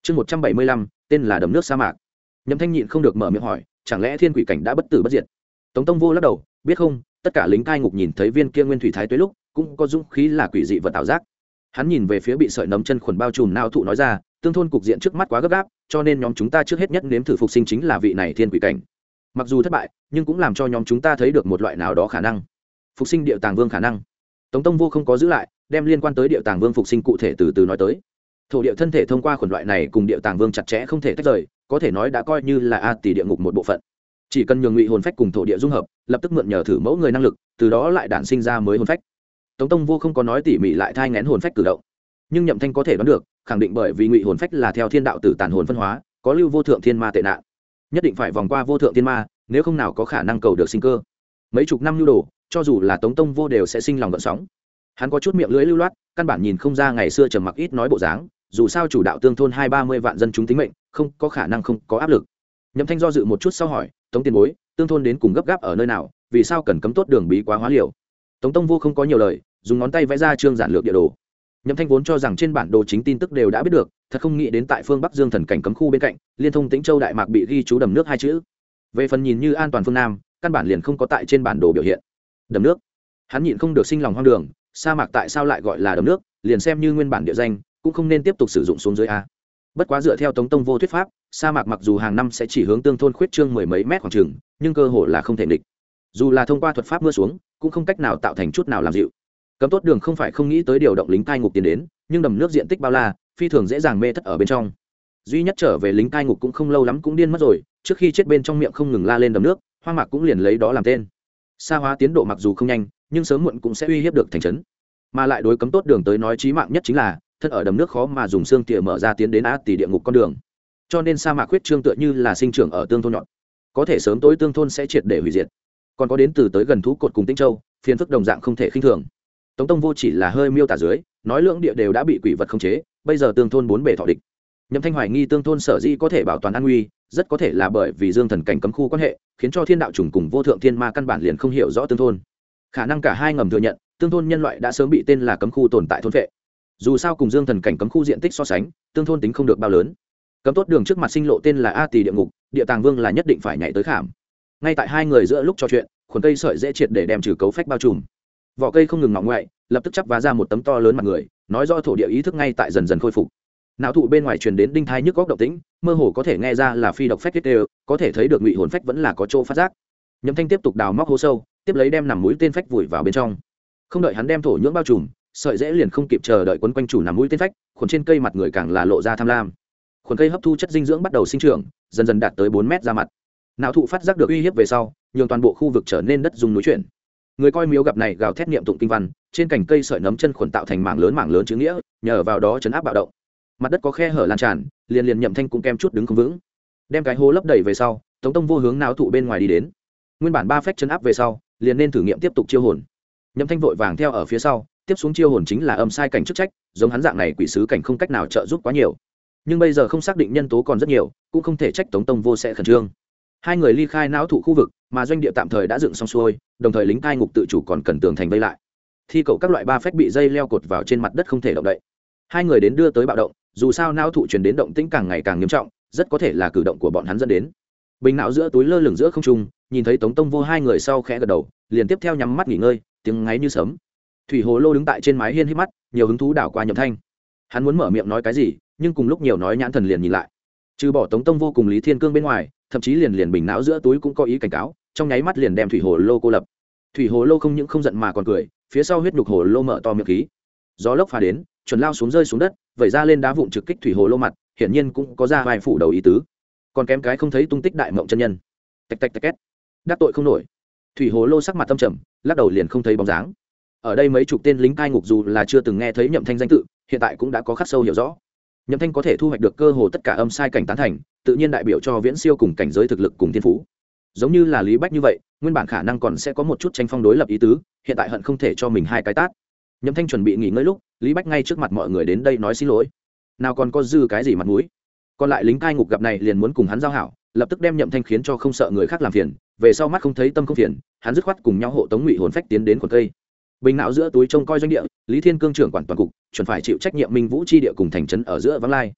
chương 175, tên là đầm nước sa mạc. Nhậm Thanh nhịn không được mở miệng hỏi, chẳng lẽ thiên quỷ cảnh đã bất tử bất diệt? Tống Tông Vô lắc đầu, biết không, tất cả lính cai ngục nhìn thấy viên kia nguyên thủy thái tuế lúc cũng có dũng khí là quỷ dị vật ảo giác. Hắn nhìn về phía bị sợi nấm chân khuẩn bao trùm não thụ nói ra, tương thôn cục diện trước mắt quá gấp gáp, cho nên nhóm chúng ta trước hết nhất nếm thử phục sinh chính là vị này thiên quỷ cảnh. Mặc dù thất bại, nhưng cũng làm cho nhóm chúng ta thấy được một loại nào đó khả năng. Phục sinh Điệu Tàng Vương khả năng. Tống Tông Vô không có giữ lại, đem liên quan tới Điệu Tàng Vương phục sinh cụ thể từ từ nói tới. Thổ địa thân thể thông qua khuẩn loại này cùng Điệu Tàng Vương chặt chẽ không thể tách rời, có thể nói đã coi như là a tỷ địa ngục một bộ phận. Chỉ cần nhường ngụy hồn phách cùng thổ địa dung hợp, lập tức mượn nhờ thử mẫu người năng lực, từ đó lại đản sinh ra mới hồn phách. Tống Tông Vô không có nói tỉ mỉ lại thai nghén hồn phách cử động, nhưng Nhậm Thanh có thể đoán được, khẳng định bởi vì ngụy hồn phách là theo thiên đạo tử tàn hồn phân hóa, có lưu vô thượng thiên ma tệ nạn, nhất định phải vòng qua vô thượng thiên ma, nếu không nào có khả năng cầu được sinh cơ. Mấy chục năm lưu đồ, cho dù là Tống Tông Vô đều sẽ sinh lòng gợn sóng. Hắn có chút miệng lưỡi lưu loát, căn bản nhìn không ra ngày xưa trầm mặc ít nói bộ dáng, dù sao chủ đạo tương thôn 20-30 vạn dân chúng tính mệnh, không có khả năng không có áp lực. Nhậm Thanh do dự một chút sau hỏi, Tống tiền bối, tương thôn đến cùng gấp gáp ở nơi nào, vì sao cần cấm tốt đường bí quá hóa liều? Tống Tông Vô không có nhiều lời, dùng ngón tay vẽ ra chương giản lược địa đồ. Nhậm Thanh vốn cho rằng trên bản đồ chính tin tức đều đã biết được, thật không nghĩ đến tại phương Bắc Dương Thần cảnh cấm khu bên cạnh, liên thông Tĩnh Châu Đại Mạc bị ghi chú đầm nước hai chữ. Về phần nhìn như an toàn phương Nam, căn bản liền không có tại trên bản đồ biểu hiện. Đầm nước. Hắn nhịn không được sinh lòng hoang đường, sa mạc tại sao lại gọi là đầm nước, liền xem như nguyên bản địa danh, cũng không nên tiếp tục sử dụng xuống dưới a. Bất quá dựa theo Tống Tông Vô thuyết pháp, sa mạc mặc dù hàng năm sẽ chỉ hướng tương thôn khuyết trương mười mấy mét khoảng chừng, nhưng cơ hội là không thể địch. Dù là thông qua thuật pháp mưa xuống, cũng không cách nào tạo thành chút nào làm dịu. Cấm tốt đường không phải không nghĩ tới điều động lính cai ngục tiến đến, nhưng đầm nước diện tích bao la, phi thường dễ dàng mê thất ở bên trong. Duy nhất trở về lính cai ngục cũng không lâu lắm cũng điên mất rồi, trước khi chết bên trong miệng không ngừng la lên đầm nước, hoang mạc cũng liền lấy đó làm tên. Sa hóa tiến độ mặc dù không nhanh, nhưng sớm muộn cũng sẽ uy hiếp được thành trấn. Mà lại đối cấm tốt đường tới nói chí mạng nhất chính là thân ở đầm nước khó mà dùng xương tỉa mở ra tiến đến á tỷ địa ngục con đường. Cho nên sa mạc huyết trương tựa như là sinh trưởng ở tương thôn nhọn, có thể sớm tối tương thôn sẽ triệt để hủy diệt. Còn có đến từ tới gần thú cột cùng Tĩnh Châu, phiền phức đồng dạng không thể khinh thường. Tống Tông Vô chỉ là hơi miêu tả dưới, nói lưỡng địa đều đã bị quỷ vật khống chế, bây giờ tương thôn bốn bề thọ địch. Nhậm Thanh hoài nghi tương thôn sở dĩ có thể bảo toàn an nguy, rất có thể là bởi vì Dương Thần cảnh cấm khu quan hệ, khiến cho thiên đạo trùng cùng vô thượng thiên ma căn bản liền không hiểu rõ tương thôn. Khả năng cả hai ngầm thừa nhận, tương thôn nhân loại đã sớm bị tên là cấm khu tồn tại thôn vệ. Dù sao cùng Dương Thần cảnh cấm khu diện tích so sánh, tương thôn tính không được bao lớn. Cấm tốt đường trước mặt sinh lộ tên là A Tỳ địa ngục, Địa Tàng Vương là nhất định phải nhảy tới khảm. Ngay tại hai người giữa lúc trò chuyện, khuẩn cây sợi dễ triệt để đem trừ cấu phách bao trùm. Vỏ cây không ngừng ngọng ngoại, lập tức chắp vá ra một tấm to lớn mặt người, nói rõ thổ địa ý thức ngay tại dần dần khôi phục. Não thụ bên ngoài truyền đến đinh thai nhức góc động tĩnh, mơ hồ có thể nghe ra là phi độc phách kết đều, có thể thấy được ngụy hồn phách vẫn là có chỗ phát giác. Nhậm Thanh tiếp tục đào móc hố sâu, tiếp lấy đem nằm mũi tên phách vùi vào bên trong. Không đợi hắn đem thổ nhưỡng bao trùm, sợi dễ liền không kịp chờ đợi quấn quanh chủ nằm mũi tên phách, khuẩn trên cây mặt người càng là lộ ra tham lam. Khuẩn cây hấp thu chất dinh dưỡng bắt đầu sinh trưởng, dần dần đạt tới 4 mét ra mặt. Não thụ phát giác được uy hiếp về sau, nhường toàn bộ khu vực trở nên đất rung núi chuyển. Người coi miếu gặp này gào thét niệm tụng kinh văn, trên cành cây sợi nấm chân khuẩn tạo thành mảng lớn chữ nghĩa, nhờ vào đó chấn áp bạo động. Mặt đất có khe hở lan tràn, liền Nhậm Thanh cũng kem chút đứng không vững. Đem cái hố lấp đầy về sau, Tống Tông Vô hướng não thụ bên ngoài đi đến. Nguyên bản 3 phách chấn áp về sau, liền nên thử nghiệm tiếp tục chiêu hồn. Nhậm Thanh vội vàng theo ở phía sau, tiếp xuống chiêu hồn chính là âm sai cảnh chức trách, giống hắn dạng này quỷ sứ cảnh không cách nào trợ giúp quá nhiều. Nhưng bây giờ không xác định nhân tố còn rất nhiều, cũng không thể trách Tống Tông Vô sẽ khẩn trương. Hai người ly khai não thụ khu vực, mà doanh địa tạm thời đã dựng xong xuôi, đồng thời lính cai ngục tự chủ còn cần tường thành vây lại. Thi cậu các loại 3 phách bị dây leo cột vào trên mặt đất không thể động đậy. Hai người đến đưa tới bạo động, dù sao não thụ truyền đến động tĩnh càng ngày càng nghiêm trọng, rất có thể là cử động của bọn hắn dẫn đến. Bình não giữa túi lơ lửng giữa không trung, nhìn thấy Tống Tông Vô hai người sau khẽ gật đầu, liền tiếp theo nhắm mắt nghỉ ngơi, tiếng ngáy như sấm. Thủy Hồ Lô đứng tại trên mái hiên híp mắt, nhiều hứng thú đảo qua Nhậm Thanh. Hắn muốn mở miệng nói cái gì, nhưng cùng lúc nhiều nói nhãn thần liền nhìn lại. Trừ bỏ Tống Tông Vô cùng Lý Thiên Cương bên ngoài, thậm chí liền bình não giữa túi cũng có ý cảnh cáo, trong nháy mắt liền đem Thủy Hồ Lô cô lập. Thủy Hồ Lô không những không giận mà còn cười, phía sau huyết nhục hồ lô mở to miệng khí. Gió lốc phá đến, chuẩn lao xuống rơi xuống đất, vẩy ra lên đá vụn trực kích Thủy Hồ Lô mặt, hiển nhiên cũng có ra vài phủ đầu ý tứ. Còn kém cái không thấy tung tích đại mộng chân nhân. Tạch tạch tạch két. Đắc tội không nổi. Thủy Hồ Lô sắc mặt tâm trầm, lắc đầu liền không thấy bóng dáng. Ở đây mấy chục tên lính cai ngục dù là chưa từng nghe thấy Nhậm Thanh danh tự, hiện tại cũng đã có khắc sâu hiểu rõ. Nhậm Thanh có thể thu hoạch được cơ hồ tất cả âm sai cảnh tán thành, tự nhiên đại biểu cho viễn siêu cùng cảnh giới thực lực cùng thiên phú. Giống như là Lý Bách như vậy, nguyên bản khả năng còn sẽ có một chút tranh phong đối lập ý tứ, hiện tại hận không thể cho mình hai cái tát. Nhậm Thanh chuẩn bị nghỉ ngơi lúc, Lý Bách ngay trước mặt mọi người đến đây nói xin lỗi. Nào còn có dư cái gì mặt mũi. Còn lại lính cai ngục gặp này liền muốn cùng hắn giao hảo, lập tức đem Nhậm Thanh khiến cho không sợ người khác làm phiền, về sau mắt không thấy tâm không phiền, hắn dứt khoát cùng nhau hộ tống ngụy hồn phách tiến đến khuẩn cây. Bình não giữa túi trông coi doanh địa, Lý Thiên Cương trưởng quản toàn cục, chuẩn phải chịu trách nhiệm Minh Vũ chi địa cùng thành trấn ở giữa vắng lai.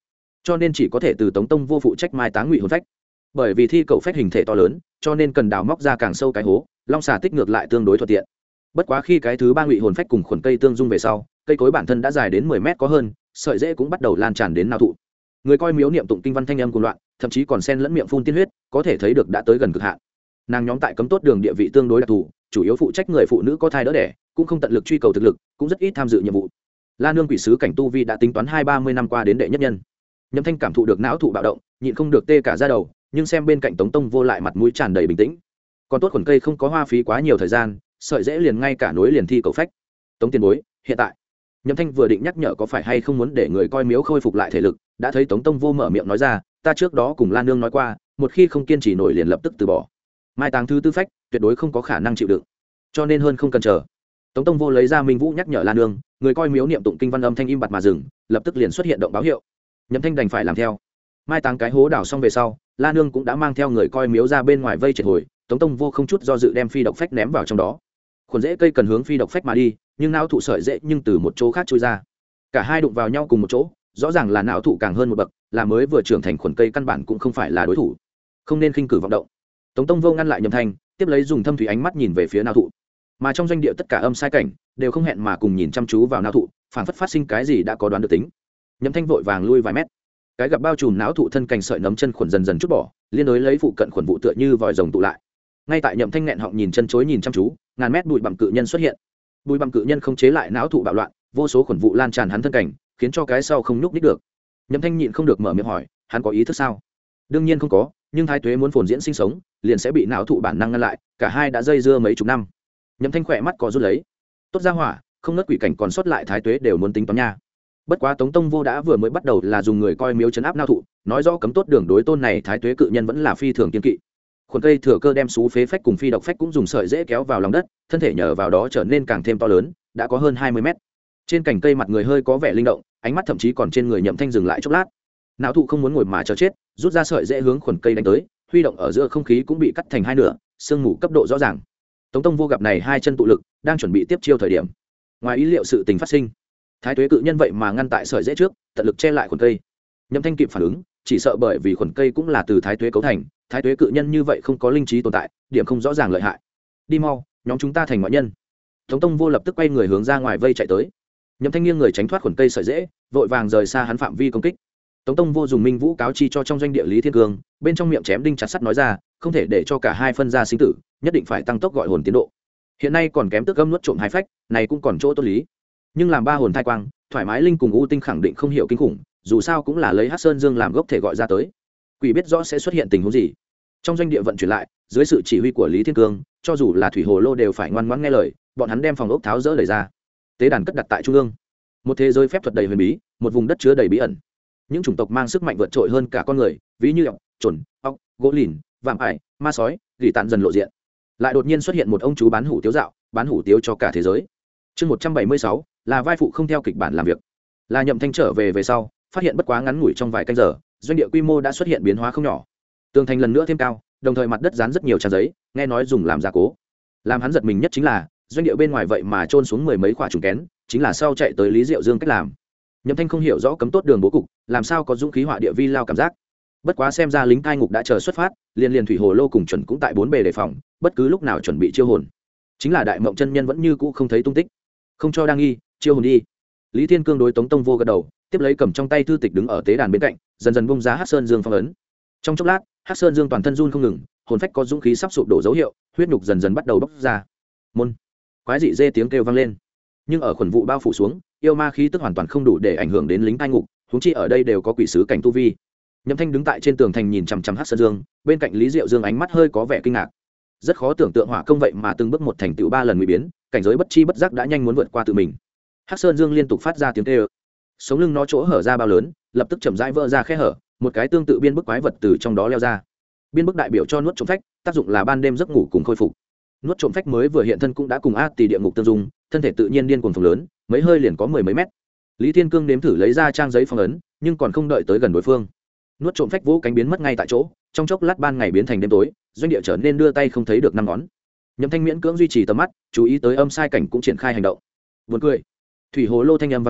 cho nên chỉ có thể từ Tống Tông Vô phụ trách mai táng ngụy hồn phách. Bởi vì thi cầu phách hình thể to lớn, cho nên cần đào móc ra càng sâu cái hố, long xà tích ngược lại tương đối thuận tiện. Bất quá khi cái thứ ba ngụy hồn phách cùng khuẩn cây tương dung về sau, cây cối bản thân đã dài đến 10 mét có hơn, sợi rễ cũng bắt đầu lan tràn đến não thụ. Người coi miếu niệm tụng kinh văn thanh âm cuồng loạn, thậm chí còn xen lẫn miệng phun tiên huyết, có thể thấy được đã tới gần cực hạn. Nàng nhóm tại cấm tốt đường địa vị tương đối đặc thù, chủ yếu phụ trách người phụ nữ có thai đỡ đẻ, cũng không tận lực truy cầu thực lực, cũng rất ít tham dự nhiệm vụ. La Nương quỷ sứ cảnh tu vi đã tính toán 20-30 năm qua đến đệ nhất nhân. Nhậm Thanh cảm thụ được não thụ bạo động, nhịn không được tê cả da đầu, nhưng xem bên cạnh Tống Tông Vô lại mặt mũi tràn đầy bình tĩnh. Còn tốt khuẩn cây không có hoa phí quá nhiều thời gian, sợi dễ liền ngay cả nối liền thi cầu phách. Tống tiền bối, hiện tại. Nhậm Thanh vừa định nhắc nhở có phải hay không muốn để người coi miếu khôi phục lại thể lực, đã thấy Tống Tông Vô mở miệng nói ra, ta trước đó cùng La Nương nói qua, một khi không kiên trì nổi liền lập tức từ bỏ. Mai táng thứ tư phách, tuyệt đối không có khả năng chịu đựng. Cho nên hơn không cần chờ. Tống Tông Vô lấy ra Minh Vũ nhắc nhở La Nương, người coi miếu niệm tụng kinh văn âm thanh im bặt mà dừng, lập tức liền xuất hiện động báo hiệu. Nhậm Thanh đành phải làm theo. Mai táng cái hố đào xong về sau, La Nương cũng đã mang theo người coi miếu ra bên ngoài vây triệt hồi, Tống Tông Vô không chút do dự đem phi độc phách ném vào trong đó. Khuẩn rễ cây cần hướng phi độc phách mà đi, nhưng não thụ sợi rễ nhưng từ một chỗ khác chui ra. Cả hai đụng vào nhau cùng một chỗ, rõ ràng là não thụ càng hơn một bậc, là mới vừa trưởng thành khuẩn cây căn bản cũng không phải là đối thủ. Không nên khinh cử vọng động. Tống Tông Vô ngăn lại Nhậm Thanh, tiếp lấy dùng thâm thủy ánh mắt nhìn về phía não thụ. Mà trong doanh địa tất cả âm sai cảnh đều không hẹn mà cùng nhìn chăm chú vào não thụ, phảng phất phát sinh cái gì đã có đoán được tính. Nhậm Thanh vội vàng lui vài mét. Cái gặp bao trùm não thụ thân cành sợi nấm chân khuẩn dần dần chút bỏ, liên đối lấy phụ cận khuẩn vụ tựa như vòi rồng tụ lại. Ngay tại Nhậm Thanh nghẹn họng nhìn chân chối nhìn chăm chú, ngàn mét bụi bặm cự nhân xuất hiện. Bụi bặm cự nhân không chế lại não thụ bạo loạn, vô số khuẩn vụ lan tràn hắn thân cảnh, khiến cho cái sau không nhúc nhích được. Nhậm Thanh nhịn không được mở miệng hỏi, hắn có ý thức sao? Đương nhiên không có, nhưng thái tuế muốn phồn diễn sinh sống, liền sẽ bị não thụ bản năng ngăn lại, cả hai đã dây dưa mấy chục năm. Nhậm Thanh khỏe mắt có rút lấy. Tốt ra hỏa, không nớt quỷ cảnh còn sót lại thái tuế đều muốn tính toán nha. Bất quá Tống Tông Vô đã vừa mới bắt đầu là dùng người coi miếu chấn áp não thụ, nói rõ cấm tốt đường đối tôn này thái tuế cự nhân vẫn là phi thường kiên kỵ. Khuẩn cây thừa cơ đem xú phế phách cùng phi độc phách cũng dùng sợi dễ kéo vào lòng đất, thân thể nhờ vào đó trở nên càng thêm to lớn, đã có hơn 20 mét. Trên cành cây mặt người hơi có vẻ linh động, ánh mắt thậm chí còn trên người Nhậm Thanh dừng lại chốc lát. Não thụ không muốn ngồi mà chờ chết, rút ra sợi dễ hướng khuẩn cây đánh tới, huy động ở giữa không khí cũng bị cắt thành hai nửa, sương mù cấp độ rõ ràng. Tống Tông Vô gặp này hai chân tụ lực, đang chuẩn bị tiếp chiêu thời điểm, ngoài ý liệu sự tình phát sinh. Thái tuế cự nhân vậy mà ngăn tại sợi dễ trước, tận lực che lại khuẩn cây. Nhậm Thanh kịp phản ứng, chỉ sợ bởi vì khuẩn cây cũng là từ thái tuế cấu thành, thái tuế cự nhân như vậy không có linh trí tồn tại, điểm không rõ ràng lợi hại. Đi mau, nhóm chúng ta thành ngoại nhân. Tống Tông Vô lập tức quay người hướng ra ngoài vây chạy tới. Nhậm Thanh nghiêng người tránh thoát khuẩn cây sợi dễ, vội vàng rời xa hắn phạm vi công kích. Tống Tông Vô dùng Minh Vũ cáo chi cho trong doanh địa Lý Thiên Cương, bên trong miệng chém đinh chặt sắt nói ra, không thể để cho cả hai phân ra sinh tử, nhất định phải tăng tốc gọi hồn tiến độ. Hiện nay còn kém tước gâm nuốt trộm hai phách, này cũng còn chỗ tốt lý. Nhưng làm ba hồn thai quang, thoải mái linh cùng u tinh khẳng định không hiểu kinh khủng, dù sao cũng là lấy Hắc Sơn Dương làm gốc thể gọi ra tới. Quỷ biết rõ sẽ xuất hiện tình huống gì. Trong doanh địa vận chuyển lại, dưới sự chỉ huy của Lý Thiên Cương, cho dù là thủy hồ lô đều phải ngoan ngoãn nghe lời, bọn hắn đem phòng ốc tháo dỡ đẩy ra. Tế đàn cất đặt tại trung ương. Một thế giới phép thuật đầy huyền bí, một vùng đất chứa đầy bí ẩn. Những chủng tộc mang sức mạnh vượt trội hơn cả con người, ví như ọc, trồn, ọc, gỗ lìn, vạm ải, ma sói, gỉ tàn dần lộ diện. Lại đột nhiên xuất hiện một ông chú bán hủ tiếu dạo, bán hủ tiếu cho cả thế giới. Chương 176, là vai phụ không theo kịch bản làm việc. Là Nhậm Thanh trở về sau, phát hiện bất quá ngắn ngủi trong vài canh giờ, doanh địa quy mô đã xuất hiện biến hóa không nhỏ. Tường thành lần nữa thêm cao, đồng thời mặt đất dán rất nhiều trang giấy, nghe nói dùng làm gia cố. Làm hắn giật mình nhất chính là, doanh địa bên ngoài vậy mà trôn xuống mười mấy quả trùng kén, chính là sau chạy tới Lý Diệu Dương cách làm. Nhậm Thanh không hiểu rõ cấm tốt đường bố cục, làm sao có dũng khí họa địa vi lao cảm giác. Bất quá xem ra lính cai ngục đã chờ xuất phát, liền thủy hồ lô cùng chuẩn cũng tại bốn bề đề phòng, bất cứ lúc nào chuẩn bị chiêu hồn. Chính là Đại Mộng chân nhân vẫn như cũ không thấy tung tích. Không cho đang nghi, chiêu hồn đi. Lý Thiên Cương đối Tống Tông Vô gật đầu, tiếp lấy cầm trong tay thư tịch đứng ở tế đàn bên cạnh, dần dần bung ra Hắc Sơn Dương phong ấn. Trong chốc lát, Hắc Sơn Dương toàn thân run không ngừng, hồn phách có dũng khí sắp sụp đổ dấu hiệu, huyết nhục dần dần bắt đầu bốc ra. Môn, quái dị dê tiếng kêu vang lên. Nhưng ở khuẩn vụ bao phủ xuống, yêu ma khí tức hoàn toàn không đủ để ảnh hưởng đến lính cai ngục, huống chi ở đây đều có quỷ sứ cảnh tu vi. Nhậm Thanh đứng tại trên tường thành nhìn chằm chằm Hắc Sơn Dương, bên cạnh Lý Diệu Dương ánh mắt hơi có vẻ kinh ngạc. Rất khó tưởng tượng hỏa công vậy mà từng bước một thành tựu 3 lần nguy biến, cảnh giới bất chi bất giác đã nhanh muốn vượt qua tự mình. Hắc Sơn Dương liên tục phát ra tiếng kêu, sống lưng nó chỗ hở ra bao lớn, lập tức chậm rãi vỡ ra khe hở, một cái tương tự biên bức quái vật từ trong đó leo ra. Biên bức đại biểu cho nuốt trộm phách, tác dụng là ban đêm giấc ngủ cùng khôi phục. Nuốt trộm phách mới vừa hiện thân cũng đã cùng ác tỷ địa ngục tương dung, thân thể tự nhiên điên cuồng phồng lớn, mấy hơi liền có mười mấy mét. Lý Thiên Cương nếm thử lấy ra trang giấy phong ấn, nhưng còn không đợi tới gần đối phương, nuốt trộm phách vỗ cánh biến mất ngay tại chỗ, trong chốc lát ban ngày biến thành đêm tối, doanh địa trở nên đưa tay không thấy được năm ngón. Nhậm Thanh miễn cưỡng duy trì tầm mắt, chú ý tới âm sai cảnh cũng triển khai hành động. Buồn cười, thủy hồ lô thanh âm vang lên,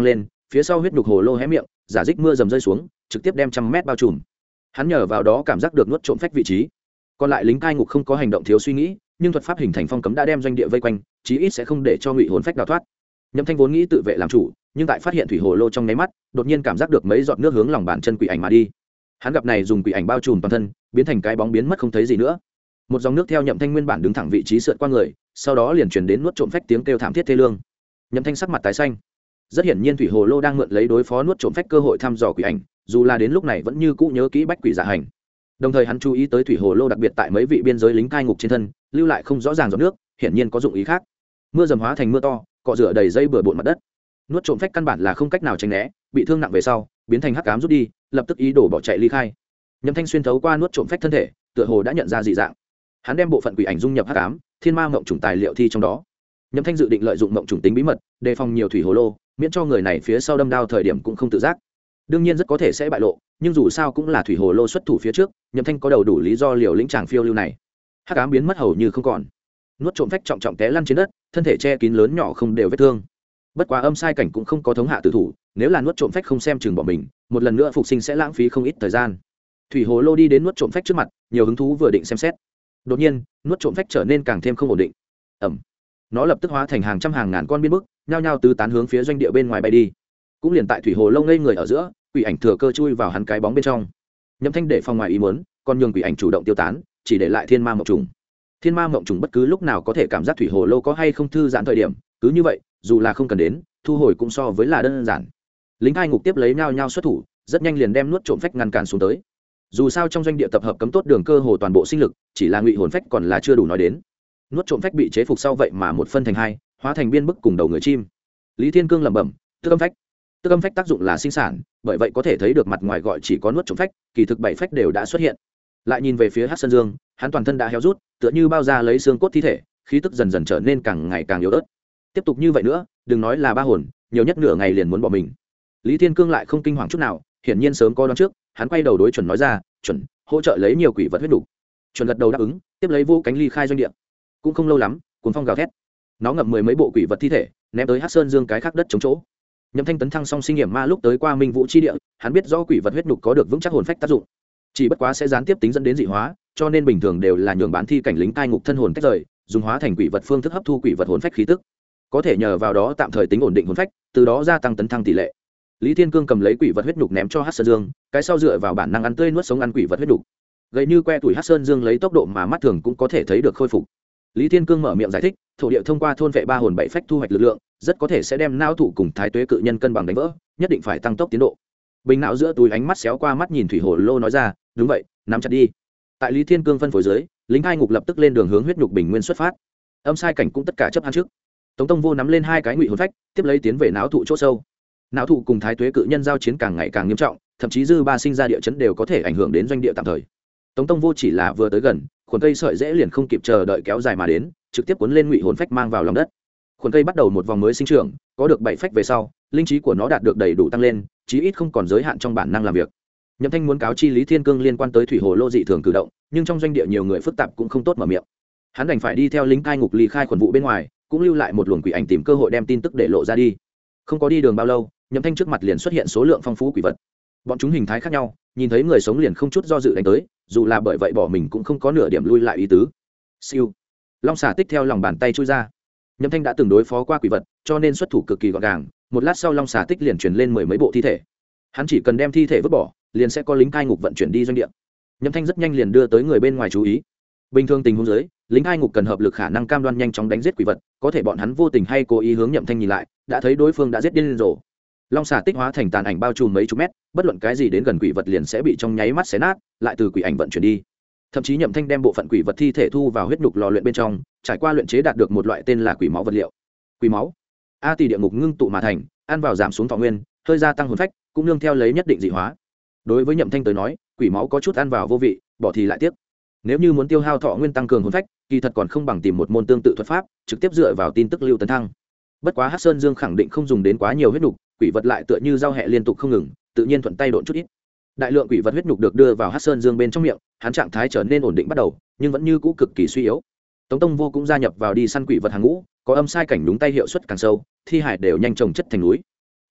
phía sau huyết nhục hồ lô hé miệng giả dích mưa dầm rơi xuống trực tiếp đem 100 mét bao trùm. Hắn nhờ vào đó cảm giác được nuốt trộm phách vị trí. Còn lại lính cai ngục không có hành động thiếu suy nghĩ, nhưng thuật pháp hình thành phong cấm đã đem doanh địa vây quanh, chí ít sẽ không để cho ngụy hồn phách đào thoát. Nhậm Thanh vốn nghĩ tự vệ làm chủ, nhưng tại phát hiện thủy hồ lô trong nháy mắt, đột nhiên cảm giác được mấy giọt nước hướng lòng bàn chân quỷ ảnh mà đi. Hắn gặp này dùng quỷ ảnh bao trùm toàn thân, biến thành cái bóng biến mất không thấy gì nữa. Một dòng nước theo Nhậm Thanh nguyên bản đứng thẳng vị trí sượt qua người, sau đó liền truyền đến nuốt trộm phách tiếng kêu thảm thiết thê lương. Nhậm Thanh sắc mặt tái xanh. Rất hiển nhiên thủy hồ lô đang mượn lấy đối phó nuốt trộm phách cơ hội thăm dò quỷ ảnh, dù là đến lúc này vẫn như cũ nhớ kỹ bách quỷ giả hành. Đồng thời hắn chú ý tới thủy hồ lô đặc biệt tại mấy vị biên giới lính cai ngục trên thân, lưu lại không rõ ràng giọt nước, hiển nhiên có dụng ý khác. Mưa dầm hóa thành mưa to, cọ rửa đầy dây bừa bộn mặt đất. Nuốt trộm phách căn bản là không cách nào tránh né, bị thương nặng về sau, biến thành hắc ám rút đi, lập tức ý đồ bỏ chạy ly khai. Nhậm Thanh xuyên thấu qua nuốt trộm phách thân thể, tựa hồ đã nhận ra dị dạng. Hắn đem bộ phận quỷ ảnh dung nhập hắc ám, thiên ma mộng trùng tài liệu thi trong đó. Nhậm Thanh dự định lợi dụng mộng trùng tính bí mật, đề phòng nhiều thủy hồ lô, miễn cho người này phía sau đâm đao thời điểm cũng không tự giác. Đương nhiên rất có thể sẽ bại lộ, nhưng dù sao cũng là thủy hồ lô xuất thủ phía trước, Nhậm Thanh có đầu đủ lý do liều lĩnh chàng phiêu lưu này. Hắc ám biến mất hầu như không còn. Nuốt trộm phách trọng trọng té lăn trên đất, thân thể che kín lớn nhỏ không đều vết thương. Bất quá âm sai cảnh cũng không có thống hạ tử thủ, nếu là nuốt trộm phách không xem chừng bỏ mình, một lần nữa phục sinh sẽ lãng phí không ít thời gian. Thủy hồ lô đi đến nuốt trộm phách trước mặt, nhiều hứng thú vừa định xem xét. Đột nhiên, nuốt trộm phách trở nên càng thêm không ổn định. Ẩm. Nó lập tức hóa thành hàng trăm hàng ngàn con biên bức, nhao nhao tứ tán hướng phía doanh địa bên ngoài bay đi. Cũng liền tại thủy hồ lô ngây người ở giữa, quỷ ảnh thừa cơ chui vào hắn cái bóng bên trong. Nhậm Thanh để phòng ngoài ý muốn, còn nhường quỷ ảnh chủ động tiêu tán, chỉ để lại thiên ma mộng trùng. Thiên ma mộng trùng bất cứ lúc nào có thể cảm giác thủy hồ lô có hay không thư giãn thời điểm, cứ như vậy, dù là không cần đến, thu hồi cũng so với là đơn giản. Lính hai ngục tiếp lấy nhau nhau xuất thủ, rất nhanh liền đem nuốt trộm phách ngăn cản xuống tới. Dù sao trong doanh địa tập hợp cấm tốt đường cơ hồ toàn bộ sinh lực, chỉ là ngụy hồn phách còn là chưa đủ nói đến. Nuốt trộm phách bị chế phục sau vậy mà một phân thành hai, hóa thành biên bức cùng đầu người chim. Lý Thiên Cương lẩm bẩm, tức âm phách. Tức âm phách tác dụng là sinh sản, bởi vậy có thể thấy được mặt ngoài gọi chỉ có nuốt trộm phách, kỳ thực bảy phách đều đã xuất hiện. Lại nhìn về phía Hắc Sơn Dương, hắn toàn thân đã héo rút, tựa như bao da lấy xương cốt thi thể, khí tức dần dần trở nên càng ngày càng yếu ớt. Tiếp tục như vậy nữa, đừng nói là ba hồn, nhiều nhất nửa ngày liền muốn bỏ mình. Lý Thiên Cương lại không kinh hoàng chút nào, hiển nhiên sớm có đoán trước, hắn quay đầu đối Chuẩn nói ra, "Chuẩn, hỗ trợ lấy nhiều quỷ vật huyết đủ." Chuẩn gật đầu đáp ứng, tiếp lấy vô cánh ly khai doanh địa. Cũng không lâu lắm, cuốn phong gào thét, nó ngậm mười mấy bộ quỷ vật thi thể, ném tới Hắc Sơn Dương cái khác đất chống chỗ. Nhậm Thanh tấn thăng song sinh nghiệm ma lúc tới qua Minh Vũ chi địa, hắn biết rõ quỷ vật huyết nhục có được vững chắc hồn phách tác dụng, chỉ bất quá sẽ gián tiếp tính dẫn đến dị hóa, cho nên bình thường đều là nhường bán thi cảnh lính cai ngục thân hồn tách rời, dùng hóa thành quỷ vật phương thức hấp thu quỷ vật hồn phách khí tức, có thể nhờ vào đó tạm thời tính ổn định hồn phách, từ đó gia tăng tấn thăng tỷ lệ. Lý Thiên Cương cầm lấy quỷ vật huyết nhục ném cho Hắc Sơn Dương, cái sau dựa vào bản năng ăn tươi nuốt sống ăn quỷ vật huyết nhục. Gầy như que tuổi Hắc Sơn Dương lấy tốc độ mà mắt thường cũng có thể thấy được khôi phục. Lý Thiên Cương mở miệng giải thích, thổ địa thông qua thôn vệ ba hồn bảy phách thu hoạch lực lượng, rất có thể sẽ đem não thủ cùng thái tuế cự nhân cân bằng đánh vỡ, nhất định phải tăng tốc tiến độ. Bình não giữa túi ánh mắt xéo qua mắt nhìn thủy hồ lô nói ra, đúng vậy, nắm chặt đi. Tại Lý Thiên Cương phân phối dưới, lính hai ngục lập tức lên đường hướng huyết nhục bình nguyên xuất phát. Âm sai cảnh cũng tất cả chấp ăn trước. Tống Tông Vô nắm lên hai cái ngụy hồn phách, tiếp lấy tiến về não thụ chỗ sâu. Não thụ cùng thái tuế cự nhân giao chiến càng ngày càng nghiêm trọng, thậm chí dư ba sinh ra địa chấn đều có thể ảnh hưởng đến doanh địa tạm thời. Tống Tông Vô chỉ là vừa tới gần, khuẩn cây sợi dễ liền không kịp chờ đợi kéo dài mà đến, trực tiếp cuốn lên ngụy hồn phách mang vào lòng đất. Khuẩn cây bắt đầu một vòng mới sinh trưởng, có được bảy phách về sau, linh trí của nó đạt được đầy đủ tăng lên, chí ít không còn giới hạn trong bản năng làm việc. Nhậm Thanh muốn cáo chi Lý Thiên Cương liên quan tới thủy hồ lô dị thường cử động, nhưng trong doanh địa nhiều người phức tạp cũng không tốt mở miệng. Hắn đành phải đi theo lính cai ngục ly khai khuẩn vụ bên ngoài, cũng lưu lại một luồng quỷ ảnh tìm cơ hội đem tin tức để lộ ra đi. Không có đi đường bao lâu, Nhậm Thanh trước mặt liền xuất hiện số lượng phong phú quỷ vật. Bọn chúng hình thái khác nhau, nhìn thấy người sống liền không chút do dự đánh tới, dù là bởi vậy bỏ mình cũng không có nửa điểm lui lại ý tứ. Siêu, long xà tích theo lòng bàn tay chui ra. Nhậm Thanh đã từng đối phó qua quỷ vật, cho nên xuất thủ cực kỳ gọn gàng. Một lát sau long xà tích liền truyền lên mười mấy bộ thi thể. Hắn chỉ cần đem thi thể vứt bỏ, liền sẽ có lính cai ngục vận chuyển đi doanh địa. Nhậm Thanh rất nhanh liền đưa tới người bên ngoài chú ý. Bình thường tình huống dưới, lính cai ngục cần hợp lực khả năng cam đoan nhanh chóng đánh giết quỷ vật, có thể bọn hắn vô tình hay cố ý hướng Nhậm Thanh nhìn lại, đã thấy đối phương đã giết điên rồ. Long xà tích hóa thành tàn ảnh bao trùm mấy chục mét, bất luận cái gì đến gần quỷ vật liền sẽ bị trong nháy mắt xé nát, lại từ quỷ ảnh vận chuyển đi. Thậm chí Nhậm Thanh đem bộ phận quỷ vật thi thể thu vào huyết nhục lò luyện bên trong, trải qua luyện chế đạt được một loại tên là quỷ máu vật liệu. Quỷ máu, a tỷ địa ngục ngưng tụ mà thành, ăn vào giảm xuống thọ nguyên, hơi gia tăng hồn phách, cũng nương theo lấy nhất định dị hóa. Đối với Nhậm Thanh tới nói, quỷ máu có chút ăn vào vô vị, bỏ thì lại tiếc. Nếu như muốn tiêu hao thọ nguyên tăng cường hồn phách, kỳ thật còn không bằng tìm một môn tương tự thuật pháp, trực tiếp dựa vào tin tức lưu tấn thăng. Bất quá Hắc Sơn Dương khẳng định không dùng đến quá nhiều huyết nhục, quỷ vật lại tựa như giao hệ liên tục không ngừng, tự nhiên thuận tay độn chút ít. Đại lượng quỷ vật huyết nhục được đưa vào Hắc Sơn Dương bên trong miệng, hắn trạng thái trở nên ổn định bắt đầu, nhưng vẫn như cũ cực kỳ suy yếu. Tống Tông Vô cũng gia nhập vào đi săn quỷ vật hàng ngũ, có âm sai cảnh đúng tay hiệu suất càng sâu, thi hải đều nhanh chồng chất thành núi.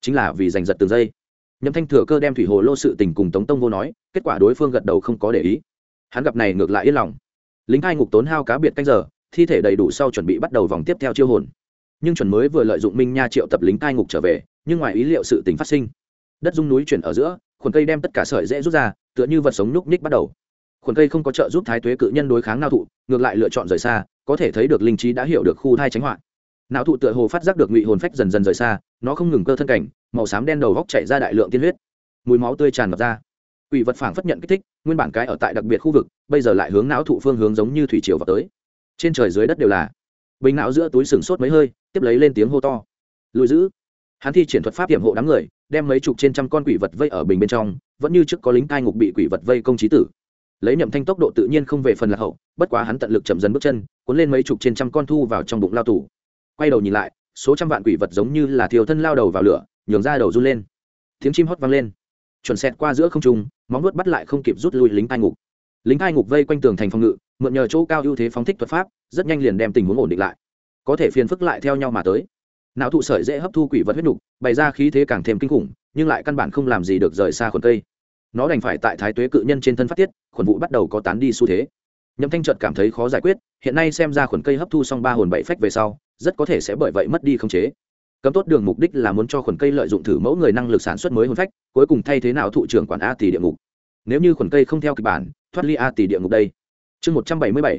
chính là vì giành giật từng giây. Nhậm Thanh thừa cơ đem thủy hồ lô sự tình cùng Tống Tông Vô nói, kết quả đối phương gật đầu không có để ý. Hắn gặp này ngược lại yên lòng. Lính cai ngục tốn hao cá biệt canh giờ, thi thể đầy đủ sau chuẩn bị bắt đầu vòng tiếp theo chiêu hồn. Nhưng chuẩn mới vừa lợi dụng Minh Nha triệu tập lính cai ngục trở về, nhưng ngoài ý liệu sự tình phát sinh. Đất rung núi chuyển ở giữa, khuẩn cây đem tất cả sợi rễ rút ra, tựa như vật sống nhúc nhích bắt đầu. Khuẩn cây không có trợ giúp thái tuế cự nhân đối kháng nao thụ, ngược lại lựa chọn rời xa, có thể thấy được linh trí đã hiểu được khu thai tránh họa. Não thụ tựa hồ phát giác được ngụy hồn phách dần dần rời xa, nó không ngừng cơ thân cảnh, màu xám đen đầu góc chảy ra đại lượng tiên huyết, mùi máu tươi tràn ngập ra. Quỷ vật phảng phất nhận kích thích, nguyên bản cái ở tại đặc biệt khu vực, bây giờ lại hướng não thụ phương hướng giống như thủy triều vào tới. Trên trời dưới đất đều là. Bình não giữa túi sừng sốt mấy hơi, tiếp lấy lên tiếng hô to. Lùi giữ. Hắn thi triển thuật pháp hiểm hộ đám người, đem mấy chục trên trăm con quỷ vật vây ở bình bên trong, vẫn như trước có lính cai ngục bị quỷ vật vây công chí tử. Lấy Nhậm Thanh tốc độ tự nhiên không về phần lạc hậu, bất quá hắn tận lực chậm dần bước chân, cuốn lên mấy chục trên trăm con thu vào trong bụng lao tù. Quay đầu nhìn lại, số trăm vạn quỷ vật giống như là thiêu thân lao đầu vào lửa, nhường ra đầu run lên. Tiếng chim hót vang lên, chuẩn xẹt qua giữa không trung, móng vuốt bắt lại không kịp rút lui lính cai ngục. Lính cai ngục vây quanh tường thành phòng ngự, mượn nhờ chỗ cao ưu thế phóng thích thuật pháp, rất nhanh liền đem tình huống ổn định lại. Có thể phiền phức lại theo nhau mà tới. Não thụ sợi dễ hấp thu quỷ vật huyết nục, bày ra khí thế càng thêm kinh khủng, nhưng lại căn bản không làm gì được rời xa khuẩn cây. Nó đành phải tại thái tuế cự nhân trên thân phát tiết, khuẩn vụ bắt đầu có tán đi xu thế. Nhậm Thanh chợt cảm thấy khó giải quyết, hiện nay xem ra khuẩn cây hấp thu xong 3 hồn 7 phách về sau, rất có thể sẽ bởi vậy mất đi khống chế. Cấm tốt đường mục đích là muốn cho khuẩn cây lợi dụng thử mẫu người năng lực sản xuất mới hồn phách, cuối cùng thay thế nào thụ trưởng quản A tỷ địa ngục. Nếu như khuẩn cây không theo kịch bản, thoát ly A tỷ địa ngục đây. Chương 177,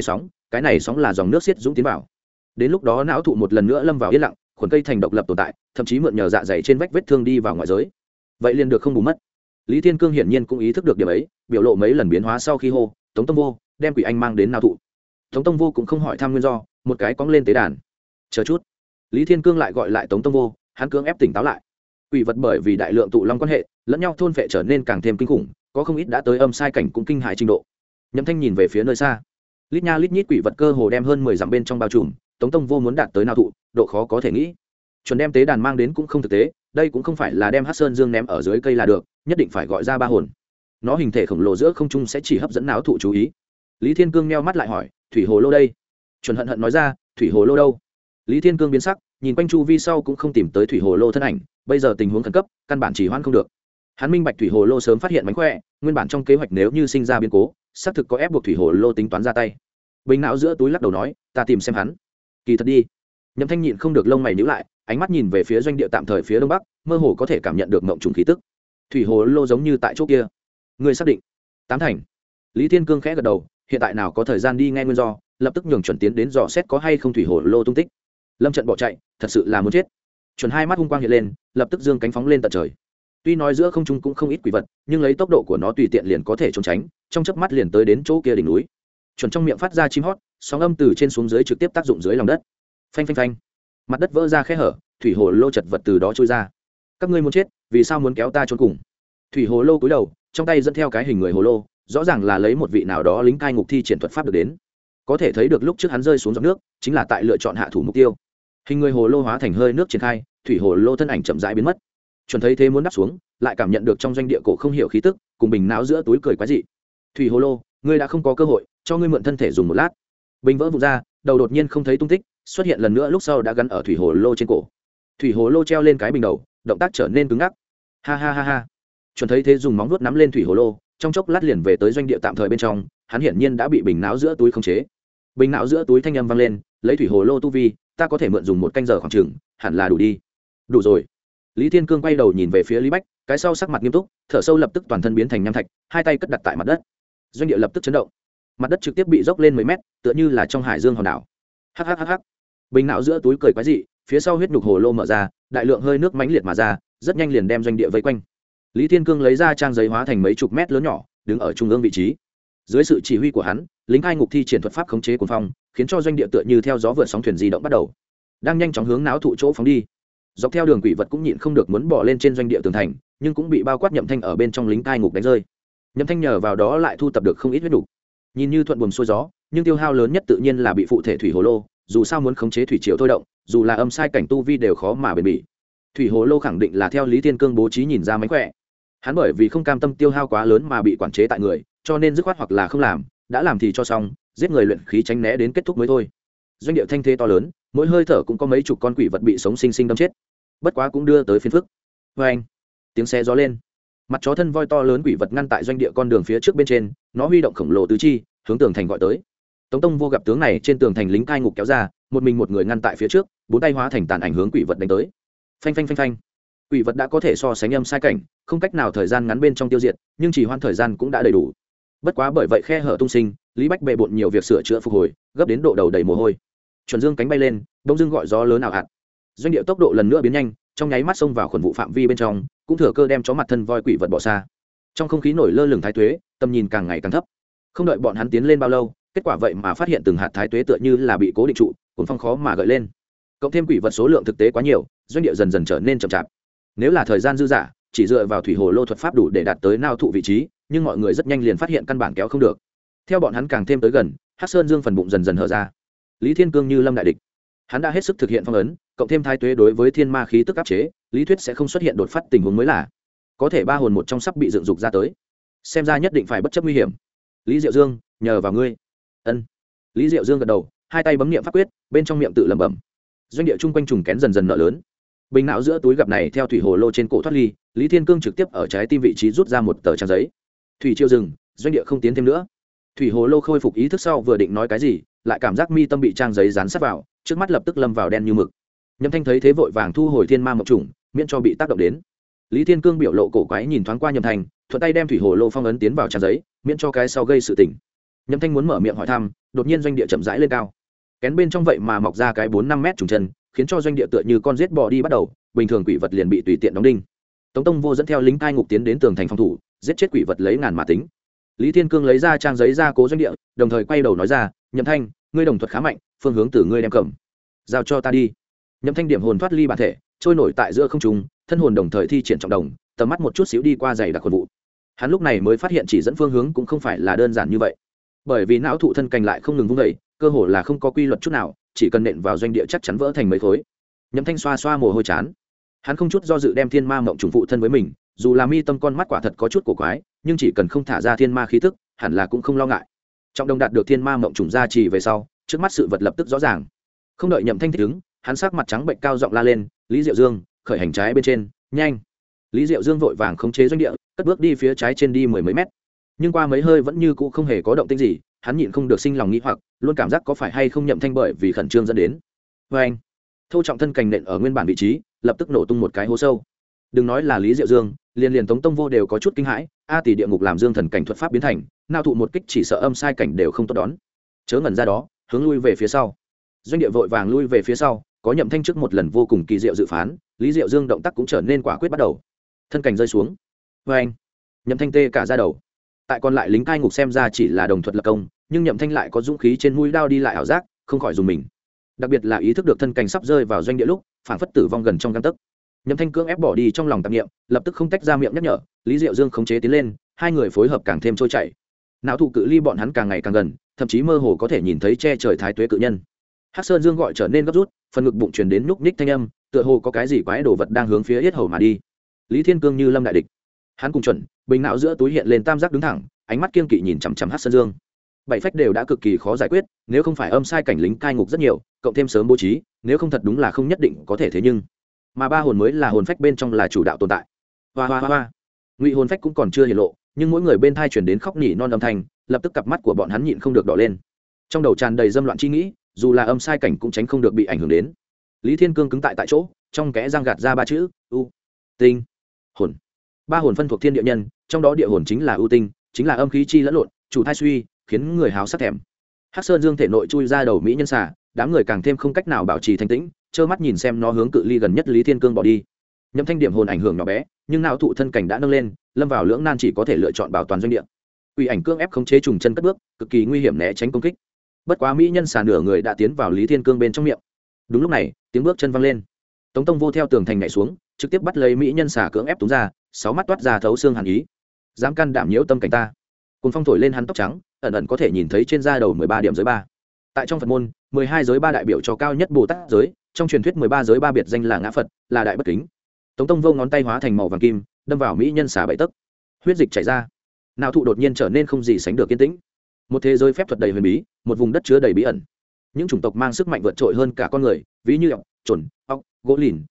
cái này sóng là dòng nước xiết dũng tiến vào. Đến lúc đó não thụ một lần nữa lâm vào yên lặng, khuẩn cây thành độc lập tồn tại, thậm chí mượn nhờ dạ dày trên vách vết thương đi vào ngoại giới. Vậy liền được không bù mất. Lý Thiên Cương hiển nhiên cũng ý thức được điểm ấy, biểu lộ mấy lần biến hóa sau khi hô, Tống Tông Vô, đem quỷ anh mang đến não thụ. Tống Tông Vô cũng không hỏi thăm nguyên do, một cái cóng lên tế đàn. Chờ chút. Lý Thiên Cương lại gọi lại Tống Tông Vô, hắn cưỡng ép tỉnh táo lại. Quỷ vật bởi vì đại lượng tụ long quan hệ, lẫn nhau thôn phệ trở nên càng thêm kinh khủng, có không ít đã tới âm sai cảnh cũng kinh hại trình độ. Nhậm Thanh nhìn về phía nơi xa, lít nha lít nhít quỷ vật cơ hồ đem hơn 10 dặm bên trong bao trùm. Tống Tông Vô muốn đạt tới nào thụ, độ khó có thể nghĩ. Chuẩn đem tế đàn mang đến cũng không thực tế, đây cũng không phải là đem Hắc Sơn Dương ném ở dưới cây là được, nhất định phải gọi ra 3 hồn. Nó hình thể khổng lồ giữa không trung sẽ chỉ hấp dẫn não thụ chú ý. Lý Thiên Cương nheo mắt lại hỏi, thủy hồ lô đây? Chuẩn hận hận nói ra, thủy hồ lô đâu? Lý Thiên Cương biến sắc, nhìn quanh chu vi sau cũng không tìm tới thủy hồ lô thân ảnh, bây giờ tình huống khẩn cấp, căn bản chỉ hoãn không được. Hắn minh bạch thủy hồ lô sớm phát hiện mánh khỏe, nguyên bản trong kế hoạch nếu như sinh ra biến cố, xác thực có ép buộc thủy hồ lô tính toán ra tay. Bình não giữa túi lắc đầu nói, ta tìm xem hắn. Kỳ thật đi. Nhậm Thanh nhịn không được lông mày nhíu lại, ánh mắt nhìn về phía doanh địa tạm thời phía đông bắc, mơ hồ có thể cảm nhận được ngộng trùng khí tức. Thủy hồ lô giống như tại chỗ kia. Ngươi xác định? Tám thành. Lý Thiên Cương khẽ gật đầu, hiện tại nào có thời gian đi nghe nguyên do, lập tức nhường chuẩn tiến đến dò xét có hay không thủy hồ lô tung tích. Lâm Trận bỏ chạy, thật sự là muốn chết. Chuẩn hai mắt hung quang hiện lên, lập tức dương cánh phóng lên tận trời. Tuy nói giữa không trung cũng không ít quỷ vật, nhưng lấy tốc độ của nó tùy tiện liền có thể trốn tránh, trong chớp mắt liền tới đến chỗ kia đỉnh núi. Chuẩn trong miệng phát ra chim hót, sóng âm từ trên xuống dưới trực tiếp tác dụng dưới lòng đất. Phanh phanh phanh, mặt đất vỡ ra khe hở, thủy hồ lô chật vật từ đó trôi ra. Các ngươi muốn chết, vì sao muốn kéo ta trốn cùng? Thủy hồ lô cúi đầu, trong tay dẫn theo cái hình người hồ lô, rõ ràng là lấy một vị nào đó lính cai ngục thi triển thuật pháp được đến. Có thể thấy được lúc trước hắn rơi xuống giọt nước, chính là tại lựa chọn hạ thủ mục tiêu. Hình người hồ lô hóa thành hơi nước triển khai, thủy hồ lô thân ảnh chậm rãi biến mất. Chuẩn thấy thế muốn đáp xuống, lại cảm nhận được trong doanh địa cổ không hiểu khí tức, cùng bình não giữa túi cười quái dị. Thủy hồ lô, ngươi đã không có cơ hội, cho ngươi mượn thân thể dùng một lát. Bình vỡ vụn ra, đầu đột nhiên không thấy tung tích, xuất hiện lần nữa lúc sau đã gắn ở thủy hồ lô trên cổ. Thủy hồ lô treo lên cái bình đầu, động tác trở nên cứng ngắc. Ha ha ha ha. Chuẩn thấy thế dùng móng vuốt nắm lên thủy hồ lô, trong chốc lát liền về tới doanh địa tạm thời bên trong, hắn hiển nhiên đã bị bình não giữa túi khống chế. Bình não giữa túi thanh âm vang lên, lấy thủy hồ lô tu vi, ta có thể mượn dùng 1 canh giờ khoảng chừng, hẳn là đủ đi. Đủ rồi. Lý Thiên Cương quay đầu nhìn về phía Lý Bách, cái sau sắc mặt nghiêm túc, thở sâu lập tức toàn thân biến thành nham thạch, hai tay cất đặt tại mặt đất. Doanh địa lập tức chấn động. Mặt đất trực tiếp bị dốc lên mấy mét, tựa như là trong hải dương hòn đảo. Hắc hắc hắc hắc. Bình não giữa túi cười quái dị, phía sau huyết nhục hồ lô mở ra, đại lượng hơi nước mãnh liệt mà ra, rất nhanh liền đem doanh địa vây quanh. Lý Thiên Cương lấy ra trang giấy hóa thành mấy chục mét lớn nhỏ, đứng ở trung ương vị trí. Dưới sự chỉ huy của hắn, lính cai ngục thi triển thuật pháp khống chế cuồng phong, khiến cho doanh địa tựa như theo gió vượt sóng thuyền di động bắt đầu, đang nhanh chóng hướng não thụ chỗ phóng đi. Dọc theo đường quỷ vật cũng nhịn không được muốn bỏ lên trên doanh địa tường thành, nhưng cũng bị bao quát Nhậm Thanh ở bên trong lính cai ngục đánh rơi. Nhậm Thanh nhờ vào đó lại thu tập được không ít huyết đủ. Nhìn như thuận buồm xuôi gió, nhưng tiêu hao lớn nhất tự nhiên là bị phụ thể thủy hồ lô, dù sao muốn khống chế thủy triều thôi động, dù là âm sai cảnh tu vi đều khó mà bền bỉ. Thủy hồ lô khẳng định là theo Lý Thiên Cương bố trí nhìn ra mánh khỏe. Hắn bởi vì không cam tâm tiêu hao quá lớn mà bị quản chế tại người, cho nên dứt khoát hoặc là không làm, đã làm thì cho xong, giết người luyện khí tránh né đến kết thúc mới thôi. Doanh địa thanh thế to lớn, mỗi hơi thở cũng có mấy chục con quỷ vật bị sống sinh sinh đâm chết. bất quá cũng đưa tới phiền phức. Vê anh, tiếng xe gió lên, mặt chó thân voi to lớn quỷ vật ngăn tại doanh địa con đường phía trước bên trên, nó huy động khổng lồ tứ chi hướng tường thành gọi tới. Tống Tông Vô gặp tướng này trên tường thành lính cai ngục kéo ra, một mình một người ngăn tại phía trước, bốn tay hóa thành tàn ảnh hướng quỷ vật đánh tới. Phanh phanh phanh phanh, quỷ vật đã có thể so sánh âm sai cảnh, không cách nào thời gian ngắn bên trong tiêu diệt, nhưng chỉ hoãn thời gian cũng đã đầy đủ. Bất quá bởi vậy khe hở tung sinh, Lý Bách bệ bội nhiều việc sửa chữa phục hồi, gấp đến độ đầu đầy mồ hôi. Chuẩn Dương cánh bay lên, đông dương gọi gió lớn ảo ạt. Doanh địa tốc độ lần nữa biến nhanh, trong nháy mắt xông vào khuẩn vụ phạm vi bên trong, cũng thừa cơ đem chó mặt thân voi quỷ vật bỏ xa. Trong không khí nổi lơ lửng thái tuế, tầm nhìn càng ngày càng thấp. Không đợi bọn hắn tiến lên bao lâu, kết quả vậy mà phát hiện từng hạt thái tuế tựa như là bị cố định trụ, cuốn phong khó mà gợi lên. Cộng thêm quỷ vật số lượng thực tế quá nhiều, doanh địa dần dần trở nên chậm chạp. Nếu là thời gian dư dả, chỉ dựa vào thủy hồ lô thuật pháp đủ để đạt tới nao thụ vị trí, nhưng mọi người rất nhanh liền phát hiện căn bản kéo không được. Theo bọn hắn càng thêm tới gần, Hắc Sơn Dương phần bụng dần dần hở ra. Lý Thiên Cương như lâm đại địch, hắn đã hết sức thực hiện phong ấn, cộng thêm thái tuế đối với thiên ma khí tức áp chế, lý thuyết sẽ không xuất hiện đột phát tình huống mới lạ. Có thể ba hồn một trong sắp bị dựng dục ra tới, xem ra nhất định phải bất chấp nguy hiểm. Lý Diệu Dương, nhờ vào ngươi. Ân. Lý Diệu Dương gật đầu, hai tay bấm niệm pháp quyết, bên trong miệng tự lẩm bẩm. Doanh địa chung quanh trùng kén dần dần nở lớn. Bình não giữa túi gặp này theo thủy hồ lô trên cổ thoát ly, Lý Thiên Cương trực tiếp ở trái tim vị trí rút ra một tờ trang giấy. Thủy chiêu dừng, doanh địa không tiến thêm nữa. Thủy hồ lô khôi phục ý thức sau vừa định nói cái gì, lại cảm giác mi tâm bị trang giấy dán sát vào, trước mắt lập tức lâm vào đen như mực. Nhâm Thanh thấy thế vội vàng thu hồi thiên ma mộc trùng, miễn cho bị tác động đến. Lý Thiên Cương biểu lộ cổ quái nhìn thoáng qua Nhâm Thanh, thuận tay đem thủy hồ lô phong ấn tiến vào trang giấy, miễn cho cái sau gây sự tình. Nhâm Thanh muốn mở miệng hỏi thăm, đột nhiên doanh địa chậm rãi lên cao. Kén bên trong vậy mà mọc ra cái 4-5 mét trùng chân, khiến cho doanh địa tựa như con rết bò đi bắt đầu, bình thường quỷ vật liền bị tùy tiện đóng đinh. Tống Tông Vô dẫn theo lính cai ngục tiến đến tường thành phòng thủ, giết chết quỷ vật lấy ngàn mà tính. Lý Thiên Cương lấy ra trang giấy ra cố doanh địa, đồng thời quay đầu nói ra, Nhậm Thanh, ngươi đồng thuật khá mạnh, phương hướng từ ngươi đem cầm, giao cho ta đi. Nhậm Thanh điểm hồn thoát ly bản thể, trôi nổi tại giữa không trung, thân hồn đồng thời thi triển trọng đồng, tầm mắt một chút xíu đi qua dày đặc khuẩn vụ. Hắn lúc này mới phát hiện chỉ dẫn phương hướng cũng không phải là đơn giản như vậy, bởi vì não thụ thân cành lại không ngừng vung dậy, cơ hồ là không có quy luật chút nào, chỉ cần nện vào doanh địa chắc chắn vỡ thành mấy khối. Nhậm Thanh xoa xoa mồ hôi chán, hắn không chút do dự đem thiên ma mộng trùng phụ thân với mình, dù là mi tâm con mắt quả thật có chút cổ quái, nhưng chỉ cần không thả ra thiên ma khí tức, hẳn là cũng không lo ngại. Trọng đồng đạt được thiên ma mộng trùng gia trì về sau, trước mắt sự vật lập tức rõ ràng. Không đợi Nhậm Thanh thích ứng, hắn sắc mặt trắng bệnh cao giọng la lên, Lý Diệu Dương, khởi hành trái bên trên, nhanh. Lý Diệu Dương vội vàng khống chế doanh địa, cất bước đi phía trái trên đi mười mấy mét, nhưng qua mấy hơi vẫn như cũ không hề có động tĩnh gì, hắn nhịn không được sinh lòng nghĩ hoặc, luôn cảm giác có phải hay không Nhậm Thanh bởi vì khẩn trương dẫn đến. Với anh, thô trọng thân cành nện ở nguyên bản vị trí, lập tức nổ tung một cái hố sâu. Đừng nói là Lý Diệu Dương, liền Tống Tông Vô đều có chút kinh hãi, a tỷ địa ngục làm dương thần cảnh thuật pháp biến thành, nào thụ một kích chỉ sợ âm sai cảnh đều không tốt đón. Chớ ngẩn ra đó, hướng lui về phía sau. Doanh địa vội vàng lui về phía sau, có Nhậm Thanh trước một lần vô cùng kỳ diệu dự phán, Lý Diệu Dương động tác cũng trở nên quả quyết bắt đầu. Thân cảnh rơi xuống. Với anh, Nhậm Thanh tê cả da đầu. Tại còn lại lính cai ngục xem ra chỉ là đồng thuật lập công, nhưng Nhậm Thanh lại có dũng khí trên mũi đao đi lại ảo giác, không khỏi dùng mình. Đặc biệt là ý thức được thân cảnh sắp rơi vào doanh địa lúc, phảng phất tử vong gần trong gang tấc. Nhậm Thanh cưỡng ép bỏ đi trong lòng tạp niệm, lập tức không tách ra miệng nhắc nhở, Lý Diệu Dương khống chế tiến lên, hai người phối hợp càng thêm trôi chảy. Não thụ cự ly bọn hắn càng ngày càng gần, thậm chí mơ hồ có thể nhìn thấy che trời thái tuế cự nhân. Hắc Sơn Dương gọi trở nên gấp rút, phần ngực bụng truyền đến nhúc nhích thanh âm, tựa hồ có cái gì quái đồ vật đang hướng phía yết hầu mà đi. Lý Thiên Cương như lâm đại địch, hắn cùng chuẩn, bình não giữa túi hiện lên tam giác đứng thẳng, ánh mắt kiên kỵ nhìn chằm chằm Hắc Sơn Dương. Bảy phách đều đã cực kỳ khó giải quyết, nếu không phải âm sai cảnh lính cai ngục rất nhiều, cộng thêm sớm bố trí, nếu không thật đúng là không nhất định có thể thế nhưng mà ba hồn mới là hồn phách bên trong là chủ đạo tồn tại. Hoa hoa hoa, ngụy hồn phách cũng còn chưa hiển lộ, nhưng mỗi người bên thai chuyển đến khóc nỉ non âm thanh, lập tức cặp mắt của bọn hắn nhịn không được đỏ lên, trong đầu tràn đầy dâm loạn chi nghĩ, dù là âm sai cảnh cũng tránh không được bị ảnh hưởng đến. Lý Thiên Cương cứng tại chỗ, trong kẽ răng gạt ra ba chữ u tinh hồn. Ba hồn phân thuộc thiên địa nhân, trong đó địa hồn chính là ưu tinh, chính là âm khí chi lẫn lộn, chủ thai suy, khiến người háo sắc thèm. Hắc Sơn Dương thể nội chui ra đầu mỹ nhân xà, đám người càng thêm không cách nào bảo trì thanh tĩnh, trơ mắt nhìn xem nó hướng cự ly gần nhất Lý Thiên Cương bỏ đi. Nhậm Thanh điểm hồn ảnh hưởng nhỏ bé, nhưng não thụ thân cảnh đã nâng lên, lâm vào lưỡng nan chỉ có thể lựa chọn bảo toàn doanh địa. Quỷ ảnh cương ép khống chế trùng chân cất bước, cực kỳ nguy hiểm né tránh công kích. Bất quá mỹ nhân xà nửa người đã tiến vào Lý Thiên Cương bên trong miệng. Đúng lúc này, tiếng bước chân văng lên. Tống Tông Vô theo tường thành nhảy xuống, trực tiếp bắt lấy mỹ nhân xà cưỡng ép túm ra, sáu mắt toát ra thấu xương hàn ý. Dám can đảm nhiễu tâm cảnh ta. Cùng phong thổi lên hắn tóc trắng, ẩn ẩn có thể nhìn thấy trên da đầu 13 điểm giới ba. Tại trong Phật môn, 12 giới ba đại biểu cho cao nhất Bồ Tát giới, trong truyền thuyết 13 giới ba biệt danh là ngã Phật, là đại bất kính. Tống Tông Vô ngón tay hóa thành màu vàng kim, đâm vào mỹ nhân xà bảy tấc. Huyết dịch chảy ra. Não thụ đột nhiên trở nên không gì sánh được yên tĩnh. Một thế giới phép thuật đầy huyền bí, một vùng đất chứa đầy bí ẩn. Những chủng tộc mang sức mạnh vượt trội hơn cả con người, ví như ọc, trồn, ọc, gỗ lìn,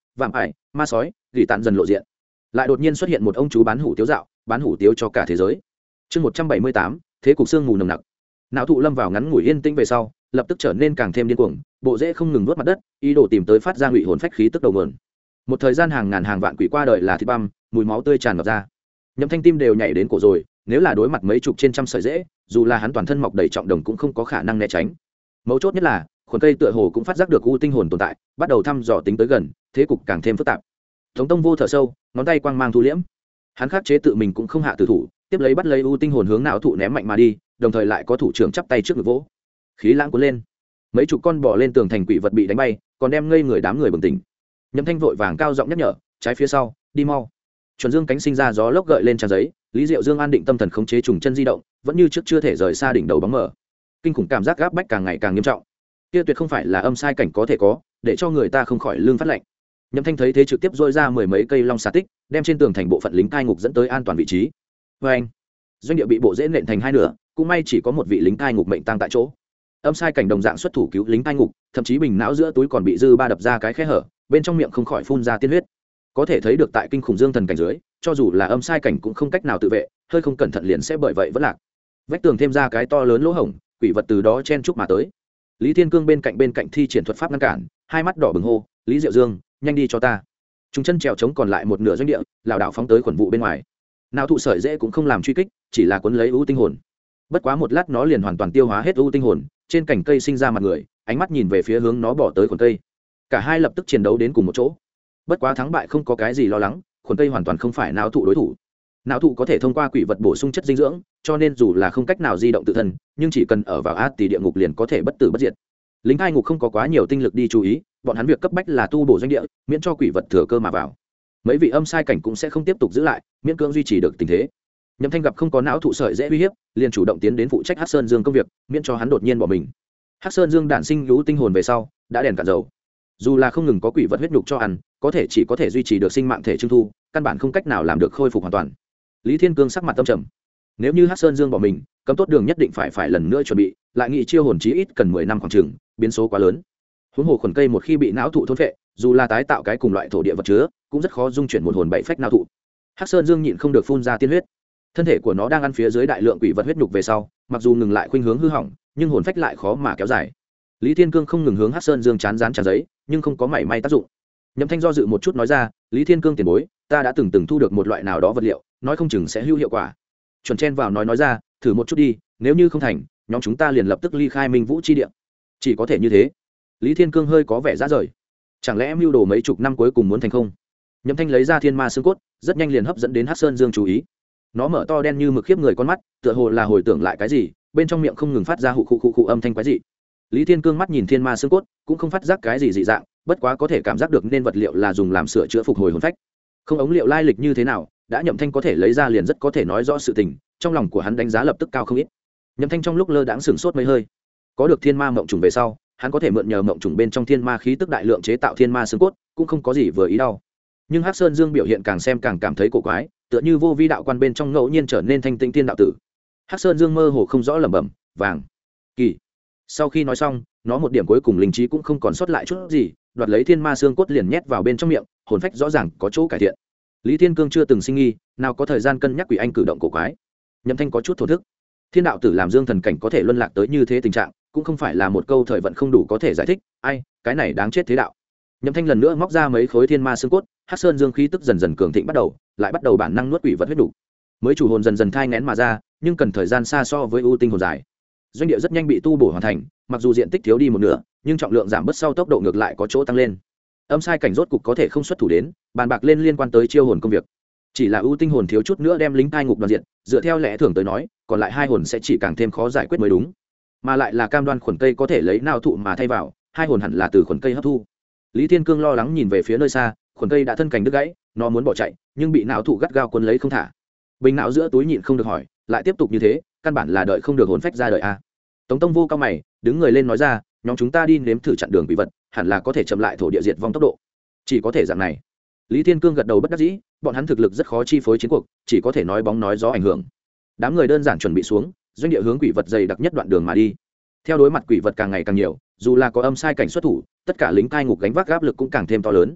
vạm ải ma sói gỉ tàn dần lộ diện. Lại đột nhiên xuất hiện một ông chú bán hủ tiếu dạo, bán hủ tiếu cho cả thế giới. Chương 178, thế cục xương mù nồng nặc. Não thụ lâm vào ngắn ngủi yên tĩnh về sau, lập tức trở nên càng thêm điên cuồng, bộ rễ không ngừng nuốt mặt đất, ý đồ tìm tới phát ra ngụy hồn phách khí tức đầu nguồn. Một thời gian hàng ngàn hàng vạn quỷ qua đời là thịt băm, mùi máu tươi tràn ngập ra. Nhậm Thanh tim đều nhảy đến cổ rồi, nếu là đối mặt mấy chục trên trăm sợi rễ, dù là hắn toàn thân mọc đầy trọng đồng cũng không có khả năng né tránh. Mấu chốt nhất là, khuẩn cây tựa hồ cũng phát giác được u tinh hồn tồn tại, bắt đầu thăm dò tính tới gần, thế cục càng thêm phức tạp. Tống Tông Vô thở sâu, ngón tay quang mang thu liễm. Hắn khắc chế tự mình cũng không hạ tử thủ, tiếp lấy bắt lấy u tinh hồn hướng não thụ ném mạnh mà đi, đồng thời lại có thủ trưởng chắp tay trước ngực vỗ. Khí lãng cuốn lên, mấy chục con bò lên tường thành quỷ vật bị đánh bay, còn đem ngây người đám người bừng tỉnh. Nhậm Thanh vội vàng cao giọng nhắc nhở, trái phía sau, đi mau. Chuẩn Dương cánh sinh ra gió lốc gợi lên trang giấy, Lý Diệu Dương an định tâm thần khống chế trùng chân di động, vẫn như trước chưa thể rời xa đỉnh đầu bóng mờ. Kinh khủng cảm giác gáp bách càng ngày càng nghiêm trọng. Kia tuyệt không phải là âm sai cảnh có thể có, để cho người ta không khỏi lương phát lạnh. Nhậm Thanh thấy thế trực tiếp dôi ra mười mấy cây long xà tích, đem trên tường thành bộ phận lính cai ngục dẫn tới an toàn vị trí. Và anh, doanh địa bị bộ dễ nện thành hai nửa, cũng may chỉ có một vị lính cai ngục mệnh tang tại chỗ. Âm sai cảnh đồng dạng xuất thủ cứu lính cai ngục, thậm chí bình não giữa túi còn bị dư ba đập ra cái khe hở, bên trong miệng không khỏi phun ra tiên huyết. Có thể thấy được tại kinh khủng dương thần cảnh dưới, cho dù là âm sai cảnh cũng không cách nào tự vệ, hơi không cẩn thận liền sẽ bởi vậy vẫn lạc. Vách tường thêm ra cái to lớn lỗ hổng, quỷ vật từ đó chen chúc mà tới. Lý Thiên Cương bên cạnh thi triển thuật pháp ngăn cản, hai mắt đỏ bừng hô, Lý Diệu Dương, nhanh đi cho ta. Chúng chân trèo chống còn lại một nửa doanh địa, lảo đảo phóng tới khuẩn vụ bên ngoài. Nào thụ sợi dễ cũng không làm truy kích, chỉ là cuốn lấy ưu tinh hồn. Bất quá một lát nó liền hoàn toàn tiêu hóa hết ưu tinh hồn, trên cành cây sinh ra mặt người, ánh mắt nhìn về phía hướng nó bỏ tới khuẩn cây. Cả hai lập tức chiến đấu đến cùng một chỗ. Bất quá thắng bại không có cái gì lo lắng, khuẩn cây hoàn toàn không phải não thụ đối thủ. Não thụ có thể thông qua quỷ vật bổ sung chất dinh dưỡng, cho nên dù là không cách nào di động tự thân, nhưng chỉ cần ở vào át thì địa ngục liền có thể bất tử bất diệt. Lính hai ngục không có quá nhiều tinh lực đi chú ý, bọn hắn việc cấp bách là tu bổ doanh địa, miễn cho quỷ vật thừa cơ mà vào. Mấy vị âm sai cảnh cũng sẽ không tiếp tục giữ lại, miễn cưỡng duy trì được tình thế. Nhậm Thanh gặp không có não thụ sợi dễ uy hiếp, liền chủ động tiến đến phụ trách Hắc Sơn Dương công việc, miễn cho hắn đột nhiên bỏ mình. Hắc Sơn Dương đản sinh lũ tinh hồn về sau, đã đèn cạn dầu. Dù là không ngừng có quỷ vật huyết nhục cho ăn, chỉ có thể duy trì được sinh mạng thể trưng thu, căn bản không cách nào làm được khôi phục hoàn toàn. Lý Thiên Cương sắc mặt tâm trầm. Nếu như Hắc Sơn Dương bỏ mình, cấm tốt đường nhất định phải lần nữa chuẩn bị, lại nghị chiêu hồn chí ít cần 10 năm khoảng chừng, biến số quá lớn. Huống hồ khuẩn cây một khi bị não thụ thôn phệ, dù là tái tạo cái cùng loại thổ địa vật chứa, cũng rất khó dung chuyển một hồn bảy phách não thụ. Hắc Sơn Dương nhịn không được phun ra tiên huyết. Thân thể của nó đang ăn phía dưới đại lượng quỷ vật huyết nhục về sau, mặc dù ngừng lại khuynh hướng hư hỏng, nhưng hồn phách lại khó mà kéo dài. Lý Thiên Cương không ngừng hướng Hắc Sơn Dương chán dán tràn giấy, nhưng không có mảy may tác dụng. Nhậm Thanh do dự một chút nói ra, Lý Thiên Cương tiền bối, ta đã từng thu được một loại nào đó vật liệu, nói không chừng sẽ hữu hiệu quả. Chuẩn chen vào nói ra, thử một chút đi, nếu như không thành, nhóm chúng ta liền lập tức ly khai Minh Vũ chi địa. Chỉ có thể như thế. Lý Thiên Cương hơi có vẻ ra rời. Chẳng lẽ mưu đồ mấy chục năm cuối cùng muốn thành không? Nhậm Thanh lấy ra thiên ma xương cốt, rất nhanh liền hấp dẫn đến Hắc Sơn Dương chú ý. Nó mở to đen như mực khiếp người con mắt, tựa hồ là hồi tưởng lại cái gì, bên trong miệng không ngừng phát ra hụ khụ âm thanh quái dị. Lý Thiên Cương mắt nhìn thiên ma xương cốt, cũng không phát giác cái gì dị dạng, bất quá có thể cảm giác được nên vật liệu là dùng làm sửa chữa phục hồi hồn phách. Không ống liệu lai lịch như thế nào, đã Nhậm Thanh có thể lấy ra liền rất có thể nói rõ sự tình, trong lòng của hắn đánh giá lập tức cao không ít. Nhậm Thanh trong lúc lơ đãng sửng sốt mấy hơi. Có được thiên ma mộng trùng về sau, hắn có thể mượn nhờ mộng trùng bên trong thiên ma khí tức đại lượng chế tạo thiên ma xương cốt, cũng không có gì vừa ý đâu. Nhưng Hắc Sơn Dương biểu hiện càng xem càng cảm thấy cổ quái, tựa như vô vi đạo quan bên trong ngẫu nhiên trở nên thanh tĩnh thiên đạo tử. Hắc Sơn Dương mơ hồ không rõ lẩm bẩm, vàng, kỳ. Sau khi nói xong, nó một điểm cuối cùng linh trí cũng không còn sót lại chút gì, đoạt lấy thiên ma xương cốt liền nhét vào bên trong miệng, hồn phách rõ ràng có chỗ cải thiện. Lý Thiên Cương chưa từng sinh nghi, nào có thời gian cân nhắc quỷ anh cử động cổ quái. Nhậm Thanh có chút thổ thức. Thiên đạo tử làm dương thần cảnh có thể luân lạc tới như thế tình trạng, cũng không phải là một câu thời vận không đủ có thể giải thích, ai, cái này đáng chết thế đạo. Nhậm Thanh lần nữa móc ra mấy khối thiên ma xương cốt, Hắc Sơn Dương khí tức dần dần cường thịnh lại bắt đầu bản năng nuốt quỷ vật huyết đủ. Mới chủ hồn dần dần thai nghén mà ra, nhưng cần thời gian xa so với ưu tinh hồn dài. Doanh địa rất nhanh bị tu bổ hoàn thành, mặc dù diện tích thiếu đi một nửa, nhưng trọng lượng giảm bớt sau tốc độ ngược lại có chỗ tăng lên. Âm sai cảnh rốt cục có thể không xuất thủ đến, bàn bạc lên liên quan tới chiêu hồn công việc. Chỉ là ưu tinh hồn thiếu chút nữa đem lính cai ngục đoàn diện, dựa theo lẽ thường tới nói, còn lại hai hồn sẽ chỉ càng thêm khó giải quyết mới đúng. Mà lại là cam đoan khuẩn cây có thể lấy nào thụ mà thay vào, hai hồn hẳn là từ khuẩn cây hấp thu. Lý Thiên Cương lo lắng nhìn về phía nơi xa, khuẩn cây đã thân cành đứt gãy, nó muốn bỏ chạy, nhưng bị não thụ gắt gao cuốn lấy không thả. Bình não giữa túi nhịn không được hỏi, lại tiếp tục như thế, căn bản là đợi không được hồn phách ra đời a. Tống Tông Vô cao mày, đứng người lên nói ra, nhóm chúng ta đi nếm thử chặn đường quỷ vật, hẳn là có thể chậm lại thổ địa diệt vong tốc độ. Chỉ có thể dạng này. Lý Thiên Cương gật đầu bất đắc dĩ, bọn hắn thực lực rất khó chi phối chiến cuộc, chỉ có thể nói bóng nói gió ảnh hưởng. Đám người đơn giản chuẩn bị xuống, doanh địa hướng quỷ vật dày đặc nhất đoạn đường mà đi. Theo đối mặt quỷ vật càng ngày càng nhiều, dù là có âm sai cảnh xuất thủ, tất cả lính cai ngục gánh vác áp lực cũng càng thêm to lớn.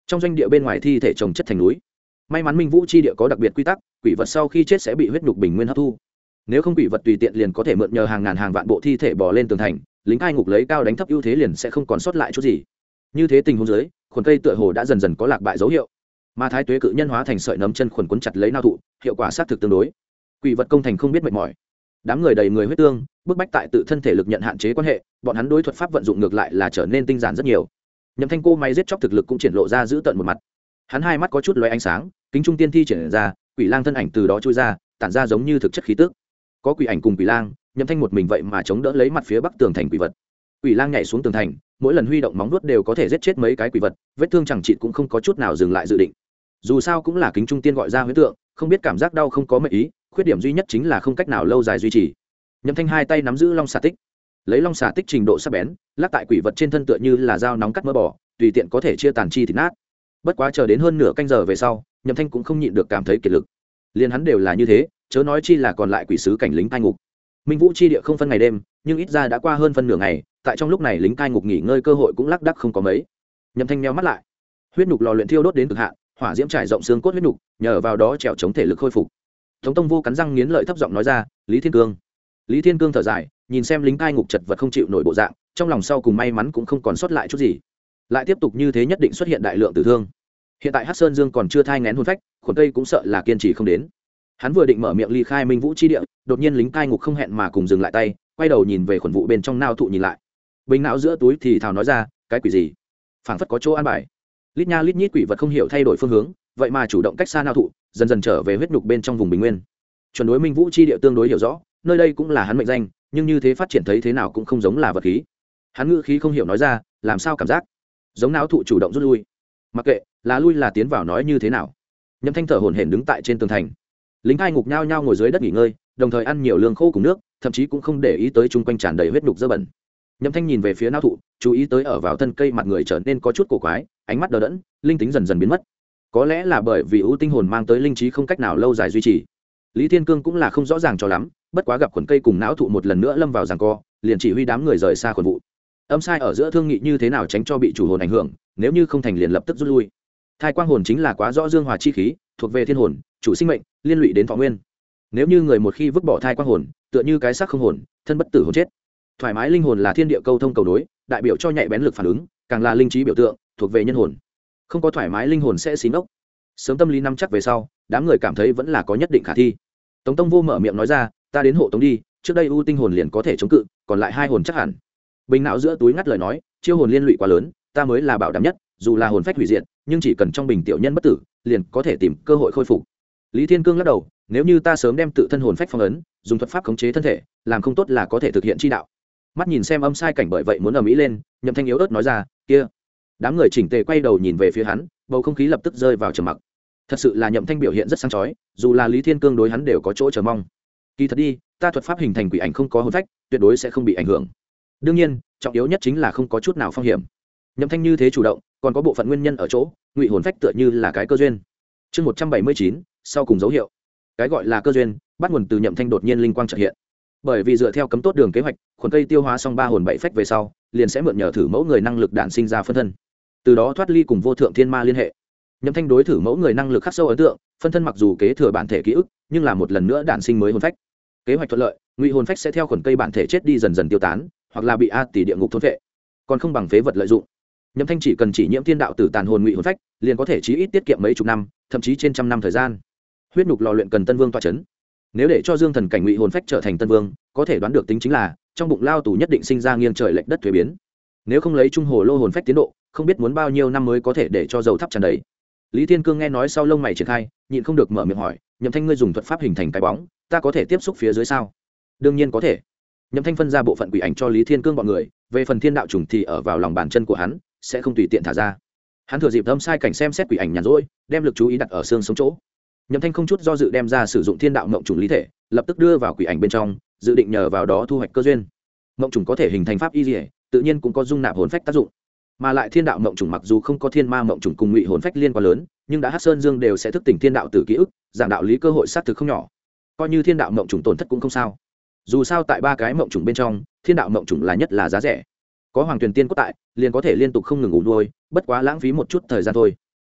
trong doanh địa bên ngoài thi thể trồng chất thành núi. May mắn Minh Vũ chi địa có đặc biệt quy tắc, quỷ vật sau khi chết sẽ bị huyết nhục bình nguyên hấp thu. Nếu không quỷ vật tùy tiện liền có thể mượn nhờ hàng ngàn hàng vạn bộ thi thể bò lên tường thành, lính cai ngục lấy cao đánh thấp ưu thế liền sẽ không còn sót lại chút gì. Như thế tình huống dưới, khuẩn cây tựa hồ đã dần dần có lạc bại dấu hiệu. Mà Thái Tuế cự nhân hóa thành sợi nấm chân khuẩn quấn chặt lấy nao thụ, hiệu quả sát thực tương đối. Quỷ vật công thành không biết mệt mỏi. Đám người đầy người huyết tương, bức bách tại tự thân thể lực nhận hạn chế quan hệ, bọn hắn đối thuật pháp vận dụng ngược lại là trở nên tinh giản rất nhiều. Nhậm Thanh cô máy giết chóc thực lực cũng triển lộ ra giữ tận một mặt. Hắn hai mắt có chút lóe ánh sáng, kính trung tiên thi triển ra, quỷ lang thân ảnh từ đó chui ra, tản ra giống như thực chất khí tức. Có quỷ ảnh cùng quỷ lang, Nhậm Thanh một mình vậy mà chống đỡ lấy mặt phía bắc tường thành quỷ vật. Quỷ lang nhảy xuống tường thành, mỗi lần huy động móng vuốt đều có thể giết chết mấy cái quỷ vật, vết thương chẳng trị cũng không có chút nào dừng lại dự định. Dù sao cũng là kính trung tiên gọi ra huyết tượng, không biết cảm giác đau không có mệnh ý, khuyết điểm duy nhất chính là không cách nào lâu dài duy trì. Nhậm Thanh hai tay nắm giữ long xà tích, lấy long xà tích trình độ sắc bén, lắc tại quỷ vật trên thân tựa như là dao nóng cắt mỡ bò, tùy tiện có thể chia tàn chi thịt nát. Bất quá chờ đến hơn nửa canh giờ về sau, Nhậm Thanh cũng không nhịn được cảm thấy kiệt lực. Liên hắn đều là như thế, chớ nói chi là còn lại quỷ sứ cảnh lính cai ngục. Minh Vũ chi địa không phân ngày đêm, nhưng ít ra đã qua hơn phân nửa ngày, tại trong lúc này lính cai ngục nghỉ ngơi cơ hội cũng lác đác không có mấy. Nhậm Thanh nheo mắt lại, huyết nhục lò luyện thiêu đốt đến cực hạn, hỏa diễm trải rộng xương cốt huyết nhục, nhờ vào đó trèo chống thể lực khôi phục. Tống Tông Vô cắn răng nghiến lợi thấp giọng nói ra, Lý Thiên Cương. Lý Thiên Cương thở dài, nhìn xem lính cai ngục chật vật không chịu nổi bộ dạng, trong lòng sau cùng may mắn cũng không còn sót lại chút gì. Lại tiếp tục như thế nhất định xuất hiện đại lượng tử thương. Hiện tại Hắc Sơn Dương còn chưa thai nghén hồn phách, khuẩn cây cũng sợ là kiên trì không đến. Hắn vừa định mở miệng ly khai Minh Vũ chi địa, đột nhiên lính cai ngục không hẹn mà cùng dừng lại tay, quay đầu nhìn về khuẩn vụ bên trong nao thụ nhìn lại. Bình não giữa túi thì thào nói ra, cái quỷ gì? Phảng phất có chỗ an bài. Lít nha lít nhít quỷ vật không hiểu thay đổi phương hướng, vậy mà chủ động cách xa nao thụ, dần dần trở về huyết nhục bên trong vùng bình nguyên. Chuẩn đối Minh Vũ chi địa tương đối hiểu rõ, nơi đây cũng là hắn mệnh danh, nhưng như thế phát triển thấy thế nào cũng không giống là vật khí. Hắn ngữ khí không hiểu nói ra, làm sao cảm giác giống não thụ chủ động rút lui. Mặc kệ là lui là tiến vào nói như thế nào. Nhậm Thanh thở hổn hển đứng tại trên tường thành. Lính cai ngục nhao nhao ngồi dưới đất nghỉ ngơi, đồng thời ăn nhiều lương khô cùng nước, thậm chí cũng không để ý tới chung quanh tràn đầy huyết nhục dơ bẩn. Nhậm Thanh nhìn về phía não thụ, chú ý tới ở vào thân cây mặt người trở nên có chút cổ quái, ánh mắt đờ đẫn, linh tính dần dần biến mất. Có lẽ là bởi vì ưu tinh hồn mang tới linh trí không cách nào lâu dài duy trì. Lý Thiên Cương cũng là không rõ ràng cho lắm, bất quá gặp khuẩn cây cùng não thụ một lần nữa lâm vào giằng co, liền chỉ huy đám người rời xa khuẩn vụ. Âm sai ở giữa thương nghị như thế nào tránh cho bị chủ hồn ảnh hưởng, nếu như không thành liền lập tức rút lui. Thai quang hồn chính là quá rõ dương hòa chi khí, thuộc về thiên hồn, chủ sinh mệnh, liên lụy đến thọ nguyên. Nếu như người một khi vứt bỏ thai quang hồn, tựa như cái xác không hồn, thân bất tử hồn chết. Thoải mái linh hồn là thiên địa câu thông cầu đối, đại biểu cho nhạy bén lực phản ứng, càng là linh trí biểu tượng, thuộc về nhân hồn. Không có thoải mái linh hồn sẽ xí ngốc. Sớm tâm lý nắm chắc về sau, đám người cảm thấy vẫn là có nhất định khả thi. Tống Tông Vô mở miệng nói ra, ta đến hộ tống đi, trước đây ưu tinh hồn liền có thể chống cự, còn lại hai hồn chắc hẳn. Bình não giữa túi ngắt lời nói, chiêu hồn liên lụy quá lớn, ta mới là bảo đảm nhất, dù là hồn phách hủy diệt, nhưng chỉ cần trong bình tiểu nhân bất tử, liền có thể tìm cơ hội khôi phục. Lý Thiên Cương lắc đầu, nếu như ta sớm đem tự thân hồn phách phong ấn, dùng thuật pháp khống chế thân thể, làm không tốt là có thể thực hiện chi đạo. Mắt nhìn xem âm sai cảnh bởi vậy muốn ầm ĩ lên, Nhậm Thanh yếu ớt nói ra, kia. Đám người chỉnh tề quay đầu nhìn về phía hắn, bầu không khí lập tức rơi vào trầm mặc. Thật sự là Nhậm Thanh biểu hiện rất sáng chói, dù là Lý Thiên Cương đối hắn đều có chỗ chờ mong. Kỳ thật đi, ta thuật pháp hình thành quỷ ảnh không có hồn phách, tuyệt đối sẽ không bị ảnh hưởng. Đương nhiên, trọng yếu nhất chính là không có chút nào phong hiểm. Nhậm Thanh như thế chủ động, còn có bộ phận nguyên nhân ở chỗ, ngụy hồn phách tựa như là cái cơ duyên. Chương 179, sau cùng dấu hiệu. Cái gọi là cơ duyên, bắt nguồn từ Nhậm Thanh đột nhiên linh quang chợt hiện. Bởi vì dựa theo cấm tốt đường kế hoạch, khuẩn cây tiêu hóa xong 3 hồn 7 phách về sau, liền sẽ mượn nhờ thử mẫu người năng lực đạn sinh ra phân thân. Từ đó thoát ly cùng vô thượng thiên ma liên hệ. Nhậm Thanh đối thử mẫu người năng lực khắc sâu ấn tượng, phân thân mặc dù kế thừa bản thể ký ức, nhưng là một lần nữa đản sinh mới hồn phách. Kế hoạch thuận lợi, ngụy hồn phách sẽ theo khuẩn cây bản thể chết đi dần dần tiêu tán, hoặc là bị a tỷ địa ngục thôn phệ, còn không bằng phế vật lợi dụng. Nhậm Thanh chỉ cần chỉ nhiễm thiên đạo tử tàn hồn ngụy hồn phách, liền có thể chí ít tiết kiệm mấy chục năm, thậm chí trên trăm năm thời gian. Huyết nhục lò luyện cần tân vương tọa chấn. Nếu để cho dương thần cảnh ngụy hồn phách trở thành tân vương, có thể đoán được tính chính là trong bụng lao tù nhất định sinh ra nghiêng trời lệch đất thuế biến. Nếu không lấy trung hồ lô hồn phách tiến độ, không biết muốn bao nhiêu năm mới có thể để cho dầu thắp tràn đầy. Lý Thiên Cương nghe nói sau lông mày triển khai, nhịn không được mở miệng hỏi, Nhậm Thanh ngươi dùng thuật pháp hình thành cái bóng, ta có thể tiếp xúc phía dưới sao? Đương nhiên có thể. Nhậm Thanh phân ra bộ phận quỷ ảnh cho Lý Thiên Cương bọn người, về phần thiên đạo trùng thì ở vào lòng bàn chân của hắn, sẽ không tùy tiện thả ra. Hắn thừa dịp âm sai cảnh xem xét quỷ ảnh nhàn rỗi, đem lực chú ý đặt ở xương sống chỗ. Nhậm Thanh không chút do dự đem ra sử dụng thiên đạo mộng trùng lý thể, lập tức đưa vào quỷ ảnh bên trong, dự định nhờ vào đó thu hoạch cơ duyên. Mộng trùng có thể hình thành pháp y liễu, tự nhiên cũng có dung nạp hồn phách tác dụng. Mà lại thiên đạo mộng trùng mặc dù không có thiên ma mộng trùng cùng ngụy hồn phách liên quan lớn, nhưng đã Hắc Sơn Dương đều sẽ thức tỉnh thiên đạo tử ký ức, giảng đạo lý cơ hội xác thực không nhỏ. Coi như thiên đạo mộng trùng tổn thất cũng không sao. Dù sao tại 3 cái mộng trùng bên trong, thiên đạo mộng trùng là nhất là giá rẻ. Có Hoàng Tuyền Tiên cốt tại, liền có thể liên tục không ngừng ngủ nuôi, bất quá lãng phí một chút thời gian thôi.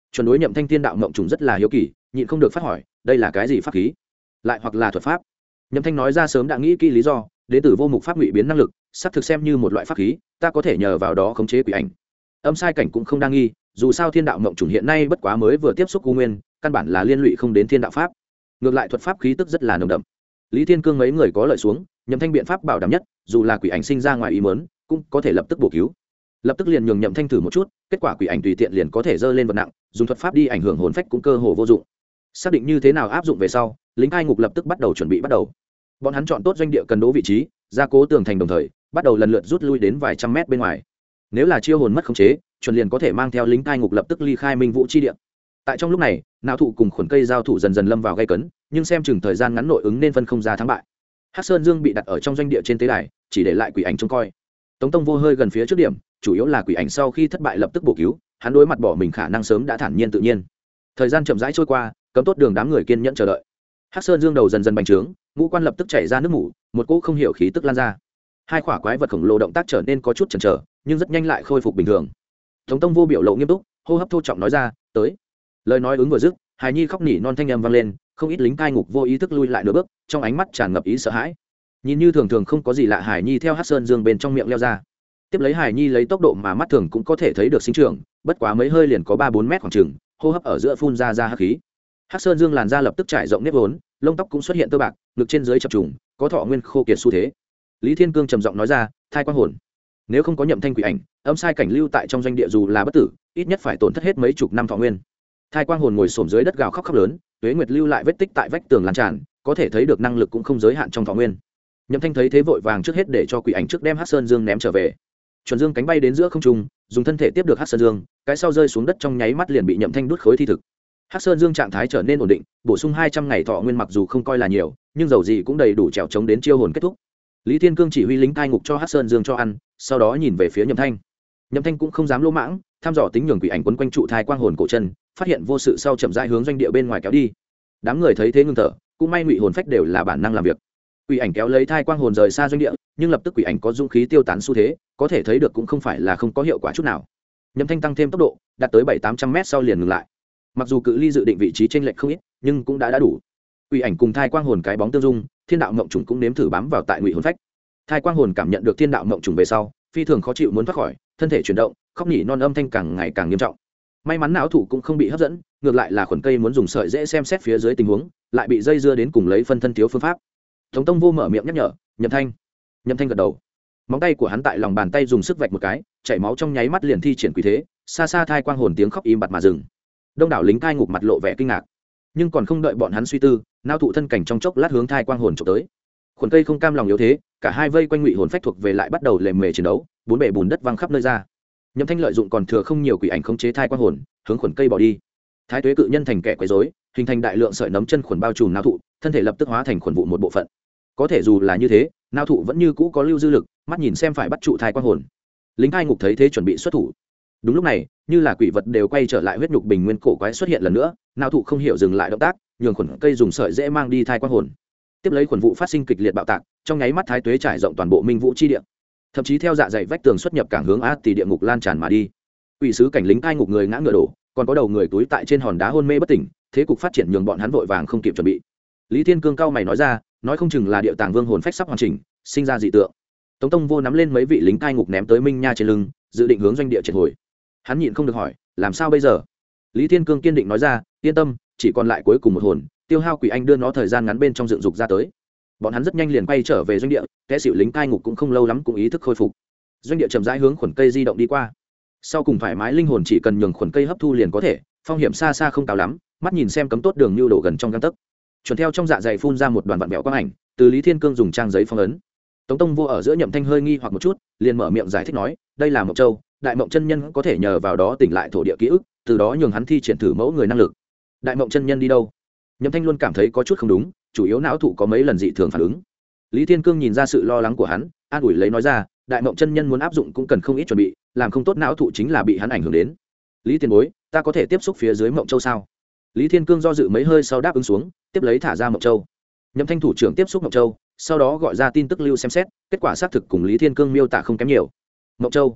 chuẩn đối Nhậm Thanh thiên đạo mộng trùng rất là hiếu kỳ, nhịn không được phát hỏi, đây là cái gì pháp khí, lại hoặc là thuật pháp? Nhậm Thanh nói ra sớm đã nghĩ kỹ lý do, đến từ vô mục pháp ngụy biến năng lực, sắp thực xem như một loại pháp khí, ta có thể nhờ vào đó khống chế quỷ ảnh. Âm sai cảnh cũng không đang nghi, dù sao thiên đạo mộng trùng hiện nay bất quá mới vừa tiếp xúc u nguyên, căn bản là liên lụy không đến thiên đạo pháp. Ngược lại thuật pháp khí tức rất là nồng đậm. Lý Thiên Cương mấy người có lợi xuống, Nhậm Thanh biện pháp bảo đảm nhất, dù là quỷ ảnh sinh ra ngoài ý muốn, cũng có thể lập tức bổ cứu. Lập tức liền nhường Nhậm Thanh thử một chút, kết quả quỷ ảnh tùy tiện liền có thể dơ lên vật nặng, dùng thuật pháp đi ảnh hưởng hồn phách cũng cơ hồ vô dụng. Xác định như thế nào áp dụng về sau, lính cai ngục lập tức bắt đầu chuẩn bị bắt đầu. Bọn hắn chọn tốt doanh địa cần đố vị trí, gia cố tường thành đồng thời, bắt đầu lần lượt rút lui đến vài trăm mét bên ngoài. Nếu là chiêu hồn mất khống chế, chuẩn liền có thể mang theo lính cai ngục lập tức ly khai Minh Vũ chi địa. Tại trong lúc này, não thụ cùng khuẩn cây giao thủ dần dần lâm vào gây cấn, nhưng xem chừng thời gian ngắn nội ứng nên phân không ra thắng bại. Hắc Sơn Dương bị đặt ở trong doanh địa trên tế đài, chỉ để lại quỷ ảnh trông coi. Tống Tông Vô hơi gần phía trước điểm, chủ yếu là quỷ ảnh sau khi thất bại lập tức bổ cứu, hắn đối mặt bỏ mình khả năng sớm đã thản nhiên tự nhiên. Thời gian chậm rãi trôi qua, cấm tốt đường đám người kiên nhẫn chờ đợi. Hắc Sơn Dương đầu dần dần bành trướng, ngũ quan lập tức chảy ra nước mủ, một cỗ không hiểu khí tức lan ra. Hai quả quái vật khổng lồ động tác trở nên có chút chần chờ, nhưng rất nhanh lại khôi phục bình thường. Tống Tông Vô biểu lộ nghiêm túc, hô hấp thô trọng nói ra, tới. Lời nói ứng vừa dứt, hài nhi khóc nỉ non thanh âm vang lên, không ít lính cai ngục vô ý thức lui lại nửa bước, trong ánh mắt tràn ngập ý sợ hãi. Nhìn như thường thường không có gì lạ, hài nhi theo Hắc Sơn Dương bên trong miệng leo ra. Tiếp lấy hài nhi lấy tốc độ mà mắt thường cũng có thể thấy được sinh trưởng, bất quá mấy hơi liền có 3-4 mét khoảng chừng, hô hấp ở giữa phun ra hắc khí. Hắc Sơn Dương làn da lập tức trải rộng nếp vốn, lông tóc cũng xuất hiện tơ bạc, ngực trên dưới chập trùng, có thọ nguyên khô kiệt xu thế. Lý Thiên Cương trầm giọng nói ra, thai quang hồn. Nếu không có Nhậm Thanh quỷ ảnh, âm sai cảnh lưu tại trong doanh địa dù là bất tử, ít nhất phải tổn thất hết mấy chục năm thọ nguyên. Thai quang hồn ngồi xổm dưới đất gào khóc khóc lớn, Tuế Nguyệt lưu lại vết tích tại vách tường lan tràn, có thể thấy được năng lực cũng không giới hạn trong thọ nguyên. Nhậm Thanh thấy thế vội vàng trước hết để cho quỷ ảnh trước đem Hắc Sơn Dương ném trở về. Chuẩn Dương cánh bay đến giữa không trung, dùng thân thể tiếp được Hắc Sơn Dương, cái sau rơi xuống đất trong nháy mắt liền bị Nhậm Thanh đút khối thi thực. Hắc Sơn Dương trạng thái trở nên ổn định, bổ sung 200 ngày thọ nguyên mặc dù không coi là nhiều, nhưng dầu gì cũng đầy đủ trèo chống đến chiêu hồn kết thúc. Lý Thiên Cương chỉ huy lính cai ngục cho Hắc Sơn Dương cho ăn, sau đó nhìn về phía Nhậm Thanh. Nhậm Thanh cũng không dám lỗ mãng, thăm dò tính nhường quỷ ảnh quấn quanh trụ thai quang hồn cổ chân, phát hiện vô sự sau chậm rãi hướng doanh địa bên ngoài kéo đi. Đám người thấy thế ngưng thở, cũng may ngụy hồn phách đều là bản năng làm việc. Quỷ ảnh kéo lấy thai quang hồn rời xa doanh địa, nhưng lập tức quỷ ảnh có dũng khí tiêu tán xu thế, có thể thấy được cũng không phải là không có hiệu quả chút nào. Nhậm Thanh tăng thêm tốc độ, đạt tới 700-800 mét sau liền ngừng lại. Mặc dù cự ly dự định vị trí chênh lệch không ít, nhưng cũng đã đủ. Quỷ ảnh cùng thai quang hồn cái bóng tương dung, thiên đạo mộng trùng cũng nếm thử bám vào tại ngụy hồn phách. Thai quang hồn cảm nhận được thiên đạo mộng trùng về sau, phi thường khó chịu muốn thoát khỏi, thân thể chuyển động, khóc nhỉ non âm thanh càng ngày càng nghiêm trọng. May mắn não thủ cũng không bị hấp dẫn, ngược lại là khuẩn cây muốn dùng sợi dễ xem xét phía dưới tình huống, lại bị dây dưa đến cùng lấy phân thân thiếu phương pháp. Tống Tông Vô mở miệng nhắc nhở, Nhậm Thanh. Nhậm Thanh gật đầu. Móng tay của hắn tại lòng bàn tay dùng sức vạch một cái, chảy máu trong nháy mắt liền thi triển quỷ thế, xa xa thai quang hồn tiếng khóc im bặt mà dừng. Đông đảo lính cai ngục mặt lộ vẻ kinh ngạc, nhưng còn không đợi bọn hắn suy tư, nao thụ thân cảnh trong chốc lát hướng thai quang hồn chụp tới. Khuẩn cây không cam lòng yếu thế, cả hai vây quanh ngụy hồn phách thuộc về lại bắt đầu lề mề chiến đấu, bốn bể bùn đất văng khắp nơi ra. Nhậm Thanh lợi dụng còn thừa không nhiều quỷ ảnh khống chế thai quang hồn, hướng khuẩn cây bỏ đi. Thái Tuế cự nhân thành kẻ quấy rối, hình thành đại lượng sợi nấm chân khuẩn bao trùm nao thụ, thân thể lập tức hóa thành khuẩn vụ một bộ phận. Có thể dù là như thế, nao thụ vẫn như cũ có lưu dư lực, mắt nhìn xem phải bắt trụ thai quang hồn. Lính cai ngục thấy thế chuẩn bị xuất thủ. Đúng lúc này, như là quỷ vật đều quay trở lại huyết nhục bình nguyên cổ quái xuất hiện lần nữa, nao thụ không hiểu dừng lại động tác, nhường khuẩn cây dùng sợi dễ mang đi thai quang hồn. Tiếp lấy khuẩn vụ phát sinh kịch liệt bạo tạc, trong nháy mắt Thái Tuế trải rộng toàn bộ Minh Vũ chi địa, thậm chí theo dạ dày vách tường xuất nhập cảng hướng á thì địa ngục lan tràn mà đi. Quỷ sứ cảnh lính cai ngục người ngã ngựa đổ, còn có đầu người túi tại trên hòn đá hôn mê bất tỉnh, thế cục phát triển nhường bọn hắn vội vàng không kịp chuẩn bị. Lý Thiên Cương cao mày nói ra, nói không chừng là địa tàng vương hồn phách sắp hoàn chỉnh, sinh ra dị tượng. Tống Tông Vô nắm lên mấy vị lính cai ngục ném tới Minh Nha trên lưng, dự định hướng doanh địa triệt hồi. Hắn nhịn không được hỏi, làm sao bây giờ? Lý Thiên Cương kiên định nói ra, yên tâm, chỉ còn lại cuối cùng một hồn, tiêu hao quỷ anh đưa nó thời gian ngắn bên trong dựng dục ra tới. Bọn hắn rất nhanh liền quay trở về doanh địa, kẻ xỉu lính cai ngục cũng không lâu lắm cũng ý thức khôi phục. Doanh địa chậm rãi hướng khuẩn cây di động đi qua. Sau cùng thoải mái linh hồn chỉ cần nhường khuẩn cây hấp thu liền có thể, phong hiểm xa xa không cao lắm, mắt nhìn xem cấm tốt đường lưu đổ gần trong gang tấc. Chuẩn theo trong dạ dày phun ra một đoàn vặn vẹo quang ảnh, từ Lý Thiên Cương dùng trang giấy phong ấn. Tống Tông Vô ở giữa Nhậm Thanh hơi nghi hoặc một chút, liền mở miệng giải thích nói, đây là Mộng Châu, Đại Mộng chân nhân có thể nhờ vào đó tỉnh lại thổ địa ký ức, từ đó nhường hắn thi triển thử mẫu người năng lực. Đại Mộng chân nhân đi đâu? Nhậm Thanh luôn cảm thấy có chút không đúng, chủ yếu não thụ có mấy lần dị thường phản ứng. Lý Thiên Cương nhìn ra sự lo lắng của hắn, an ủi lấy nói ra, Đại Mộng chân nhân muốn áp dụng cũng cần không ít chuẩn bị, làm không tốt não thụ chính là bị hắn ảnh hưởng đến. Lý Tiền Bối, ta có thể tiếp xúc phía dưới Mộng Châu sao? Lý Thiên Cương do dự mấy hơi sau đáp ứng xuống, tiếp lấy thả ra Mộng Châu. Nhậm Thanh thủ trưởng tiếp xúc Mộng Châu, sau đó gọi ra tin tức lưu xem xét, kết quả xác thực cùng Lý Thiên Cương miêu tả không kém nhiều. Mộng Châu,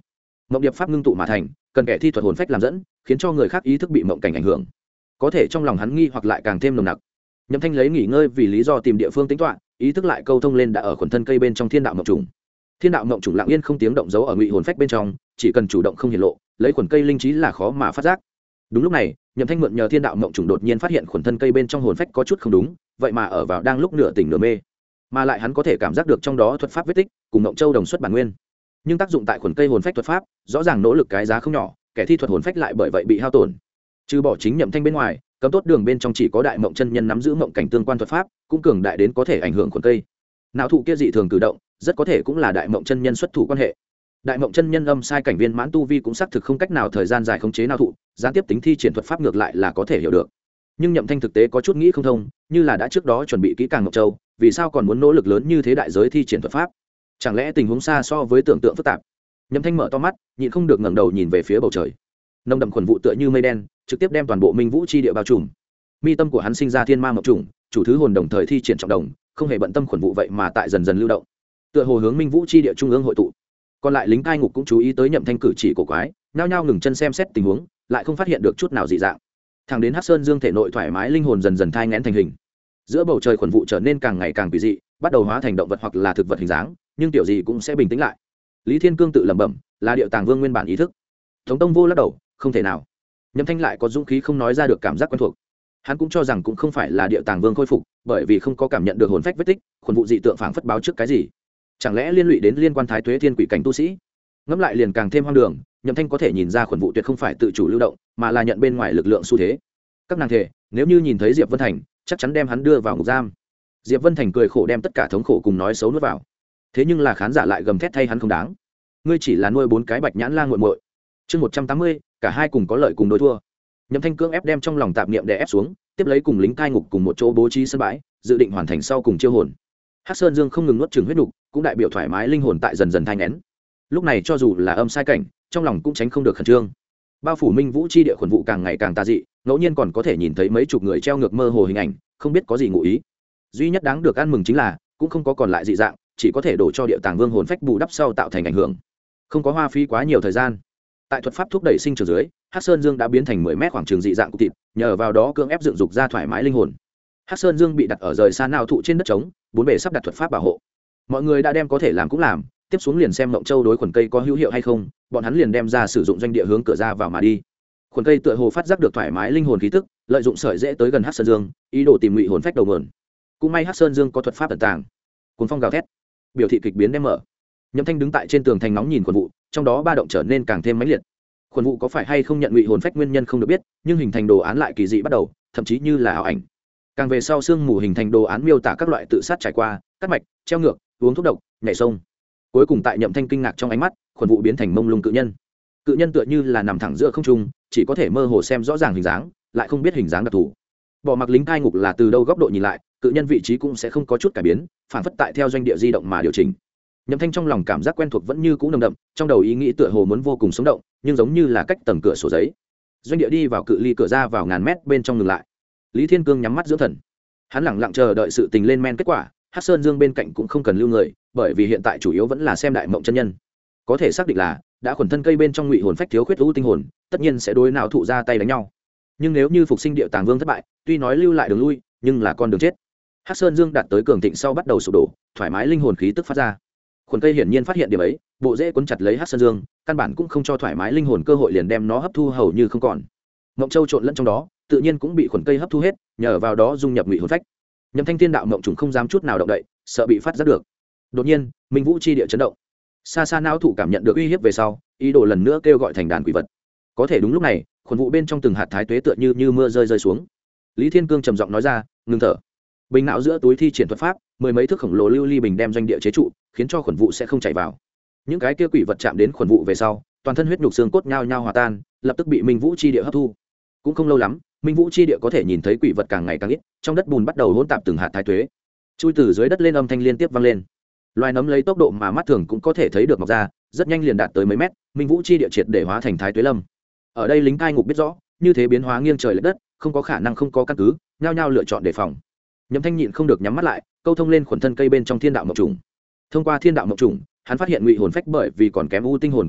mộng điệp pháp ngưng tụ mà thành, cần kẻ thi thuật hồn phách làm dẫn, khiến cho người khác ý thức bị mộng cảnh ảnh hưởng, có thể trong lòng hắn nghi hoặc lại càng thêm nồng nặc. Nhậm Thanh lấy nghỉ ngơi vì lý do tìm địa phương tính toán, ý thức lại câu thông lên đã ở khuẩn thân cây bên trong thiên đạo mộng trùng. Thiên đạo mộng trùng lặng yên không tiếng động giấu ở ngụy hồn phách bên trong, chỉ cần chủ động không hiện lộ, lấy khuẩn cây linh trí là khó mà phát giác. Đúng lúc này, Nhậm Thanh mượn nhờ thiên đạo mộng trùng đột nhiên phát hiện khuẩn thân cây bên trong hồn phách có chút không đúng, vậy mà ở vào đang lúc nửa tỉnh nửa mê, mà lại hắn có thể cảm giác được trong đó thuật pháp vết tích cùng mộng châu đồng xuất bản nguyên, nhưng tác dụng tại khuẩn cây hồn phách thuật pháp rõ ràng nỗ lực cái giá không nhỏ, kẻ thi thuật hồn phách lại bởi vậy bị hao tổn. Trừ bỏ chính Nhậm Thanh bên ngoài, cấm tốt đường bên trong chỉ có đại mộng chân nhân nắm giữ mộng cảnh tương quan thuật pháp, cũng cường đại đến có thể ảnh hưởng khuẩn cây. Não thụ kia dị thường cử động, rất có thể cũng là đại mộng chân nhân xuất thủ quan hệ. Đại mộng chân nhân âm sai cảnh viên mãn tu vi cũng xác thực không cách nào thời gian dài khống chế não thụ, gián tiếp tính thi triển thuật pháp ngược lại là có thể hiểu được. Nhưng Nhậm Thanh thực tế có chút nghĩ không thông, như là đã trước đó chuẩn bị kỹ càng mộng châu, vì sao còn muốn nỗ lực lớn như thế đại giới thi triển thuật pháp? Chẳng lẽ tình huống xa so với tưởng tượng phức tạp? Nhậm Thanh mở to mắt, nhịn không được ngẩng đầu nhìn về phía bầu trời. Nồng đậm khuẩn vụ tựa như mây đen, trực tiếp đem toàn bộ Minh Vũ chi địa bao trùm. Mi tâm của hắn sinh ra thiên ma mộng trùng, chủ thứ hồn đồng thời thi triển trọng đồng, không hề bận tâm khuẩn vụ vậy mà tại dần dần lưu động, tựa hồ hướng Minh Vũ chi địa trung ương hội tụ. Còn lại lính cai ngục cũng chú ý tới Nhậm Thanh cử chỉ cổ quái, nhao nhao ngừng chân xem xét tình huống, lại không phát hiện được chút nào dị dạng. Thẳng đến Hắc Sơn Dương thể nội thoải mái linh hồn dần dần thai nghén thành hình. Giữa bầu trời khuẩn vụ trở nên càng ngày càng kỳ dị, bắt đầu hóa thành động vật hoặc là thực vật hình dáng, nhưng tiểu gì cũng sẽ bình tĩnh lại. Lý Thiên Cương tự lẩm bẩm, là Điệu Tàng Vương nguyên bản ý thức. Thống Tông Vô lắc đầu, không thể nào. Nhậm Thanh lại có dũng khí không nói ra được cảm giác quen thuộc. Hắn cũng cho rằng cũng không phải là Điệu Tàng Vương khôi phục, bởi vì không có cảm nhận được hồn phách vết tích, khuẩn vụ dị tượng phảng phất báo trước cái gì. Chẳng lẽ liên lụy đến liên quan Thái Tuế Thiên Quỷ cảnh tu sĩ? Ngẫm lại liền càng thêm hoang đường. Nhậm Thanh có thể nhìn ra khuẩn vụ tuyệt không phải tự chủ lưu động, mà là nhận bên ngoài lực lượng xu thế. Các nàng thể, nếu như nhìn thấy Diệp Vân Thành, chắc chắn đem hắn đưa vào ngục giam. Diệp Vân Thành cười khổ đem tất cả thống khổ cùng nói xấu nuốt vào. Thế nhưng là khán giả lại gầm thét thay hắn không đáng. Ngươi chỉ là nuôi 4 cái bạch nhãn lang muội muội. Chương 180, cả hai cùng có lợi cùng đối thua. Nhậm Thanh cưỡng ép đem trong lòng tạp niệm đè ép xuống, tiếp lấy cùng lính cai ngục cùng một chỗ bố trí sân bãi, dự định hoàn thành sau cùng chiêu hồn. Hắc Sơn Dương không ngừng nuốt chửng huyết nục, cũng đại biểu thoải mái linh hồn tại dần dần thanh nén. Lúc này cho dù là âm sai cảnh, trong lòng cũng tránh không được khẩn trương. Bao phủ Minh Vũ chi địa khuẩn vụ càng ngày càng tà dị, ngẫu nhiên còn có thể nhìn thấy mấy chục người treo ngược mơ hồ hình ảnh, không biết có gì ngụ ý. Duy nhất đáng được ăn mừng chính là cũng không có còn lại dị dạng, chỉ có thể đổ cho Điệu Tàng Vương hồn phách bù đắp sau tạo thành ảnh hưởng, không có hoa phí quá nhiều thời gian. Tại thuật pháp thúc đẩy sinh trưởng dưới, Hắc Sơn Dương đã biến thành 10 mét khoảng trường dị dạng cục thịt, nhờ vào đó cưỡng ép dựng dục ra thoải mái linh hồn. Hắc Sơn Dương bị đặt ở rời xa nào thụ trên đất trống, bốn bề sắp đặt thuật pháp bảo hộ. Mọi người đã đem có thể làm cũng làm, tiếp xuống liền xem mộng châu đối khuẩn cây có hữu hiệu hay không, bọn hắn liền đem ra sử dụng doanh địa hướng cửa ra vào mà đi. Khuẩn cây tựa hồ phát giác được thoải mái linh hồn khí tức, lợi dụng sợi dễ tới gần Hắc Sơn Dương, ý đồ tìm ngụy hồn phách đầu nguồn. Cũng may Hắc Sơn Dương có thuật pháp tận tàng. Cuồng phong gào thét, biểu thị kịch biến đem mở. Nhậm Thanh đứng tại trên tường thành nóng nhìn khuẩn vụ, trong đó ba động trở nên càng thêm mãnh liệt. Khuẩn vụ có phải hay không nhận ngụy hồn phách nguyên nhân không được biết, nhưng hình thành đồ án lại kỳ dị bắt đầu, thậm chí như là ảo ảnh. Càng về sau sương mù hình thành đồ án miêu tả các loại tự sát trải qua, cắt mạch, treo ngược, uống thuốc độc, nhảy sông. Cuối cùng tại Nhậm Thanh kinh ngạc trong ánh mắt, khuẩn vụ biến thành mông lung cự nhân. Cự nhân tựa như là nằm thẳng giữa không trung, chỉ có thể mơ hồ xem rõ ràng hình dáng, lại không biết hình dáng đặc thù. Bỏ mặc lính cai ngục là từ đâu góc độ nhìn lại, cự nhân vị trí cũng sẽ không có chút cải biến, phản phất tại theo doanh địa di động mà điều chỉnh. Nhậm Thanh trong lòng cảm giác quen thuộc vẫn như cũ nồng đậm, trong đầu ý nghĩ tựa hồ muốn vô cùng sống động, nhưng giống như là cách tầng cửa sổ giấy. Doanh địa đi vào cự ly cửa ra vào ngàn mét bên trong ngừng lại. Lý Thiên Cương nhắm mắt dưỡng thần, hắn lẳng lặng chờ đợi sự tình lên men kết quả. Hắc Sơn Dương bên cạnh cũng không cần lưu người, bởi vì hiện tại chủ yếu vẫn là xem đại mộng chân nhân. Có thể xác định là đã khuẩn thân cây bên trong ngụy hồn phách thiếu khuyết u tinh hồn, tất nhiên sẽ đối nào thụ ra tay đánh nhau. Nhưng nếu như phục sinh Điệu Tàng Vương thất bại, tuy nói lưu lại đường lui, nhưng là con đường chết. Hắc Sơn Dương đạt tới cường thịnh sau bắt đầu sụp đổ, thoải mái linh hồn khí tức phát ra. Khuẩn cây hiển nhiên phát hiện điểm ấy, bộ rễ cuốn chặt lấy Hắc Sơn Dương, căn bản cũng không cho thoải mái linh hồn cơ hội, liền đem nó hấp thu hầu như không còn. Mộng châu trộn lẫn trong đó, tự nhiên cũng bị khuẩn cây hấp thu hết, nhờ vào đó dung nhập ngụy hồn phách. Nhậm Thanh Thiên đạo mộng trùng không dám chút nào động đậy, sợ bị phát giác được. Đột nhiên, Minh Vũ chi địa chấn động. Xa xa não thụ cảm nhận được uy hiếp về sau, ý đồ lần nữa kêu gọi thành đàn quỷ vật. Có thể đúng lúc này, khuẩn vụ bên trong từng hạt thái tuế tựa như mưa rơi xuống. Lý Thiên Cương trầm giọng nói ra, ngừng thở. Bình não giữa túi thi triển thuật pháp, 10 mấy thước khổng lồ lưu ly bình đem doanh địa chế trụ, khiến cho khuẩn vụ sẽ không chảy vào. Những cái kia quỷ vật chạm đến khuẩn vụ về sau, toàn thân huyết nhục xương cốt nhao nhao hòa tan, lập tức bị Minh Vũ chi địa hấp thu. Cũng không lâu lắm, Minh Vũ chi địa có thể nhìn thấy quỷ vật càng ngày càng ít, trong đất bùn bắt đầu hỗn tạp từng hạt thái tuế. Chui từ dưới đất lên âm thanh liên tiếp vang lên. Loài nấm lấy tốc độ mà mắt thường cũng có thể thấy được mọc ra, rất nhanh liền đạt tới mấy mét, Minh Vũ chi địa triệt để hóa thành thái tuế lâm. Ở đây lính cai ngục biết rõ, như thế biến hóa nghiêng trời lệch đất, không có khả năng không có căn cứ, nhao nhao lựa chọn đề phòng. Nhậm Thanh nhịn không được nhắm mắt lại, câu thông lên khuẩn thân cây bên trong thiên đạo mộng trùng. Thông qua thiên đạo mộng trùng, hắn phát hiện ngụy hồn phách bởi vì còn kém u tinh hồn quan hệ,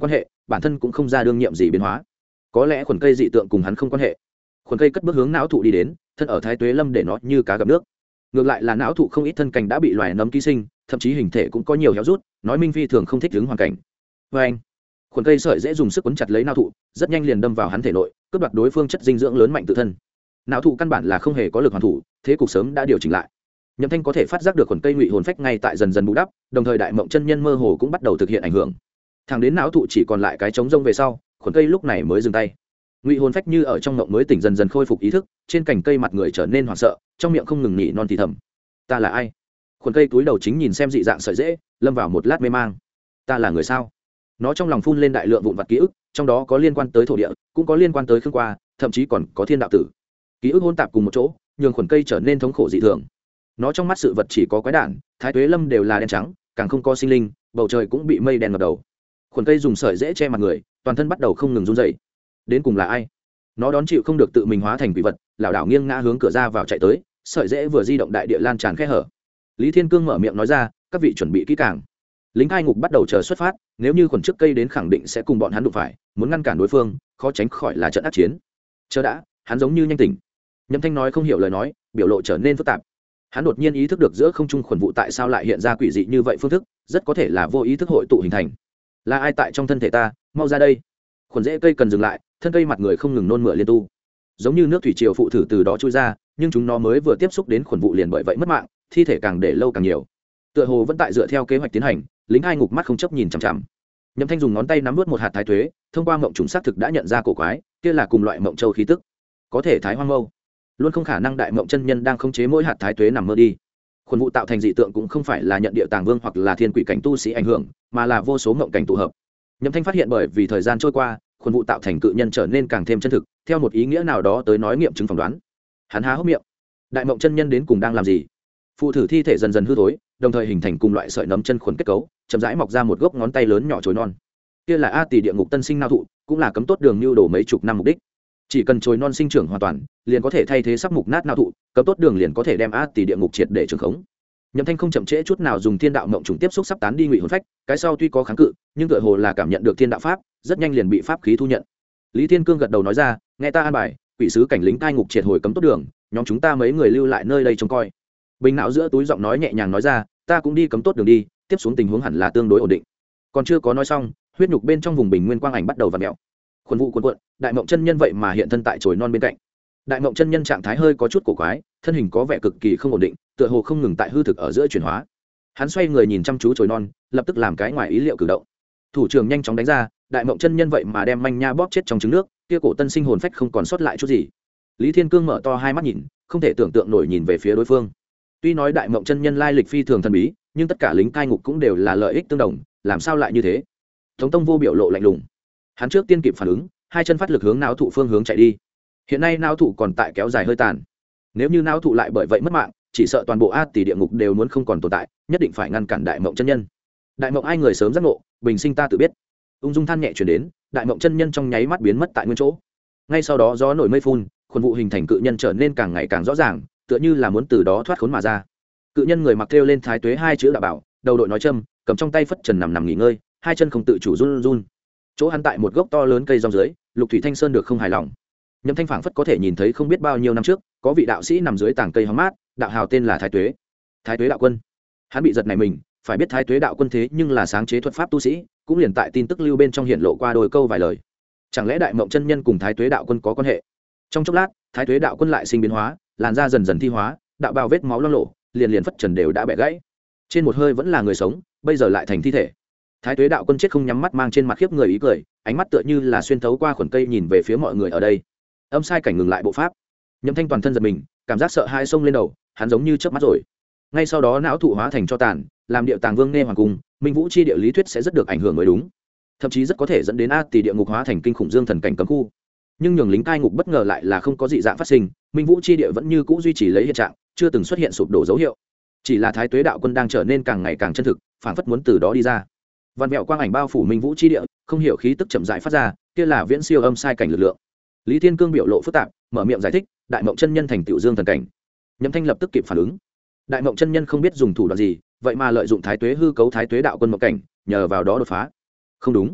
bản thân cũng không ra đương nhiệm gì biến hóa. Có lẽ khuẩn cây dị tượng cùng hắn không quan hệ. Khuẩn cây cất bước hướng não thụ đi đến, thân ở thái tuế lâm để nó như cá gặp nước. Ngược lại là não thụ không ít thân cành đã bị loài nấm ký sinh, thậm chí hình thể cũng có nhiều héo rút, nói minh phi thường không thích ứng hoàn cảnh. Vê anh, khuẩn cây sợi dễ dùng sức quấn chặt lấy não thụ, rất nhanh liền đâm vào hắn thể nội, cướp đoạt đối phương chất dinh dưỡng lớn mạnh tự thân. Não thụ căn bản là không hề có lực hoàn thủ, thế cục sớm đã điều chỉnh lại. Nhậm Thanh có thể phát giác được khuẩn cây ngụy hồn phách ngay tại dần dần bù đắp, đồng thời đại mộng chân nhân mơ hồ cũng bắt đầu thực hiện ảnh hưởng. Thẳng đến não thụ chỉ còn lại cái trống rông về sau, khuẩn cây lúc này mới dừng tay. Ngụy hồn phách như ở trong mộng mới tỉnh dần dần khôi phục ý thức, trên cành cây mặt người trở nên hoảng sợ, trong miệng không ngừng nhỉ non thì thầm. Ta là ai? Khuẩn cây túi đầu chính nhìn xem dị dạng sợi dễ, lâm vào một lát mê mang. Ta là người sao? Nó trong lòng phun lên đại lượng vụn vặt ký ức, trong đó có liên quan tới thổ địa, cũng có liên quan tới khương qua, thậm chí còn có thiên đạo tử. Ký ức hỗn tạp cùng một chỗ, nhường khuẩn cây trở nên thống khổ dị thường. Nó trong mắt sự vật chỉ có quái đản, thái tuế lâm đều là đen trắng, càng không có sinh linh, bầu trời cũng bị mây đen ngập đầu. Khuẩn cây dùng sợi dễ che mặt người, toàn thân bắt đầu không ngừng run rẩy. Đến cùng là ai? Nó đón chịu không được tự mình hóa thành quỷ vật, lảo đảo nghiêng ngã hướng cửa ra vào chạy tới, sợi dễ vừa di động đại địa lan tràn khe hở. Lý Thiên Cương mở miệng nói ra, các vị chuẩn bị kỹ càng. Lính cai ngục bắt đầu chờ xuất phát, nếu như khuẩn trước cây đến khẳng định sẽ cùng bọn hắn đụng phải, muốn ngăn cản đối phương, khó tránh khỏi là trận ác chiến. Chờ đã, hắn giống như nhanh tỉnh. Nhậm Thanh nói không hiểu lời nói, biểu lộ trở nên phức tạp. Hắn đột nhiên ý thức được giữa không trung khuẩn vụ tại sao lại hiện ra quỷ dị như vậy phương thức, rất có thể là vô ý thức hội tụ hình thành. Là ai tại trong thân thể ta, mau ra đây. Khuẩn rễ cây cần dừng lại, thân cây mặt người không ngừng nôn mửa liên tu, giống như nước thủy triều phụ thử từ đó trôi ra, nhưng chúng nó mới vừa tiếp xúc đến khuẩn vụ liền bởi vậy mất mạng, thi thể càng để lâu càng nhiều. Tựa hồ vẫn tại dựa theo kế hoạch tiến hành, lính hai ngục mắt không chấp nhìn chằm chằm. Nhậm Thanh dùng ngón tay nắm nuốt một hạt thái tuế, thông qua mộng trùng xác thực đã nhận ra cổ quái, kia là cùng loại mộng châu khí tức, có thể thái hoang mâu. Luôn không khả năng đại mộng chân nhân đang khống chế mỗi hạt thái tuế nằm mơ đi. Khuẩn vụ tạo thành dị tượng cũng không phải là nhận địa tàng vương hoặc là thiên quỷ cảnh tu sĩ ảnh hưởng, mà là vô số mộng cảnh tụ hợp. Nhậm Thanh phát hiện bởi vì thời gian trôi qua, khuẩn vụ tạo thành cự nhân trở nên càng thêm chân thực, theo một ý nghĩa nào đó tới nói nghiệm chứng phỏng đoán. Hắn há hốc miệng. Đại mộng chân nhân đến cùng đang làm gì? Phụ thử thi thể dần dần hư thối, đồng thời hình thành cùng loại sợi nấm chân khuẩn kết cấu, chậm rãi mọc ra một gốc ngón tay lớn nhỏ chồi non. Kia là A Tỷ địa ngục tân sinh nao thụ, cũng là cấm tốt đường lưu đổ mấy chục năm mục đích. Chỉ cần chồi non sinh trưởng hoàn toàn, liền có thể thay thế sắp mục nát nao thụ, cấm tốt đường liền có thể đem A Tỷ địa ngục triệt để trường khống. Nhậm Thanh không chậm trễ chút nào dùng thiên đạo mộng trùng tiếp xúc sắp tán đi ngụy hồn phách, cái sau tuy có kháng cự, nhưng tựa hồ là cảm nhận được thiên đạo pháp, rất nhanh liền bị pháp khí thu nhận. Lý Thiên Cương gật đầu nói ra, nghe ta an bài, quỷ sứ cảnh lính cai ngục triệt hồi cấm tốt đường, nhóm chúng ta mấy người lưu lại nơi đây trông coi. Bình não giữa túi giọng nói nhẹ nhàng nói ra, ta cũng đi cấm tốt đường đi, tiếp xuống tình huống hẳn là tương đối ổn định. Còn chưa có nói xong, huyết nhục bên trong vùng bình nguyên quang ảnh bắt đầu vặn mèo. Khuẩn vụ cuộn cuộn, đại mộng chân nhân vậy mà hiện thân tại chồi non bên cạnh. Đại mộng chân nhân trạng thái hơi có chút cổ quái, thân hình có vẻ cực kỳ không ổn định, tựa hồ không ngừng tại hư thực ở giữa chuyển hóa. Hắn xoay người nhìn chăm chú chồi non, lập tức làm cái ngoài ý liệu cử động. Thủ trưởng nhanh chóng đánh ra, đại mộng chân nhân vậy mà đem manh nha bóp chết trong trứng nước, kia cổ tân sinh hồn phách không còn sót lại chút gì. Lý Thiên Cương mở to hai mắt nhìn, không thể tưởng tượng nổi nhìn về phía đối phương. Tuy nói đại mộng chân nhân lai lịch phi thường thần bí, nhưng tất cả lính cai ngục cũng đều là lợi ích tương đồng, làm sao lại như thế? Tống Tông Vô biểu lộ lạnh lùng. Hắn trước tiên kịp phản ứng, hai chân phát lực hướng não thụ phương hướng chạy đi. Hiện nay não thụ còn tại kéo dài hơi tàn, nếu như não thụ lại bởi vậy mất mạng, chỉ sợ toàn bộ A Tỷ địa ngục đều muốn không còn tồn tại, nhất định phải ngăn cản đại mộng chân nhân. Đại mộng ai người sớm giác ngộ, bình sinh ta tự biết. Ung dung than nhẹ truyền đến, đại mộng chân nhân trong nháy mắt biến mất tại nguyên chỗ. Ngay sau đó gió nổi mây phun, khuẩn vụ hình thành cự nhân trở nên càng ngày càng rõ ràng, tựa như là muốn từ đó thoát khốn mà ra. Cự nhân người mặc thêu lên thái tuế hai chữ đạo bảo, đầu đội nói châm, cầm trong tay phất trần nằm nghỉ ngơi, hai chân không tự chủ run run. Chỗ hắn tại một gốc to lớn cây rong dưới, Lục Thủy Thanh Sơn được không hài lòng. Nhậm Thanh phảng phất có thể nhìn thấy không biết bao nhiêu năm trước, có vị đạo sĩ nằm dưới tảng cây hóng mát, đạo hào tên là Thái Tuế. Thái Tuế đạo quân. Hắn bị giật này mình, phải biết Thái Tuế đạo quân thế nhưng là sáng chế thuật pháp tu sĩ, cũng liền tại tin tức lưu bên trong hiện lộ qua đôi câu vài lời. Chẳng lẽ Đại Mộng chân nhân cùng Thái Tuế đạo quân có quan hệ? Trong chốc lát, Thái Tuế đạo quân lại sinh biến hóa, làn da dần dần thi hóa, đạo bào vết máu loang lổ, liền phất trần đều đã bẻ gãy. Trên một hơi vẫn là người sống, bây giờ lại thành thi thể. Thái Tuế đạo quân chết không nhắm mắt, mang trên mặt khiếp người ý cười, ánh mắt tựa như là xuyên thấu qua khuẩn cây nhìn về phía mọi người ở đây. Âm sai cảnh ngừng lại bộ pháp. Nhậm Thanh toàn thân giật mình, cảm giác sợ hãi xông lên đầu, hắn giống như chớp mắt rồi. Ngay sau đó não thụ hóa thành cho tàn, làm điệu tàng vương nghe hoàng cung, minh vũ chi địa lý thuyết sẽ rất được ảnh hưởng mới đúng, thậm chí rất có thể dẫn đến A Tỷ địa ngục hóa thành kinh khủng dương thần cảnh cấm khu. Nhưng nhường lính cai ngục bất ngờ lại là không có dị dạng phát sinh, minh vũ chi địa vẫn như cũ duy trì lấy hiện trạng, chưa từng xuất hiện sụp đổ dấu hiệu. Chỉ là Thái Tuế đạo quân đang trở nên càng ngày càng chân thực, phảng phất muốn từ đó đi ra. Văn mẹo quang ảnh bao phủ minh vũ chi địa, không hiểu khí tức chậm rãi phát ra, kia là viễn siêu âm sai cảnh lực lượng. Lý Thiên Cương biểu lộ phức tạp, mở miệng giải thích, Đại Mộng chân nhân thành tựu dương thần cảnh. Nhậm Thanh lập tức kịp phản ứng. Đại Mộng chân nhân không biết dùng thủ đoạn gì, vậy mà lợi dụng Thái Tuế hư cấu Thái Tuế đạo quân mộng cảnh, nhờ vào đó đột phá. Không đúng,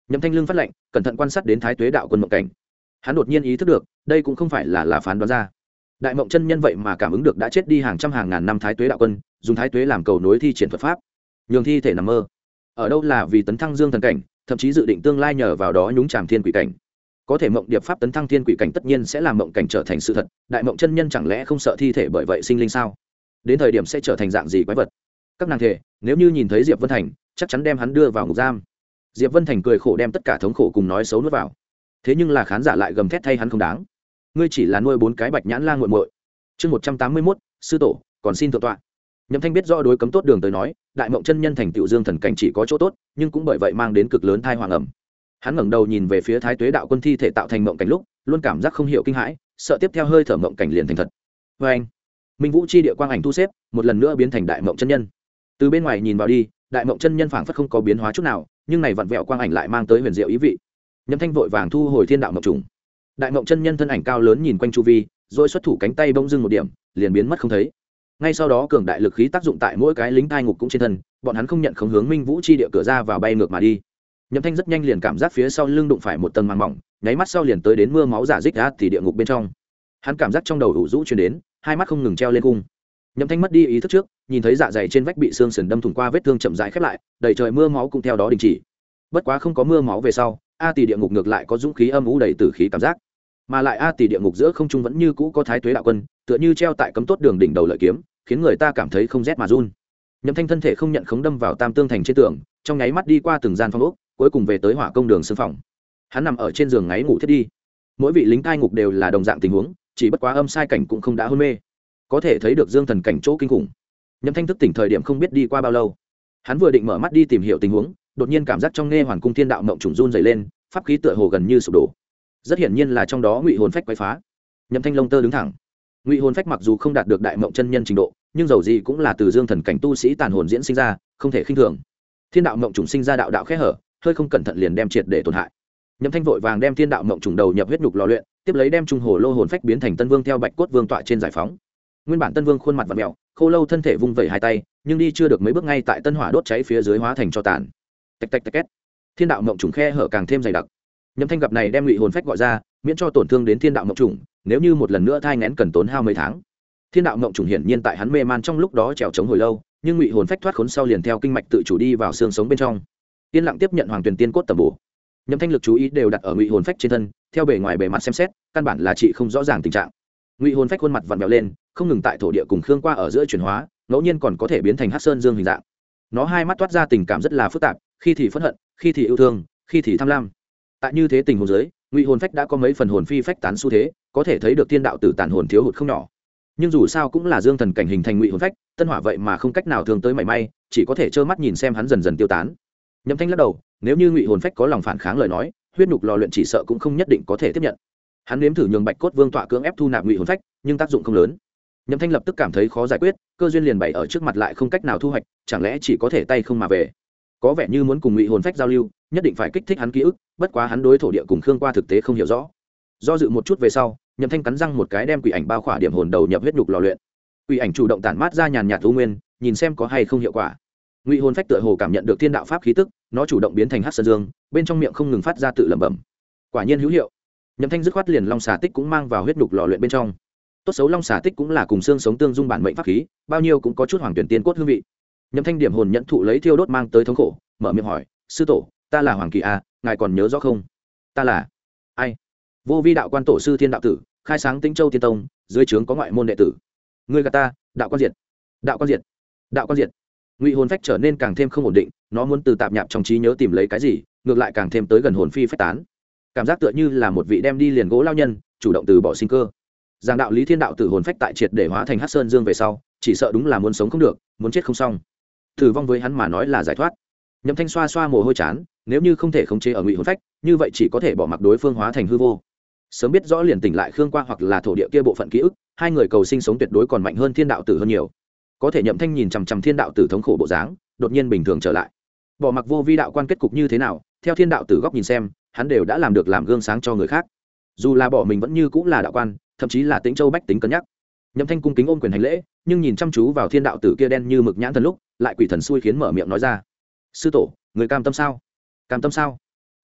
Nhậm Thanh lương phát lệnh, cẩn thận quan sát đến Thái Tuế đạo quân mộng cảnh. Hắn đột nhiên ý thức được, đây cũng không phải là phán đoán ra. Đại Mộng chân nhân vậy mà cảm ứng được đã chết đi hàng trăm hàng ngàn năm Thái Tuế đạo quân, dùng Thái Tuế làm cầu nối thi triển thuật pháp, nhường thi thể nằm mơ. Ở đâu là vì tấn thăng dương thần cảnh, thậm chí dự định tương lai nhờ vào đó nhúng chàm thiên quỷ cảnh. Có thể mộng điệp pháp tấn thăng thiên quỷ cảnh tất nhiên sẽ làm mộng cảnh trở thành sự thật. Đại Mộng chân nhân chẳng lẽ không sợ thi thể bởi vậy sinh linh sao? Đến thời điểm sẽ trở thành dạng gì quái vật? Các nàng thề, nếu như nhìn thấy Diệp Vân Thành, chắc chắn đem hắn đưa vào ngục giam. Diệp Vân Thành cười khổ đem tất cả thống khổ cùng nói xấu nuốt vào. Thế nhưng là khán giả lại gầm thét thay hắn không đáng. Ngươi chỉ là nuôi 4 cái bạch nhãn lang muội muội. Chương 181, sư tổ, còn xin thượng tọa. Nhậm Thanh biết rõ đối cấm tốt đường tới nói, Đại Mộng chân nhân thành tựu dương thần cảnh chỉ có chỗ tốt, nhưng cũng bởi vậy mang đến cực lớn tai hoàng ẩm. Hắn ngẩng đầu nhìn về phía Thái Tuế đạo quân thi thể tạo thành mộng cảnh lúc, luôn cảm giác không hiểu kinh hãi, sợ tiếp theo hơi thở mộng cảnh liền thành thật. Và anh, Minh Vũ chi địa quang ảnh thu xếp, một lần nữa biến thành Đại Mộng chân nhân. Từ bên ngoài nhìn vào đi, Đại Mộng chân nhân phảng phất không có biến hóa chút nào, nhưng này vặn vẹo quang ảnh lại mang tới huyền diệu ý vị. Nhậm Thanh vội vàng thu hồi thiên đạo mộng trùng. Đại Mộng chân nhân thân ảnh cao lớn nhìn quanh chu vi, rồi xuất thủ cánh tay bỗng dưng một điểm, liền biến mất không thấy. Ngay sau đó cường đại lực khí tác dụng tại mỗi cái lính thai ngục cũng trên thân, bọn hắn không nhận không hướng Minh Vũ chi địa cửa ra vào bay ngược mà đi. Nhậm Thanh rất nhanh liền cảm giác phía sau lưng đụng phải một tầng màng mỏng, nháy mắt sau liền tới đến mưa máu giả dích ra thì địa ngục bên trong. Hắn cảm giác trong đầu ủ rũ truyền đến, hai mắt không ngừng treo lên cung. Nhậm Thanh mất đi ý thức trước, nhìn thấy dạ dày trên vách bị xương sườn đâm thủng qua vết thương chậm rãi khép lại, đầy trời mưa máu cũng theo đó đình chỉ. Bất quá không có mưa máu về sau, A Tỳ địa ngục ngược lại có dũng khí âm u đầy tử khí cảm giác. Mà lại A Tỳ địa ngục giữa không trung vẫn như cũ có Thái Tuế đạo quân, tựa như treo tại cấm tốt đường đỉnh đầu lợi kiếm, khiến người ta cảm thấy không rét mà run. Nhậm Thanh thân thể không nhận khống đâm vào tam tương thành trên tường, trong nháy mắt đi qua từng gian phòng ốc, cuối cùng về tới hỏa công đường xương phòng. Hắn nằm ở trên giường ngáy ngủ thiết đi. Mỗi vị lính cai ngục đều là đồng dạng tình huống, chỉ bất quá âm sai cảnh cũng không đã hôn mê, có thể thấy được dương thần cảnh chỗ kinh khủng. Nhậm Thanh thức tỉnh thời điểm không biết đi qua bao lâu, hắn vừa định mở mắt đi tìm hiểu tình huống, đột nhiên cảm giác trong nghe hoàn cung thiên đạo mộng trùng run dày lên, pháp khí tựa hồ gần như sụp đổ. Rất hiển nhiên là trong đó ngụy hồn phách quấy phá. Nhậm Thanh lông tơ đứng thẳng. Ngụy hồn phách mặc dù không đạt được đại mộng chân nhân trình độ, nhưng dầu gì cũng là từ dương thần cảnh tu sĩ tàn hồn diễn sinh ra, không thể khinh thường. Thiên đạo mộng trùng sinh ra đạo đạo khẽ hở, hơi không cẩn thận liền đem triệt để tổn hại. Nhậm Thanh vội vàng đem thiên đạo mộng trùng đầu nhập huyết nhục lò luyện, tiếp lấy đem trung hồ lô hồn phách biến thành Tân Vương theo Bạch Cốt Vương tọa trên giải phóng. Nguyên bản Tân Vương khuôn mặt vặn mèo, khô lâu thân thể vung vẩy hai tay, nhưng đi chưa được mấy bước ngay tại tân hỏa đốt cháy phía dưới hóa thành tro tàn. Tạch tạch tạch két. Thiên đạo mộng trùng khe hở càng thêm dày đặc. Nhậm Thanh gặp này đem ngụy hồn phách gọi ra, miễn cho tổn thương đến thiên đạo mộng trùng, nếu như một lần nữa thai nghén cần tốn hao mấy tháng. Thiên đạo mộng trùng hiển nhiên tại hắn mê man trong lúc đó trèo chống hồi lâu, nhưng ngụy hồn phách thoát khốn sau liền theo kinh mạch tự chủ đi vào xương sống bên trong. Tiên lặng tiếp nhận hoàng tuyển tiên cốt tầm bổ. Nhậm Thanh lực chú ý đều đặt ở ngụy hồn phách trên thân, theo bề ngoài bề mặt xem xét, căn bản là chị không rõ ràng tình trạng. Ngụy hồn phách khuôn mặt vặn vẹo lên, không ngừng tại thổ địa cùng khương qua ở giữa chuyển hóa, ngẫu nhiên còn có thể biến thành hắc sơn dương hình dạng. Nó hai mắt toát ra tình cảm rất là phức tạp, khi thì phẫn hận, khi thì yêu thương, khi thì tham lam. Tại như thế tình huống dưới, ngụy hồn phách đã có mấy phần hồn phi phách tán xu thế, có thể thấy được thiên đạo tử tàn hồn thiếu hụt không nhỏ. Nhưng dù sao cũng là dương thần cảnh hình thành ngụy hồn phách, tân hỏa vậy mà không cách nào thương tới mảy may, chỉ có thể trơ mắt nhìn xem hắn dần dần tiêu tán. Nhậm Thanh lắc đầu, nếu như ngụy hồn phách có lòng phản kháng lời nói, huyết nhục lò luyện chỉ sợ cũng không nhất định có thể tiếp nhận. Hắn nếm thử nhường Bạch Cốt Vương tọa cưỡng ép thu nạp ngụy hồn phách, nhưng tác dụng không lớn. Nhậm Thanh lập tức cảm thấy khó giải quyết, cơ duyên liền bày ở trước mặt lại không cách nào thu hoạch, chẳng lẽ chỉ có thể tay không mà về. Có vẻ như muốn cùng ngụy hồn phách giao lưu, nhất định phải kích thích hắn ký ức, bất quá hắn đối thổ địa cùng khương qua thực tế không hiểu rõ. Do dự một chút về sau, Nhậm Thanh cắn răng một cái đem quỷ ảnh bao khỏa điểm hồn đầu nhập huyết nhục lò luyện. Quỷ ảnh chủ động tản mát ra nhàn nhạt u nguyên, nhìn xem có hay không hiệu quả. Ngụy hồn phách tựa hồ cảm nhận được thiên đạo pháp khí tức, nó chủ động biến thành hắc sơn dương, bên trong miệng không ngừng phát ra tự lẩm bẩm. Quả nhiên hữu hiệu. Nhậm Thanh dứt khoát liền long xà tích cũng mang vào huyết nhục lò luyện bên trong. Tốt xấu long xà tích cũng là cùng xương sống tương dung bản mệnh pháp khí, bao nhiêu cũng có chút hoàng tuyển tiên cốt hương vị. Nhậm Thanh điểm hồn nhận thụ lấy thiêu đốt mang tới thống khổ, mở miệng hỏi, sư tổ, ta là Hoàng Kỳ a, ngài còn nhớ rõ không? Ta là ai? Vô Vi đạo quan tổ sư Thiên đạo tử, khai sáng Tĩnh Châu Tiên Tông, dưới trướng có ngoại môn đệ tử. Ngươi gạt ta, đạo quan diệt, đạo quan diệt, đạo quan diệt. Ngụy hồn phách trở nên càng thêm không ổn định, nó muốn từ tạp nhạp trong trí nhớ tìm lấy cái gì, ngược lại càng thêm tới gần hồn phi phách tán. Cảm giác tựa như là một vị đem đi liền gỗ lao nhân, chủ động từ bỏ sinh cơ. Giảng đạo lý thiên đạo tử hồn phách tại triệt để hóa thành hắc sơn dương về sau, chỉ sợ đúng là muốn sống không được, muốn chết không xong. Tử vong với hắn mà nói là giải thoát. Nhậm Thanh xoa xoa mồ hôi chán, nếu như không thể khống chế ở ngụy hồn phách, như vậy chỉ có thể bỏ mặc đối phương hóa thành hư vô. Sớm biết rõ liền tỉnh lại khương qua hoặc là thổ địa kia bộ phận ký ức, hai người cầu sinh sống tuyệt đối còn mạnh hơn thiên đạo tử hơn nhiều. Có thể Nhậm Thanh nhìn chằm chằm thiên đạo tử thống khổ bộ dáng, đột nhiên bình thường trở lại. Bỏ mặc vô vi đạo quan kết cục như thế nào, theo thiên đạo tử góc nhìn xem, hắn đều đã làm được làm gương sáng cho người khác. Dù là bỏ mình vẫn như cũng là đạo quan, thậm chí là Tĩnh Châu bách tính cân nhắc. Nhậm Thanh cung kính ôm quyền hành lễ, nhưng nhìn chăm chú vào thiên đạo tử kia đen như mực nhãn thần lúc, lại quỷ thần xui khiến mở miệng nói ra: sư tổ, người cam tâm sao? Cam tâm sao?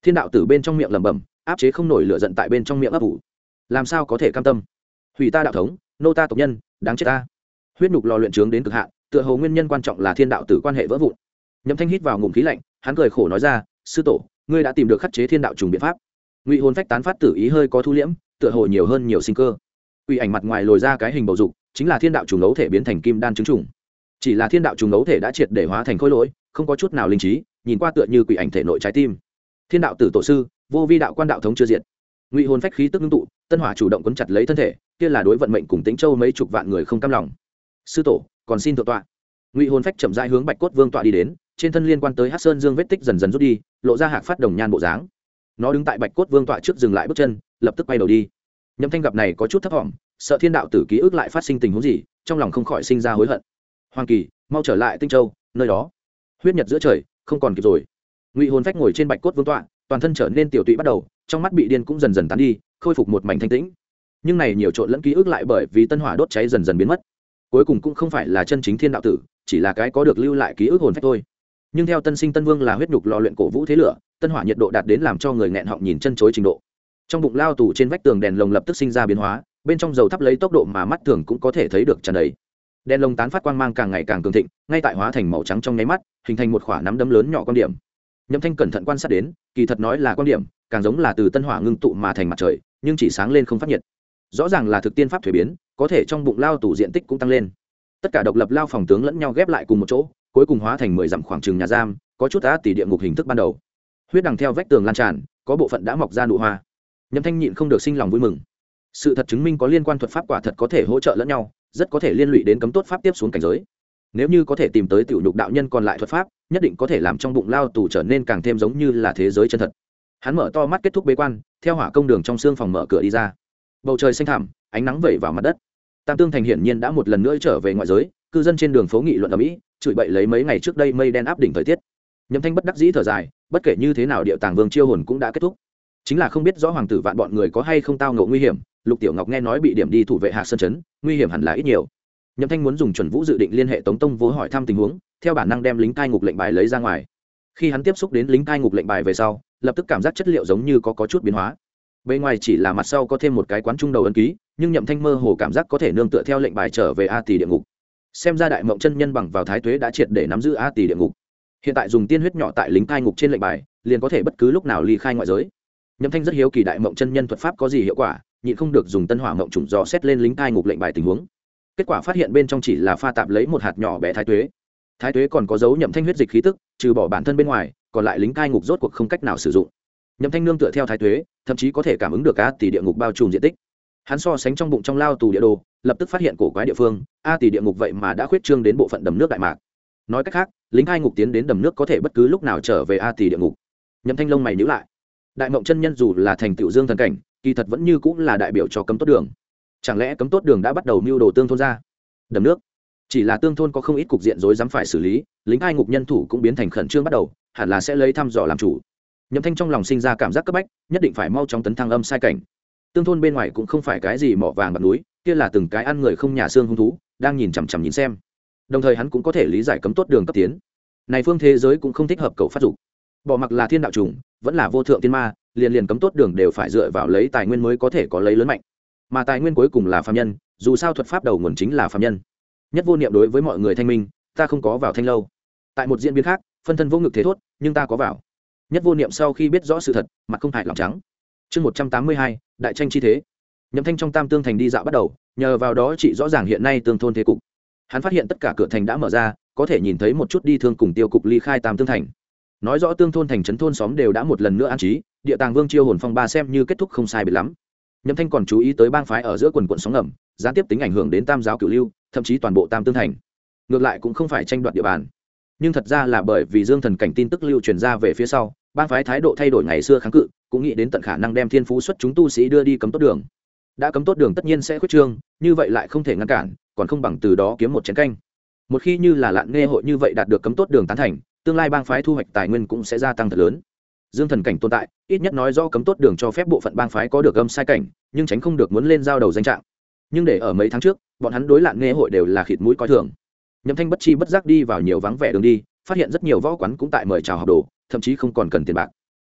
Thiên đạo tử bên trong miệng lẩm bẩm, áp chế không nổi lửa giận tại bên trong miệng ấp ủ. Làm sao có thể cam tâm? Hủy ta đạo thống, nô ta tộc nhân, đáng chết ta. Huyết nhục lò luyện trướng đến cực hạn, tựa hồ nguyên nhân quan trọng là thiên đạo tử quan hệ vỡ vụn. Nhậm Thanh hít vào ngụm khí lạnh, hắn cười khổ nói ra, sư tổ, ngươi đã tìm được khắc chế thiên đạo trùng biện pháp. Ngụy hồn phách tán phát tử ý hơi có thu liễm, tựa hồ nhiều hơn nhiều sinh cơ. Quỷ ảnh mặt ngoài lồi ra cái hình bầu dục, chính là thiên đạo trùng ấu thể biến thành kim đan trứng trùng. Chỉ là thiên đạo trùng ấu thể đã triệt để hóa thành khối lỗi, không có chút nào linh trí, nhìn qua tựa như quỷ ảnh thể nội trái tim. Thiên đạo tử tổ sư, vô vi đạo quan đạo thống chưa diệt. Ngụy hồn phách khí tức ngưng tụ, tân hỏa chủ động quấn chặt lấy thân thể, kia là đối vận mệnh cùng Tĩnh Châu mấy chục vạn người không cam lòng. Sư tổ, còn xin thượng tọa. Ngụy hồn phách chậm rãi hướng Bạch Cốt Vương tọa đi đến, trên thân liên quan tới Hắc Sơn Dương vết tích dần dần rút đi, lộ ra hạc phát đồng nhan bộ dáng. Nó đứng tại Bạch Cốt Vương tọa trước dừng lại bước chân, lập tức quay đầu đi. Nhậm Thanh gặp này có chút thấp vọng, sợ thiên đạo tử ký ức lại phát sinh tình huống gì, trong lòng không khỏi sinh ra hối hận. Hoàng Kỳ, mau trở lại Tinh Châu, nơi đó huyết nhật giữa trời, không còn kịp rồi. Ngụy hồn phách ngồi trên Bạch Cốt Vương tọa, toàn thân trở nên tiểu tụy bắt đầu, trong mắt bị điên cũng dần dần tán đi, khôi phục một mảnh thanh tĩnh. Nhưng này nhiều trộn lẫn ký ức lại bởi vì tân hỏa đốt cháy dần dần biến mất. Cuối cùng cũng không phải là chân chính thiên đạo tử, chỉ là cái có được lưu lại ký ức hồn phách thôi. Nhưng theo tân sinh tân vương là huyết nhục lò luyện cổ vũ thế lửa, tân hỏa nhiệt độ đạt đến làm cho người nghẹn họng nhìn chân chối trình độ. Trong bụng lao tù trên vách tường đèn lồng lập tức sinh ra biến hóa, bên trong dầu thắp lấy tốc độ mà mắt thường cũng có thể thấy được tràn đầy. Đèn lồng tán phát quang mang càng ngày càng cường thịnh, ngay tại hóa thành màu trắng trong nháy mắt, hình thành một quả nắm đấm lớn nhỏ quan điểm. Nhậm Thanh cẩn thận quan sát đến, kỳ thật nói là quan điểm, càng giống là từ tân hỏa ngưng tụ mà thành mặt trời, nhưng chỉ sáng lên không phát nhiệt. Rõ ràng là thực tiên pháp thủy biến, có thể trong bụng lao tù diện tích cũng tăng lên. Tất cả độc lập lao phòng tướng lẫn nhau ghép lại cùng một chỗ, cuối cùng hóa thành 10 dặm khoảng chừng nhà giam, có chút á tỷ địa ngục hình thức ban đầu. Huyết đằng theo vách tường lan tràn, có bộ phận đã mọc ra nụ hoa. Nhậm Thanh nhịn không được sinh lòng vui mừng. Sự thật chứng minh có liên quan thuật pháp quả thật có thể hỗ trợ lẫn nhau, rất có thể liên lụy đến cấm tốt pháp tiếp xuống cảnh giới. Nếu như có thể tìm tới tiểu nhục đạo nhân còn lại thuật pháp, nhất định có thể làm trong bụng lao tù trở nên càng thêm giống như là thế giới chân thật. Hắn mở to mắt kết thúc bế quan, theo hỏa công đường trong xương phòng mở cửa đi ra. Bầu trời xanh thẳm, ánh nắng vẩy vào mặt đất. Tam Tương Thành hiển nhiên đã một lần nữa trở về ngoại giới, cư dân trên đường phố nghị luận ầm ĩ, chửi bậy lấy mấy ngày trước đây mây đen áp đỉnh thời tiết. Nhậm Thanh bất đắc dĩ thở dài, bất kể như thế nào Điệu Tàng Vương chiêu hồn cũng đã kết thúc. Chính là không biết rõ hoàng tử vạn bọn người có hay không tao ngộ nguy hiểm, Lục Tiểu Ngọc nghe nói bị điểm đi thủ vệ Hạ Sơn trấn, nguy hiểm hẳn là ít nhiều. Nhậm Thanh muốn dùng chuẩn vũ dự định liên hệ Tống Tông Vô hỏi thăm tình huống, theo bản năng đem lính cai ngục lệnh bài lấy ra ngoài. Khi hắn tiếp xúc đến lính cai ngục lệnh bài về sau, lập tức cảm giác chất liệu giống như có chút biến hóa. Bên ngoài chỉ là mặt sau có thêm một cái quán trung đầu ấn ký, nhưng Nhậm Thanh mơ hồ cảm giác có thể nương tựa theo lệnh bài trở về A Tỳ địa ngục. Xem ra Đại Mộng chân nhân bằng vào Thái Tuế đã triệt để nắm giữ A Tỳ địa ngục. Hiện tại dùng tiên huyết nhỏ tại lính cai ngục trên lệnh bài, liền có thể bất cứ lúc nào ly khai ngoại giới. Nhậm Thanh rất hiếu kỳ Đại Mộng chân nhân thuật pháp có gì hiệu quả, nhịn không được dùng Tân Hỏa Mộng trùng dò xét lên lính cai ngục lệnh bài tình huống. Kết quả phát hiện bên trong chỉ là pha tạp lấy một hạt nhỏ bé Thái Tuế. Thái Tuế còn có dấu Nhậm Thanh huyết dịch khí tức, trừ bỏ bản thân bên ngoài, còn lại lính cai ngục rốt cuộc không cách nào sử dụng. Nhậm Thanh nương tựa theo Thái Tuế, thậm chí có thể cảm ứng được A Tỳ địa ngục bao trùm diện tích. Hắn so sánh trong bụng trong lao tù địa đồ, lập tức phát hiện cổ quái địa phương, A Tỳ địa ngục vậy mà đã khuyết trương đến bộ phận đầm nước đại mạc. Nói cách khác, lính cai ngục tiến đến đầm nước có thể bất cứ lúc nào trở về A Tỳ địa ngục. Nhậm Thanh lông mày nhíu lại. Đại Mộng chân nhân dù là thành tựu dương thần cảnh, kỳ thật vẫn như cũng là đại biểu cho cấm tốt đường. Chẳng lẽ cấm tốt đường đã bắt đầu mưu đồ tương thôn ra? Đầm nước, chỉ là tương thôn có không ít cục diện rối rắm phải xử lý, lính cai ngục nhân thủ cũng biến thành khẩn trương bắt đầu, hẳn là sẽ lấy thăm dò làm chủ. Nhậm Thanh trong lòng sinh ra cảm giác cấp bách, nhất định phải mau chóng tấn thăng âm sai cảnh. Tương thôn bên ngoài cũng không phải cái gì mỏ vàng bạc núi, kia là từng cái ăn người không nhà xương hung thú, đang nhìn chằm chằm nhìn xem. Đồng thời hắn cũng có thể lý giải cấm tốt đường cấp tiến. Này phương thế giới cũng không thích hợp cậu phát dục. Bỏ mặc là thiên đạo trùng, vẫn là vô thượng tiên ma, liền cấm tốt đường đều phải dựa vào lấy tài nguyên mới có thể có lấy lớn mạnh. Mà tài nguyên cuối cùng là phàm nhân, dù sao thuật pháp đầu nguồn chính là phàm nhân. Nhất Vô Niệm đối với mọi người thanh minh, ta không có vào thanh lâu. Tại một diễn biến khác, phân thân vô ngực thế thốt, nhưng ta có vào. Nhất Vô Niệm sau khi biết rõ sự thật, mặt không hại lòng trắng. Chương 182, đại tranh chi thế. Nhậm Thanh trong Tam Tương Thành đi dạo bắt đầu, nhờ vào đó chị rõ ràng hiện nay tương thôn thế cục. Hắn phát hiện tất cả cửa thành đã mở ra, có thể nhìn thấy một chút đi thương cùng tiêu cục ly khai Tam Tương Thành. Nói rõ tương thôn thành trấn thôn xóm đều đã một lần nữa an trí, Địa Tàng Vương chiêu hồn phong ba xem như kết thúc không sai biệt lắm. Nhậm Thanh còn chú ý tới bang phái ở giữa quần quần sóng ngầm, gián tiếp tính ảnh hưởng đến Tam giáo cửu lưu, thậm chí toàn bộ Tam Tương Thành. Ngược lại cũng không phải tranh đoạt địa bàn, nhưng thật ra là bởi vì Dương Thần cảnh tin tức lưu truyền ra về phía sau, bang phái thái độ thay đổi ngày xưa kháng cự, cũng nghĩ đến tận khả năng đem thiên phú xuất chúng tu sĩ đưa đi cấm tốt đường. Đã cấm tốt đường tất nhiên sẽ khuyết trương, như vậy lại không thể ngăn cản, còn không bằng từ đó kiếm một chén canh. Một khi như là Lạn Nghê hội như vậy đạt được cấm tốt đường tán thành, tương lai bang phái thu hoạch tài nguyên cũng sẽ gia tăng thật lớn. Dương Thần cảnh tồn tại, ít nhất nói rõ cấm tốt đường cho phép bộ phận bang phái có được âm sai cảnh, nhưng tránh không được muốn lên giao đầu danh trạng. Nhưng để ở mấy tháng trước, bọn hắn đối Lạn Nghê hội đều là khịt mũi coi thường. Nhậm Thanh bất chi bất giác đi vào nhiều vắng vẻ đường đi, phát hiện rất nhiều võ quán cũng tại mời chào học đồ, thậm chí không còn cần tiền bạc.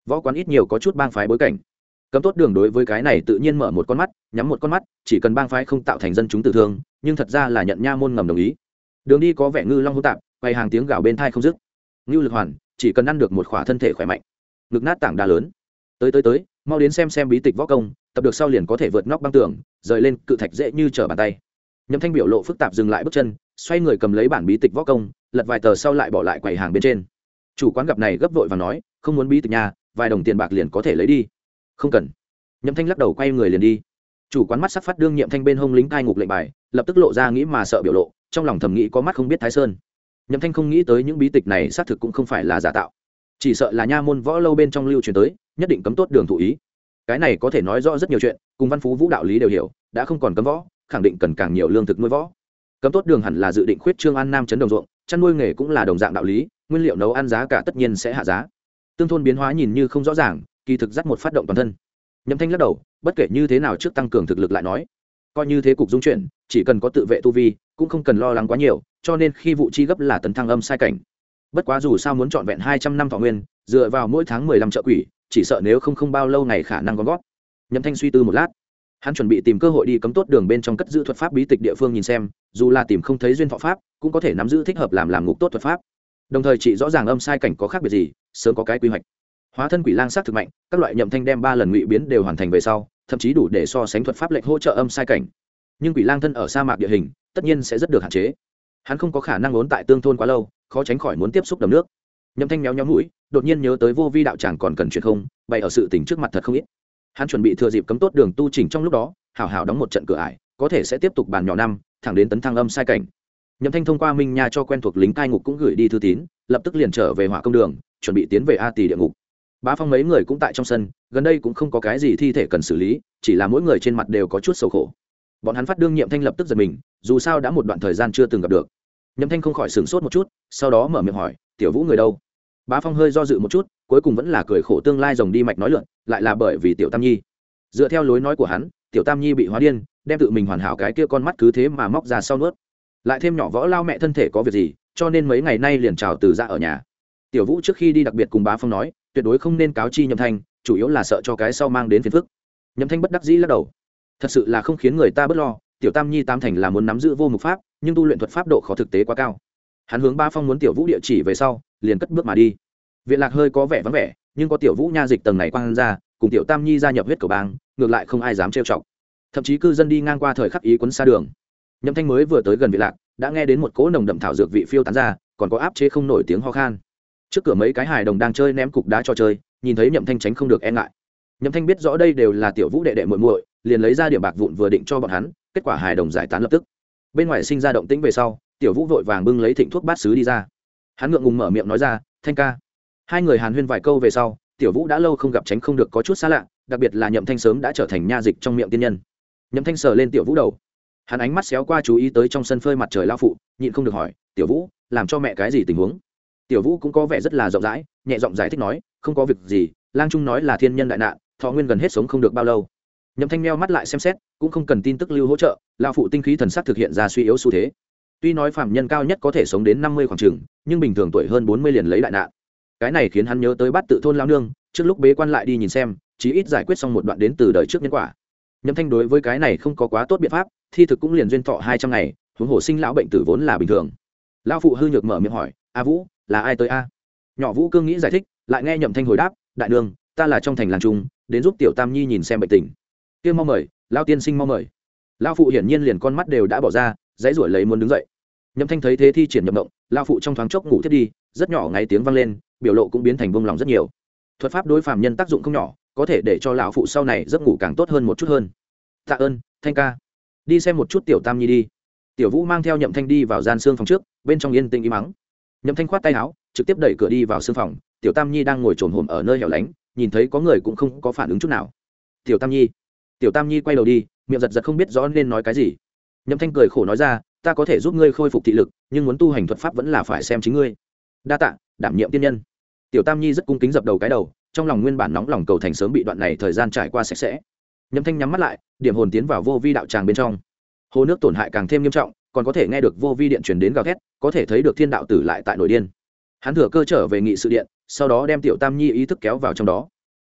võ quán ít nhiều có chút bang phái bối cảnh. Cấm tốt đường đối với cái này tự nhiên mở một con mắt nhắm một con mắt, chỉ cần bang phái không tạo thành dân chúng tử thương, nhưng thật ra là nhận nha môn ngầm đồng ý. Đường đi có vẻ ngư long hỗn tạp, quay hàng tiếng gào bên thai không dứt. Ngưu Lực Hoàn chỉ cần ăn được một khỏa thân thể khỏe mạnh, ngực nát tảng đá lớn. Tới, mau đến xem bí tịch võ công, tập được sau liền có thể vượt nóc băng tường, rời lên cự thạch dễ như trở bàn tay. Nhậm Thanh biểu lộ phức tạp dừng lại bước chân, xoay người cầm lấy bản bí tịch võ công, lật vài tờ sau lại bỏ lại quầy hàng bên trên. Chủ quán gặp này gấp vội và nói, không muốn bí tịch nhà, vài đồng tiền bạc liền có thể lấy đi. Không cần. Nhậm Thanh lắc đầu quay người liền đi. Chủ quán mắt sắc phát đương Nhậm Thanh bên hông lính cai ngục lệnh bài, lập tức lộ ra nghĩ mà sợ biểu lộ, trong lòng thầm nghĩ có mắt không biết Thái Sơn. Nhậm Thanh không nghĩ tới những bí tịch này xác thực cũng không phải là giả tạo, chỉ sợ là nha môn võ lâu bên trong lưu truyền tới, nhất định cấm tốt đường thụ ý. Cái này có thể nói rõ rất nhiều chuyện, cùng văn phú vũ đạo lý đều hiểu, đã không còn cấm võ, khẳng định cần càng nhiều lương thực nuôi võ. Cấm tốt đường hẳn là dự định khuyết trương an nam chấn đồng ruộng, chăn nuôi nghề cũng là đồng dạng đạo lý, nguyên liệu nấu ăn giá cả tất nhiên sẽ hạ giá. Tương thôn biến hóa nhìn như không rõ ràng, kỳ thực dắt một phát động toàn thân. Nhậm Thanh lắc đầu, bất kể như thế nào trước tăng cường thực lực lại nói, coi như thế cục dung chuyển, chỉ cần có tự vệ tu vi, cũng không cần lo lắng quá nhiều, cho nên khi vụ chi gấp là tấn thăng âm sai cảnh. Bất quá dù sao muốn trọn vẹn 200 năm thọ nguyên, dựa vào mỗi tháng 15 trợ quỷ, chỉ sợ nếu không bao lâu ngày khả năng gom gót. Nhậm Thanh suy tư một lát, hắn chuẩn bị tìm cơ hội đi cấm tốt đường bên trong cất giữ thuật pháp bí tịch địa phương nhìn xem, dù là tìm không thấy duyên thọ pháp, cũng có thể nắm giữ thích hợp làm ngục tốt thuật pháp. Đồng thời chỉ rõ ràng âm sai cảnh có khác biệt gì, sớm có cái quy hoạch. Hóa thân quỷ lang sát thực mạnh, các loại Nhậm Thanh đem 3 lần ngụy biến đều hoàn thành về sau, thậm chí đủ để so sánh thuật pháp lệnh hỗ trợ âm sai cảnh. Nhưng quỷ lang thân ở sa mạc địa hình, tất nhiên sẽ rất được hạn chế. Hắn không có khả năng ốn tại tương thôn quá lâu, khó tránh khỏi muốn tiếp xúc đầm nước. Nhậm Thanh méo mũi, đột nhiên nhớ tới vô vi đạo tràng còn cần chuyện không, bày ở sự tình trước mặt thật không ít. Hắn chuẩn bị thừa dịp cấm tốt đường tu chỉnh trong lúc đó, hảo hảo đóng một trận cửa ải, có thể sẽ tiếp tục bàn nhỏ năm, thẳng đến tấn thăng âm sai cảnh. Nhậm Thanh thông qua Minh Nha cho quen thuộc lính cai ngục cũng gửi đi thư tín, lập tức liền trở về Hỏa Công đường, chuẩn bị tiến về A Tỳ địa ngục. Bá Phong mấy người cũng tại trong sân, gần đây cũng không có cái gì thi thể cần xử lý, chỉ là mỗi người trên mặt đều có chút sầu khổ. Bọn hắn phát đương Nhậm Thanh lập tức giật mình, dù sao đã một đoạn thời gian chưa từng gặp được. Nhậm Thanh không khỏi sửng sốt một chút, sau đó mở miệng hỏi, "Tiểu Vũ người đâu?" Bá Phong hơi do dự một chút, cuối cùng vẫn là cười khổ tương lai rồng đi mạch nói lượn, lại là bởi vì Tiểu Tam Nhi. Dựa theo lối nói của hắn, Tiểu Tam Nhi bị hóa điên, đem tự mình hoàn hảo cái kia con mắt cứ thế mà móc ra sau nuốt. Lại thêm nhỏ võ lao mẹ thân thể có việc gì, cho nên mấy ngày nay liền trào từ ra ở nhà. Tiểu Vũ trước khi đi đặc biệt cùng Bá Phong nói, tuyệt đối không nên cáo chi Nhậm Thanh, chủ yếu là sợ cho cái sau mang đến phiền phức. Nhậm Thanh bất đắc dĩ lắc đầu, thật sự là không khiến người ta bất lo. Tiểu Tam Nhi tam thành là muốn nắm giữ vô mục pháp, nhưng tu luyện thuật pháp độ khó thực tế quá cao. Hắn hướng Bá Phong muốn Tiểu Vũ địa chỉ về sau, liền cất bước mà đi. Viện lạc hơi có vẻ vắng vẻ, nhưng có Tiểu Vũ nha dịch tầng này quang ra, cùng Tiểu Tam Nhi gia nhập huyết cầu bang, ngược lại không ai dám trêu chọc. Thậm chí cư dân đi ngang qua thời khắc ý quấn xa đường. Nhậm Thanh mới vừa tới gần viện lạc, đã nghe đến một cỗ nồng đậm thảo dược vị phiêu tán ra, còn có áp chế không nổi tiếng ho khan. Trước cửa mấy cái hài đồng đang chơi ném cục đá cho chơi, nhìn thấy Nhậm Thanh tránh không được e ngại. Nhậm Thanh biết rõ đây đều là Tiểu Vũ đệ đệ muội muội, liền lấy ra điểm bạc vụn vừa định cho bọn hắn, kết quả hài đồng giải tán lập tức. Bên ngoài sinh ra động tĩnh về sau, Tiểu Vũ vội vàng bưng lấy thịnh thuốc bát sứ đi ra. Hắn ngượng ngùng mở miệng nói ra, "Thanh ca." Hai người hàn huyên vài câu về sau, Tiểu Vũ đã lâu không gặp tránh không được có chút xa lạ, đặc biệt là Nhậm Thanh sớm đã trở thành nha dịch trong miệng tiên nhân. Nhậm Thanh sờ lên Tiểu Vũ đầu, hắn ánh mắt xéo qua chú ý tới trong sân phơi mặt trời lao phụ, nhịn không được hỏi, "Tiểu Vũ, làm cho mẹ cái gì tình huống?" Tiểu Vũ cũng có vẻ rất là rộng rãi, nhẹ giọng giải thích nói, "Không có việc gì, lang trung nói là thiên nhân đại nạn, thọ nguyên gần hết sống không được bao lâu." Nhậm Thanh meo mắt lại xem xét, cũng không cần tin tức lưu hỗ trợ, lao phụ tinh khí thần sắc thực hiện ra suy yếu xu thế. Tuy nói phàm nhân cao nhất có thể sống đến 50 khoảng chừng, nhưng bình thường tuổi hơn 40 liền lấy đại nạn. Cái này khiến hắn nhớ tới Bát Tự thôn lao nương, trước lúc bế quan lại đi nhìn xem, chí ít giải quyết xong một đoạn đến từ đời trước nhân quả. Nhậm Thanh đối với cái này không có quá tốt biện pháp, thi thực cũng liền duyên thọ 200 ngày, huống hồ sinh lão bệnh tử vốn là bình thường. Lão phụ hư nhược mở miệng hỏi, "A Vũ, là ai tới a?" Nhỏ Vũ cương nghĩ giải thích, lại nghe Nhậm Thanh hồi đáp, "Đại nương, ta là trong thành làng trung, đến giúp Tiểu Tam Nhi nhìn xem bệnh tình." "Kia mau mời, lão tiên sinh mau mời." Lão phụ hiển nhiên liền con mắt đều đã bỏ ra, dãy rủi lấy muốn đứng dậy. Nhậm Thanh thấy thế thi triển nhập động, lão phụ trong thoáng chốc ngủ thiết đi, rất nhỏ ngáy tiếng vang lên, biểu lộ cũng biến thành bông lòng rất nhiều. Thuật pháp đối phàm nhân tác dụng không nhỏ, có thể để cho lão phụ sau này giấc ngủ càng tốt hơn một chút hơn. "Tạ ơn, Thanh ca." "Đi xem một chút Tiểu Tam Nhi đi." Tiểu Vũ mang theo Nhậm Thanh đi vào gian xương phòng trước, bên trong yên tĩnh im mắng. Nhậm Thanh khoát tay áo, trực tiếp đẩy cửa đi vào xương phòng. Tiểu Tam Nhi đang ngồi trồn hổm ở nơi hẻo lánh, nhìn thấy có người cũng không có phản ứng chút nào. "Tiểu Tam Nhi." Tiểu Tam Nhi quay đầu đi, miệng giật giật không biết rõ nên nói cái gì. Nhậm Thanh cười khổ nói ra, "Ta có thể giúp ngươi khôi phục thị lực, nhưng muốn tu hành thuật pháp vẫn là phải xem chính ngươi." "Đa tạ, đảm nhiệm tiên nhân." Tiểu Tam Nhi rất cung kính dập đầu cái đầu, trong lòng nguyên bản nóng lòng cầu thành sớm bị đoạn này thời gian trải qua sạch sẽ. Nhậm Thanh nhắm mắt lại, điểm hồn tiến vào vô vi đạo tràng bên trong. Hồ nước tổn hại càng thêm nghiêm trọng, còn có thể nghe được vô vi điện truyền đến gào thét, có thể thấy được thiên đạo tử lại tại nội điên. Hắn thừa cơ trở về nghị sự điện, sau đó đem Tiểu Tam Nhi ý thức kéo vào trong đó.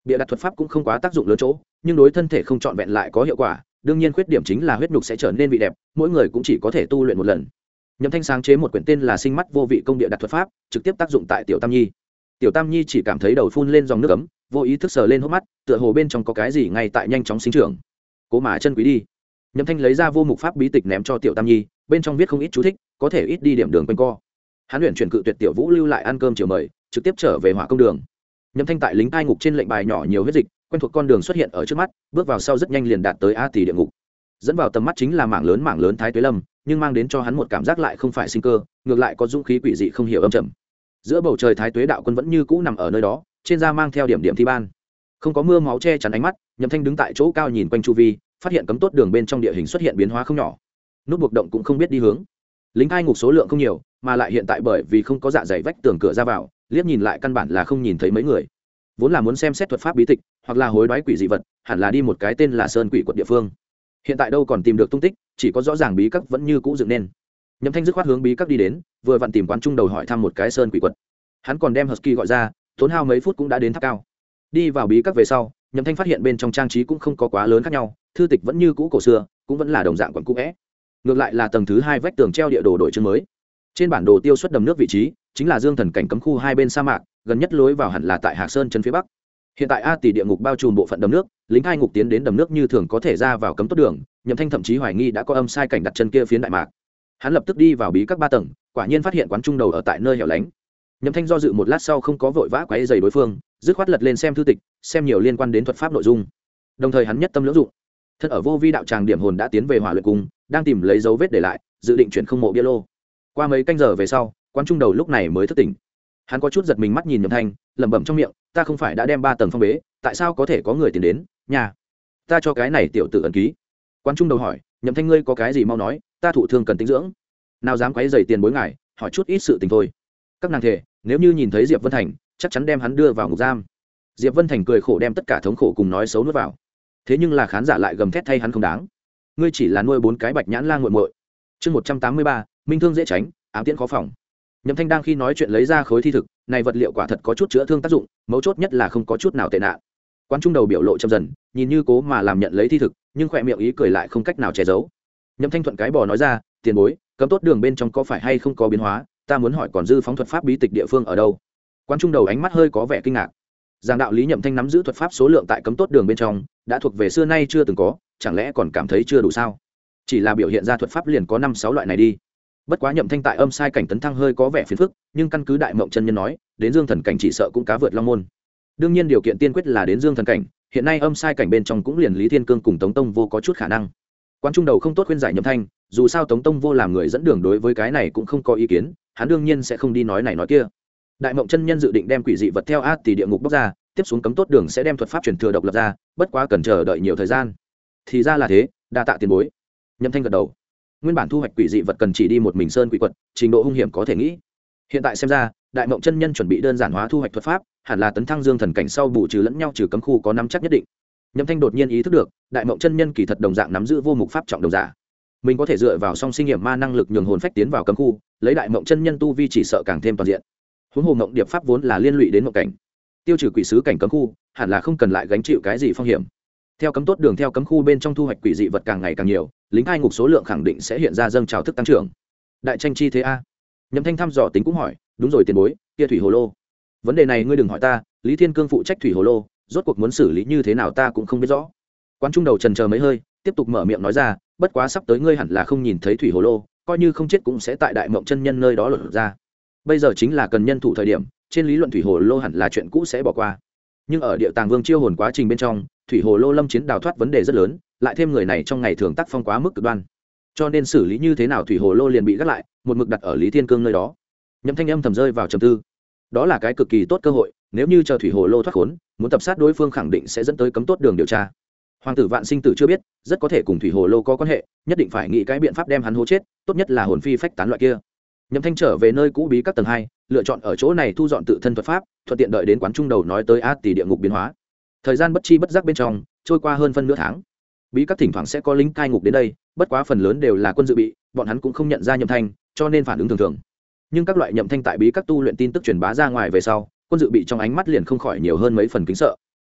bịa đặt thuật pháp cũng không quá tác dụng lớn chỗ, nhưng đối thân thể không trọn vẹn lại có hiệu quả. Đương nhiên khuyết điểm chính là huyết nhục sẽ trở nên vị đẹp, mỗi người cũng chỉ có thể tu luyện một lần. Nhậm Thanh sáng chế một quyển tên là Sinh mắt vô vị công địa đặt thuật pháp, trực tiếp tác dụng tại Tiểu Tam Nhi. Tiểu Tam Nhi chỉ cảm thấy đầu phun lên dòng nước ấm, vô ý thức sờ lên hốc mắt, tựa hồ bên trong có cái gì ngay tại nhanh chóng sinh trưởng. Cố mà chân quý đi. Nhậm Thanh lấy ra vô mục pháp bí tịch ném cho Tiểu Tam Nhi, bên trong viết không ít chú thích, có thể ít đi điểm đường quanh co. Hắn luyện chuyển cự tuyệt Tiểu Vũ lưu lại ăn cơm chiều mời, trực tiếp trở về Hỏa Công Đường. Nhậm Thanh tại lính cai ngục trên lệnh bài nhỏ nhiều huyết dịch, quen thuộc con đường xuất hiện ở trước mắt, bước vào sau rất nhanh liền đạt tới A Tỷ địa ngục. Dẫn vào tầm mắt chính là mảng lớn Thái Tuế Lâm, nhưng mang đến cho hắn một cảm giác lại không phải sinh cơ, ngược lại có dũng khí quỷ dị không hiểu âm trầm. Giữa bầu trời Thái Tuế đạo quân vẫn như cũ nằm ở nơi đó, trên da mang theo điểm điểm thi ban, không có mưa máu che chắn ánh mắt. Nhậm Thanh đứng tại chỗ cao nhìn quanh chu vi, phát hiện cấm tốt đường bên trong địa hình xuất hiện biến hóa không nhỏ, nút buộc động cũng không biết đi hướng. Lính cai ngục số lượng không nhiều, mà lại hiện tại bởi vì không có dạ dày vách tường cửa ra vào, liếc nhìn lại căn bản là không nhìn thấy mấy người. Vốn là muốn xem xét thuật pháp bí tịch hoặc là hối đoái quỷ dị vật, hẳn là đi một cái tên là Sơn Quỷ quận địa phương. Hiện tại đâu còn tìm được tung tích, chỉ có rõ ràng bí các vẫn như cũ dựng nên. Nhậm Thanh dứt khoát hướng bí các đi đến, vừa vặn tìm quán trung đầu hỏi thăm một cái Sơn Quỷ quận. Hắn còn đem Husky gọi ra, tốn hao mấy phút cũng đã đến tháp cao. Đi vào bí các về sau, Nhậm Thanh phát hiện bên trong trang trí cũng không có quá lớn khác nhau, thư tịch vẫn như cũ cổ xưa, cũng vẫn là đồng dạng quận cũ é. Ngược lại là tầng thứ 2 vách tường treo địa đồ đổi chương mới. Trên bản đồ tiêu xuất đầm nước vị trí chính là Dương Thần cảnh cấm khu hai bên sa mạc, gần nhất lối vào hẳn là tại Hạc Sơn trấn phía bắc. Hiện tại A Tỷ địa ngục bao trùm bộ phận đầm nước, lính hai ngục tiến đến đầm nước như thường có thể ra vào cấm tốt đường. Nhậm Thanh thậm chí hoài nghi đã có âm sai cảnh đặt chân kia phiến đại mạc. Hắn lập tức đi vào bí các 3 tầng, quả nhiên phát hiện quán trung đầu ở tại nơi hẻo lánh. Nhậm Thanh do dự một lát sau không có vội vã quấy rầy đối phương, dứt khoát lật lên xem thư tịch, xem nhiều liên quan đến thuật pháp nội dung. Đồng thời hắn nhất tâm lưỡng dụng, thân ở vô vi đạo tràng điểm hồn đã tiến về Hỏa Luyện Cung, đang tìm lấy dấu vết để lại, dự định chuyển không mộ bia lô. Qua mấy canh giờ về sau, quán trung đầu lúc này mới thức tỉnh. Hắn có chút giật mình mắt nhìn Nhậm Thanh, lẩm bẩm trong miệng, ta không phải đã đem 3 tầng phong bế, tại sao có thể có người tiến đến? Nhà, ta cho cái này tiểu tử ấn ký. Quán trung đầu hỏi, Nhậm Thanh ngươi có cái gì mau nói, ta thụ thương cần tĩnh dưỡng. Nào dám quấy rầy tiền bối ngài, hỏi chút ít sự tình thôi. Các nàng thề, nếu như nhìn thấy Diệp Vân Thành, chắc chắn đem hắn đưa vào ngục giam. Diệp Vân Thành cười khổ đem tất cả thống khổ cùng nói xấu nuốt vào. Thế nhưng là khán giả lại gầm thét thay hắn không đáng. Ngươi chỉ là nuôi 4 cái bạch nhãn lang muội muội. Chương 183, minh thương dễ tránh, ám tiễn khó phòng. Nhậm Thanh đang khi nói chuyện lấy ra khối thi thực, này vật liệu quả thật có chút chữa thương tác dụng, mấu chốt nhất là không có chút nào tệ nạn. Quán trung đầu biểu lộ chậm dần, nhìn như cố mà làm nhận lấy thi thực, nhưng khỏe miệng ý cười lại không cách nào che giấu. Nhậm Thanh thuận cái bò nói ra, tiền bối, cấm tốt đường bên trong có phải hay không có biến hóa, ta muốn hỏi còn dư phóng thuật pháp bí tịch địa phương ở đâu. Quán trung đầu ánh mắt hơi có vẻ kinh ngạc. Giảng đạo lý Nhậm Thanh nắm giữ thuật pháp số lượng tại cấm tốt đường bên trong đã thuộc về xưa nay chưa từng có, chẳng lẽ còn cảm thấy chưa đủ sao? Chỉ là biểu hiện ra thuật pháp liền có 5-6 loại này đi. Bất quá Nhậm Thanh tại âm sai cảnh tấn thăng hơi có vẻ phiền phức, nhưng căn cứ đại mộng chân nhân nói, đến Dương thần cảnh chỉ sợ cũng cá vượt long môn. Đương nhiên điều kiện tiên quyết là đến Dương thần cảnh, hiện nay âm sai cảnh bên trong cũng liền Lý Thiên Cương cùng Tống Tông Vô có chút khả năng. Quán trung đầu không tốt khuyên giải Nhậm Thanh, dù sao Tống Tông Vô làm người dẫn đường đối với cái này cũng không có ý kiến, hắn đương nhiên sẽ không đi nói này nói kia. Đại mộng chân nhân dự định đem quỷ dị vật theo át tỷ địa ngục bóc ra, tiếp xuống cấm tốt đường sẽ đem thuật pháp truyền thừa độc lập ra, bất quá cần chờ đợi nhiều thời gian. Thì ra là thế, đa tạ tiền bối. Nhậm Thanh gật đầu. Nguyên bản thu hoạch quỷ dị vật cần chỉ đi một mình sơn quỷ quật, trình độ hung hiểm có thể nghĩ. Hiện tại xem ra, đại mộng chân nhân chuẩn bị đơn giản hóa thu hoạch thuật pháp, hẳn là tấn thăng Dương thần cảnh sau bù trừ lẫn nhau trừ cấm khu có nắm chắc nhất định. Nhậm Thanh đột nhiên ý thức được, đại mộng chân nhân kỳ thật đồng dạng nắm giữ vô mục pháp trọng đồng giả. Mình có thể dựa vào song sinh nghiệm ma năng lực nhường hồn phách tiến vào cấm khu, lấy đại mộng chân nhân tu vi chỉ sợ càng thêm toàn diện. Huống hồ mộng điệp pháp vốn là liên lụy đến mộng cảnh, tiêu trừ quỷ sứ cảnh cấm khu, hẳn là không cần lại gánh chịu cái gì phong hiểm. Theo cấm tốt đường theo cấm khu bên trong thu hoạch quỷ dị vật càng ngày càng nhiều, lính hai ngục số lượng khẳng định sẽ hiện ra dâng trào thức tăng trưởng. Đại tranh chi thế a? Nhậm Thanh thăm dò tính cũng hỏi, đúng rồi tiền bối, kia thủy hồ lô. Vấn đề này ngươi đừng hỏi ta, Lý Thiên Cương phụ trách thủy hồ lô, rốt cuộc muốn xử lý như thế nào ta cũng không biết rõ. Quán trung đầu trần chờ mấy hơi, tiếp tục mở miệng nói ra, bất quá sắp tới ngươi hẳn là không nhìn thấy thủy hồ lô, coi như không chết cũng sẽ tại đại mộng chân nhân nơi đó lột ra. Bây giờ chính là cần nhân thủ thời điểm, trên lý luận thủy hồ lô hẳn là chuyện cũ sẽ bỏ qua. Nhưng ở địa tàng vương chiêu hồn quá trình bên trong, thủy hồ lô lâm chiến đào thoát vấn đề rất lớn, lại thêm người này trong ngày thường tác phong quá mức cực đoan, cho nên xử lý như thế nào thủy hồ lô liền bị gác lại, một mực đặt ở Lý Thiên Cương nơi đó. Nhậm Thanh âm thầm rơi vào trầm tư. Đó là cái cực kỳ tốt cơ hội, nếu như chờ thủy hồ lô thoát khốn, muốn tập sát đối phương khẳng định sẽ dẫn tới cấm tốt đường điều tra. Hoàng tử Vạn Sinh Tử chưa biết, rất có thể cùng thủy hồ lô có quan hệ, nhất định phải nghĩ cái biện pháp đem hắn hố chết, tốt nhất là hồn phi phách tán loại kia. Nhậm Thanh trở về nơi cũ bí các tầng 2, lựa chọn ở chỗ này thu dọn tự thân thuật pháp, thuận tiện đợi đến quán trung đầu nói tới át tỷ địa ngục biến hóa. Thời gian bất chi bất giác bên trong trôi qua hơn phân nửa tháng. Bí các thỉnh thoảng sẽ có lính cai ngục đến đây, bất quá phần lớn đều là quân dự bị, bọn hắn cũng không nhận ra Nhậm Thanh, cho nên phản ứng thường thường. Nhưng các loại Nhậm Thanh tại bí các tu luyện tin tức truyền bá ra ngoài về sau, quân dự bị trong ánh mắt liền không khỏi nhiều hơn mấy phần kính sợ.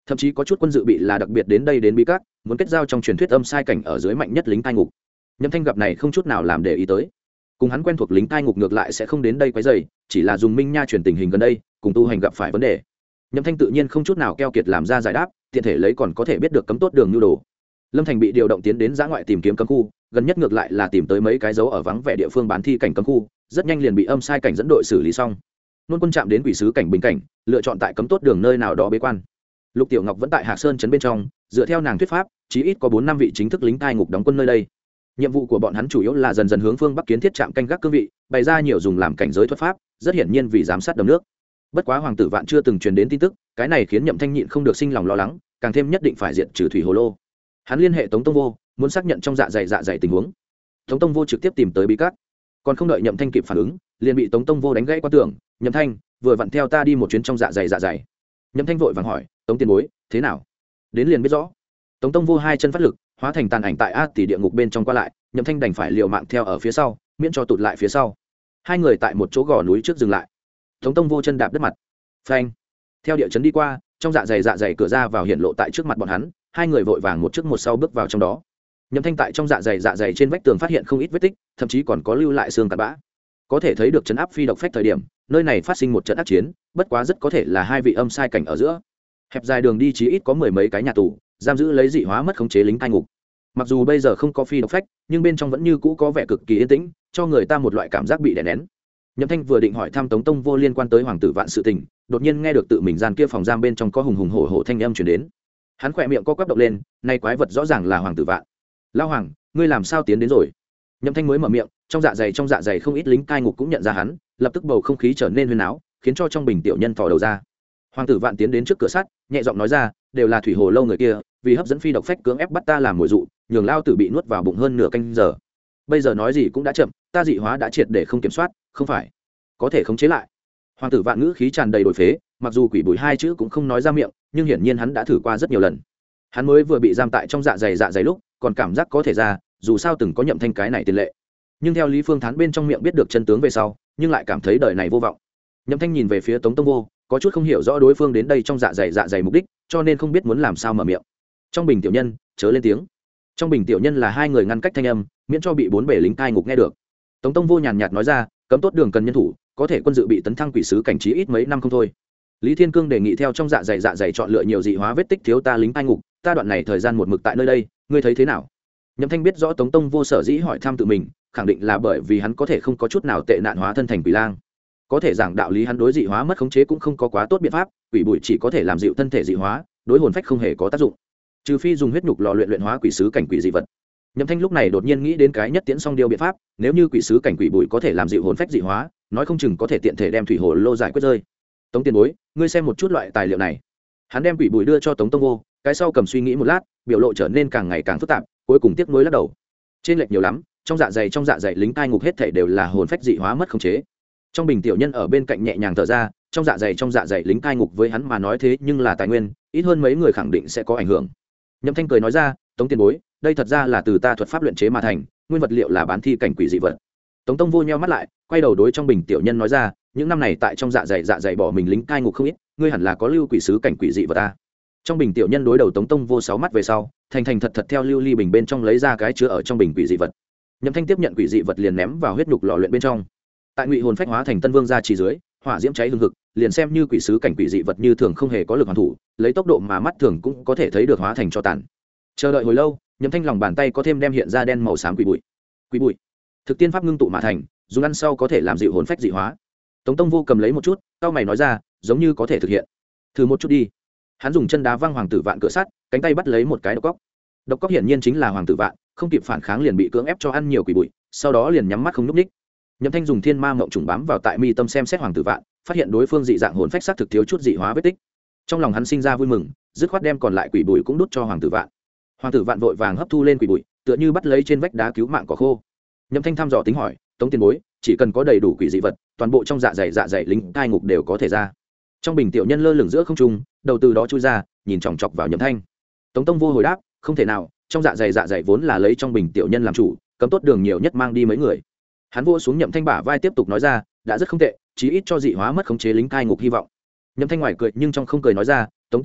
thậm chí có chút quân dự bị là đặc biệt đến đây đến bí các muốn kết giao trong truyền thuyết âm sai cảnh ở dưới mạnh nhất lính cai ngục. Nhậm Thanh gặp này không chút nào làm để ý tới, cùng hắn quen thuộc lính cai ngục ngược lại sẽ không đến đây quấy rầy, chỉ là dùng minh nha truyền tình hình gần đây cùng tu hành gặp phải vấn đề. Nhậm Thanh tự nhiên không chút nào keo kiệt làm ra giải đáp, tiện thể lấy còn có thể biết được cấm tốt đường nhu đồ. Lâm Thành bị điều động tiến đến giã ngoại tìm kiếm cấm khu, gần nhất ngược lại là tìm tới mấy cái dấu ở vắng vẻ địa phương bán thi cảnh cấm khu, rất nhanh liền bị âm sai cảnh dẫn đội xử lý xong. Nôn quân chạm đến quỷ sứ cảnh bình cảnh, lựa chọn tại cấm tốt đường nơi nào đó bế quan. Lục Tiểu Ngọc vẫn tại Hạc Sơn trấn bên trong, dựa theo nàng thuyết pháp, chí ít có 4 năm vị chính thức lính cai ngục đóng quân nơi đây. Nhiệm vụ của bọn hắn chủ yếu là dần dần hướng phương bắc kiến thiết trạm canh gác cương vị, bày ra nhiều dùng làm cảnh giới thuật pháp, rất hiển nhiên vì giám sát đầm nước. Bất quá hoàng tử Vạn chưa từng truyền đến tin tức, cái này khiến Nhậm Thanh nhịn không được sinh lòng lo lắng, càng thêm nhất định phải diệt trừ thủy hồ lô. Hắn liên hệ Tống Tông Vô, muốn xác nhận trong dạ dày tình huống. Tống Tông Vô trực tiếp tìm tới bí cát, còn không đợi Nhậm Thanh kịp phản ứng, liền bị Tống Tông Vô đánh gãy qua tưởng. Nhậm Thanh, vừa vặn theo ta đi một chuyến trong dạ dày. Nhậm Thanh vội vàng hỏi, Tống tiền bối, thế nào? Đến liền biết rõ. Tống Tông Vô hai chân phát lực, hóa thành tàn ảnh tại A tỷ địa ngục bên trong qua lại. Nhậm Thanh đành phải liều mạng theo ở phía sau, miễn cho tụt lại phía sau. Hai người tại một chỗ gò núi trước dừng lại. Tống Tông Vô chân đạp đất mặt, phanh, theo địa chấn đi qua, trong dạ dày cửa ra vào hiện lộ tại trước mặt bọn hắn. Hai người vội vàng một trước một sau bước vào trong đó. Nhậm Thanh tại trong dạ dày trên vách tường phát hiện không ít vết tích, thậm chí còn có lưu lại xương cặn bã. Có thể thấy được trấn áp phi độc phách thời điểm, nơi này phát sinh một trận ác chiến, bất quá rất có thể là hai vị âm sai cảnh ở giữa. Hẹp dài đường đi chí ít có mười mấy cái nhà tù, giam giữ lấy dị hóa mất khống chế lính cai ngục. Mặc dù bây giờ không có phi độc phách, nhưng bên trong vẫn như cũ có vẻ cực kỳ yên tĩnh, cho người ta một loại cảm giác bị đè nén. Nhậm Thanh vừa định hỏi thăm Tống Tông Vô liên quan tới hoàng tử Vạn sự tình, đột nhiên nghe được tự mình gian kia phòng giam bên trong có hùng hổ thanh âm truyền đến. Hắn khỏe miệng co quắp động lên, nay quái vật rõ ràng là hoàng tử Vạn. Lão hoàng, ngươi làm sao tiến đến rồi? Nhậm Thanh mới mở miệng, trong dạ dày không ít lính cai ngục cũng nhận ra hắn, lập tức bầu không khí trở nên huyên náo, khiến cho trong bình tiểu nhân thò đầu ra. Hoàng tử Vạn tiến đến trước cửa sắt, nhẹ giọng nói ra, đều là thủy hồ lâu người kia, vì hấp dẫn phi độc phách cưỡng ép bắt ta làm mồi dụ, nhường lao tử bị nuốt vào bụng hơn nửa canh giờ. Bây giờ nói gì cũng đã chậm, ta dị hóa đã triệt để không kiểm soát, không phải có thể khống chế lại. Hoàng tử Vạn ngữ khí tràn đầy đổi phế, mặc dù quỷ bùi hai chữ cũng không nói ra miệng, nhưng hiển nhiên hắn đã thử qua rất nhiều lần. Hắn mới vừa bị giam tại trong dạ dày lúc, còn cảm giác có thể ra, dù sao từng có Nhậm Thanh cái này tiền lệ. Nhưng theo Lý Phương Thán bên trong miệng biết được chân tướng về sau, nhưng lại cảm thấy đời này vô vọng. Nhậm Thanh nhìn về phía Tống Tông Vô, có chút không hiểu rõ đối phương đến đây trong dạ dày mục đích, cho nên không biết muốn làm sao mở miệng. Trong bình tiểu nhân, chớ lên tiếng. Trong bình tiểu nhân là hai người ngăn cách thanh âm, miễn cho bị bốn bể lính cai ngục nghe được. Tống Tông Vô nhàn nhạt nói ra, cấm tốt đường cần nhân thủ, có thể quân dự bị tấn thăng quỷ sứ cảnh trí ít mấy năm không thôi. Lý Thiên Cương đề nghị theo trong dạ dày chọn lựa nhiều dị hóa vết tích thiếu ta lính cai ngục, ta đoạn này thời gian một mực tại nơi đây, ngươi thấy thế nào? Nhậm Thanh biết rõ Tống Tông Vô sở dĩ hỏi thăm tự mình, khẳng định là bởi vì hắn có thể không có chút nào tệ nạn hóa thân thành quỷ lang. Có thể giảng đạo lý hắn đối dị hóa mất khống chế cũng không có quá tốt biện pháp, quỷ bụi chỉ có thể làm dịu thân thể dị hóa, đối hồn phách không hề có tác dụng. Trừ phi dùng huyết nhục lò luyện hóa quỷ sứ cảnh quỷ dị vật. Nhậm Thanh lúc này đột nhiên nghĩ đến cái nhất tiễn song điêu biện pháp, nếu như quỷ sứ cảnh quỷ bụi có thể làm dịu hồn phách dị hóa, nói không chừng có thể tiện thể đem thủy hồ lô giải quyết rơi. Tống tiền bối, ngươi xem một chút loại tài liệu này. Hắn đem quỷ bụi đưa cho Tống Tông Vô, cái sau cầm suy nghĩ một lát, biểu lộ trở nên càng ngày càng phức tạp, cuối cùng tiếc nuối lắc đầu. Trên lệch nhiều lắm, trong dạ dày lính cai ngục hết thảy đều là hồn phách dị hóa mất khống chế. Trong bình tiểu nhân ở bên cạnh nhẹ nhàng thở ra, trong dạ dày lính cai ngục với hắn mà nói thế nhưng là tài nguyên, ít hơn mấy người khẳng định sẽ có ảnh hưởng. Nhậm Thanh cười nói ra, Tống tiền bối, đây thật ra là từ ta thuật pháp luyện chế mà thành, nguyên vật liệu là bán thi cảnh quỷ dị vật. Tống Tông Vô nheo mắt lại, quay đầu đối trong bình tiểu nhân nói ra, những năm này tại trong dạ dày bỏ mình lính cai ngục không ít, ngươi hẳn là có lưu quỷ sứ cảnh quỷ dị vật ta. Trong bình tiểu nhân đối đầu Tống Tông Vô 6 mắt về sau, thành thật theo lưu ly bình bên trong lấy ra cái chứa ở trong bình quỷ dị vật. Nhậm Thanh tiếp nhận quỷ dị vật liền ném vào huyết nhục lò luyện bên trong. Tại ngụy hồn phách hóa thành tân vương gia chỉ dưới, hỏa diễm cháy hừng hực, liền xem như quỷ sứ cảnh quỷ dị vật như thường không hề có lực hoàn thủ, lấy tốc độ mà mắt thường cũng có thể thấy được hóa thành cho tàn. Chờ đợi hồi lâu, Nhậm Thanh lòng bàn tay có thêm đem hiện ra đen màu xám quỷ bụi. Quỷ bụi, thực tiên pháp ngưng tụ mà thành, dùng ăn sau có thể làm dịu hồn phách dị hóa. Tống Tông Vô cầm lấy một chút, cau mày nói ra, giống như có thể thực hiện. Thử một chút đi. Hắn dùng chân đá văng hoàng tử Vạn cửa sắt, cánh tay bắt lấy một cái độc cóc. Độc cóc hiển nhiên chính là hoàng tử Vạn, không kịp phản kháng liền bị cưỡng ép cho ăn nhiều quỷ bụi, sau đó liền nhắm mắt không nhúc nhích. Nhậm Thanh dùng thiên ma mộng trùng bám vào tại mi tâm xem xét hoàng tử Vạn, phát hiện đối phương dị dạng hồn phách xác thực thiếu chút dị hóa vết tích. Trong lòng hắn sinh ra vui mừng, dứt khoát đem còn lại quỷ bụi cũng đút cho hoàng tử Vạn. Hoàng tử Vạn vội vàng hấp thu lên quỷ bụi, tựa như bắt lấy trên vách đá cứu mạng cỏ khô. Nhậm Thanh thăm dò tính hỏi, Tống tiền bối, chỉ cần có đầy đủ quỷ dị vật, toàn bộ trong dạ dày lính cai ngục đều có thể ra. Trong bình tiểu nhân lơ lửng giữa không trung, đầu từ đó chui ra, nhìn chòng chọc vào Nhậm Thanh. Tống Tông Vô hồi đáp, không thể nào, trong dạ dày vốn là lấy trong bình tiểu nhân làm chủ, cấm tốt đường nhiều nhất mang đi mấy người. Hắn vỗ xuống Nhậm Thanh bả vai tiếp tục nói ra, đã rất không tệ, chí ít cho dị hóa mất khống chế lính cai ngục hy vọng. Nhậm Thanh ngoài cười nhưng trong không cười nói ra, Tống tiền bối,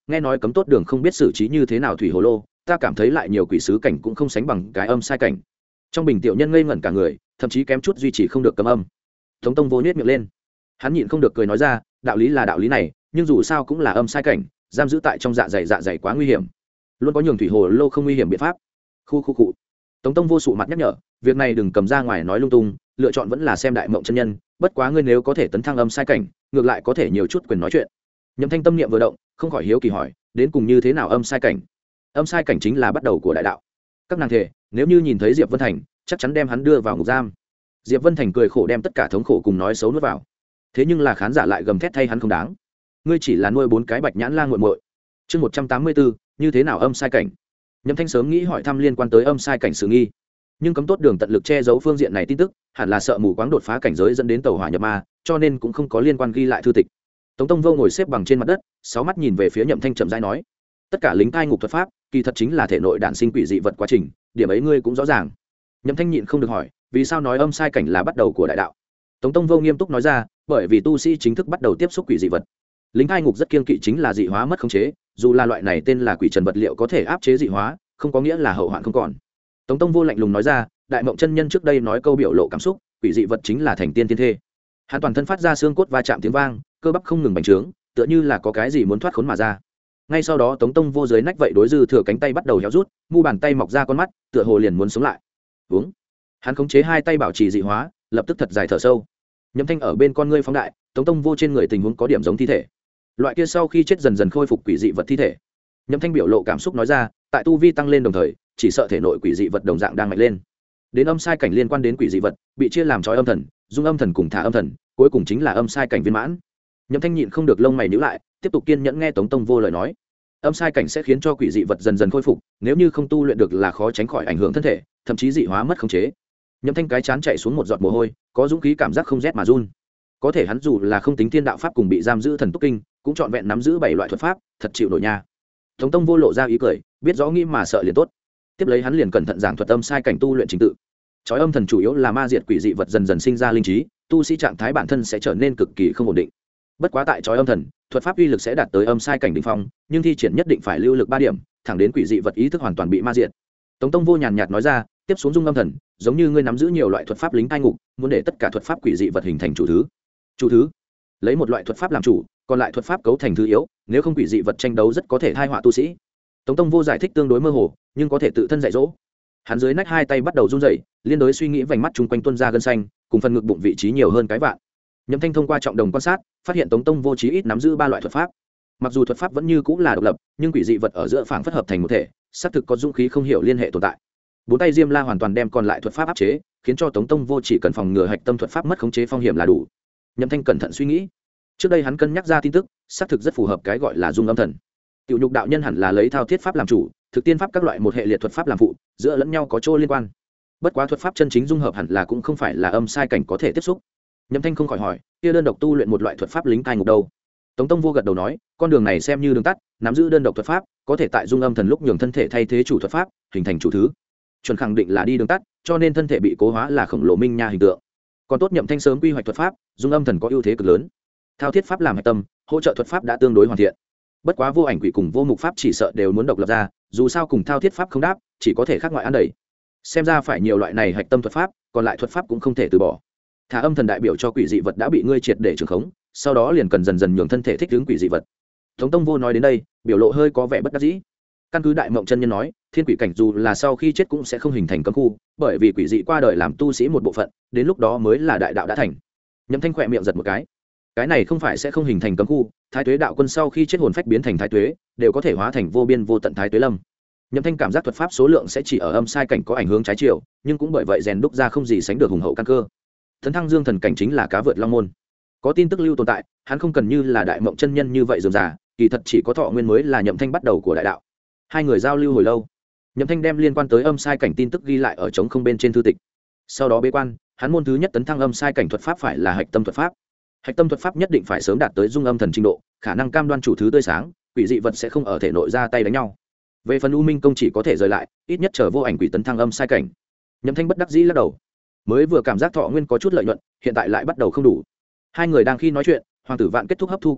nghe nói cấm tốt đường không biết xử trí như thế nào thủy hồ lô, ta cảm thấy lại nhiều quỷ sứ cảnh cũng không sánh bằng cái âm sai cảnh. Trong bình tiểu nhân ngây ngẩn cả người, thậm chí kém chút duy trì không được cấm âm. Tống Tông Vô nhếch miệng lên, hắn nhịn không được cười nói ra, đạo lý là đạo lý này, nhưng dù sao cũng là âm sai cảnh, giam giữ tại trong dạ dày quá nguy hiểm, luôn có nhường thủy hồ lô không nguy hiểm biện pháp. Khu cụ. Tống Tông Vô sụ mặt nhắc nhở, việc này đừng cầm ra ngoài nói lung tung, lựa chọn vẫn là xem đại mộng chân nhân, bất quá ngươi nếu có thể tấn thăng âm sai cảnh, ngược lại có thể nhiều chút quyền nói chuyện. Nhậm Thanh tâm niệm vừa động, không khỏi hiếu kỳ hỏi, đến cùng như thế nào âm sai cảnh? Âm sai cảnh chính là bắt đầu của đại đạo. Các nàng thề, nếu như nhìn thấy Diệp Vân Thành, chắc chắn đem hắn đưa vào ngục giam. Diệp Vân Thành cười khổ đem tất cả thống khổ cùng nói xấu nuốt vào. Thế nhưng là khán giả lại gầm thét thay hắn không đáng. Ngươi chỉ là nuôi 4 cái bạch nhãn lang muội muội. Chương 184, như thế nào âm sai cảnh? Nhậm Thanh sớm nghĩ hỏi thăm liên quan tới âm sai cảnh sự nghi, nhưng cấm tốt đường tận lực che giấu phương diện này tin tức, hẳn là sợ mù quáng đột phá cảnh giới dẫn đến tẩu hỏa nhập ma, cho nên cũng không có liên quan ghi lại thư tịch. Tống Tông Vô ngồi xếp bằng trên mặt đất, 6 mắt nhìn về phía Nhậm Thanh chậm rãi nói, tất cả lính cai ngục thuật pháp, kỳ thật chính là thể nội đản sinh quỷ dị vật quá trình, điểm ấy ngươi cũng rõ ràng. Nhậm Thanh nhịn không được hỏi, vì sao nói âm sai cảnh là bắt đầu của đại đạo? Tống Tông Vô nghiêm túc nói ra, bởi vì tu sĩ chính thức bắt đầu tiếp xúc quỷ dị vật. Lính cai ngục rất kiêng kỵ chính là dị hóa mất khống chế, dù là loại này tên là quỷ trần vật liệu có thể áp chế dị hóa, không có nghĩa là hậu hoạn không còn. Tống Tông Vô lạnh lùng nói ra, đại mộng chân nhân trước đây nói câu biểu lộ cảm xúc, quỷ dị vật chính là thành tiên tiên thê. Hắn toàn thân phát ra xương cốt va chạm tiếng vang, cơ bắp không ngừng bành trướng, tựa như là có cái gì muốn thoát khốn mà ra. Ngay sau đó Tống Tông Vô dưới nách vậy đối dư thừa cánh tay bắt đầu héo rút, mu bàn tay mọc ra con mắt, tựa hồ liền muốn sống lại. Uống. Hắn khống chế hai tay bảo trì dị hóa, lập tức thật dài thở sâu. Nhậm Thanh ở bên con ngươi phóng đại, Tống Tông Vô trên người tình huống có điểm giống thi thể. Loại kia sau khi chết dần dần khôi phục quỷ dị vật thi thể. Nhậm Thanh biểu lộ cảm xúc nói ra, tại tu vi tăng lên đồng thời, chỉ sợ thể nội quỷ dị vật đồng dạng đang mạnh lên. Đến âm sai cảnh liên quan đến quỷ dị vật, bị chia làm trói âm thần, dung âm thần cùng thả âm thần, cuối cùng chính là âm sai cảnh viên mãn. Nhậm Thanh nhịn không được lông mày nhíu lại, tiếp tục kiên nhẫn nghe Tống Tông Vô lời nói. Âm sai cảnh sẽ khiến cho quỷ dị vật dần dần khôi phục, nếu như không tu luyện được là khó tránh khỏi ảnh hưởng thân thể, thậm chí dị hóa mất khống chế. Nhậm Thanh cái chán chạy xuống một giọt mồ hôi, có dũng khí cảm giác không rét mà run. Có thể hắn dù là không tính thiên đạo pháp cùng bị giam giữ thần túc kinh, cũng trọn vẹn nắm giữ 7 loại thuật pháp, thật chịu nổi nha. Tống Tông Vô lộ ra ý cười, biết rõ nghĩ mà sợ liền tốt. Tiếp lấy hắn liền cẩn thận giảng thuật âm sai cảnh tu luyện trình tự. Chói âm thần chủ yếu là ma diệt quỷ dị vật dần dần sinh ra linh trí, tu sĩ trạng thái bản thân sẽ trở nên cực kỳ không ổn định. Bất quá tại chói âm thần, thuật pháp uy lực sẽ đạt tới âm sai cảnh đỉnh phong, nhưng thi triển nhất định phải lưu lực 3 điểm, thẳng đến quỷ dị vật ý thức hoàn toàn bị ma diệt. Tống Tông Vô nhàn nhạt nói ra, tiếp xuống dung âm thần, giống như ngươi nắm giữ nhiều loại thuật pháp lính cai ngục, muốn để tất cả thuật pháp quỷ dị vật hình thành chủ thứ. Chủ thứ, lấy một loại thuật pháp làm chủ, còn lại thuật pháp cấu thành thứ yếu, nếu không quỷ dị vật tranh đấu rất có thể tai họa tu sĩ. Tống Tông Vô giải thích tương đối mơ hồ, nhưng có thể tự thân dạy dỗ. Hắn dưới nách hai tay bắt đầu run rẩy, liên đối suy nghĩ vành mắt chung quanh tuôn ra gân xanh, cùng phần ngực bụng vị trí nhiều hơn cái vạn. Nhậm Thanh thông qua trọng đồng quan sát, phát hiện Tống Tông Vô chí ít nắm giữ 3 loại thuật pháp. Mặc dù thuật pháp vẫn như cũng là độc lập, nhưng quỷ dị vật ở giữa phảng phất hợp thành một thể, xác thực có dũng khí không hiểu liên hệ tồn tại. Bốn tay Diêm La hoàn toàn đem còn lại thuật pháp áp chế, khiến cho Tống Tông Vô chỉ cần phòng ngừa hạch tâm thuật pháp mất khống chế phong hiểm là đủ. Nhậm Thanh cẩn thận suy nghĩ, trước đây hắn cân nhắc ra tin tức, xác thực rất phù hợp cái gọi là dung âm thần. Tiểu Nhục đạo nhân hẳn là lấy thao thiết pháp làm chủ, thực tiên pháp các loại một hệ liệt thuật pháp làm phụ, giữa lẫn nhau có chỗ liên quan. Bất quá thuật pháp chân chính dung hợp hẳn là cũng không phải là âm sai cảnh có thể tiếp xúc. Nhậm Thanh không khỏi hỏi, kia đơn độc tu luyện một loại thuật pháp lính cai ngục đâu? Tống Tông Vô gật đầu nói, con đường này xem như đường tắt, nắm giữ đơn độc thuật pháp, có thể tại dung âm thần lúc nhường thân thể thay thế chủ thuật pháp, hình thành chủ thứ. Chuẩn khẳng định là đi đường tắt, cho nên thân thể bị cố hóa là khổng lồ minh nha hình tượng. Còn tốt Nhậm Thanh sớm quy hoạch thuật pháp, dung âm thần có ưu thế cực lớn. Thao thiết pháp làm hạch tâm, hỗ trợ thuật pháp đã tương đối hoàn thiện. Bất quá vô ảnh quỷ cùng vô mục pháp chỉ sợ đều muốn độc lập ra, dù sao cùng thao thiết pháp không đáp, chỉ có thể khác ngoại ăn đẩy. Xem ra phải nhiều loại này hạch tâm thuật pháp, còn lại thuật pháp cũng không thể từ bỏ. Thả âm thần đại biểu cho quỷ dị vật đã bị ngươi triệt để trường khống, sau đó liền cần dần dần nhường thân thể thích ứng quỷ dị vật. Tống Tông Vô nói đến đây, biểu lộ hơi có vẻ bất đắc dĩ. Căn cứ đại mộng chân nhân nói, thiên quỷ cảnh dù là sau khi chết cũng sẽ không hình thành cấm khu, bởi vì quỷ dị qua đời làm tu sĩ một bộ phận, đến lúc đó mới là đại đạo đã thành. Nhậm Thanh khỏe miệng giật một cái này không phải sẽ không hình thành cấm khu, thái tuế đạo quân sau khi chết hồn phách biến thành thái tuế, đều có thể hóa thành vô biên vô tận thái tuế lâm. Nhậm Thanh cảm giác thuật pháp số lượng sẽ chỉ ở âm sai cảnh có ảnh hưởng trái chiều, nhưng cũng bởi vậy rèn đúc ra không gì sánh được hùng hậu căn cơ. Tấn thăng dương thần cảnh chính là cá vượt long môn, có tin tức lưu tồn tại, hắn không cần như là đại mộng chân nhân như vậy dườm già, kỳ thật chỉ có thọ nguyên mới là Nhậm Thanh bắt đầu của đại đạo. Hai người giao lưu hồi lâu, Nhậm Thanh đem liên quan tới âm sai cảnh tin tức ghi lại ở trống không bên trên thư tịch. Sau đó bế quan, hắn môn thứ nhất tấn thăng âm sai cảnh thuật pháp phải là hạch tâm thuật pháp. Hạch tâm thuật pháp nhất định phải sớm đạt tới dung âm thần trình độ, khả năng cam đoan chủ thứ tươi sáng, quỷ dị vật sẽ không ở thể nội ra tay đánh nhau. Về phần u minh công chỉ có thể rời lại, ít nhất chờ vô ảnh quỷ tấn thăng âm sai cảnh. Nhậm Thanh bất đắc dĩ lắc đầu, mới vừa cảm giác thọ nguyên có chút lợi nhuận, hiện tại lại bắt đầu không đủ. Hai người đang khi nói chuyện, hoàng tử vạn kết thúc hấp thu quỷ trần,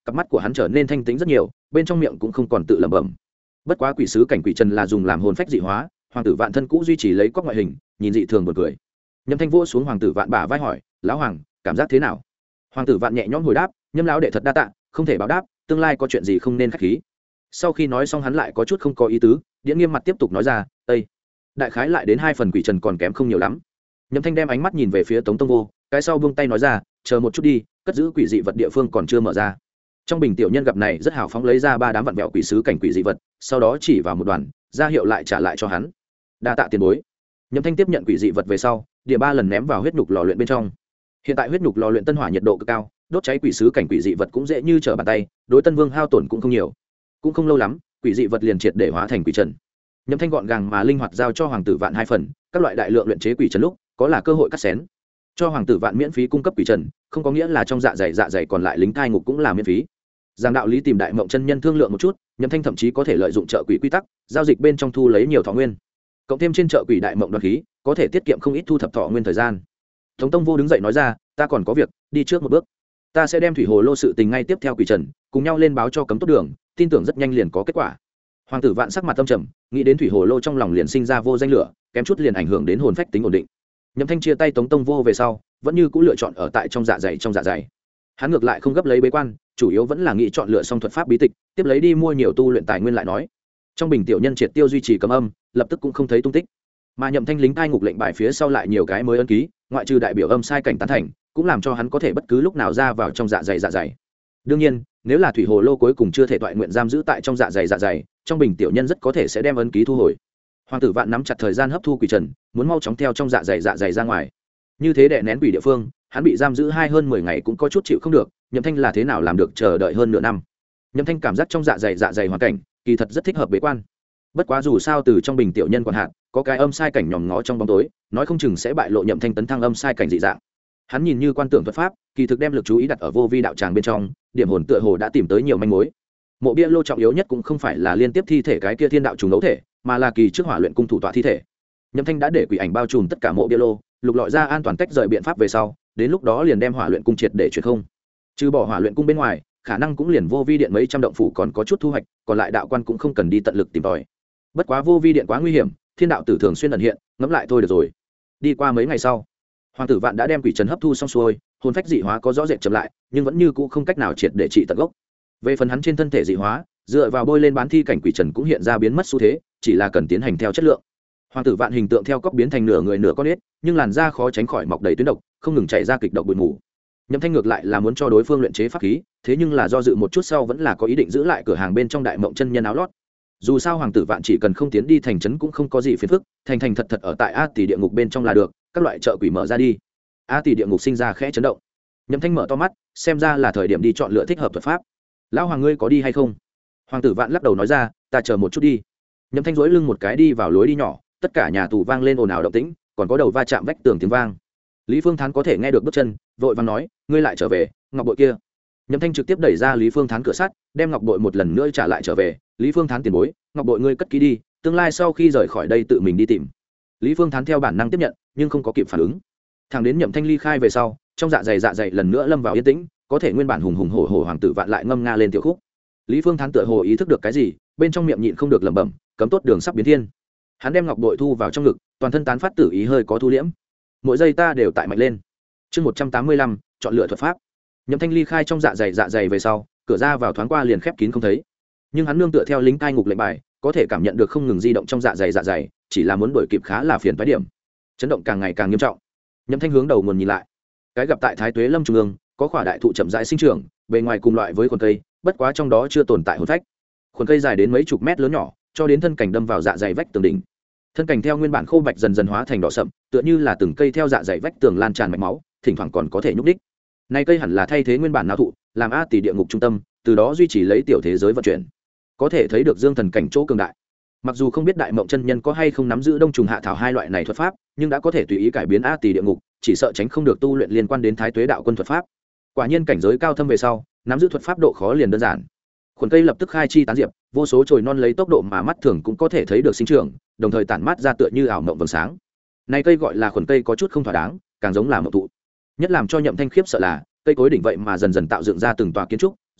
cặp mắt của hắn trở nên thanh tĩnh rất nhiều, bên trong miệng cũng không còn tự lẩm bẩm. Bất quá quỷ sứ cảnh quỷ trần là dùng làm hồn phách dị hóa, hoàng tử vạn thân cũ duy trì lấy cóc ngoại hình, nhìn dị thường buồn cười. Nhâm Thanh vỗ xuống hoàng tử vạn bả vai hỏi, lão hoàng, cảm giác thế nào? Hoàng tử vạn nhẹ nhõm hồi đáp, Nhâm lão đệ thật đa tạ, không thể báo đáp, tương lai có chuyện gì không nên khách khí. Sau khi nói xong hắn lại có chút không có ý tứ, Điễn nghiêm mặt tiếp tục nói ra, Ê! Đại khái lại đến 2 phần quỷ trần còn kém không nhiều lắm. Nhâm Thanh đem ánh mắt nhìn về phía Tống Tông Vô, cái sau buông tay nói ra, chờ một chút đi, cất giữ quỷ dị vật địa phương còn chưa mở ra. Trong bình tiểu nhân gặp này rất hào phóng lấy ra 3 đám vặn vẹo quỷ sứ cảnh quỷ dị vật, sau đó chỉ vào một đoàn, ra hiệu lại trả lại cho hắn. Đa tạ tiền bối. Nhâm Thanh tiếp nhận quỷ dị vật về sau, địa 3 lần ném vào huyết nhục lò luyện bên trong. Hiện tại huyết nhục lò luyện tân hỏa nhiệt độ cực cao, đốt cháy quỷ sứ cảnh quỷ dị vật cũng dễ như trở bàn tay, đối Tân Vương hao tổn cũng không nhiều. Cũng không lâu lắm, quỷ dị vật liền triệt để hóa thành quỷ trần. Nhâm Thanh gọn gàng mà linh hoạt giao cho hoàng tử vạn 2 phần, các loại đại lượng luyện chế quỷ trần lúc có là cơ hội cắt xén. Cho hoàng tử vạn miễn phí cung cấp quỷ trần, không có nghĩa là trong dạ dày còn lại lính thai ngục cũng là miễn phí. Giang đạo lý tìm đại mộng chân nhân thương lượng một chút, Nhâm Thanh thậm chí có thể lợi dụng trợ quỷ quy tắc, giao dịch bên trong thu lấy nhiều thọ nguyên. Cộng thêm trên trợ quỷ đại mộng đoạt khí, có thể tiết kiệm không ít thu thập thọ nguyên thời gian. Tống Tông Vô đứng dậy nói ra, ta còn có việc, đi trước một bước. Ta sẽ đem thủy hồ lô sự tình ngay tiếp theo quỷ trần, cùng nhau lên báo cho cấm tốt đường, tin tưởng rất nhanh liền có kết quả. Hoàng tử vạn sắc mặt tâm trầm, nghĩ đến thủy hồ lô trong lòng liền sinh ra vô danh lửa, kém chút liền ảnh hưởng đến hồn phách tính ổn định. Nhâm Thanh chia tay Tống Tông Vô về sau, vẫn như cũng lựa chọn ở tại trong dạ dày. Hắn ngược lại không gấp lấy bế quan, chủ yếu vẫn là nghĩ chọn lựa xong thuật pháp bí tịch, tiếp lấy đi mua nhiều tu luyện tài nguyên lại nói. Trong bình tiểu nhân triệt tiêu duy trì cấm âm, lập tức cũng không thấy tung tích. Mà Nhậm Thanh lính cai ngục lệnh bài phía sau lại nhiều cái mới ấn ký, ngoại trừ đại biểu âm sai cảnh tán thành, cũng làm cho hắn có thể bất cứ lúc nào ra vào trong dạ dày. Đương nhiên, nếu là thủy hồ lô cuối cùng chưa thể toại nguyện giam giữ tại trong dạ dày, trong bình tiểu nhân rất có thể sẽ đem ấn ký thu hồi. Hoàng tử vạn nắm chặt thời gian hấp thu quỷ trần, muốn mau chóng theo trong dạ dày ra ngoài. Như thế đè nén quỷ địa phương, hắn bị giam giữ hơn 10 ngày cũng có chút chịu không được. Nhậm Thanh là thế nào làm được chờ đợi hơn nửa năm. Nhậm Thanh cảm giác trong dạ dày hoàn cảnh kỳ thật rất thích hợp bế quan. Bất quá dù sao từ trong bình tiểu nhân còn hạn, có cái âm sai cảnh nhòm ngó trong bóng tối, nói không chừng sẽ bại lộ Nhậm Thanh tấn thăng âm sai cảnh dị dạng. Hắn nhìn như quan tưởng thuật pháp, kỳ thực đem lực chú ý đặt ở vô vi đạo tràng bên trong, điểm hồn tựa hồ đã tìm tới nhiều manh mối. Mộ bia lô trọng yếu nhất cũng không phải là liên tiếp thi thể cái kia thiên đạo trùng đấu thể, mà là kỳ trước hỏa luyện cung thủ tọa thi thể. Nhậm Thanh đã để quỷ ảnh bao trùm tất cả mộ bia lô, lục lọi ra an toàn tách rời biện pháp về sau, đến lúc đó liền đem hỏa luyện cung triệt để chuyển không. Trừ bỏ hỏa luyện cung bên ngoài, khả năng cũng liền vô vi điện mấy trăm động phủ còn có chút thu hoạch, còn lại đạo quan cũng không cần đi tận lực tìm tòi. Bất quá vô vi điện quá nguy hiểm, thiên đạo tử thường xuyên ẩn hiện, ngẫm lại thôi được rồi. Đi qua mấy ngày sau, hoàng tử vạn đã đem quỷ trần hấp thu xong xuôi, hồn phách dị hóa có rõ rệt chậm lại, nhưng vẫn như cũ không cách nào triệt để trị tận gốc. Về phần hắn trên thân thể dị hóa, dựa vào bôi lên bán thi cảnh quỷ trần cũng hiện ra biến mất xu thế, chỉ là cần tiến hành theo chất lượng. Hoàng tử vạn hình tượng theo cóc biến thành nửa người nửa con ếch, nhưng làn da khó tránh khỏi mọc đầy tuyến độc, không ngừng chảy ra kịch độc bụi mù. Nhậm Thanh ngược lại là muốn cho đối phương luyện chế pháp khí, thế nhưng là do dự một chút sau vẫn là có ý định giữ lại cửa hàng bên trong đại mộng chân nhân áo lót. Dù sao hoàng tử vạn chỉ cần không tiến đi thành trấn cũng không có gì phiền phức, thành thật ở tại A Tỷ địa ngục bên trong là được, các loại chợ quỷ mở ra đi. A Tỷ địa ngục sinh ra khẽ chấn động. Nhậm Thanh mở to mắt, xem ra là thời điểm đi chọn lựa thích hợp thuật pháp. Lão hoàng ngươi có đi hay không? Hoàng tử vạn lắc đầu nói ra, ta chờ một chút đi. Nhậm Thanh duỗi lưng một cái đi vào lối đi nhỏ, tất cả nhà tù vang lên ồn ào động tĩnh, còn có đầu va chạm vách tường tiếng vang. Lý Phương Thán có thể nghe được bước chân, vội vàng nói, ngươi lại trở về, ngọc bội kia. Nhậm Thanh trực tiếp đẩy ra Lý Phương Thán cửa sắt, đem ngọc bội một lần nữa trả lại trở về. Lý Phương Thán tiền bối, ngọc bội ngươi cất kỹ đi, tương lai sau khi rời khỏi đây tự mình đi tìm. Lý Phương Thán theo bản năng tiếp nhận, nhưng không có kịp phản ứng. Thằng đến Nhậm Thanh ly khai về sau, trong dạ dày lần nữa lâm vào yên tĩnh, có thể nguyên bản hùng hùng hổ hổ hoàng tử vạn lại ngâm nga lên tiểu khúc. Lý Phương Thán tựa hồ ý thức được cái gì, bên trong miệng nhịn không được lẩm bẩm, cấm tốt đường sắp biến thiên. Hắn đem ngọc bội thu vào trong ngực, toàn thân tán phát tử ý hơi có thu liễm. Mỗi giây ta đều tại mạnh lên. Chương 185, chọn lựa thuật pháp. Nhậm Thanh ly khai trong dạ dày về sau, cửa ra vào thoáng qua liền khép kín không thấy. Nhưng hắn nương tựa theo lính cai ngục lệnh bài, có thể cảm nhận được không ngừng di động trong dạ dày, chỉ là muốn đuổi kịp khá là phiền toái điểm. Chấn động càng ngày càng nghiêm trọng. Nhậm Thanh hướng đầu nguồn nhìn lại. Cái gặp tại Thái Tuế Lâm trung ương, có khỏa đại thụ chậm rãi sinh trưởng, bề ngoài cùng loại với khuẩn cây, bất quá trong đó chưa tồn tại hồn phách. Khuẩn cây dài đến mấy chục mét lớn nhỏ, cho đến thân cảnh đâm vào dạ dày vách tường đỉnh. Thân cảnh theo nguyên bản khô bạch dần dần hóa thành đỏ sậm, tựa như là từng cây theo dạ dày vách tường lan tràn mạch máu, thỉnh thoảng còn có thể nhúc đích. Này cây hẳn là thay thế nguyên bản nào thụ, làm A Tỷ địa ngục trung tâm, từ đó duy trì lấy tiểu thế giới vận chuyển. Có thể thấy được dương thần cảnh chỗ cường đại. Mặc dù không biết đại mộng chân nhân có hay không nắm giữ đông trùng hạ thảo hai loại này thuật pháp, nhưng đã có thể tùy ý cải biến A Tỷ địa ngục, chỉ sợ tránh không được tu luyện liên quan đến Thái Tuế đạo quân thuật pháp. Quả nhiên cảnh giới cao thâm về sau, nắm giữ thuật pháp độ khó liền đơn giản. Khuẩn cây lập tức khai chi tán diệp, vô số chồi non lấy tốc độ mà mắt thường cũng có thể thấy được sinh trưởng, đồng thời tản mát ra tựa như ảo mộng vầng sáng. Này cây gọi là khuẩn cây có chút không thỏa đáng, càng giống là mộng thụ. Nhất làm cho Nhậm Thanh khiếp sợ là, cây cối đỉnh vậy mà dần dần tạo dựng ra từng tòa kiến trúc,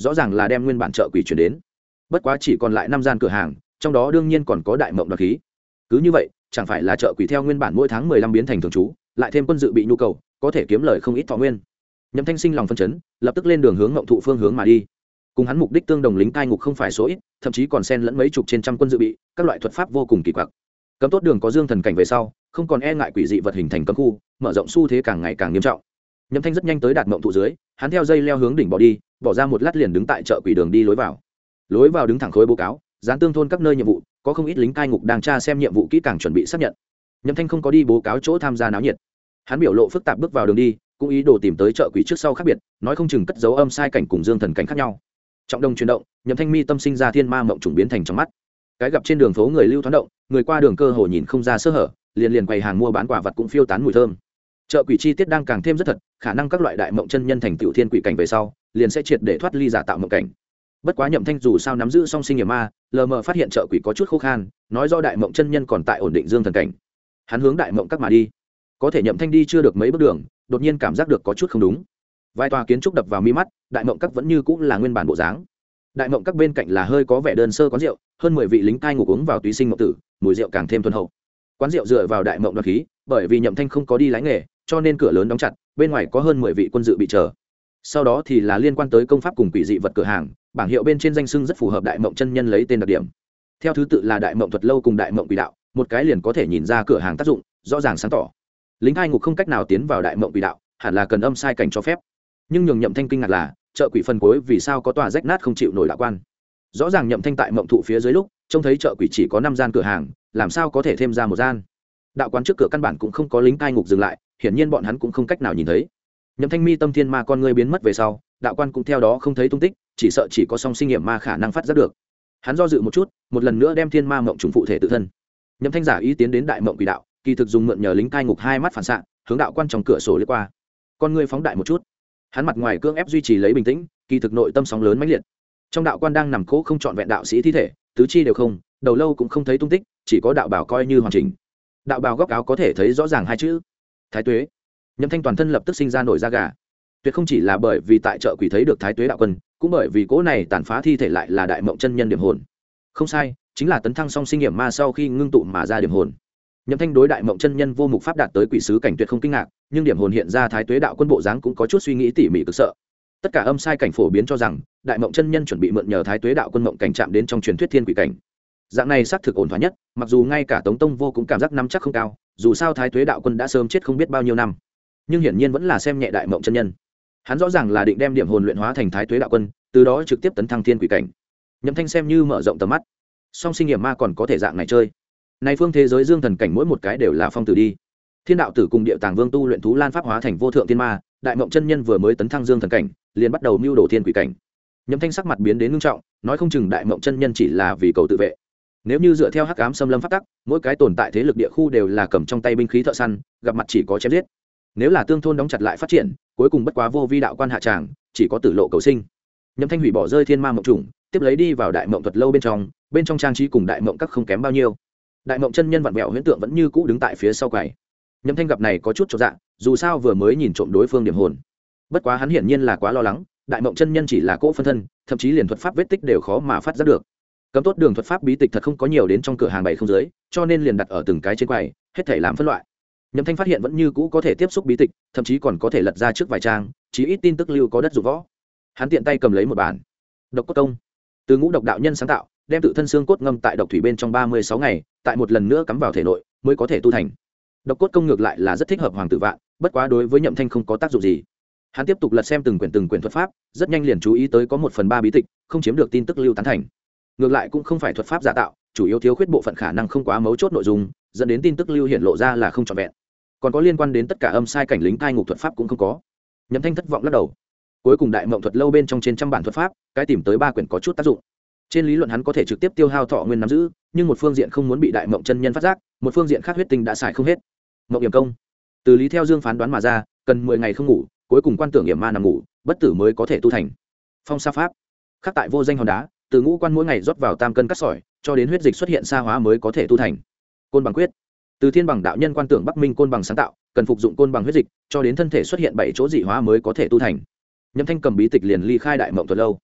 rõ ràng là đem nguyên bản chợ quỷ chuyển đến. Bất quá chỉ còn lại 5 gian cửa hàng, trong đó đương nhiên còn có đại mộng đoạt khí. Cứ như vậy, chẳng phải là chợ quỷ theo nguyên bản mỗi tháng 15 biến thành thường trú, lại thêm quân dự bị nhu cầu, có thể kiếm lời không ít thọ nguyên. Nhậm Thanh sinh lòng phân chấn, lập tức lên đường hướng Ngộng Thụ phương hướng mà đi. Cùng hắn mục đích tương đồng lính cai ngục không phải số ít, thậm chí còn xen lẫn mấy chục trên trăm quân dự bị, các loại thuật pháp vô cùng kỳ quặc. Cấm tốt đường có dương thần cảnh về sau, không còn e ngại quỷ dị vật hình thành cấm khu, mở rộng xu thế càng ngày càng nghiêm trọng. Nhậm Thanh rất nhanh tới đạt Ngộng Thụ dưới, hắn theo dây leo hướng đỉnh bỏ đi, bỏ ra một lát liền đứng tại chợ quỷ đường đi lối vào. Lối vào đứng thẳng khối báo cáo, dán tương thôn các nơi nhiệm vụ, có không ít lính cai ngục đang tra xem nhiệm vụ kỹ càng chuẩn bị xác nhận. Nhậm Thanh không có đi báo cáo chỗ tham gia náo nhiệt, hắn biểu lộ phức tạp bước vào đường đi, cũng ý đồ tìm tới chợ quỷ trước sau khác biệt, nói không chừng cất dấu âm sai cảnh cùng dương thần cảnh khác nhau. Trọng đông chuyển động, Nhậm Thanh mi tâm sinh ra thiên ma mộng trùng biến thành trong mắt. Cái gặp trên đường phố người lưu thoáng động, người qua đường cơ hồ nhìn không ra sơ hở, liền quầy hàng mua bán quả vật cũng phiêu tán mùi thơm. Chợ quỷ chi tiết đang càng thêm rất thật, khả năng các loại đại mộng chân nhân thành tựu thiên quỷ cảnh về sau, liền sẽ triệt để thoát ly giả tạo mộng cảnh. Bất quá Nhậm Thanh dù sao nắm giữ song sinh hiểm ma, lờ mờ phát hiện chợ quỷ có chút khô khan, nói do đại mộng chân nhân còn tại ổn định dương thần cảnh. Hắn hướng đại mộng các mà đi. Có thể Nhậm Thanh đi chưa được mấy bước đường, đột nhiên cảm giác được có chút không đúng. Vài tòa kiến trúc đập vào mi mắt, đại mộng các vẫn như cũ là nguyên bản bộ dáng. Đại mộng các bên cạnh là hơi có vẻ đơn sơ quán rượu, hơn 10 vị lính cai ngục uống vào túy sinh mộng tử, mùi rượu càng thêm thuần hậu. Quán rượu dựa vào đại mộng đoạt khí, bởi vì Nhậm Thanh không có đi lái nghề, cho nên cửa lớn đóng chặt, bên ngoài có hơn 10 vị quân dự bị chờ. Sau đó thì là liên quan tới công pháp cùng quỷ dị vật cửa hàng, bảng hiệu bên trên danh xưng rất phù hợp đại mộng chân nhân lấy tên đặc điểm. Theo thứ tự là đại mộng thuật lâu cùng đại mộng quỷ đạo, một cái liền có thể nhìn ra cửa hàng tác dụng, rõ ràng sáng tỏ. Lính cai ngục không cách nào tiến vào đại mộng quỷ đạo, hẳn là cần âm sai cảnh cho phép. Nhưng nhường Nhậm Thanh kinh ngạc là, chợ quỷ phần cuối vì sao có tòa rách nát không chịu nổi đạo quan. Rõ ràng Nhậm Thanh tại mộng thụ phía dưới lúc trông thấy chợ quỷ chỉ có 5 gian cửa hàng, làm sao có thể thêm ra một gian. Đạo quán trước cửa căn bản cũng không có lính cai ngục dừng lại, hiển nhiên bọn hắn cũng không cách nào nhìn thấy. Nhậm Thanh mi tâm thiên ma con ngươi biến mất về sau, đạo quan cũng theo đó không thấy tung tích, chỉ sợ chỉ có song sinh nghiệm ma khả năng phát giác được. Hắn do dự một chút, một lần nữa đem thiên ma mộng trùng phụ thể tự thân. Nhậm Thanh giả ý tiến đến đại mộng quỷ đạo, kỳ thực dùng mượn nhờ lính cai ngục hai mắt phản xạ, hướng đạo quan trong cửa sổ lướt qua. Con ngươi phóng đại một chút. Hắn mặt ngoài cưỡng ép duy trì lấy bình tĩnh, kỳ thực nội tâm sóng lớn mãnh liệt. Trong đạo quan đang nằm cố không trọn vẹn đạo sĩ thi thể, tứ chi đều không, đầu lâu cũng không thấy tung tích, chỉ có đạo bào coi như hoàn chỉnh. Đạo bào góc áo có thể thấy rõ ràng hai chữ: Thái Tuế. Nhậm Thanh toàn thân lập tức sinh ra nổi da gà. Tuyệt không chỉ là bởi vì tại chợ quỷ thấy được Thái Tuế đạo quân, cũng bởi vì cỗ này tàn phá thi thể lại là đại mộng chân nhân điểm hồn. Không sai, chính là tấn thăng song sinh nghiệm ma sau khi ngưng tụ mà ra điểm hồn. Nhậm Thanh đối đại mộng chân nhân vô mục pháp đạt tới quỷ sứ cảnh tuyệt không kinh ngạc, nhưng điểm hồn hiện ra Thái Tuế đạo quân bộ dáng cũng có chút suy nghĩ tỉ mỉ cực sợ. Tất cả âm sai cảnh phổ biến cho rằng đại mộng chân nhân chuẩn bị mượn nhờ Thái Tuế đạo quân mộng cảnh chạm đến trong truyền thuyết thiên quỷ cảnh. Dạng này xác thực ổn thỏa nhất, mặc dù ngay cả Tống Tông Vô cũng cảm giác nắm chắc không cao, dù sao Thái Tuế đạo quân đã sớm chết không biết bao nhiêu năm, nhưng hiển nhiên vẫn là xem nhẹ đại mộng chân nhân. Hắn rõ ràng là định đem điểm hồn luyện hóa thành Thái Tuế đạo quân, từ đó trực tiếp tấn thăng thiên quỷ cảnh. Nhậm Thanh xem như mở rộng tầm mắt, song sinh nghiệm ma còn có thể dạng này chơi. Này phương thế giới dương thần cảnh mỗi một cái đều là phong tử đi. Thiên đạo tử cùng địa tàng vương tu luyện thú lan pháp hóa thành vô thượng thiên ma, đại mộng chân nhân vừa mới tấn thăng dương thần cảnh, liền bắt đầu mưu đồ thiên quỷ cảnh. Nhậm Thanh sắc mặt biến đến nghiêm trọng, nói không chừng đại mộng chân nhân chỉ là vì cầu tự vệ. Nếu như dựa theo hắc ám xâm lâm pháp tắc, mỗi cái tồn tại thế lực địa khu đều là cầm trong tay binh khí thợ săn, gặp mặt chỉ có chém giết. Nếu là tương thôn đóng chặt lại phát triển, cuối cùng bất quá vô vi đạo quan hạ tràng, chỉ có tử lộ cầu sinh. Nhậm Thanh hủy bỏ rơi thiên ma mộng trùng, tiếp lấy đi vào đại mộng thuật lâu bên trong trang trí cùng đại mộng các không kém bao nhiêu. Đại mộng chân nhân vặn vẹo huyễn tượng vẫn như cũ đứng tại phía sau quầy. Nhậm Thanh gặp này có chút chột dạ, dù sao vừa mới nhìn trộm đối phương điểm hồn. Bất quá hắn hiển nhiên là quá lo lắng, đại mộng chân nhân chỉ là cỗ phân thân, thậm chí liền thuật pháp vết tích đều khó mà phát giác được. Cấm tốt đường thuật pháp bí tịch thật không có nhiều đến trong cửa hàng bày không dưới, cho nên liền đặt ở từng cái trên quầy, hết thảy làm phân loại. Nhậm Thanh phát hiện vẫn như cũ có thể tiếp xúc bí tịch, thậm chí còn có thể lật ra trước vài trang, chí ít tin tức lưu có đất dụng võ. Hắn tiện tay cầm lấy một bản. Độc cốt công, từ ngũ độc đạo nhân sáng tạo, đem tự thân xương cốt ngâm tại độc thủy bên trong 36 ngày, tại một lần nữa cắm vào thể nội mới có thể tu thành. Độc cốt công ngược lại là rất thích hợp hoàng tử vạn, bất quá đối với Nhậm Thanh không có tác dụng gì. Hắn tiếp tục lật xem từng quyển thuật pháp, rất nhanh liền chú ý tới có 1/3 bí tịch không chiếm được tin tức lưu tán thành. Ngược lại cũng không phải thuật pháp giả tạo, chủ yếu thiếu khuyết bộ phận khả năng không quá mấu chốt nội dung, dẫn đến tin tức lưu hiện lộ ra là không trọn vẹn. Còn có liên quan đến tất cả âm sai cảnh lính cai ngục thuật pháp cũng không có. Nhậm Thanh thất vọng lắc đầu. Cuối cùng đại mộng thuật lâu bên trong trên trăm bản thuật pháp, cái tìm tới 3 quyển có chút tác dụng. Trên lý luận hắn có thể trực tiếp tiêu hao thọ nguyên nắm giữ, nhưng một phương diện không muốn bị đại mộng chân nhân phát giác, một phương diện khác huyết tinh đã xài không hết. Mộng hiểm công, từ lý theo dương phán đoán mà ra, cần 10 ngày không ngủ, cuối cùng quan tưởng hiểm ma nằm ngủ, bất tử mới có thể tu thành. Phong sa pháp, khắc tại vô danh hòn đá, từ ngũ quan mỗi ngày rót vào tam cân cắt sỏi, cho đến huyết dịch xuất hiện sa hóa mới có thể tu thành. Côn bằng quyết, từ thiên bằng đạo nhân quan tưởng Bắc Minh côn bằng sáng tạo, cần phục dụng côn bằng huyết dịch, cho đến thân thể xuất hiện 7 chỗ dị hóa mới có thể tu thành. Nhậm Thanh cầm bí tịch liền ly khai đại mộng thuật lâu.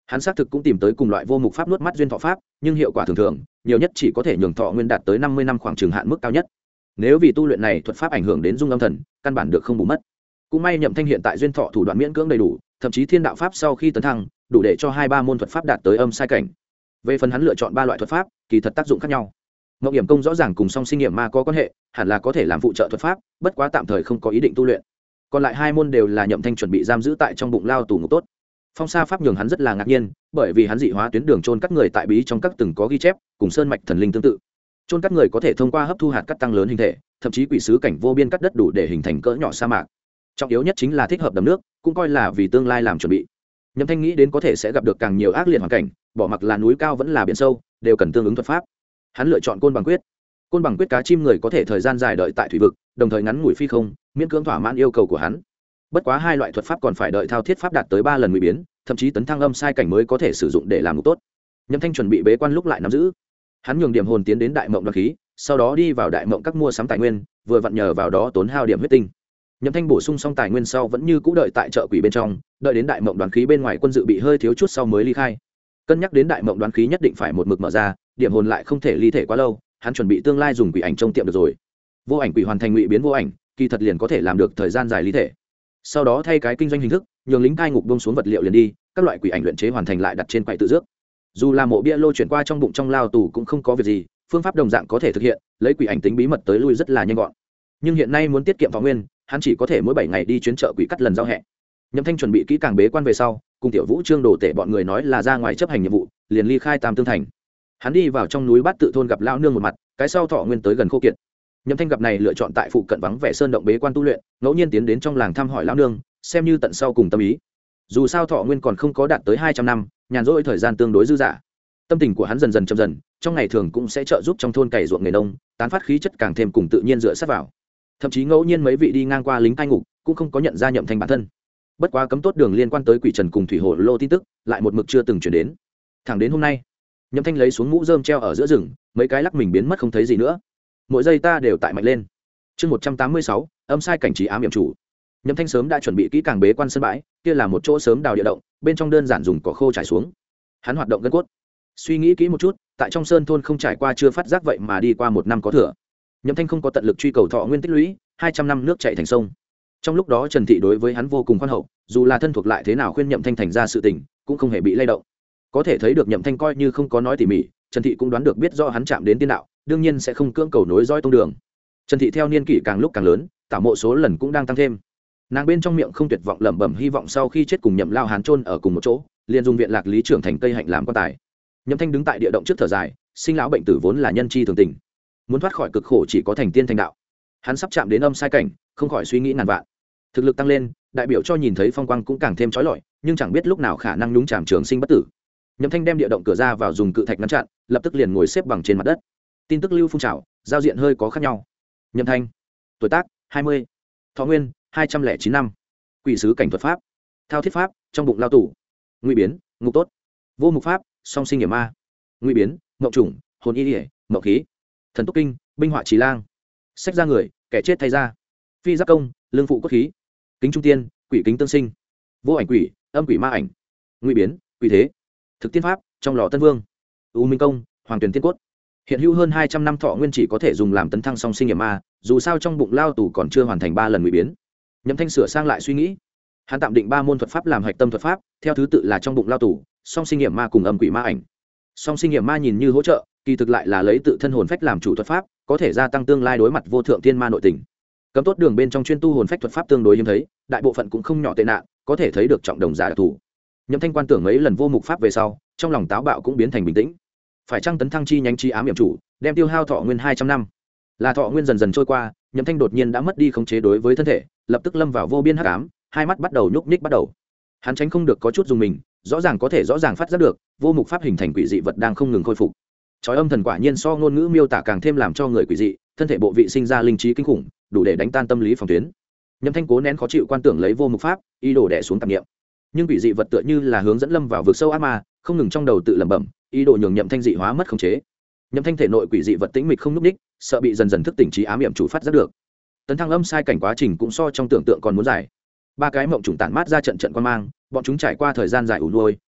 hắn xác thực cũng tìm tới cùng loại vô mục pháp nuốt mắt duyên thọ pháp, nhưng hiệu quả thường thường, nhiều nhất chỉ có thể nhường thọ nguyên đạt tới 50 năm khoảng trường hạn mức cao nhất. Nếu vì tu luyện này thuật pháp ảnh hưởng đến dung âm thần, căn bản được không bù mất. Cũng may Nhậm Thanh hiện tại duyên thọ thủ đoạn miễn cưỡng đầy đủ, thậm chí thiên đạo pháp sau khi tấn thăng, đủ để cho 2-3 môn thuật pháp đạt tới âm sai cảnh. Về phần hắn lựa chọn 3 loại thuật pháp, kỳ thật tác dụng khác nhau. Ngọc Hiểm công rõ ràng cùng song sinh nghiệm ma có quan hệ, hẳn là có thể làm phụ trợ thuật pháp, bất quá tạm thời không có ý định tu luyện. Còn lại 2 môn đều là Nhậm Thanh chuẩn bị giam giữ tại trong bụng lao tù ngục tốt. Phong sa pháp nhường hắn rất là ngạc nhiên, bởi vì hắn dị hóa tuyến đường chôn cắt người tại bí trong các từng có ghi chép, cùng sơn mạch thần linh tương tự. Chôn cắt người có thể thông qua hấp thu hạt cắt tăng lớn hình thể, thậm chí quỷ sứ cảnh vô biên cắt đất đủ để hình thành cỡ nhỏ sa mạc. Trọng yếu nhất chính là thích hợp đầm nước, cũng coi là vì tương lai làm chuẩn bị. Nhậm Thanh nghĩ đến có thể sẽ gặp được càng nhiều ác liệt hoàn cảnh, bỏ mặc là núi cao vẫn là biển sâu, đều cần tương ứng thuật pháp. Hắn lựa chọn côn bằng quyết. Côn bằng quyết cá chim người có thể thời gian dài đợi tại thủy vực, đồng thời ngắn ngủi phi không, miễn cưỡng thỏa mãn yêu cầu của hắn. Bất quá 2 loại thuật pháp còn phải đợi thao thiết pháp đạt tới 3 lần nguy biến, thậm chí tấn thăng âm sai cảnh mới có thể sử dụng để làm ngục tốt. Nhậm Thanh chuẩn bị bế quan lúc lại nắm giữ. Hắn nhường điểm hồn tiến đến đại mộng đoán khí, sau đó đi vào đại mộng các mua sắm tài nguyên, vừa vặn nhờ vào đó tốn hao điểm huyết tinh. Nhậm Thanh bổ sung xong tài nguyên sau vẫn như cũ đợi tại chợ quỷ bên trong, đợi đến đại mộng đoán khí bên ngoài quân dự bị hơi thiếu chút sau mới ly khai. Cân nhắc đến đại mộng đoán khí nhất định phải một mực mở ra, điểm hồn lại không thể ly thể quá lâu, hắn chuẩn bị tương lai dùng quỷ ảnh trong tiệm được rồi. Vô ảnh quỷ hoàn thành ngụy biến vô ảnh, kỳ thật liền có thể làm được thời gian dài ly thể. Sau đó thay cái kinh doanh hình thức, nhường lính cai ngục buông xuống vật liệu liền đi, các loại quỷ ảnh luyện chế hoàn thành lại đặt trên quầy tự dước. Dù là mộ bia lô chuyển qua trong bụng trong lao tù cũng không có việc gì, phương pháp đồng dạng có thể thực hiện, lấy quỷ ảnh tính bí mật tới lui rất là nhanh gọn. Nhưng hiện nay muốn tiết kiệm võ nguyên, hắn chỉ có thể mỗi 7 ngày đi chuyến chợ quỷ cắt lần giao hẹn. Nhậm Thanh chuẩn bị kỹ càng bế quan về sau, cùng Tiểu Vũ Trương Đồ Tể bọn người nói là ra ngoài chấp hành nhiệm vụ, liền ly khai Tam Tương Thành. Hắn đi vào trong núi Bát Tự thôn gặp lão nương một mặt, cái sau thọ nguyên tới gần khô kiệt. Nhậm Thanh gặp này lựa chọn tại phụ cận vắng vẻ sơn động bế quan tu luyện, ngẫu nhiên tiến đến trong làng thăm hỏi lão nương, xem như tận sau cùng tâm ý. Dù sao thọ nguyên còn không có đạt tới 200 năm, nhàn rỗi thời gian tương đối dư dả. Tâm tình của hắn dần dần chậm dần, trong ngày thường cũng sẽ trợ giúp trong thôn cày ruộng nghề nông, tán phát khí chất càng thêm cùng tự nhiên dựa sát vào. Thậm chí ngẫu nhiên mấy vị đi ngang qua lính cai ngục cũng không có nhận ra Nhậm Thanh bản thân. Bất quá cấm tốt đường liên quan tới quỷ trần cùng thủy hồ lô tin tức lại một mực chưa từng chuyển đến. Thẳng đến hôm nay, Nhậm Thanh lấy xuống mũ rơm treo ở giữa rừng, mấy cái lắc mình biến mất không thấy gì nữa. Mỗi giây ta đều tại mạnh lên. Chương 186, âm sai cảnh trí ám hiểm chủ. Nhậm Thanh sớm đã chuẩn bị kỹ càng bế quan sân bãi, kia là một chỗ sớm đào địa động, bên trong đơn giản dùng cỏ khô trải xuống. Hắn hoạt động gân cốt. Suy nghĩ kỹ một chút, tại trong sơn thôn không trải qua chưa phát giác vậy mà đi qua 1 năm có thừa. Nhậm Thanh không có tận lực truy cầu thọ nguyên tích lũy, 200 năm nước chảy thành sông. Trong lúc đó Trần Thị đối với hắn vô cùng khoan hậu, dù là thân thuộc lại thế nào khuyên Nhậm Thanh thành ra sự tình, cũng không hề bị lay động. Có thể thấy được Nhậm Thanh coi như không có nói tỉ mỉ, Trần Thị cũng đoán được biết rõ hắn chạm đến tiên đạo, đương nhiên sẽ không cưỡng cầu nối dõi tông đường. Trần Thị theo niên kỷ càng lúc càng lớn, tảo mộ số lần cũng đang tăng thêm. Nàng bên trong miệng không tuyệt vọng lẩm bẩm hy vọng sau khi chết cùng Nhậm Lao Hán chôn ở cùng một chỗ, liền dùng viện lạc lý trưởng thành cây hạnh làm quan tài. Nhậm Thanh đứng tại địa động trước thở dài, sinh lão bệnh tử vốn là nhân chi thường tình, muốn thoát khỏi cực khổ chỉ có thành tiên thành đạo. Hắn sắp chạm đến âm sai cảnh, không khỏi suy nghĩ ngàn vạn. Thực lực tăng lên, đại biểu cho nhìn thấy phong quang cũng càng thêm chói lọi, nhưng chẳng biết lúc nào khả năng nhúng chàm trường sinh bất tử. Nhậm Thanh đem địa động cửa ra vào dùng cự thạch ngăn chặn, lập tức liền ngồi xếp bằng trên mặt đất. Tin tức lưu phun trào, giao diện hơi có khác nhau. Nhậm Thanh, tuổi tác 20, thọ nguyên 209 năm, quỷ sứ cảnh thuật pháp, thao thiết pháp, trong bụng lao tù, ngụy biến, ngục tốt, vô mục pháp, song sinh hiểm ma, ngụy biến, mộng trùng, hồn y ỉa, mộng khí, thần túc kinh, binh họa trí lang, sách ra người, kẻ chết thay ra, phi giác công, lương phụ cốt khí, kính trung tiên, quỷ kính tương sinh, vô ảnh quỷ, âm quỷ ma ảnh, ngụy biến, quỷ thế, thực tiên pháp, trong lò tân vương, u minh công, hoàng tuyển tiên cốt. Hiện hữu hơn 200 năm thọ nguyên chỉ có thể dùng làm tấn thăng song sinh hiểm ma, dù sao trong bụng lao tù còn chưa hoàn thành 3 lần ngụy biến. Nhậm Thanh sửa sang lại suy nghĩ, hắn tạm định 3 môn thuật pháp làm hạch tâm thuật pháp, theo thứ tự là trong bụng lao tù, song sinh hiểm ma cùng âm quỷ ma ảnh. Song sinh hiểm ma nhìn như hỗ trợ, kỳ thực lại là lấy tự thân hồn phách làm chủ thuật pháp, có thể gia tăng tương lai đối mặt vô thượng tiên ma nội tình. Cấm tốt đường bên trong chuyên tu hồn phách thuật pháp tương đối hiếm thấy, đại bộ phận cũng không nhỏ tệ nạn, có thể thấy được trọng đồng giả đặc thù. Nhậm Thanh quan tưởng mấy lần vô mục pháp về sau, trong lòng táo bạo cũng biến thành bình tĩnh. Phải chăng tấn thăng chi nhánh chi ám hiểm chủ, đem tiêu hao thọ nguyên 200 năm. Là thọ nguyên dần dần trôi qua, Nhậm Thanh đột nhiên đã mất đi khống chế đối với thân thể, lập tức lâm vào vô biên hắc ám, hai mắt bắt đầu nhúc nhích bắt đầu. Hắn tránh không được có chút dùng mình, rõ ràng phát giác được, vô mục pháp hình thành quỷ dị vật đang không ngừng khôi phục. Chói âm thần quả nhiên so ngôn ngữ miêu tả càng thêm làm cho người quỷ dị, thân thể bộ vị sinh ra linh trí kinh khủng, đủ để đánh tan tâm lý phòng tuyến. Nhậm Thanh cố nén khó chịu quan tưởng lấy vô mục pháp, ý đồ đè xuống tạp niệm. Nhưng quỷ dị vật tựa như là hướng dẫn lâm vào vực sâu ác ma, không ngừng trong đầu tự lẩm bẩm, ý đồ nhường Nhậm Thanh dị hóa mất khống chế. Nhậm Thanh thể nội quỷ dị vật tĩnh mịch không nhúc nhích, sợ bị dần dần thức tỉnh trí ám niệm chủ phát giác được. Tấn thăng âm sai cảnh quá trình cũng so trong tưởng tượng còn muốn dài. 3 cái mộng trùng tản mát ra trận trận quan mang, bọn chúng trải qua thời gian dài ủ nuôi,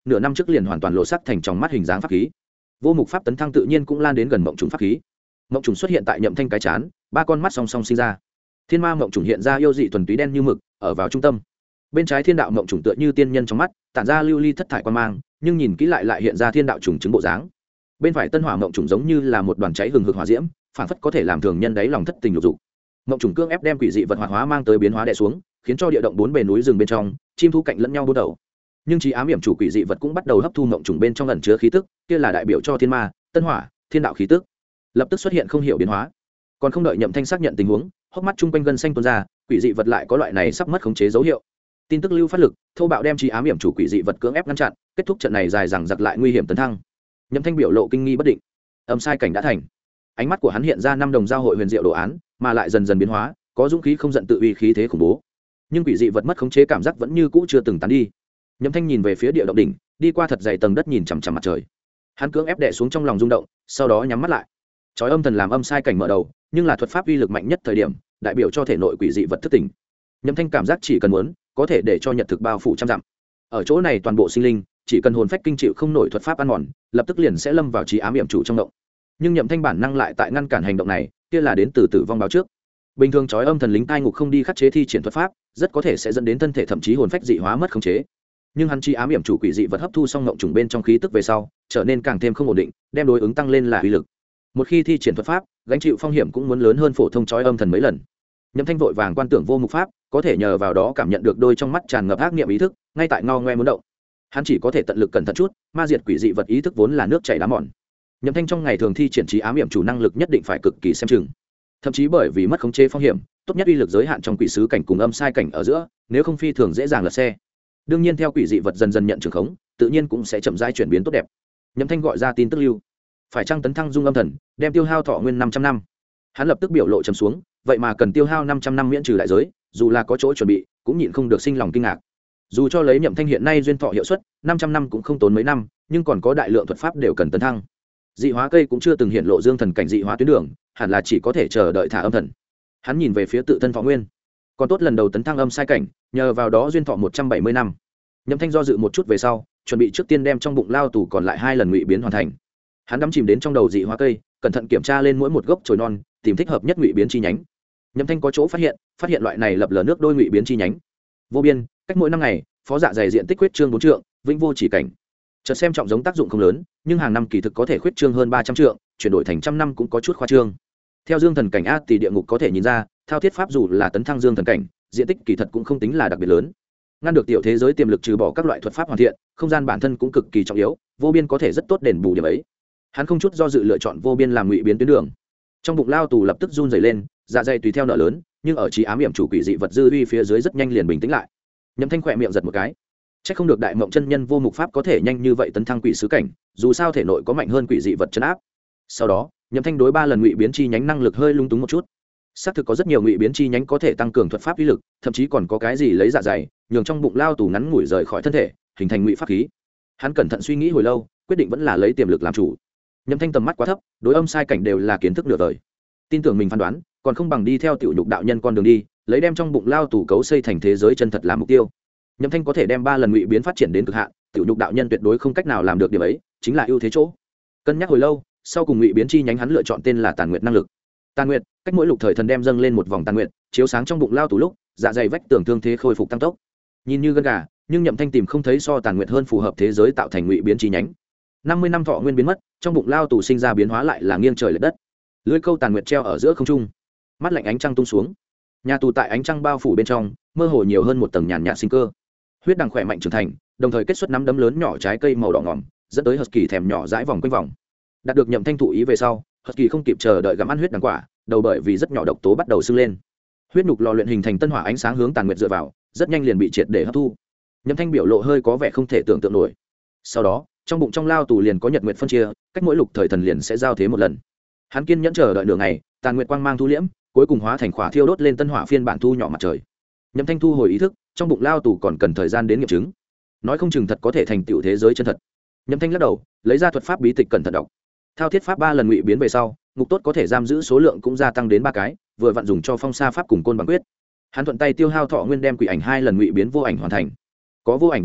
nửa năm trước liền hoàn toàn lộ sắc thành tròng mắt hình dáng pháp khí. Vô mục pháp tấn thăng tự nhiên cũng lan đến gần mộng trùng pháp khí. Mộng trùng xuất hiện tại Nhậm Thanh cái chán, ba con mắt song song sinh ra. Thiên ma mộng trùng hiện ra yêu dị thuần túy đen như mực, ở vào trung tâm. Bên trái thiên đạo mộng trùng tựa như tiên nhân trong mắt, tản ra lưu ly thất thải quan mang, nhưng nhìn kỹ lại hiện ra thiên đạo trùng chứng bộ dáng. Bên phải tân hỏa mộng trùng giống như là một đoàn cháy hừng hực hỏa diễm, phản phất có thể làm thường nhân đáy lòng thất tình lục dục. Mộng trùng cương ép đem quỷ dị vật hoạt hóa mang tới biến hóa đè xuống, khiến cho địa động bốn bề núi rừng bên trong chim thú cạnh lẫn nhau bố đầu. Nhưng trí ám hiểm chủ quỷ dị vật cũng bắt đầu hấp thu mộng trùng bên trong ẩn chứa khí tức, kia là đại biểu cho thiên ma, tân hỏa, thiên đạo khí tức, lập tức xuất hiện không hiểu biến hóa. Còn không đợi Nhậm Thanh xác nhận tình huống, hốc mắt chung quanh gân xanh tuôn ra, quỷ dị vật lại có loại này sắp mất khống chế dấu hiệu. Tin tức lưu phát lực, thô bạo đem trí ám hiểm chủ quỷ dị vật cưỡng ép ngăn chặn, kết thúc trận này dài dằng dặc lại nguy hiểm tấn thăng. Nhậm Thanh biểu lộ kinh nghi bất định, âm sai cảnh đã thành. Ánh mắt của hắn hiện ra năm đồng giao hội huyền diệu đồ án, mà lại dần dần biến hóa, có dũng khí không giận tự uy khí thế khủng bố. Nhưng quỷ dị vật mất khống chế cảm giác vẫn như cũ chưa từng tán đi. Nhậm Thanh nhìn về phía địa động đỉnh, đi qua thật dày tầng đất nhìn chằm chằm mặt trời. Hắn cưỡng ép đè xuống trong lòng rung động, sau đó nhắm mắt lại. Chói âm thần làm âm sai cảnh mở đầu, nhưng là thuật pháp uy lực mạnh nhất thời điểm, đại biểu cho thể nội quỷ dị vật thức tỉnh. Nhậm Thanh cảm giác chỉ cần muốn, có thể để cho nhật thực bao phủ trăm dặm. Ở chỗ này toàn bộ sinh linh, chỉ cần hồn phách kinh chịu không nổi thuật pháp ăn mòn, lập tức liền sẽ lâm vào trí ám hiểm chủ trong động. Nhưng Nhậm Thanh bản năng lại tại ngăn cản hành động này, kia là đến từ tử vong báo trước. Bình thường chói âm thần lính cai ngục không đi khắc chế thi triển thuật pháp, rất có thể sẽ dẫn đến thân thể thậm chí hồn phách dị hóa mất khống chế. Nhưng hắn trí ám hiểm chủ quỷ dị vật hấp thu xong ngộng trùng bên trong khí tức về sau, trở nên càng thêm không ổn định, đem đối ứng tăng lên là uy lực. Một khi thi triển thuật pháp, gánh chịu phong hiểm cũng muốn lớn hơn phổ thông chói âm thần mấy lần. Nhậm Thanh vội vàng quan tưởng vô mục pháp, có thể nhờ vào đó cảm nhận được đôi trong mắt tràn ngập ác niệm ý thức, ngay tại ngao ngoe muốn động. Hắn chỉ có thể tận lực cẩn thận chút, ma diệt quỷ dị vật ý thức vốn là nước chảy đá mòn. Nhậm Thanh trong ngày thường thi triển trí ám hiểm chủ năng lực nhất định phải cực kỳ xem chừng. Thậm chí bởi vì mất khống chế phong hiểm, tốt nhất uy lực giới hạn trong quỷ sứ cảnh cùng âm sai cảnh ở giữa, nếu không phi thường dễ dàng lật xe. Đương nhiên theo quỷ dị vật dần dần nhận trường khống, tự nhiên cũng sẽ chậm rãi chuyển biến tốt đẹp. Nhậm Thanh gọi ra tin tức lưu, phải chăng tấn thăng dung âm thần, đem tiêu hao thọ nguyên 500 năm. Hắn lập tức biểu lộ trầm xuống, vậy mà cần tiêu hao 500 năm miễn trừ đại giới, dù là có chỗ chuẩn bị, cũng nhịn không được sinh lòng kinh ngạc. Dù cho lấy Nhậm Thanh hiện nay duyên thọ hiệu suất, 500 năm cũng không tốn mấy năm, nhưng còn có đại lượng thuật pháp đều cần tấn thăng. Dị hóa cây cũng chưa từng hiện lộ dương thần cảnh dị hóa tuyến đường, hẳn là chỉ có thể chờ đợi thả âm thần. Hắn nhìn về phía tự thân thọ nguyên, còn tốt lần đầu tấn thăng âm sai cảnh, nhờ vào đó duyên thọ 170 năm. Nhậm Thanh do dự một chút về sau, chuẩn bị trước tiên đem trong bụng lao tù còn lại 2 lần ngụy biến hoàn thành. Hắn đắm chìm đến trong đầu dị hóa cây, cẩn thận kiểm tra lên mỗi một gốc chồi non, tìm thích hợp nhất ngụy biến chi nhánh. Nhậm Thanh có chỗ phát hiện loại này lập lờ nước đôi ngụy biến chi nhánh. Vô biên, cách mỗi 5 ngày, phó dạ dày diện tích khuyết trương 4 trượng, vĩnh vô chỉ cảnh. Chợt xem trọng giống tác dụng không lớn, nhưng hàng năm kỳ thực có thể khuyết trương hơn 300 trượng, chuyển đổi thành trăm năm cũng có chút khoa trương. Theo dương thần cảnh a thì địa ngục có thể nhìn ra, thao thiết pháp dù là tấn thăng dương thần cảnh, diện tích kỳ thật cũng không tính là đặc biệt lớn. Ngăn được tiểu thế giới tiềm lực trừ bỏ các loại thuật pháp hoàn thiện, không gian bản thân cũng cực kỳ trọng yếu, vô biên có thể rất tốt đền bù điểm ấy. Hắn không chút do dự lựa chọn vô biên làm ngụy biến tuyến đường. Trong bụng lao tù lập tức run rẩy lên, dạ dày tùy theo nở lớn, nhưng ở trí ám hiểm chủ quỷ dị vật dư uy phía dưới rất nhanh liền bình tĩnh lại. Nhậm Thanh khỏe miệng giật một cái. Chắc không được đại mộng chân nhân vô mục pháp có thể nhanh như vậy tấn thăng quỷ sứ cảnh, dù sao thể nội có mạnh hơn quỷ dị vật trấn áp. Sau đó, Nhậm Thanh đối 3 lần ngụy biến chi nhánh năng lực hơi lung túng một chút. Xác thực có rất nhiều ngụy biến chi nhánh có thể tăng cường thuật pháp uy lực, thậm chí còn có cái gì lấy dạ dày, nhường trong bụng lao tù ngắn ngủi rời khỏi thân thể, hình thành ngụy pháp khí. Hắn cẩn thận suy nghĩ hồi lâu, quyết định vẫn là lấy tiềm lực làm chủ. Nhậm Thanh tầm mắt quá thấp, đối âm sai cảnh đều là kiến thức nửa vời. Tin tưởng mình phán đoán, còn không bằng đi theo tiểu nhục đạo nhân con đường đi, lấy đem trong bụng lao tù cấu xây thành thế giới chân thật làm mục tiêu. Nhậm Thanh có thể đem 3 lần ngụy biến phát triển đến cực hạn, tiểu nhục đạo nhân tuyệt đối không cách nào làm được điểm ấy, chính là ưu thế chỗ. Cân nhắc hồi lâu, sau cùng ngụy biến chi nhánh hắn lựa chọn tên là Tàn Nguyệt năng lực. Tàn Nguyệt, cách mỗi lục thời thần đem dâng lên một vòng tàn nguyệt, chiếu sáng trong bụng lao tù lúc, dạ dày vách tường thương thế khôi phục tăng tốc. Nhìn như gân gà, nhưng Nhậm Thanh tìm không thấy so Tàn Nguyệt hơn phù hợp thế giới tạo thành ngụy biến chi nhánh. 50 năm thọ nguyên biến mất, trong bụng lao tù sinh ra biến hóa lại là nghiêng trời lệch đất. Lưỡi câu Tàn Nguyệt treo ở giữa không trung, mắt lạnh ánh trăng tung xuống. Nhà tù tại ánh trăng bao phủ bên trong, mơ hồ nhiều hơn một tầng nhàn nhạt sinh cơ. Huyết đằng khỏe mạnh trưởng thành, đồng thời kết xuất nắm đấm lớn nhỏ trái cây màu đỏ ngòm, dẫn tới Husky thèm nhỏ dãi vòng quanh vòng. Đạt được Nhậm Thanh thụ ý về sau, Husky không kịp chờ đợi gặm ăn huyết đằng quả, đầu bởi vì rất nhỏ độc tố bắt đầu sưng lên. Huyết nhục lò luyện hình thành tân hỏa ánh sáng hướng Tàn Nguyệt dựa vào, rất nhanh liền bị triệt để hấp thu. Nhậm Thanh biểu lộ hơi có vẻ không thể tưởng tượng nổi. Sau đó, trong bụng trong lao tù liền có nhật nguyệt phân chia, cách mỗi lục thời thần liền sẽ giao thế một lần. Hắn kiên nhẫn chờ đợi nửa ngày, Tàn Nguyệt quang mang thu liễm, cuối cùng hóa thành khỏa thiêu đốt lên tân hỏa phiên bản thu nhỏ mặt trời. Nhậm Thanh thu hồi ý thức, trong bụng lao tù còn cần thời gian đến nghiệm chứng, nói không chừng thật có thể thành tựu thế giới chân thật. Nhậm Thanh lắc đầu, lấy ra thuật pháp bí tịch cẩn thận đọc. Thao thiết pháp 3 lần ngụy biến về sau, ngục tốt có thể giam giữ số lượng cũng gia tăng đến 3 cái, vừa vặn dùng cho phong sa pháp cùng côn bằng quyết. Hắn thuận tay tiêu hao thọ nguyên đem quỷ ảnh 2 lần ngụy biến vô ảnh hoàn thành. Có vô ảnh về sau,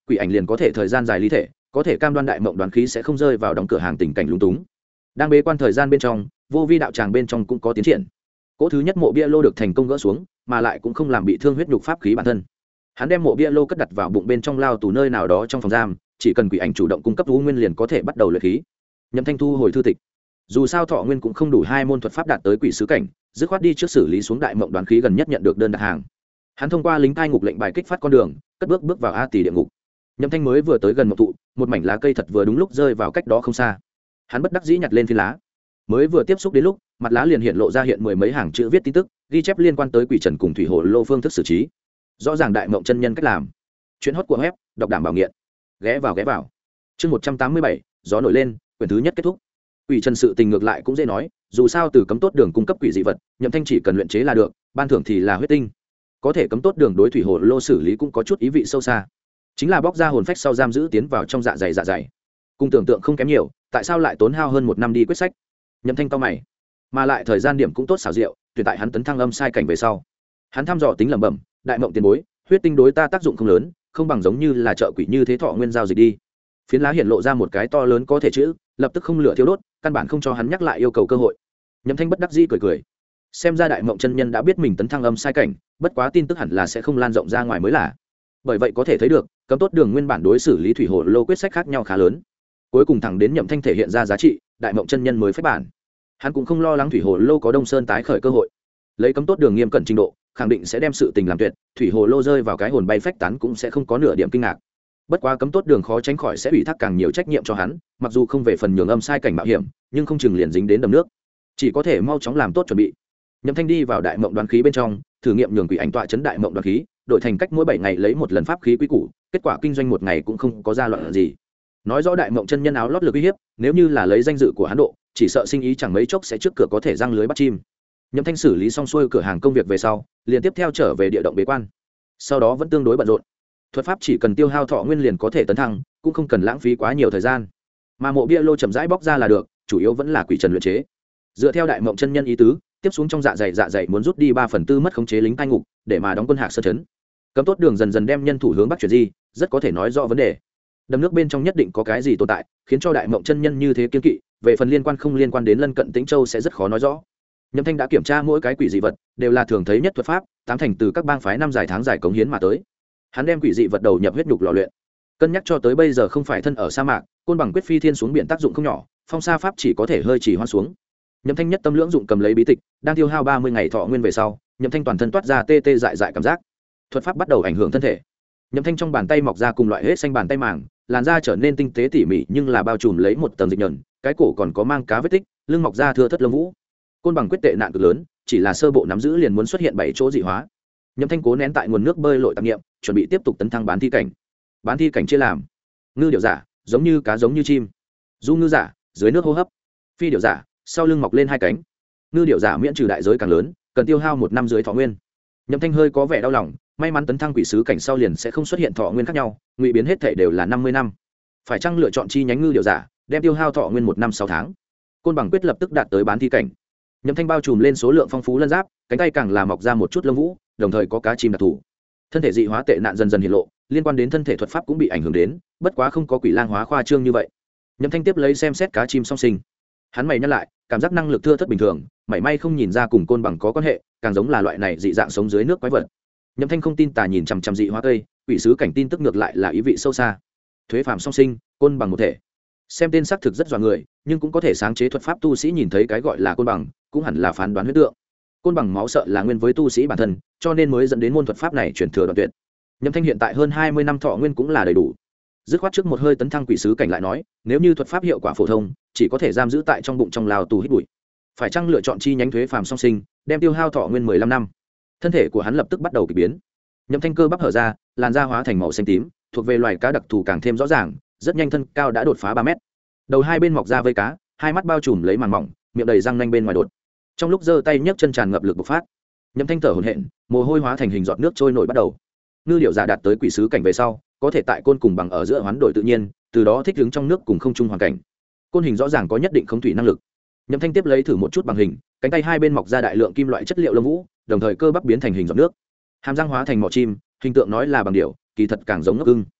quỷ ảnh liền có thể thời gian dài lý thể, có thể cam đoan đại mộng đoán khí sẽ không rơi vào đóng cửa hàng tình cảnh lúng túng. Đang bế quan thời gian bên trong, vô vi đạo tràng bên trong cũng có tiến triển. Cỗ thứ nhất mộ bia lô được thành công gỡ xuống, mà lại cũng không làm bị thương huyết nhục pháp khí bản thân. Hắn đem mộ bia lô cất đặt vào bụng bên trong lao tù nơi nào đó trong phòng giam, chỉ cần quỷ ảnh chủ động cung cấp u nguyên liền có thể bắt đầu luyện khí. Nhậm Thanh thu hồi thư tịch. Dù sao thọ nguyên cũng không đủ hai môn thuật pháp đạt tới quỷ sứ cảnh, dứt khoát đi trước xử lý xuống đại mộng đoán khí gần nhất nhận được đơn đặt hàng. Hắn thông qua lính cai ngục lệnh bài kích phát con đường, cất bước vào A Tỷ địa ngục. Nhậm Thanh mới vừa tới gần mộng thụ, một mảnh lá cây thật vừa đúng lúc rơi vào cách đó không xa. Hắn bất đắc dĩ nhặt lên phiến lá, mới vừa tiếp xúc đến lúc, mặt lá liền hiện lộ ra hiện mười mấy hàng chữ viết tin tức, ghi chép liên quan tới quỷ trần cùng thủy hồ lô phương thức xử trí. Rõ ràng đại mộng chân nhân cách làm. Chuyện hot của web, đọc đảm bảo nghiện. Ghé vào. Chương 187, gió nổi lên, quyển thứ nhất kết thúc. Quỷ trần sự tình ngược lại cũng dễ nói, dù sao từ cấm tốt đường cung cấp quỷ dị vật, Nhậm Thanh chỉ cần luyện chế là được, ban thưởng thì là huyết tinh. Có thể cấm tốt đường đối thủy hồ lô xử lý cũng có chút ý vị sâu xa. Chính là bóc ra hồn phách sau giam giữ tiến vào trong dạ dày. Cùng tưởng tượng không kém nhiều, tại sao lại tốn hao hơn một năm đi quyết sách? Nhậm Thanh cau mày. Mà lại thời gian điểm cũng tốt xảo diệu, tuyển tại hắn tấn thăng âm sai cảnh về sau. Hắn thăm dò tính lẩm bẩm, đại mộng tiền bối, huyết tinh đối ta tác dụng không lớn, không bằng giống như là trợ quỷ như thế thọ nguyên giao dịch đi. Phiến lá hiện lộ ra một cái to lớn có thể chữ, lập tức không lửa thiêu đốt, căn bản không cho hắn nhắc lại yêu cầu cơ hội. Nhậm Thanh bất đắc dĩ cười. Xem ra đại mộng chân nhân đã biết mình tấn thăng âm sai cảnh, bất quá tin tức hẳn là sẽ không lan rộng ra ngoài mới là. Bởi vậy có thể thấy được, cấm tốt đường nguyên bản đối xử lý thủy hồ lô quyết sách khác nhau khá lớn. Cuối cùng thẳng đến Nhậm Thanh thể hiện ra giá trị, đại mộng chân nhân mới phép bản. Hắn cũng không lo lắng thủy hồ lô có Đông Sơn tái khởi cơ hội. Lấy cấm tốt đường nghiêm cẩn trình độ, khẳng định sẽ đem sự tình làm tuyệt, thủy hồ lô rơi vào cái hồn bay phách tán cũng sẽ không có nửa điểm kinh ngạc. Bất quá cấm tốt đường khó tránh khỏi sẽ ủy thác càng nhiều trách nhiệm cho hắn, mặc dù không về phần nhường âm sai cảnh mạo hiểm, nhưng không chừng liền dính đến đầm nước, chỉ có thể mau chóng làm tốt chuẩn bị. Nhậm Thanh đi vào đại mộng đoán khí bên trong, thử nghiệm nhường quỷ ảnh tọa chấn đại mộng đoán khí, đổi thành cách mỗi 7 ngày lấy một lần pháp khí quý củ, kết quả kinh doanh một ngày cũng không có ra loạn gì. Nói rõ đại mộng chân nhân áo lót lực uy hiếp, nếu như là lấy danh dự của hắn độ, chỉ sợ sinh ý chẳng mấy chốc sẽ trước cửa có thể răng lưới bắt chim. Nhậm Thanh xử lý xong xuôi cửa hàng công việc về sau, liền tiếp theo trở về địa động bế quan. Sau đó vẫn tương đối bận rộn. Thuật pháp chỉ cần tiêu hao thọ nguyên liền có thể tấn thăng, cũng không cần lãng phí quá nhiều thời gian. Mà mộ bia lô chậm rãi bóc ra là được, chủ yếu vẫn là quỷ trần luyện chế. Dựa theo đại mộng chân nhân ý tứ, tiếp xuống trong dạ dày muốn rút đi 3/4 mất khống chế lính cai ngục, để mà đóng quân Hạc Sơn trấn. Cấm tốt đường dần dần đem nhân thủ hướng bắc chuyển di, rất có thể nói rõ vấn đề. Đầm nước bên trong nhất định có cái gì tồn tại, khiến cho đại mộng chân nhân như thế kiên kỵ, về phần liên quan không liên quan đến lân cận Tĩnh Châu sẽ rất khó nói rõ. Nhậm Thanh đã kiểm tra mỗi cái quỷ dị vật, đều là thường thấy nhất thuật pháp, tám thành từ các bang phái năm dài tháng dài cống hiến mà tới. Hắn đem quỷ dị vật đầu nhập huyết nhục lò luyện, cân nhắc cho tới bây giờ không phải thân ở sa mạc, côn bằng quyết phi thiên xuống biển tác dụng không nhỏ, phong sa pháp chỉ có thể hơi chỉ hoan xuống. Nhậm Thanh nhất tâm lưỡng dụng cầm lấy bí tịch, đang tiêu hao 30 ngày thọ nguyên về sau, Nhậm Thanh toàn thân toát ra tê tê dại dại cảm giác. Thuật pháp bắt đầu ảnh hưởng thân thể. Nhậm Thanh trong bàn tay mọc ra cùng loại hết xanh bàn tay màng, làn da trở nên tinh tế tỉ mỉ nhưng là bao trùm lấy một tầng dịch nhờn, cái cổ còn có mang cá vết tích, lưng mọc ra thưa thớt lông vũ. Côn bằng quyết tệ nạn cực lớn, chỉ là sơ bộ nắm giữ liền muốn xuất hiện 7 chỗ dị hóa. Nhậm Thanh cố nén tại nguồn nước bơi lội tạp nghiệm, chuẩn bị tiếp tục tấn thăng bán thi cảnh. Bán thi cảnh chia làm: ngư điểu giả, giống như cá giống như chim; du ngư giả, dưới nước hô hấp; phi điểu giả, sau lưng mọc lên 2 cánh. Ngư điểu giả miễn trừ đại giới càng lớn, cần tiêu hao 1 năm dưới thọ nguyên. Nhậm Thanh hơi có vẻ đau lòng, may mắn tấn thăng quỷ sứ cảnh sau liền sẽ không xuất hiện thọ nguyên khác nhau, ngụy biến hết thể đều là 50 năm. Phải chăng lựa chọn chi nhánh ngư điểu giả, đem tiêu hao thọ nguyên 1 năm 6 tháng. Côn bằng quyết lập tức đạt tới bán thi cảnh. Nhậm Thanh bao trùm lên số lượng phong phú lân giáp, cánh tay càng là mọc ra một chút lông vũ, đồng thời có cá chim đặc thù. Thân thể dị hóa tệ nạn dần dần hiện lộ, liên quan đến thân thể thuật pháp cũng bị ảnh hưởng đến, bất quá không có quỷ lang hóa khoa trương như vậy. Nhậm Thanh tiếp lấy xem xét cá chim song sinh. Hắn mày nhắc lại, cảm giác năng lực thưa thớt bình thường, mảy may không nhìn ra cùng côn bằng có quan hệ, càng giống là loại này dị dạng sống dưới nước quái vật. Nhậm Thanh không tin tà nhìn chằm chằm dị hóa cây, quỷ sứ cảnh tin tức ngược lại là ý vị sâu xa. Thuế phàm song sinh, côn bằng một thể. Xem tên xác thực rất dọa người, nhưng cũng có thể sáng chế thuật pháp tu sĩ nhìn thấy cái gọi là côn bằng, cũng hẳn là phán đoán huyết tượng. Côn bằng máu sợ là nguyên với tu sĩ bản thân, cho nên mới dẫn đến môn thuật pháp này chuyển thừa đoạn tuyệt. Nhậm Thanh hiện tại hơn 20 năm thọ nguyên cũng là đầy đủ. Dứt khoát trước một hơi tấn thăng quỷ sứ cảnh lại nói, nếu như thuật pháp hiệu quả phổ thông, chỉ có thể giam giữ tại trong bụng trong lao tù hít bụi. Phải chăng lựa chọn chi nhánh thuế phàm song sinh, đem tiêu hao thọ nguyên 15 năm. Thân thể của hắn lập tức bắt đầu kỳ biến. Nhậm Thanh cơ bắp hở ra, làn da hóa thành màu xanh tím, thuộc về loài cá đặc thù càng thêm rõ ràng, rất nhanh thân cao đã đột phá 3 mét. Đầu hai bên mọc ra vây cá, hai mắt bao trùm lấy màng mỏng, miệng đầy răng nanh bên ngoài đột. Trong lúc giơ tay nhấc chân tràn ngập lực bộc phát. Nhậm Thanh thở hổn hển, mồ hôi hóa thành hình giọt nước trôi nổi bắt đầu. Ngư điểu giả đạt tới quỷ sứ cảnh về sau, có thể tại côn cùng bằng ở giữa hoán đổi tự nhiên, từ đó thích ứng trong nước cùng không trung hoàn cảnh. Côn hình rõ ràng có nhất định không thủy năng lực. Nhậm Thanh tiếp lấy thử một chút bằng hình, cánh tay hai bên mọc ra đại lượng kim loại chất liệu lông vũ, đồng thời cơ bắp biến thành hình giọt nước. Hàm răng hóa thành mỏ chim, hình tượng nói là bằng điểu, kỳ thật càng giống ngốc ưng.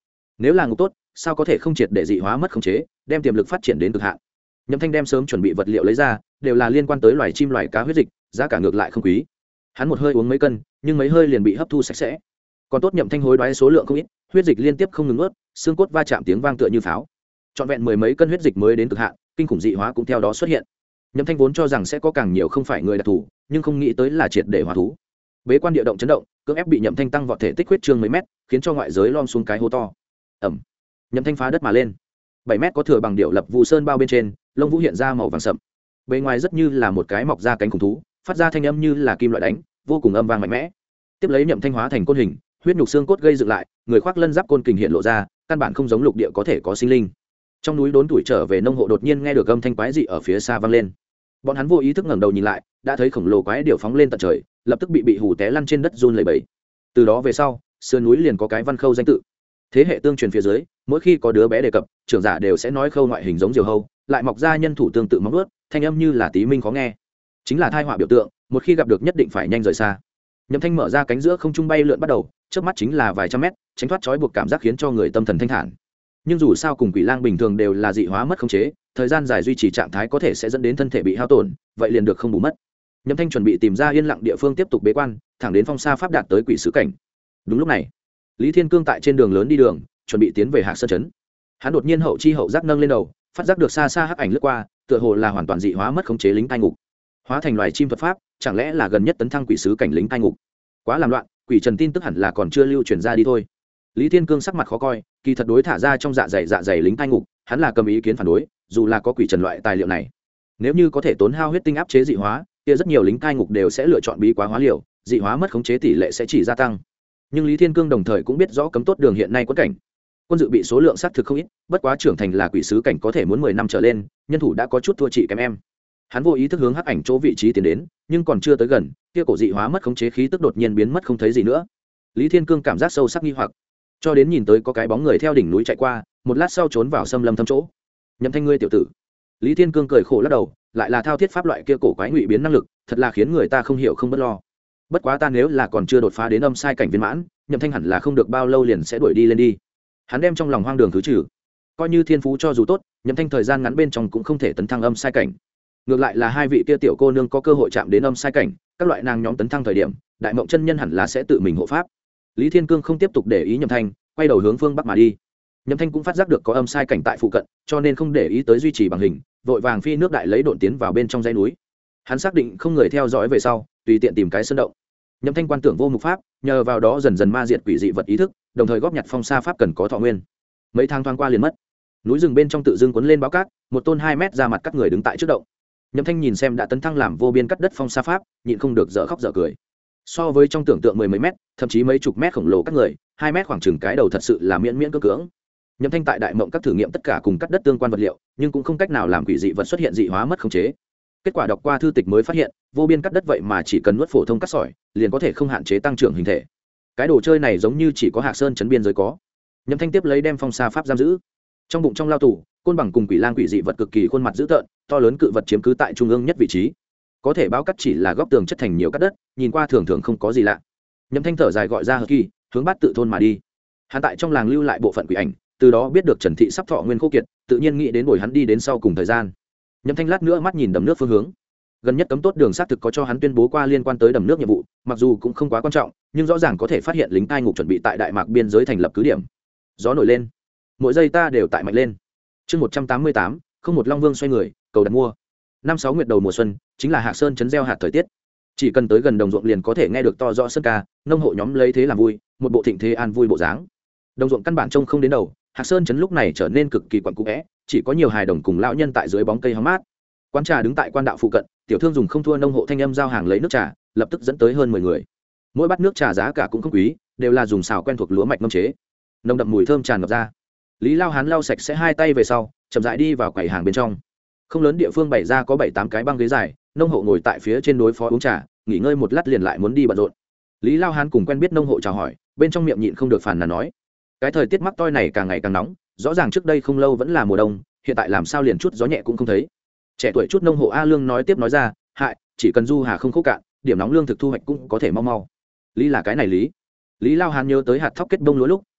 nếu là ngục tốt sao có thể không triệt để dị hóa mất khống chế, đem tiềm lực phát triển đến cực hạn. Nhậm Thanh đem sớm chuẩn bị vật liệu lấy ra, đều là liên quan tới loài chim loài cá huyết dịch, giá cả ngược lại không quý. Hắn một hơi uống mấy cân, nhưng mấy hơi liền bị hấp thu sạch sẽ. Còn tốt Nhậm Thanh hối đoái số lượng không ít, huyết dịch liên tiếp không ngừng ướt, xương cốt va chạm tiếng vang tựa như pháo. Trọn vẹn mười mấy cân huyết dịch mới đến cực hạn, kinh khủng dị hóa cũng theo đó xuất hiện. Nhậm Thanh vốn cho rằng sẽ có càng nhiều không phải người đặc thù, nhưng không nghĩ tới là triệt để hóa thú. Bế quan địa động chấn động, cưỡng ép bị Nhậm Thanh tăng vọt thể tích huyết trương mấy mét, khiến cho ngoại giới lom xuống cái hố to. Ầm. Nhậm Thanh phá đất mà lên. 7 mét có thừa bằng điệu lập vụ sơn bao bên trên, lông vũ hiện ra màu vàng sậm. Bề ngoài rất như là một cái mọc ra cánh khủng thú, phát ra thanh âm như là kim loại đánh, vô cùng âm vang mạnh mẽ. Tiếp lấy Nhậm Thanh hóa thành côn hình, huyết nhục xương cốt gây dựng lại, người khoác lân giáp côn kình hiện lộ ra, căn bản không giống lục địa có thể có sinh linh. Trong núi đốn tuổi trở về nông hộ đột nhiên nghe được âm thanh quái dị ở phía xa vang lên. Bọn hắn vô ý thức ngẩng đầu nhìn lại, đã thấy khổng lồ quái điểu phóng lên tận trời, lập tức bị hù té lăn trên đất run lẩy bẩy. Từ đó về sau, sườn núi liền có cái văn khâu danh tự. Thế hệ tương truyền phía dưới, mỗi khi có đứa bé đề cập, trưởng giả đều sẽ nói khâu ngoại hình giống diều hâu, lại mọc ra nhân thủ tương tự móng vuốt, thanh âm như là tí minh khó nghe. Chính là tai họa biểu tượng, một khi gặp được nhất định phải nhanh rời xa. Nhậm Thanh mở ra cánh giữa không trung bay lượn bắt đầu, trước mắt chính là vài trăm mét, tránh thoát trói buộc cảm giác khiến cho người tâm thần thanh thản. Nhưng dù sao cùng quỷ lang bình thường đều là dị hóa mất khống chế, thời gian dài duy trì trạng thái có thể sẽ dẫn đến thân thể bị hao tổn, vậy liền được không bù mất. Nhậm Thanh chuẩn bị tìm ra yên lặng địa phương tiếp tục bế quan, thẳng đến phong sa pháp đạt tới quỷ sứ cảnh. Đúng lúc này, Lý Thiên Cương tại trên đường lớn đi đường, chuẩn bị tiến về Hạc Sơn trấn. Hắn đột nhiên hậu chi hậu giác nâng lên đầu, phát giác được xa xa hắc ảnh lướt qua, tựa hồ là hoàn toàn dị hóa mất khống chế lính cai ngục, hóa thành loài chim thuật pháp, chẳng lẽ là gần nhất tấn thăng quỷ sứ cảnh lính cai ngục. Quá làm loạn, quỷ trần tin tức hẳn là còn chưa lưu truyền ra đi thôi. Lý Thiên Cương sắc mặt khó coi, kỳ thật đối thả ra trong dạ dày lính cai ngục, hắn là cầm ý kiến phản đối, dù là có quỷ trần loại tài liệu này, nếu như có thể tốn hao huyết tinh áp chế dị hóa, kia rất nhiều lính cai ngục đều sẽ lựa chọn bí quá hóa liều, dị hóa mất khống chế tỷ lệ sẽ chỉ gia tăng. Nhưng Lý Thiên Cương đồng thời cũng biết rõ cấm tốt đường hiện nay quất cảnh, quân dự bị số lượng xác thực không ít, bất quá trưởng thành là quỷ sứ cảnh có thể muốn 10 năm trở lên, nhân thủ đã có chút thua chị kém em. Hắn vô ý thức hướng hắc ảnh chỗ vị trí tiến đến, nhưng còn chưa tới gần, kia cổ dị hóa mất khống chế khí tức đột nhiên biến mất không thấy gì nữa. Lý Thiên Cương cảm giác sâu sắc nghi hoặc, cho đến nhìn tới có cái bóng người theo đỉnh núi chạy qua, một lát sau trốn vào xâm lâm thâm chỗ. Nhậm Thanh ngươi tiểu tử. Lý Thiên Cương cười khổ lắc đầu, lại là thao thiết pháp loại kia cổ quái ngụy biến năng lực, thật là khiến người ta không hiểu không bất lo. Bất quá ta nếu là còn chưa đột phá đến âm sai cảnh viên mãn, Nhậm Thanh hẳn là không được bao lâu liền sẽ đuổi đi lên đi. Hắn đem trong lòng hoang đường thứ trừ, coi như thiên phú cho dù tốt, Nhậm Thanh thời gian ngắn bên trong cũng không thể tấn thăng âm sai cảnh. Ngược lại là hai vị kia tiểu cô nương có cơ hội chạm đến âm sai cảnh, các loại nàng nhóm tấn thăng thời điểm, đại mộng chân nhân hẳn là sẽ tự mình hộ pháp. Lý Thiên Cương không tiếp tục để ý Nhậm Thanh, quay đầu hướng phương bắc mà đi. Nhậm Thanh cũng phát giác được có âm sai cảnh tại phụ cận, cho nên không để ý tới duy trì bằng hình, vội vàng phi nước đại lấy độn tiến vào bên trong dãy núi. Hắn xác định không người theo dõi về sau, tùy tiện tìm cái sơn động. Nhậm Thanh quan tưởng vô mục pháp, nhờ vào đó dần dần ma diệt quỷ dị vật ý thức, đồng thời góp nhặt phong sa pháp cần có thọ nguyên. Mấy tháng thoáng qua liền mất. Núi rừng bên trong tự dưng cuốn lên báo cát, một tôn 2 mét ra mặt cắt người đứng tại trước động. Nhậm Thanh nhìn xem đã tấn thăng làm vô biên cắt đất phong sa pháp, nhịn không được dở khóc dở cười. So với trong tưởng tượng 10 mấy mét, thậm chí mấy chục mét khổng lồ cắt người, 2 mét khoảng chừng cái đầu thật sự là miễn cưỡng. Nhậm Thanh tại đại mộng các thử nghiệm tất cả cùng cắt đất tương quan vật liệu, nhưng cũng không cách nào làm quỷ dị vật xuất hiện dị hóa mất khống chế. Kết quả đọc qua thư tịch mới phát hiện, vô biên cắt đất vậy mà chỉ cần nuốt phổ thông cắt sỏi, liền có thể không hạn chế tăng trưởng hình thể. Cái đồ chơi này giống như chỉ có Hạc Sơn trấn biên giới có. Nhậm Thanh tiếp lấy đem phong sa pháp giam giữ. Trong bụng trong lao tù, côn bằng cùng quỷ lang quỷ dị vật cực kỳ khuôn mặt dữ tợn, to lớn cự vật chiếm cứ tại trung ương nhất vị trí. Có thể báo cắt chỉ là góc tường chất thành nhiều cắt đất, nhìn qua thường không có gì lạ. Nhậm Thanh thở dài gọi ra Hờ Kỳ, hướng Bát Tự thôn mà đi. Hắn tại trong làng lưu lại bộ phận quỷ ảnh, từ đó biết được Trần Thị sắp thọ nguyên khô kiệt, tự nhiên nghĩ đến buổi hắn đi đến sau cùng thời gian. Nhậm Thanh lát nữa mắt nhìn đầm nước phương hướng. Gần nhất cấm tốt đường xác thực có cho hắn tuyên bố qua liên quan tới đầm nước nhiệm vụ, mặc dù cũng không quá quan trọng, nhưng rõ ràng có thể phát hiện lính cai ngục chuẩn bị tại đại mạc biên giới thành lập cứ điểm. Gió nổi lên, mỗi giây ta đều tại mạnh lên. Chương 188, không một long vương xoay người, cầu đặt mua. 5-6 nguyệt đầu mùa xuân, chính là Hạc Sơn trấn gieo hạt thời tiết. Chỉ cần tới gần đồng ruộng liền có thể nghe được to rõ sơn ca, nông hộ nhóm lấy thế làm vui, một bộ thịnh thế an vui bộ dáng. Đồng ruộng căn bản trông không đến đầu, Hạc Sơn trấn lúc này trở nên cực kỳ quặn cũ é, chỉ có nhiều hài đồng cùng lão nhân tại dưới bóng cây hóng mát. Quán trà đứng tại quan đạo phụ cận, tiểu thương dùng không thua nông hộ thanh âm giao hàng lấy nước trà, lập tức dẫn tới hơn 10 người. Mỗi bát nước trà giá cả cũng không quý, đều là dùng xào quen thuộc lúa mạch ngâm chế. Nồng đậm mùi thơm tràn ngập ra. Lý Lao Hán lau sạch sẽ hai tay về sau, chậm rãi đi vào quầy hàng bên trong. Không lớn địa phương bày ra có 7-8 cái băng ghế dài, nông hộ ngồi tại phía trên đối phó uống trà, nghỉ ngơi một lát liền lại muốn đi bận rộn. Lý Lao Hán cùng quen biết nông hộ chào hỏi, bên trong miệng nhịn không được phàn nàn nói: cái thời tiết mắc toi này càng ngày càng nóng, rõ ràng trước đây không lâu vẫn là mùa đông, hiện tại làm sao liền chút gió nhẹ cũng không thấy. Trẻ tuổi chút nông hộ A Lương nói tiếp nói ra: hại, chỉ cần du hà không khô cạn, điểm nóng lương thực thu hoạch cũng có thể mau. Lý là cái này lý. Lý Lao Hán nhớ tới hạt thóc kết bông lúa lúc,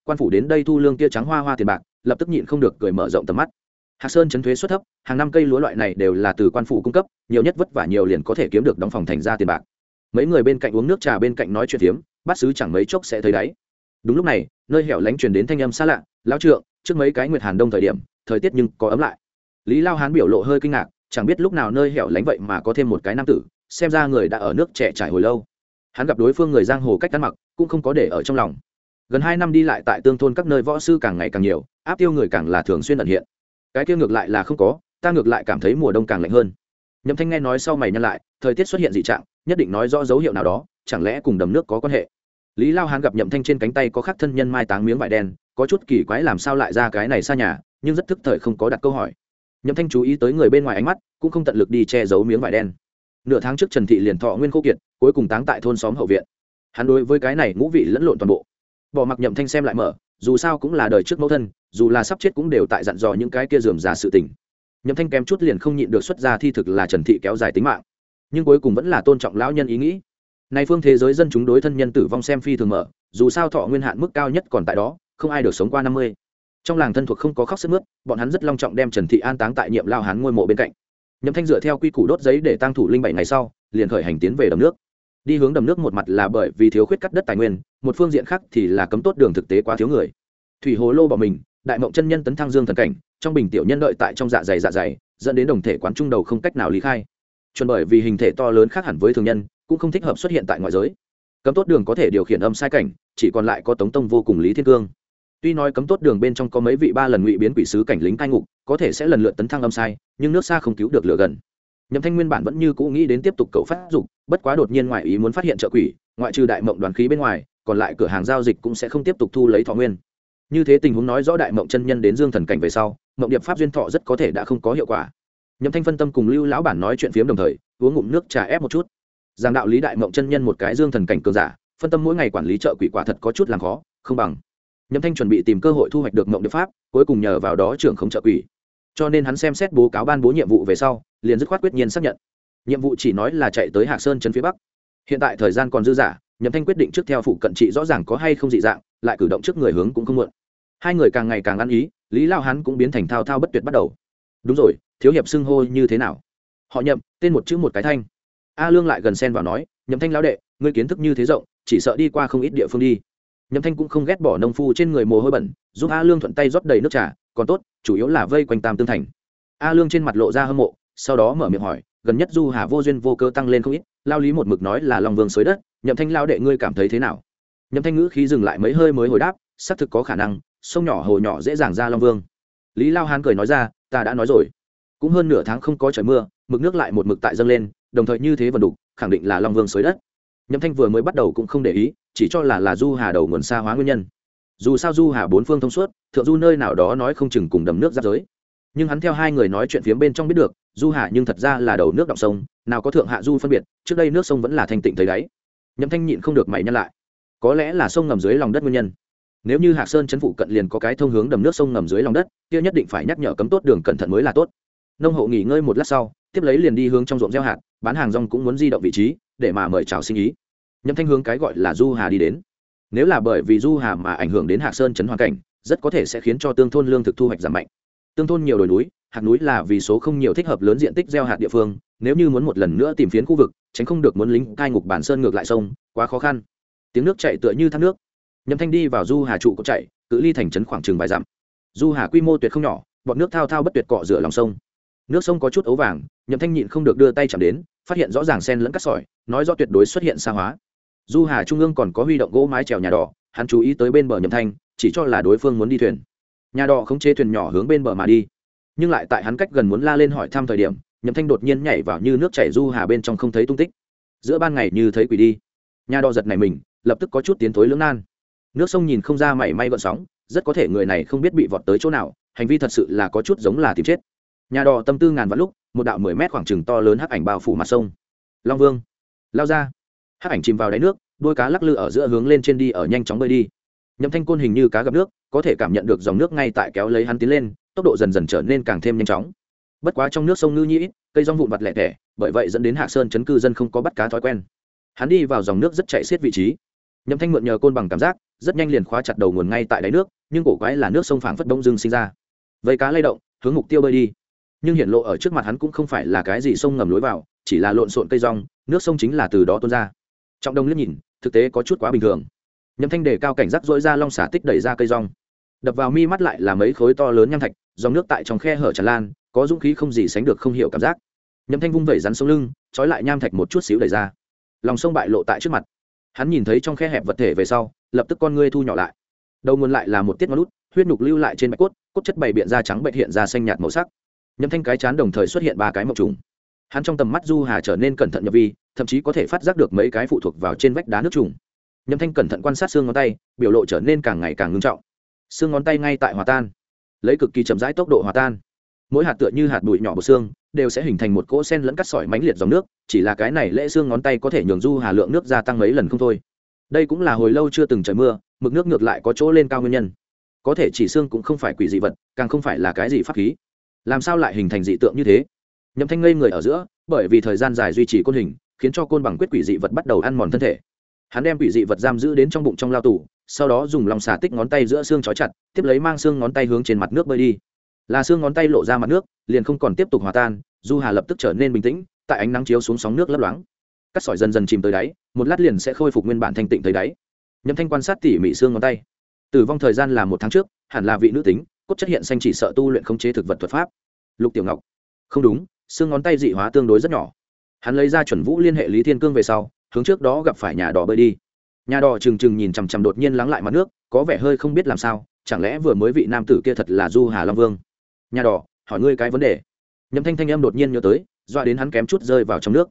quan phủ đến đây thu lương kia trắng hoa hoa tiền bạc, lập tức nhịn không được cười mở rộng tầm mắt. Hạc Sơn trấn thuế suất thấp, hàng năm cây lúa loại này đều là từ quan phủ cung cấp, nhiều nhất vất vả nhiều liền có thể kiếm được đóng phòng thành ra tiền bạc. Mấy người bên cạnh uống nước trà bên cạnh nói chuyện phiếm, bát sứ chẳng mấy chốc sẽ thấy đáy. Đúng lúc này, nơi hẻo lánh truyền đến thanh âm xa lạ, lão trượng, trước mấy cái nguyệt hàn đông thời điểm, thời tiết nhưng có ấm lại. Lý Lao Hán biểu lộ hơi kinh ngạc, chẳng biết lúc nào nơi hẻo lánh vậy mà có thêm một cái nam tử, xem ra người đã ở nước trẻ trải hồi lâu. Hắn gặp đối phương người giang hồ cách ăn mặc, cũng không có để ở trong lòng. Gần 2 năm đi lại tại tương thôn các nơi võ sư càng ngày càng nhiều, áp tiêu người càng là thường xuyên ẩn hiện. Cái kia ngược lại là không có, ta ngược lại cảm thấy mùa đông càng lạnh hơn. Nhậm Thanh nghe nói sau mày nhăn lại, thời tiết xuất hiện dị trạng, nhất định nói rõ dấu hiệu nào đó, chẳng lẽ cùng đầm nước có quan hệ. Lý Lao Hán gặp Nhậm Thanh trên cánh tay có khắc thân nhân mai táng miếng vải đen, có chút kỳ quái làm sao lại ra cái này xa nhà, nhưng rất thức thời không có đặt câu hỏi. Nhậm Thanh chú ý tới người bên ngoài ánh mắt, cũng không tận lực đi che giấu miếng vải đen. Nửa tháng trước Trần thị liền thọ nguyên khô kiệt, cuối cùng táng tại thôn xóm hậu viện. Hắn đối với cái này ngũ vị lẫn lộn toàn bộ. Bỏ mặc Nhậm Thanh xem lại mở, dù sao cũng là đời trước mẫu thân, dù là sắp chết cũng đều tại dặn dò những cái kia rườm rà sự tình. Nhậm Thanh kém chút liền không nhịn được xuất ra thi thực là Trần thị kéo dài tính mạng, nhưng cuối cùng vẫn là tôn trọng lão nhân ý nghĩ. Nay phương thế giới dân chúng đối thân nhân tử vong xem phi thường mở, dù sao thọ nguyên hạn mức cao nhất còn tại đó, không ai được sống qua 50. Trong làng thân thuộc không có khóc sướt mướt, bọn hắn rất long trọng đem Trần thị an táng tại Nhiệm Lao Hán ngôi mộ bên cạnh. Nhậm Thanh dựa theo quy củ đốt giấy để tang thủ linh 7 ngày sau, liền khởi hành tiến về đầm nước. Đi hướng đầm nước một mặt là bởi vì thiếu khuyết cắt đất tài nguyên, một phương diện khác thì là cấm tốt đường thực tế quá thiếu người. Thủy Hồ Lô bỏ mình, Đại Mộng chân nhân tấn thăng dương thần cảnh, trong bình tiểu nhân đợi tại trong dạ dày, dẫn đến đồng thể quán trung đầu không cách nào lý khai. Chuẩn bởi vì hình thể to lớn khác hẳn với thường nhân, cũng không thích hợp xuất hiện tại ngoại giới. Cấm tốt đường có thể điều khiển âm sai cảnh, chỉ còn lại có Tống Tông vô cùng Lý Thiên Cương. Tuy nói cấm tốt đường bên trong có mấy vị 3 lần ngụy biến quỷ sứ cảnh lính cai ngục, có thể sẽ lần lượt tấn thăng âm sai, nhưng nước xa không cứu được lửa gần. Nhậm Thanh nguyên bản vẫn như cũ nghĩ đến tiếp tục cậu phát dục, bất quá đột nhiên ngoại ý muốn phát hiện chợ quỷ, ngoại trừ Đại Mộng đoàn khí bên ngoài, còn lại cửa hàng giao dịch cũng sẽ không tiếp tục thu lấy thọ nguyên. Như thế tình huống nói rõ Đại Mộng chân nhân đến dương thần cảnh về sau, Mộng điệp pháp duyên thọ rất có thể đã không có hiệu quả. Nhậm Thanh phân tâm cùng Lưu lão bản nói chuyện phiếm đồng thời, uống ngụm nước trà ép một chút. Giảng đạo lý Đại Mộng chân nhân một cái dương thần cảnh cường giả, phân tâm mỗi ngày quản lý chợ quỷ quả thật có chút làm khó, không bằng. Nhậm Thanh chuẩn bị tìm cơ hội thu hoạch được Mộng điệp pháp, cuối cùng nhờ vào đó trưởng không chợ quỷ. Cho nên hắn xem xét bố cáo ban bố nhiệm vụ về sau, liền dứt khoát quyết nhiên xác nhận. Nhiệm vụ chỉ nói là chạy tới Hạc Sơn trấn phía bắc. Hiện tại thời gian còn dư dả, Nhậm Thanh quyết định trước theo phụ cận trị rõ ràng có hay không dị dạng, lại cử động trước người hướng cũng không muộn. Hai người càng ngày càng ăn ý, Lý Lao Hán cũng biến thành thao thao bất tuyệt bắt đầu. Đúng rồi, thiếu hiệp xưng hô như thế nào? Họ Nhậm, tên một chữ một cái thanh. A Lương lại gần xen vào nói, Nhậm Thanh lão đệ, ngươi kiến thức như thế rộng, chỉ sợ đi qua không ít địa phương đi. Nhậm Thanh cũng không ghét bỏ nông phu trên người mồ hôi bẩn, giúp A Lương thuận tay rót đầy nước trà, còn tốt, chủ yếu là vây quanh Tam Tương thành. A Lương trên mặt lộ ra hâm mộ, sau đó mở miệng hỏi, gần nhất Du Hà vô duyên vô cớ tăng lên không ít, lao lý một mực nói là Long Vương xới đất, Nhậm Thanh lão đệ ngươi cảm thấy thế nào? Nhậm Thanh ngữ khí dừng lại mấy hơi mới hồi đáp, xác thực có khả năng, sông nhỏ hồ nhỏ dễ dàng ra Long Vương. Lý Lao Hán cười nói ra, ta đã nói rồi, cũng hơn nửa tháng không có trời mưa, mực nước lại một mực tại dâng lên, đồng thời như thế vần đục, khẳng định là Long Vương xới đất. Nhậm Thanh vừa mới bắt đầu cũng không để ý, chỉ cho là Du Hà đầu nguồn xa hóa nguyên nhân. Dù sao Du Hà bốn phương thông suốt, thượng du nơi nào đó nói không chừng cùng đầm nước giáp giới. Nhưng hắn theo hai người nói chuyện phía bên trong biết được, Du Hà nhưng thật ra là đầu nước động sông, nào có thượng hạ du phân biệt, trước đây nước sông vẫn là thanh tịnh thấy đáy. Nhậm Thanh nhịn không được mày nhăn lại, có lẽ là sông ngầm dưới lòng đất nguyên nhân. Nếu như Hạc Sơn trấn phụ cận liền có cái thông hướng đầm nước sông ngầm dưới lòng đất, kia nhất định phải nhắc nhở cấm tốt đường cẩn thận mới là tốt. Nông hộ nghỉ ngơi một lát sau, tiếp lấy liền đi hướng trong ruộng gieo hạt, bán hàng rong cũng muốn di động vị trí, để mà mời chào sinh ý. Nhậm Thanh hướng cái gọi là Du Hà đi đến. Nếu là bởi vì Du Hà mà ảnh hưởng đến Hạc Sơn trấn hoàn cảnh, rất có thể sẽ khiến cho tương thôn lương thực thu hoạch giảm mạnh. Tương thôn nhiều đồi núi, hạt núi là vì số không nhiều thích hợp lớn diện tích gieo hạt địa phương, nếu như muốn một lần nữa tìm phiến khu vực, tránh không được muốn lính cai ngục bản sơn ngược lại sông, quá khó khăn. Tiếng nước chảy tựa như thác nước. Nhậm Thanh đi vào Du Hà trụ có chạy, cự ly thành trấn khoảng chừng vài dặm. Du Hà quy mô tuyệt không nhỏ, bọt nước thao thao bất tuyệt cọ rửa lòng sông. Nước sông có chút ấu vàng, Nhậm Thanh nhịn không được đưa tay chạm đến, phát hiện rõ ràng sen lẫn cát sỏi, nói rõ tuyệt đối xuất hiện sa hóa. Du Hà trung ương còn có huy động gỗ mái chèo nhà đỏ, hắn chú ý tới bên bờ Nhậm Thanh, chỉ cho là đối phương muốn đi thuyền. Nhà đỏ khống chế thuyền nhỏ hướng bên bờ mà đi, nhưng lại tại hắn cách gần muốn la lên hỏi thăm thời điểm, Nhậm Thanh đột nhiên nhảy vào như nước chảy Du Hà bên trong không thấy tung tích. Giữa ban ngày như thấy quỷ đi. Nhà đỏ giật này mình, lập tức có chút tiến thối lưỡng nan. Nước sông nhìn không ra mảy may gợn sóng, rất có thể người này không biết bị vọt tới chỗ nào, hành vi thật sự là có chút giống là tìm chết. Nhà đỏ tâm tư ngàn vạn lúc, một đạo 10 mét khoảng chừng to lớn hắc ảnh bao phủ mặt sông. Long Vương lao ra. Hắc ảnh chìm vào đáy nước, đuôi cá lắc lư ở giữa hướng lên trên đi ở nhanh chóng bơi đi. Nhậm Thanh côn hình như cá gặp nước, có thể cảm nhận được dòng nước ngay tại kéo lấy hắn tiến lên, tốc độ dần dần trở nên càng thêm nhanh chóng. Bất quá trong nước sông ngư nhĩ, cây rong vụn vặt lẻ tẻ, bởi vậy dẫn đến Hạc Sơn trấn cư dân không có bắt cá thói quen. Hắn đi vào dòng nước rất chạy xiết vị trí. Nhậm Thanh mượn nhờ côn bằng cảm giác, rất nhanh liền khóa chặt đầu nguồn ngay tại đáy nước, nhưng cổ quái là nước sông phảng phất bỗng dưng sinh ra vây cá lay động hướng mục tiêu bơi đi, nhưng hiện lộ ở trước mặt hắn cũng không phải là cái gì sông ngầm lối vào, chỉ là lộn xộn cây rong, nước sông chính là từ đó tuôn ra. Trọng Đông liếc nhìn, thực tế có chút quá bình thường. Nhậm Thanh đề cao cảnh giác dỗi ra long xả tích đẩy ra cây rong, đập vào mi mắt lại là mấy khối to lớn nham thạch, dòng nước tại trong khe hở tràn lan, có dũng khí không gì sánh được không hiểu cảm giác. Nhậm Thanh vung vẩy rắn sống lưng, trói lại nham thạch một chút xíu đẩy ra, lòng sông bại lộ tại trước mặt. Hắn nhìn thấy trong khe hẹp vật thể về sau, lập tức con ngươi thu nhỏ lại. Đầu nguồn lại là một tiết ngón lút, huyết nhục lưu lại trên bạch cốt, cốt chất bày biện ra trắng bệnh hiện ra xanh nhạt màu sắc. Nhậm Thanh cái chán đồng thời xuất hiện 3 cái mộc trùng. Hắn trong tầm mắt du hà trở nên cẩn thận nhập vi, thậm chí có thể phát giác được mấy cái phụ thuộc vào trên vách đá nước trùng. Nhậm Thanh cẩn thận quan sát xương ngón tay, biểu lộ trở nên càng ngày càng ngưng trọng. Xương ngón tay ngay tại hòa tan, lấy cực kỳ chậm rãi tốc độ hòa tan. Mỗi hạt tựa như hạt bụi nhỏ của xương, đều sẽ hình thành một cỗ sen lẫn cắt sỏi mãnh liệt dòng nước, chỉ là cái này lễ xương ngón tay có thể nhường du hà lượng nước gia tăng mấy lần không thôi. Đây cũng là hồi lâu chưa từng trời mưa, mực nước ngược lại có chỗ lên cao nguyên nhân. Có thể chỉ xương cũng không phải quỷ dị vật, càng không phải là cái gì pháp khí. Làm sao lại hình thành dị tượng như thế? Nhậm Thanh ngây người ở giữa, bởi vì thời gian dài duy trì côn hình, khiến cho côn bằng quyết quỷ dị vật bắt đầu ăn mòn thân thể. Hắn đem quỷ dị vật giam giữ đến trong bụng trong lao tủ, sau đó dùng lòng xà tích ngón tay giữa xương trói chặt, tiếp lấy mang xương ngón tay hướng trên mặt nước bơi đi. Là xương ngón tay lộ ra mặt nước, liền không còn tiếp tục hòa tan, du hà lập tức trở nên bình tĩnh, tại ánh nắng chiếu xuống sóng nước lấp loáng. Cắt sỏi dần dần chìm tới đáy, một lát liền sẽ khôi phục nguyên bản thanh tịnh tới đáy. Nhậm Thanh quan sát tỉ mỉ xương ngón tay. Tử vong thời gian là 1 tháng trước, hẳn là vị nữ tính, cốt chất hiện xanh chỉ sợ tu luyện khống chế thực vật thuật pháp. Lục Tiểu Ngọc. Không đúng, xương ngón tay dị hóa tương đối rất nhỏ. Hắn lấy ra chuẩn vũ liên hệ Lý Thiên Cương về sau, hướng trước đó gặp phải nhà đỏ bơi đi. Nhà đỏ trừng trừng nhìn chằm chằm đột nhiên lắng lại mặt nước, có vẻ hơi không biết làm sao, chẳng lẽ vừa mới vị nam tử kia thật là Du Hà Long Vương? Nhà đỏ, hỏi ngươi cái vấn đề. Nhậm Thanh thanh âm đột nhiên nhớ tới, dọa đến hắn kém chút rơi vào trong nước.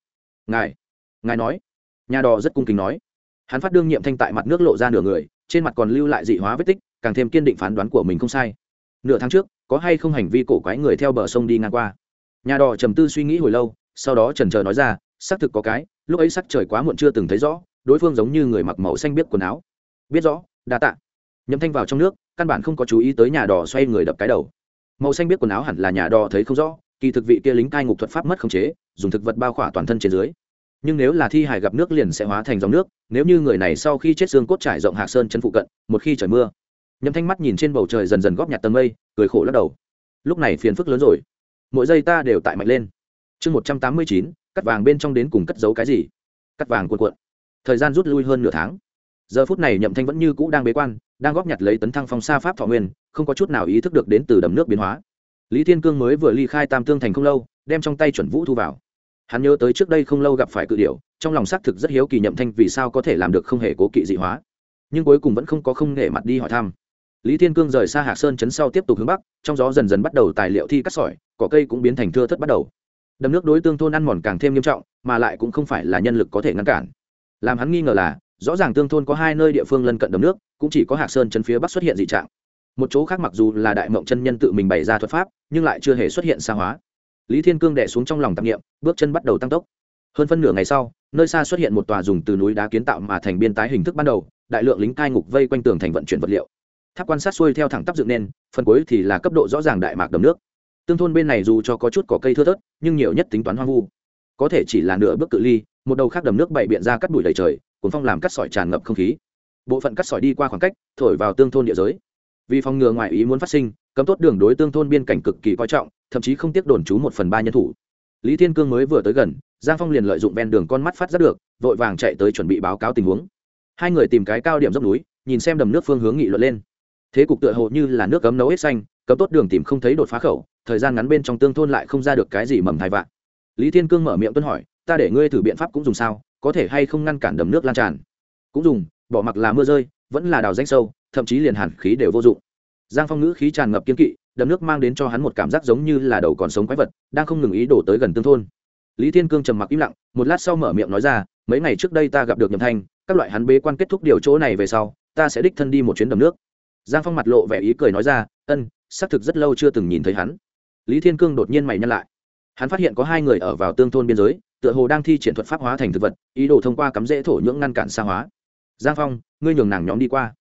Ngài nói. Nhà đỏ rất cung kính nói. Hắn phát đương nhiệm thanh tại mặt nước lộ ra nửa người, trên mặt còn lưu lại dị hóa vết tích, càng thêm kiên định phán đoán của mình không sai. Nửa tháng trước, có hay không hành vi cổ quái người theo bờ sông đi ngang qua? Nhà đỏ trầm tư suy nghĩ hồi lâu, sau đó chần chờ nói ra, xác thực có cái, lúc ấy sắc trời quá muộn chưa từng thấy rõ, đối phương giống như người mặc màu xanh biết quần áo. Biết rõ, đa tạ. Nhậm Thanh vào trong nước, căn bản không có chú ý tới nhà đỏ xoay người đập cái đầu. Màu xanh biết quần áo hẳn là nhà đỏ thấy không rõ, kỳ thực vị kia lính cai ngục thuật pháp mất khống chế, dùng thực vật bao khỏa toàn thân trên dưới. Nhưng nếu là thi hài gặp nước liền sẽ hóa thành dòng nước, nếu như người này sau khi chết xương cốt trải rộng Hạc Sơn chân phụ cận, một khi trời mưa. Nhậm Thanh mắt nhìn trên bầu trời dần dần góp nhặt tầng mây, cười khổ lắc đầu. Lúc này phiền phức lớn rồi. Mỗi giây ta đều tại mạnh lên. Chương 189, cắt vàng bên trong đến cùng cất giấu cái gì? Cắt vàng cuộn cuộn. Thời gian rút lui hơn nửa tháng. Giờ phút này Nhậm Thanh vẫn như cũ đang bế quan, đang góp nhặt lấy tấn thăng phong sa pháp thọ nguyên, không có chút nào ý thức được đến từ đầm nước biến hóa. Lý Thiên Cương mới vừa ly khai Tam Tương thành không lâu, đem trong tay chuẩn vũ thu vào. Hắn nhớ tới trước đây không lâu gặp phải cự điểu, trong lòng xác thực rất hiếu kỳ Nhậm Thanh vì sao có thể làm được không hề cố kỵ dị hóa, nhưng cuối cùng vẫn không có không nể mặt đi hỏi thăm. Lý Thiên Cương rời xa Hạc Sơn trấn sau tiếp tục hướng bắc, trong gió dần dần bắt đầu tài liệu thi cắt sỏi, cỏ cây cũng biến thành thưa thớt bắt đầu. Đầm nước đối tương thôn ăn mòn càng thêm nghiêm trọng, mà lại cũng không phải là nhân lực có thể ngăn cản. Làm hắn nghi ngờ là, rõ ràng tương thôn có 2 nơi địa phương lân cận đầm nước, cũng chỉ có Hạc Sơn trấn phía bắc xuất hiện dị trạng. Một chỗ khác mặc dù là Đại Mộng chân nhân tự mình bày ra thuật pháp, nhưng lại chưa hề xuất hiện sa hóa. Lý Thiên Cương đè xuống trong lòng tạp niệm, bước chân bắt đầu tăng tốc. Hơn phân nửa ngày sau, nơi xa xuất hiện một tòa dùng từ núi đá kiến tạo mà thành biên tái hình thức ban đầu, đại lượng lính cai ngục vây quanh tường thành vận chuyển vật liệu. Tháp quan sát xuôi theo thẳng tắp dựng nên, phần cuối thì là cấp độ rõ ràng đại mạc đầm nước. Tương thôn bên này dù cho có chút cỏ cây thưa thớt, nhưng nhiều nhất tính toán hoang vu. Có thể chỉ là nửa bước cự ly, một đầu khác đầm nước bày biện ra cắt bụi đầy trời, cuốn phong làm cắt sỏi tràn ngập không khí. Bộ phận cắt sỏi đi qua khoảng cách, thổi vào tương thôn địa giới. Vì phòng ngừa ngoại ý muốn phát sinh, cấm tốt đường đối tương thôn biên cảnh cực kỳ coi trọng, thậm chí không tiếc đồn trú 1/3 nhân thủ. Lý Thiên Cương mới vừa tới gần, Giang Phong liền lợi dụng ven đường con mắt phát giác được, vội vàng chạy tới chuẩn bị báo cáo tình huống. Hai người tìm cái cao điểm dốc núi, nhìn xem đầm nước phương hướng nghị luận lên. Thế cục tựa hồ như là nước cấm nấu hết xanh, cấm tốt đường tìm không thấy đột phá khẩu, thời gian ngắn bên trong tương thôn lại không ra được cái gì mầm thai vạn. Lý Thiên Cương mở miệng tuân hỏi, ta để ngươi thử biện pháp cũng dùng sao, có thể hay không ngăn cản đầm nước lan tràn? Cũng dùng, bỏ mặc là mưa rơi, vẫn là đào rãnh sâu, thậm chí liền hàn khí đều vô dụng. Giang Phong ngữ khí tràn ngập kiên kỵ, đầm nước mang đến cho hắn một cảm giác giống như là đầu còn sống quái vật, đang không ngừng ý đổ tới gần tương thôn. Lý Thiên Cương trầm mặc im lặng, một lát sau mở miệng nói ra, mấy ngày trước đây ta gặp được Nhậm Thanh, các loại hắn bế quan kết thúc điều chỗ này về sau, ta sẽ đích thân đi một chuyến đầm nước. Giang Phong mặt lộ vẻ ý cười nói ra, xác thực rất lâu chưa từng nhìn thấy hắn. Lý Thiên Cương đột nhiên mày nhăn lại, hắn phát hiện có 2 người ở vào tương thôn biên giới, tựa hồ đang thi triển thuật pháp hóa thành thực vật, ý đồ thông qua cắm rễ thổ nhưỡng ngăn cản sa hóa. Giang Phong, ngươi nhường nàng nhóm đi qua.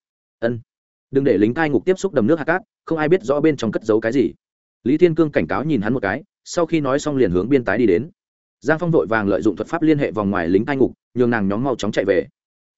Đừng để lính cai ngục tiếp xúc đầm nước hạt cát, không ai biết rõ bên trong cất giấu cái gì. Lý Thiên Cương cảnh cáo nhìn hắn một cái, sau khi nói xong liền hướng biên tái đi đến. Giang Phong vội vàng lợi dụng thuật pháp liên hệ vòng ngoài lính cai ngục, nhường nàng nhóm mau chóng chạy về.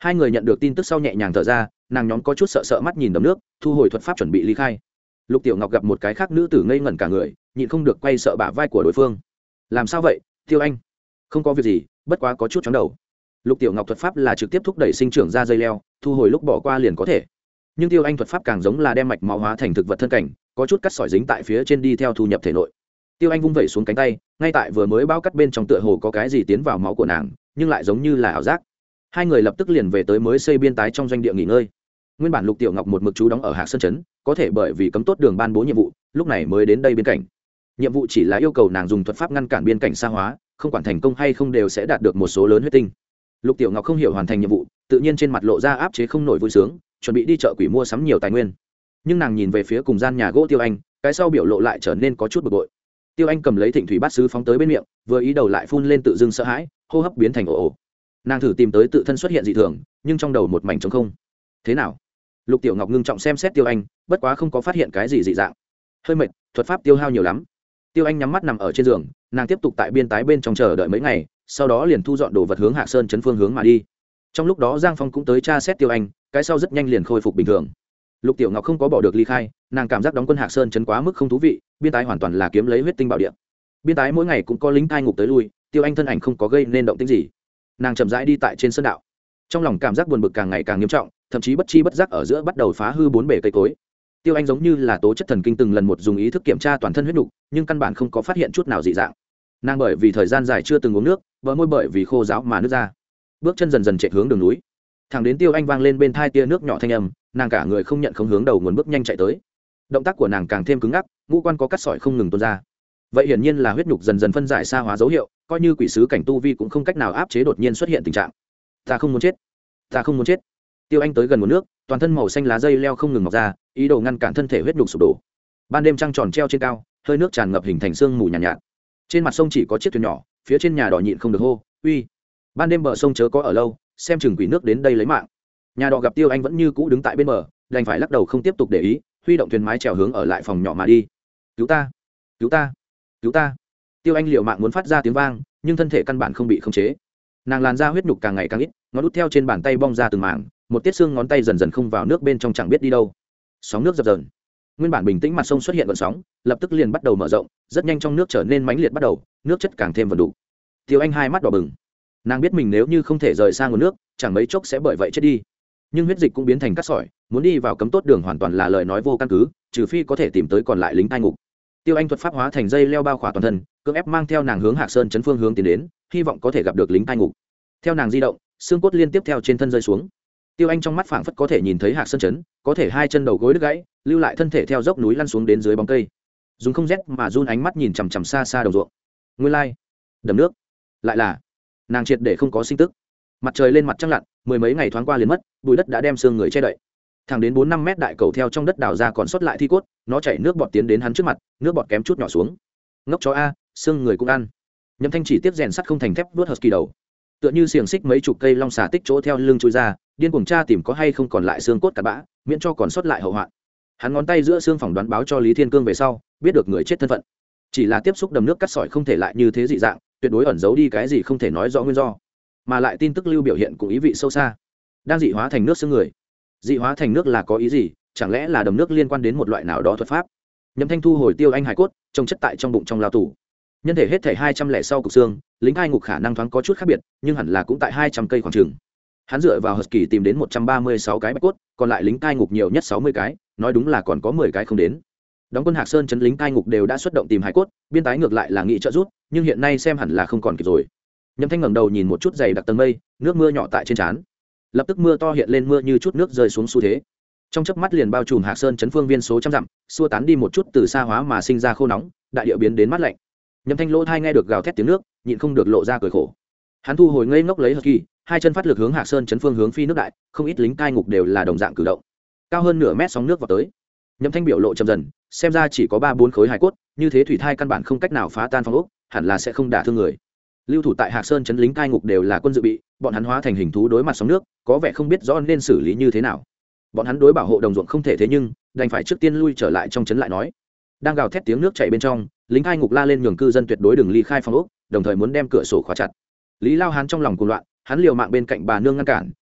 Hai người nhận được tin tức sau nhẹ nhàng thở ra, nàng nhóm có chút sợ sợ mắt nhìn đầm nước, thu hồi thuật pháp chuẩn bị ly khai. Lục Tiểu Ngọc gặp một cái khác nữ tử ngây ngẩn cả người, nhịn không được quay sợ bả vai của đối phương. Làm sao vậy, Tiêu Anh? Không có việc gì, bất quá có chút chóng đầu. Lục Tiểu Ngọc thuật pháp là trực tiếp thúc đẩy sinh trưởng ra dây leo, thu hồi lúc bỏ qua liền có thể. Nhưng Tiêu Anh thuật pháp càng giống là đem mạch máu hóa thành thực vật thân cảnh, có chút cắt sỏi dính tại phía trên đi theo thu nhập thể nội. Tiêu Anh vung vẩy xuống cánh tay, ngay tại vừa mới bao cắt bên trong tựa hồ có cái gì tiến vào máu của nàng, nhưng lại giống như là ảo giác. Hai người lập tức liền về tới mới xây biên tái trong doanh địa nghỉ ngơi. Nguyên bản Lục Tiểu Ngọc một mực trú đóng ở Hạc Sơn trấn, có thể bởi vì cấm tốt đường ban bố nhiệm vụ, lúc này mới đến đây biên cảnh. Nhiệm vụ chỉ là yêu cầu nàng dùng thuật pháp ngăn cản biên cảnh xa hóa, không quản thành công hay không đều sẽ đạt được một số lớn huyết tinh. Lục Tiểu Ngọc không hiểu hoàn thành nhiệm vụ, tự nhiên trên mặt lộ ra áp chế không nổi vui sướng, chuẩn bị đi chợ quỷ mua sắm nhiều tài nguyên. Nhưng nàng nhìn về phía cùng gian nhà gỗ Tiêu Anh, cái sau biểu lộ lại trở nên có chút bực bội. Tiêu Anh cầm lấy Thịnh thủy bát sứ phóng tới bên miệng, vừa ý đầu lại phun lên tự dưng sợ hãi, hô hấp biến thành ồ ồ. Nàng thử tìm tới tự thân xuất hiện dị thường, nhưng trong đầu một mảnh trống không. Thế nào? Lục Tiểu Ngọc ngưng trọng xem xét Tiêu Anh, bất quá không có phát hiện cái gì dị dạng. Hơi mệt, thuật pháp tiêu hao nhiều lắm. Tiêu Anh nhắm mắt nằm ở trên giường, nàng tiếp tục tại biên tái bên trong chờ đợi mấy ngày, sau đó liền thu dọn đồ vật hướng Hạc Sơn trấn phương hướng mà đi. Trong lúc đó Giang Phong cũng tới tra xét Tiêu Anh, cái sau rất nhanh liền khôi phục bình thường. Lục Tiểu Ngọc không có bỏ được ly khai, nàng cảm giác đóng quân Hạc Sơn trấn quá mức không thú vị, biên tái hoàn toàn là kiếm lấy huyết tinh bảo địa. Biên tái mỗi ngày cũng có lính cai ngục tới lui, Tiêu Anh thân ảnh không có gây nên động tĩnh gì. Nàng chậm rãi đi tại trên sơn đạo, trong lòng cảm giác buồn bực càng ngày càng nghiêm trọng, thậm chí bất chi bất giác ở giữa bắt đầu phá hư bốn bể cây cối. Tiêu Anh giống như là tố chất thần kinh từng lần một dùng ý thức kiểm tra toàn thân huyết nục, nhưng căn bản không có phát hiện chút nào dị dạng. Nàng bởi vì thời gian dài chưa từng uống nước, bờ môi bởi vì khô ráo mà nứt ra. Bước chân dần dần chạy hướng đường núi. Thẳng đến Tiêu Anh vang lên bên thai tia nước nhỏ thanh âm, nàng cả người không nhận không hướng đầu nguồn bước nhanh chạy tới. Động tác của nàng càng thêm cứng ngắc, ngũ quan có cắt sỏi không ngừng tuôn ra. Vậy hiển nhiên là huyết nục dần dần phân giải xa hóa dấu hiệu, coi như quỷ sứ cảnh tu vi cũng không cách nào áp chế đột nhiên xuất hiện tình trạng. Ta không muốn chết, ta không muốn chết. Tiêu Anh tới gần nguồn nước, toàn thân màu xanh lá dây leo không ngừng mọc ra, ý đồ ngăn cản thân thể huyết nhục sụp đổ. Ban đêm trăng tròn treo trên cao, hơi nước tràn ngập hình thành sương mù nhàn nhạt. Trên mặt sông chỉ có chiếc thuyền nhỏ, phía trên nhà đỏ nhịn không được hô, "Uy, ban đêm bờ sông chớ có ở lâu, xem chừng quỷ nước đến đây lấy mạng." Nhà đỏ gặp Tiêu Anh vẫn như cũ đứng tại bên bờ, đành phải lắc đầu không tiếp tục để ý, huy động thuyền mái chèo hướng ở lại phòng nhỏ mà đi. "Cứu ta, cứu ta, cứu ta." Tiêu Anh liều mạng muốn phát ra tiếng vang, nhưng thân thể căn bản không bị khống chế. Nàng làn da huyết nhục càng ngày càng ít, ngón út theo trên bàn tay bong ra từng mảng, một tiết xương ngón tay dần dần không vào nước bên trong chẳng biết đi đâu. Sóng nước dập dờn, nguyên bản bình tĩnh mặt sông xuất hiện gợn sóng, lập tức liền bắt đầu mở rộng, rất nhanh trong nước trở nên mãnh liệt bắt đầu, nước chất càng thêm vần đủ. Tiêu Anh hai mắt đỏ bừng, nàng biết mình nếu như không thể rời xa nguồn nước, chẳng mấy chốc sẽ bởi vậy chết đi. Nhưng huyết dịch cũng biến thành cát sỏi, muốn đi vào cấm tốt đường hoàn toàn là lời nói vô căn cứ, trừ phi có thể tìm tới còn lại lính cai ngục. Tiêu Anh thuật pháp hóa thành dây leo bao khỏa toàn thân, cưỡng ép mang theo nàng hướng Hạc Sơn trấn phương hướng tiến đến, hy vọng có thể gặp được lính cai ngục. Theo nàng di động, xương cốt liên tiếp theo trên thân rơi xuống. Tiêu Anh trong mắt phảng phất có thể nhìn thấy Hạc Sơn trấn, có thể hai chân đầu gối đứt gãy, lưu lại thân thể theo dốc núi lăn xuống đến dưới bóng cây. Dùng không rét mà run ánh mắt nhìn chằm chằm xa xa đồng ruộng. Nguyên lai, đầm nước, lại là nàng triệt để không có sinh tức. Mặt trời lên mặt trăng lặn, mười mấy ngày thoáng qua liền mất, bụi đất đã đem xương người che đậy. Thẳng đến 4-5 mét đại cầu theo trong đất đào ra còn sót lại thi cốt, nó chảy nước bọt tiến đến hắn trước mặt, nước bọt kém chút nhỏ xuống. Ngốc chó a, xương người cũng ăn. Nhậm Thanh chỉ tiếp rèn sắt không thành thép vuốt husky đầu. Tựa như xiềng xích mấy chục cây long xà tích chỗ theo lưng chui ra, điên cuồng tra tìm có hay không còn lại xương cốt cặn bã, miễn cho còn sót lại hậu hoạn. Hắn ngón tay giữa xương phỏng đoán báo cho Lý Thiên Cương về sau, biết được người chết thân phận. Chỉ là tiếp xúc đầm nước cắt sỏi không thể lại như thế dị dạng, tuyệt đối ẩn giấu đi cái gì không thể nói rõ nguyên do. Mà lại tin tức lưu biểu hiện cũng ý vị sâu xa. Đang dị hóa thành nước xương người. Dị hóa thành nước là có ý gì? Chẳng lẽ là đầm nước liên quan đến một loại nào đó thuật pháp? Nhậm Thanh thu hồi Tiêu Anh hải cốt, trông chất tại trong bụng trong lao tủ. Nhân thể hết thể 206 cục xương, lính cai ngục khả năng thoáng có chút khác biệt, nhưng hẳn là cũng tại 200 cây khoảng chừng. Hắn dựa vào husky tìm đến 136 cái bạch cốt, còn lại lính cai ngục nhiều nhất 60 cái, nói đúng là còn có 10 cái không đến. Đóng quân Hạc Sơn trấn lính cai ngục đều đã xuất động tìm hải cốt, biên tái ngược lại là nghị trợ rút, nhưng hiện nay xem hẳn là không còn kịp rồi. Nhậm Thanh ngẩng đầu nhìn một chút dày đặc tầng mây, nước mưa nhỏ tại trên trán. Lập tức mưa to hiện lên, mưa như chút nước rơi xuống xu thế. Trong chớp mắt liền bao trùm Hạc Sơn trấn phương viên số trăm dặm, xua tán đi một chút từ xa hóa mà sinh ra khô nóng, đại địa biến đến mát lạnh. Nhậm Thanh lỗ tai nghe được gào thét tiếng nước, nhịn không được lộ ra cười khổ. Hắn thu hồi ngây ngốc lấy husky, hai chân phát lực hướng Hạc Sơn trấn phương hướng phi nước đại, không ít lính cai ngục đều là đồng dạng cử động. Cao hơn nửa mét sóng nước vào tới. Nhậm Thanh biểu lộ chậm dần, xem ra chỉ có 3-4 khối hài cốt, như thế thủy thai căn bản không cách nào phá tan phong ốc, hẳn là sẽ không đả thương người. Lưu thủ tại Hạc Sơn trấn lính cai ngục đều là quân dự bị, bọn hắn hóa thành hình thú đối mặt sóng nước, có vẻ không biết rõ nên xử lý như thế nào. Bọn hắn đối bảo hộ đồng ruộng không thể thế nhưng đành phải trước tiên lui trở lại trong trấn lại nói. Đang gào thét tiếng nước chảy bên trong, lính cai ngục la lên nhường cư dân tuyệt đối đừng ly khai phòng ốc, đồng thời muốn đem cửa sổ khóa chặt. Lý Lao Hán trong lòng cuồng loạn, hắn liều mạng bên cạnh bà nương ngăn cản,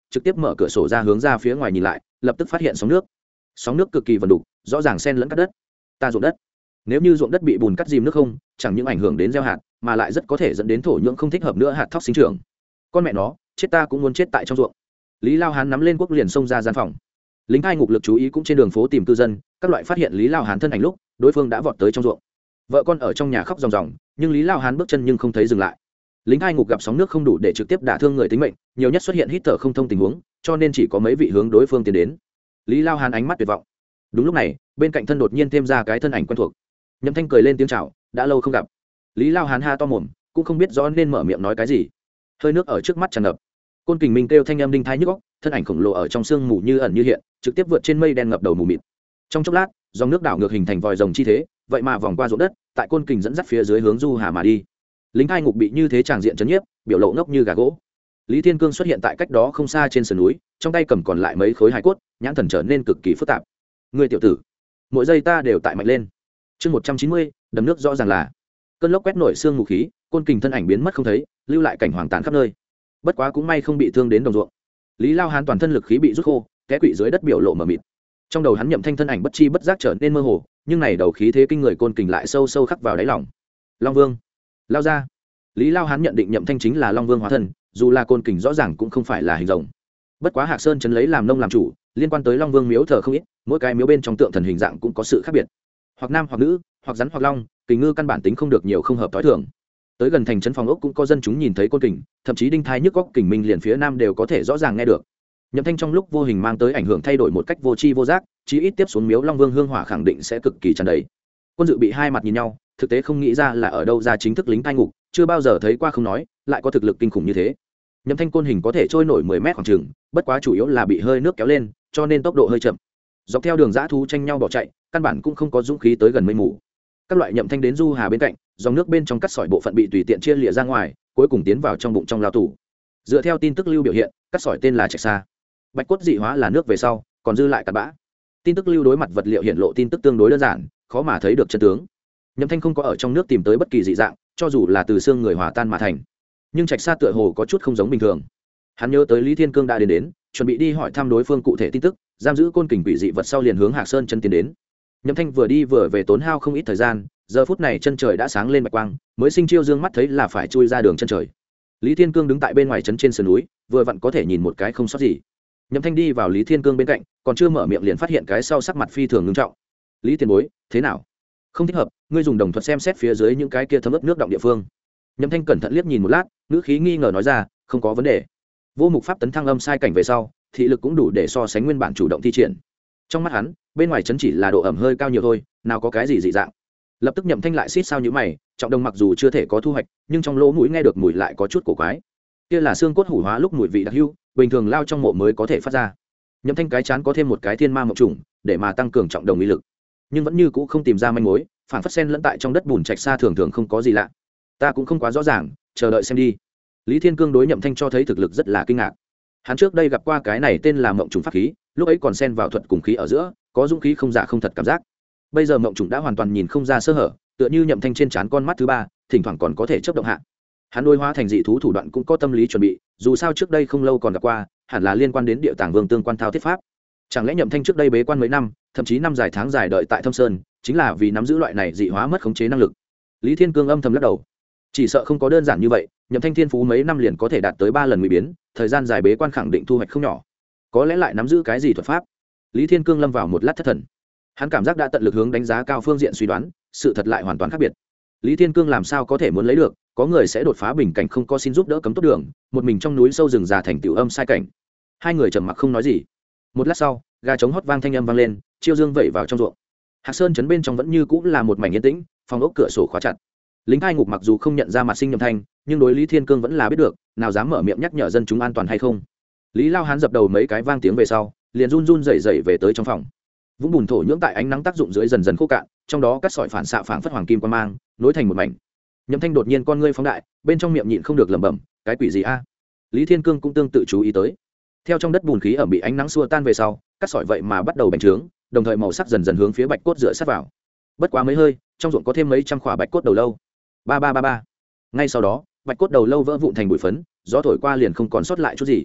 trực tiếp mở cửa sổ ra hướng ra phía ngoài nhìn lại, lập tức phát hiện sóng nước cực kỳ vần đục, rõ ràng xen lẫn cát đất. Ta ruộng đất, nếu như ruộng đất bị bùn cắt dìm nước không, chẳng những ảnh hưởng đến gieo hạt, mà lại rất có thể dẫn đến thổ nhưỡng không thích hợp nữa hạt thóc sinh trưởng. Con mẹ nó, chết ta cũng muốn chết tại trong ruộng. Lý Lao Hán nắm lên cuốc liền xông ra gian phòng. Lính cai ngục lực chú ý cũng trên đường phố tìm cư dân, các loại phát hiện Lý Lao Hán thân ảnh lúc, đối phương đã vọt tới trong ruộng. Vợ con ở trong nhà khóc ròng ròng, nhưng Lý Lao Hán bước chân nhưng không thấy dừng lại. Lính cai ngục gặp sóng nước không đủ để trực tiếp đả thương người tính mệnh, nhiều nhất xuất hiện hít thở không thông tình huống, cho nên chỉ có mấy vị hướng đối phương tiến đến. Lý Lao Hán ánh mắt tuyệt vọng. Đúng lúc này, bên cạnh thân đột nhiên thêm ra cái thân ảnh quen thuộc. Nhậm Thanh cười lên tiếng chào, đã lâu không gặp. Lý Lao Hán ha to mồm, cũng không biết rõ nên mở miệng nói cái gì. Hơi nước ở trước mắt tràn ngập. Côn Kình Minh kêu thanh âm đinh thai nhức óc, thân ảnh khổng lồ ở trong sương mù như ẩn như hiện, trực tiếp vượt trên mây đen ngập đầu mù mịt. Trong chốc lát, dòng nước đảo ngược hình thành vòi rồng chi thế, vậy mà vòng qua ruộng đất, tại Côn Kình dẫn dắt phía dưới hướng du hà mà đi. Lính cai ngục bị như thế tràng diện chấn nhiếp, biểu lộ ngốc như gà gỗ. Lý Thiên Cương xuất hiện tại cách đó không xa trên sườn núi, trong tay cầm còn lại mấy khối hài cốt, nhãn thần trở nên cực kỳ phức tạp. Người tiểu tử, mỗi giây ta đều tại mạnh lên. Chương 190, đầm nước rõ ràng là cơn lốc quét nổi xương mù khí, Côn Kình thân ảnh biến mất không thấy, lưu lại cảnh hoàng tàn khắp nơi. Bất quá cũng may không bị thương đến đồng ruộng. Lý Lao Hán toàn thân lực khí bị rút khô, té quỵ dưới đất biểu lộ mờ mịt. Trong đầu hắn Nhậm Thanh thân ảnh bất chi bất giác trở nên mơ hồ, nhưng này đầu khí thế kinh người Côn Kình lại sâu sâu khắc vào đáy lòng. Long Vương, lao ra. Lý Lao Hán nhận định Nhậm Thanh chính là Long Vương hóa thân, dù là Côn Kình rõ ràng cũng không phải là hình rồng. Bất quá Hạc Sơn trấn lấy làm nông làm chủ, liên quan tới Long Vương miếu thờ không ít, mỗi cái miếu bên trong tượng thần hình dạng cũng có sự khác biệt, hoặc nam hoặc nữ, hoặc rắn hoặc long, kình ngư căn bản tính không được nhiều không hợp tối thường. Tới gần thành trấn phòng ốc cũng có dân chúng nhìn thấy Côn Kình, thậm chí đinh thai nhức góc kình minh liền phía nam đều có thể rõ ràng nghe được. Nhậm Thanh trong lúc vô hình mang tới ảnh hưởng thay đổi một cách vô tri vô giác, chí ít tiếp xuống miếu Long Vương hương hỏa khẳng định sẽ cực kỳ tràn đầy. Quân dự bị hai mặt nhìn nhau, thực tế không nghĩ ra là ở đâu ra chính thức lính cai ngục, chưa bao giờ thấy qua không nói, lại có thực lực kinh khủng như thế. Nhậm Thanh côn hình có thể trôi nổi 10 mét khoảng chừng, bất quá chủ yếu là bị hơi nước kéo lên, cho nên tốc độ hơi chậm. Dọc theo đường dã thú tranh nhau bỏ chạy, căn bản cũng không có dũng khí tới gần mây mù. Các loại Nhậm Thanh đến du hà bên cạnh, dòng nước bên trong cắt sỏi bộ phận bị tùy tiện chia lìa ra ngoài, cuối cùng tiến vào trong bụng trong lao tủ. Dựa theo tin tức lưu biểu hiện, cắt sỏi tên là Trạch Sa. Bạch cốt dị hóa là nước về sau, còn dư lại cặn bã. Tin tức lưu đối mặt vật liệu hiện lộ tin tức tương đối đơn giản, khó mà thấy được chân tướng. Nhậm Thanh không có ở trong nước tìm tới bất kỳ dị dạng, cho dù là từ xương người hòa tan mà thành. Nhưng Trạch Sa tựa hồ có chút không giống bình thường. Hắn nhớ tới Lý Thiên Cương đã đến, chuẩn bị đi hỏi thăm đối phương cụ thể tin tức, giam giữ côn kình quỷ dị vật sau liền hướng Hạc Sơn chân tiến đến. Nhậm Thanh vừa đi vừa về tốn hao không ít thời gian, giờ phút này chân trời đã sáng lên bạch quang, mới sinh chiêu dương mắt thấy là phải chui ra đường chân trời. Lý Thiên Cương đứng tại bên ngoài trấn trên sườn núi, vừa vặn có thể nhìn một cái không sót gì. Nhậm Thanh đi vào Lý Thiên Cương bên cạnh, còn chưa mở miệng liền phát hiện cái sau sắc mặt phi thường nghiêm trọng. Lý tiền bối, thế nào? Không thích hợp, ngươi dùng đồng thuật xem xét phía dưới những cái kia thấm ướt nước động địa phương. Nhậm Thanh cẩn thận liếc nhìn một lát, ngữ khí nghi ngờ nói ra, không có vấn đề. Vô Mục pháp tấn thăng âm sai cảnh về sau, thị lực cũng đủ để so sánh nguyên bản chủ động thi triển. Trong mắt hắn, bên ngoài trấn chỉ là độ ẩm hơi cao nhiều thôi, nào có cái gì dị dạng. Lập tức Nhậm Thanh lại xít sao như mày, trọng đồng mặc dù chưa thể có thu hoạch, nhưng trong lỗ mũi nghe được mùi lại có chút cổ quái. Kia là xương cốt hủ hóa lúc mùi vị đặc hữu, bình thường lao trong mộ mới có thể phát ra. Nhậm Thanh cái chán có thêm một cái thiên ma mộc trùng, để mà tăng cường trọng đồng uy lực, nhưng vẫn như cũ không tìm ra manh mối, phản phất sen lẫn tại trong đất bùn Trạch Sa thường thường không có gì lạ. Ta cũng không quá rõ ràng, chờ đợi xem đi. Lý Thiên Cương đối Nhậm Thanh cho thấy thực lực rất là kinh ngạc. Hắn trước đây gặp qua cái này tên là mộng trùng pháp khí, lúc ấy còn xen vào thuật cùng khí ở giữa, có dũng khí không giả không thật cảm giác. Bây giờ mộng trùng đã hoàn toàn nhìn không ra sơ hở, tựa như Nhậm Thanh trên trán con mắt thứ ba, thỉnh thoảng còn có thể chớp động hạ. Hắn đối hóa thành dị thú thủ đoạn cũng có tâm lý chuẩn bị, dù sao trước đây không lâu còn gặp qua, hẳn là liên quan đến Địa Tàng Vương tương quan thao thiết pháp. Chẳng lẽ Nhậm Thanh trước đây bế quan mấy năm, thậm chí năm dài tháng dài đợi tại Thâm Sơn, chính là vì nắm giữ loại này dị hóa mất khống chế năng lực? Lý Thiên Cương âm thầm lắc đầu. Chỉ sợ không có đơn giản như vậy, Nhậm Thanh thiên phú mấy năm liền có thể đạt tới 3 lần nguy biến, thời gian dài bế quan khẳng định thu hoạch không nhỏ. Có lẽ lại nắm giữ cái gì thuật pháp? Lý Thiên Cương lâm vào một lát thất thần. Hắn cảm giác đã tận lực hướng đánh giá cao phương diện suy đoán, sự thật lại hoàn toàn khác biệt. Lý Thiên Cương làm sao có thể muốn lấy được, có người sẽ đột phá bình cảnh không có xin giúp đỡ cấm tốt đường, một mình trong núi sâu rừng già thành tiểu âm sai cảnh. Hai người trầm mặc không nói gì. Một lát sau, gà trống hót vang thanh âm vang lên, chiêu dương vẩy vào trong ruộng. Hạc Sơn trấn bên trong vẫn như cũ là một mảnh yên tĩnh, phòng ốc cửa sổ khóa chặt. Lính hai ngục mặc dù không nhận ra mặt sinh Nhậm Thanh, nhưng đối Lý Thiên Cương vẫn là biết được, nào dám mở miệng nhắc nhở dân chúng an toàn hay không. Lý Lao Hán dập đầu mấy cái vang tiếng về sau, liền run run rẩy rẩy về tới trong phòng. Vũng bùn thổ nhưỡng tại ánh nắng tác dụng dưới dần dần khô cạn, trong đó cắt sỏi phản xạ phảng phất hoàng kim quang mang, nối thành một mảnh. Nhậm Thanh đột nhiên con ngươi phóng đại, bên trong miệng nhịn không được lẩm bẩm, cái quỷ gì a? Lý Thiên Cương cũng tương tự chú ý tới. Theo trong đất bùn khí ẩm bị ánh nắng xua tan về sau, cắt sỏi vậy mà bắt đầu bành trướng, đồng thời màu sắc dần dần hướng phía bạch cốt dựa sát vào. Bất quá mấy hơi, trong ruộng có thêm mấy trăm khỏa bạch cốt đầu lâu. Ba ba ba ba. Ngay sau đó, bạch cốt đầu lâu vỡ vụn thành bụi phấn, gió thổi qua liền không còn sót lại chút gì.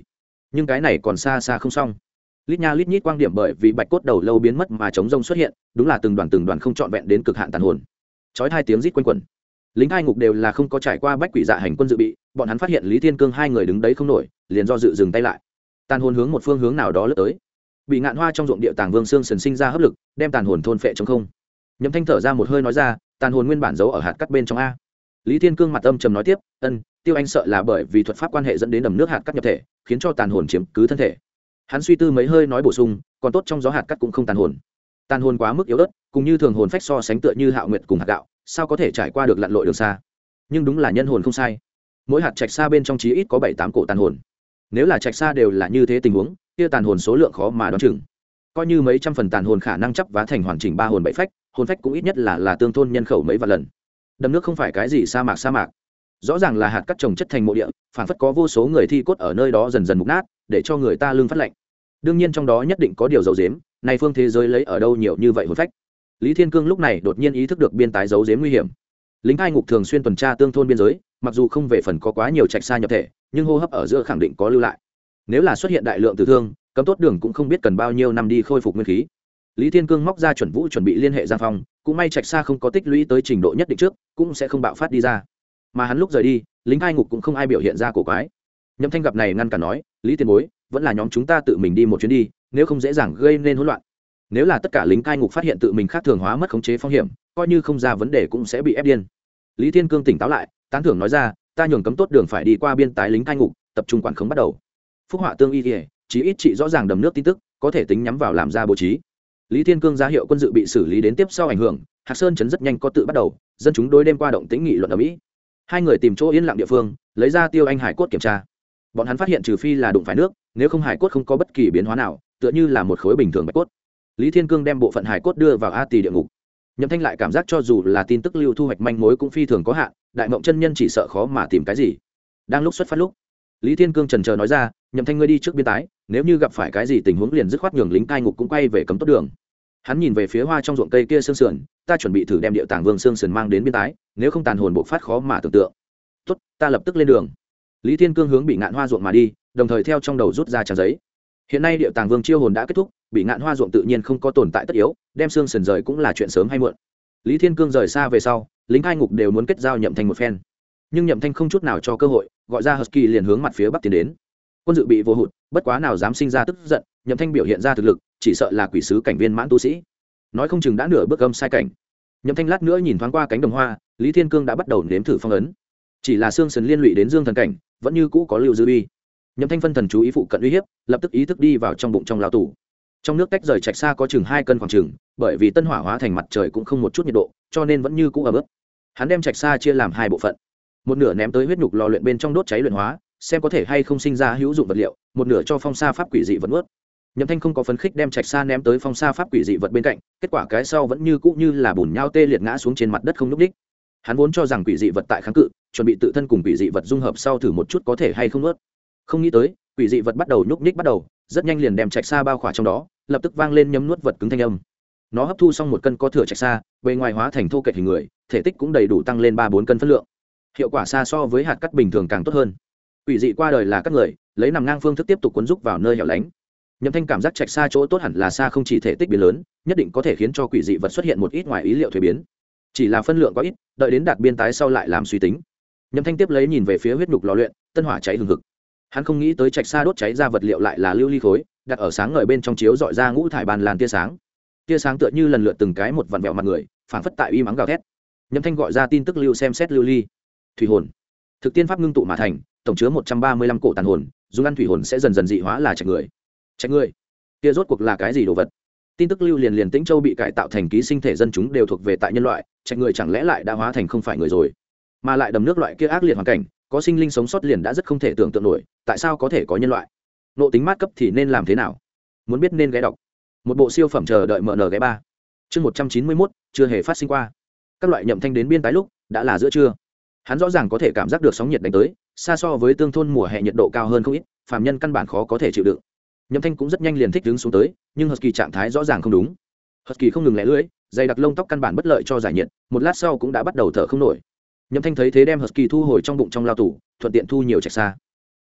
nhưng cái này còn xa xa không xong. Lít nha lít nhít quang điểm bởi vì bạch cốt đầu lâu biến mất mà chống rông xuất hiện, đúng là từng đoàn không trọn vẹn đến cực hạn tàn hồn. Chói hai tiếng rít quanh quẩn. Lính hai ngục đều là không có trải qua bách quỷ dạ hành quân dự bị, bọn hắn phát hiện Lý Thiên Cương hai người đứng đấy không nổi, liền do dự dừng tay lại. Tàn hồn hướng một phương hướng nào đó lướt tới. Bị ngạn hoa trong ruộng địa tàng vương xương sần sinh ra hấp lực, đem tàn hồn thôn phệ trong không. Nhậm Thanh thở ra một hơi nói ra, tàn hồn nguyên bản giấu ở hạt cắt bên trong a. Lý Thiên Cương mặt âm trầm nói tiếp, Tiêu Anh sợ là bởi vì thuật pháp quan hệ dẫn đến đầm nước hạt cắt nhập thể, khiến cho tàn hồn chiếm cứ thân thể. Hắn suy tư mấy hơi nói bổ sung, còn tốt trong gió hạt cắt cũng không tàn hồn. Tàn hồn quá mức yếu ớt, cùng như thường hồn phách so sánh tựa như Hạo Nguyệt cùng hạt gạo, sao có thể trải qua được lặn lội đường xa. Nhưng đúng là nhân hồn không sai. Mỗi hạt trạch xa bên trong chí ít có 7-8 cổ tàn hồn. Nếu là trạch xa đều là như thế tình huống, kia tàn hồn số lượng khó mà đoán chừng. Coi như mấy trăm phần tàn hồn khả năng chấp vá thành hoàn chỉnh 3 hồn 7 phách, hồn phách cũng ít nhất là tương thôn nhân khẩu mấy vạn lần. Đầm nước không phải cái gì sa mạc, rõ ràng là hạt cắt trồng chất thành mộ địa, phản phất có vô số người thi cốt ở nơi đó dần dần mục nát, để cho người ta lưng phát lạnh. Đương nhiên trong đó nhất định có điều giấu giếm, này phương thế giới lấy ở đâu nhiều như vậy hồn phách. Lý Thiên Cương lúc này đột nhiên ý thức được biên tái giấu giếm nguy hiểm. Lính cai ngục thường xuyên tuần tra tương thôn biên giới, mặc dù không về phần có quá nhiều trạch xa nhập thể, nhưng hô hấp ở giữa khẳng định có lưu lại. Nếu là xuất hiện đại lượng tử thương, cấm tốt đường cũng không biết cần bao nhiêu năm đi khôi phục nguyên khí. Lý Thiên Cương móc ra chuẩn vũ chuẩn bị liên hệ Giang Phong, cũng may trạch xa không có tích lũy tới trình độ nhất định trước, cũng sẽ không bạo phát đi ra. Mà hắn lúc rời đi, lính cai ngục cũng không ai biểu hiện ra cổ quái. Nhậm Thanh gặp này ngăn cản nói, Lý tiền bối, vẫn là nhóm chúng ta tự mình đi một chuyến đi, nếu không dễ dàng gây nên hỗn loạn. Nếu là tất cả lính cai ngục phát hiện tự mình khác thường hóa mất khống chế phong hiểm, coi như không ra vấn đề cũng sẽ bị ép điên. Lý Thiên Cương tỉnh táo lại, tán thưởng nói ra, ta nhường cấm tốt đường phải đi qua biên tái lính cai ngục, tập trung quản khống bắt đầu. Phúc họa tương y kìa, chí ít trị rõ ràng đầm nước tin tức, có thể tính nhắm vào làm ra bố trí. Lý Thiên Cương ra hiệu quân dự bị xử lý đến tiếp sau ảnh hưởng, Hạc Sơn trấn rất nhanh có tự bắt đầu, dân chúng đối đêm qua động tĩnh nghị luận ở mỹ. Hai người tìm chỗ yên lặng địa phương, lấy ra Tiêu Anh hải cốt kiểm tra. Bọn hắn phát hiện trừ phi là đụng phải nước, nếu không hải cốt không có bất kỳ biến hóa nào, tựa như là một khối bình thường bạch cốt. Lý Thiên Cương đem bộ phận hải cốt đưa vào A Tỳ địa ngục. Nhậm Thanh lại cảm giác cho dù là tin tức lưu thu hoạch manh mối cũng phi thường có hạn, đại mộng chân nhân chỉ sợ khó mà tìm cái gì. Đang lúc xuất phát lúc, Lý Thiên Cương chần chờ nói ra, Nhậm Thanh ngươi đi trước biên tái, nếu như gặp phải cái gì tình huống liền dứt khoát nhường lính cai ngục cũng quay về cấm tốt đường. Hắn nhìn về phía hoa trong ruộng cây kia xương sườn, ta chuẩn bị thử đem điệu tàng vương xương sườn mang đến biên tái, nếu không tàn hồn bộc phát khó mà tưởng tượng. Tốt, ta lập tức lên đường. Lý Thiên Cương hướng bị ngạn hoa ruộng mà đi, đồng thời theo trong đầu rút ra trang giấy. Hiện nay điệu tàng vương chiêu hồn đã kết thúc, bị ngạn hoa ruộng tự nhiên không có tồn tại tất yếu, đem xương sườn rời cũng là chuyện sớm hay muộn. Lý Thiên Cương rời xa về sau, lính cai ngục đều muốn kết giao Nhậm Thanh một phen, nhưng Nhậm Thanh không chút nào cho cơ hội, gọi ra Husky liền hướng mặt phía bắc tiến đến. Quân dự bị vô hụt, bất quá nào dám sinh ra tức giận, Nhậm Thanh biểu hiện ra thực lực, chỉ sợ là quỷ sứ cảnh viên mãn tu sĩ, nói không chừng đã nửa bước âm sai cảnh. Nhậm Thanh lát nữa nhìn thoáng qua cánh đồng hoa, Lý Thiên Cương đã bắt đầu nếm thử phong ấn, chỉ là xương sườn liên lụy đến dương thần cảnh, vẫn như cũ có lưu dư uy. Nhậm Thanh phân thần chú ý phụ cận uy hiếp, lập tức ý thức đi vào trong bụng trong lao tủ. Trong nước tách rời trạch xa có chừng 2 cân khoảng chừng, bởi vì tân hỏa hóa thành mặt trời cũng không một chút nhiệt độ, cho nên vẫn như cũ ẩm ướt. Hắn đem trạch xa chia làm 2 bộ phận, một nửa ném tới huyết nhục lò luyện bên trong đốt cháy luyện hóa, xem có thể hay không sinh ra hữu dụng vật liệu, một nửa cho phong sa pháp quỷ dị vật nuốt. Nhậm Thanh không có phấn khích đem trạch xa ném tới phong sa pháp quỷ dị vật bên cạnh, kết quả cái sau vẫn như cũ như là bùn nhau tê liệt ngã xuống trên mặt đất không nhúc nhích. Hắn vốn cho rằng quỷ dị vật tại kháng cự, chuẩn bị tự thân cùng quỷ dị vật dung hợp sau thử một chút có thể hay không nuốt. Không nghĩ tới, quỷ dị vật bắt đầu nhúc nhích bắt đầu, rất nhanh liền đem trạch xa bao khỏa trong đó, lập tức vang lên nhấm nuốt vật cứng thanh âm. Nó hấp thu xong 1 cân có thừa trạch xa, bề ngoài hóa thành thô kệch hình người, thể tích cũng đầy đủ tăng lên 3-4 cân phân lượng. Hiệu quả xa so với hạt cắt bình thường càng tốt hơn. Quỷ dị qua đời là các người, lấy nằm ngang phương thức tiếp tục cuốn rúc vào nơi hẻo lánh. Nhậm Thanh cảm giác trạch xa chỗ tốt hẳn là xa không chỉ thể tích biến lớn, nhất định có thể khiến cho quỷ dị vật xuất hiện một ít ngoài ý liệu thuế biến. Chỉ là phân lượng quá ít, đợi đến đạt biên tái sau lại làm suy tính. Nhậm Thanh tiếp lấy nhìn về phía huyết nhục lò luyện, tân hỏa cháy hừng hực. Hắn không nghĩ tới trạch xa đốt cháy ra vật liệu lại là lưu ly khối, đặt ở sáng ngời bên trong chiếu dọi ra ngũ thải bàn làn tia sáng. Tia sáng tựa như lần lượt từng cái một vặn vẹo mặt người, phảng phất tại uy mắng gào thét. Nhậm Thanh gọi ra tin tức lưu xem xét lưu ly. Thủy hồn. Thực tiên pháp ngưng tụ mà thành, tổng chứa 135 cổ tàn hồn, dùng ăn thủy hồn sẽ dần dần dị hóa là trạch người. Trạch người. Kia rốt cuộc là cái gì đồ vật? Tin tức lưu liền Tĩnh Châu bị cải tạo thành ký sinh thể dân chúng đều thuộc về tại nhân loại, trạch người chẳng lẽ lại đã hóa thành không phải người rồi? Mà lại đầm nước loại kia ác liệt hoàn cảnh, có sinh linh sống sót liền đã rất không thể tưởng tượng nổi, tại sao có thể có nhân loại? Nộ tính mát cấp thì nên làm thế nào? Muốn biết nên ghé đọc. Một bộ siêu phẩm chờ đợi MN ghé 3. Chương 191, chưa hề phát sinh qua. Các loại Nhậm Thanh đến biên tái lúc, đã là giữa trưa. Hắn rõ ràng có thể cảm giác được sóng nhiệt đánh tới, xa so với tương thôn mùa hè nhiệt độ cao hơn không ít, phàm nhân căn bản khó có thể chịu đựng. Nhậm Thanh cũng rất nhanh liền thích ứng xuống tới, nhưng Husky trạng thái rõ ràng không đúng. Husky không ngừng lẻ lưỡi, dày đặc lông tóc căn bản bất lợi cho giải nhiệt, một lát sau cũng đã bắt đầu thở không nổi. Nhậm Thanh thấy thế đem Husky thu hồi trong bụng trong lao tủ, thuận tiện thu nhiều trạch xa.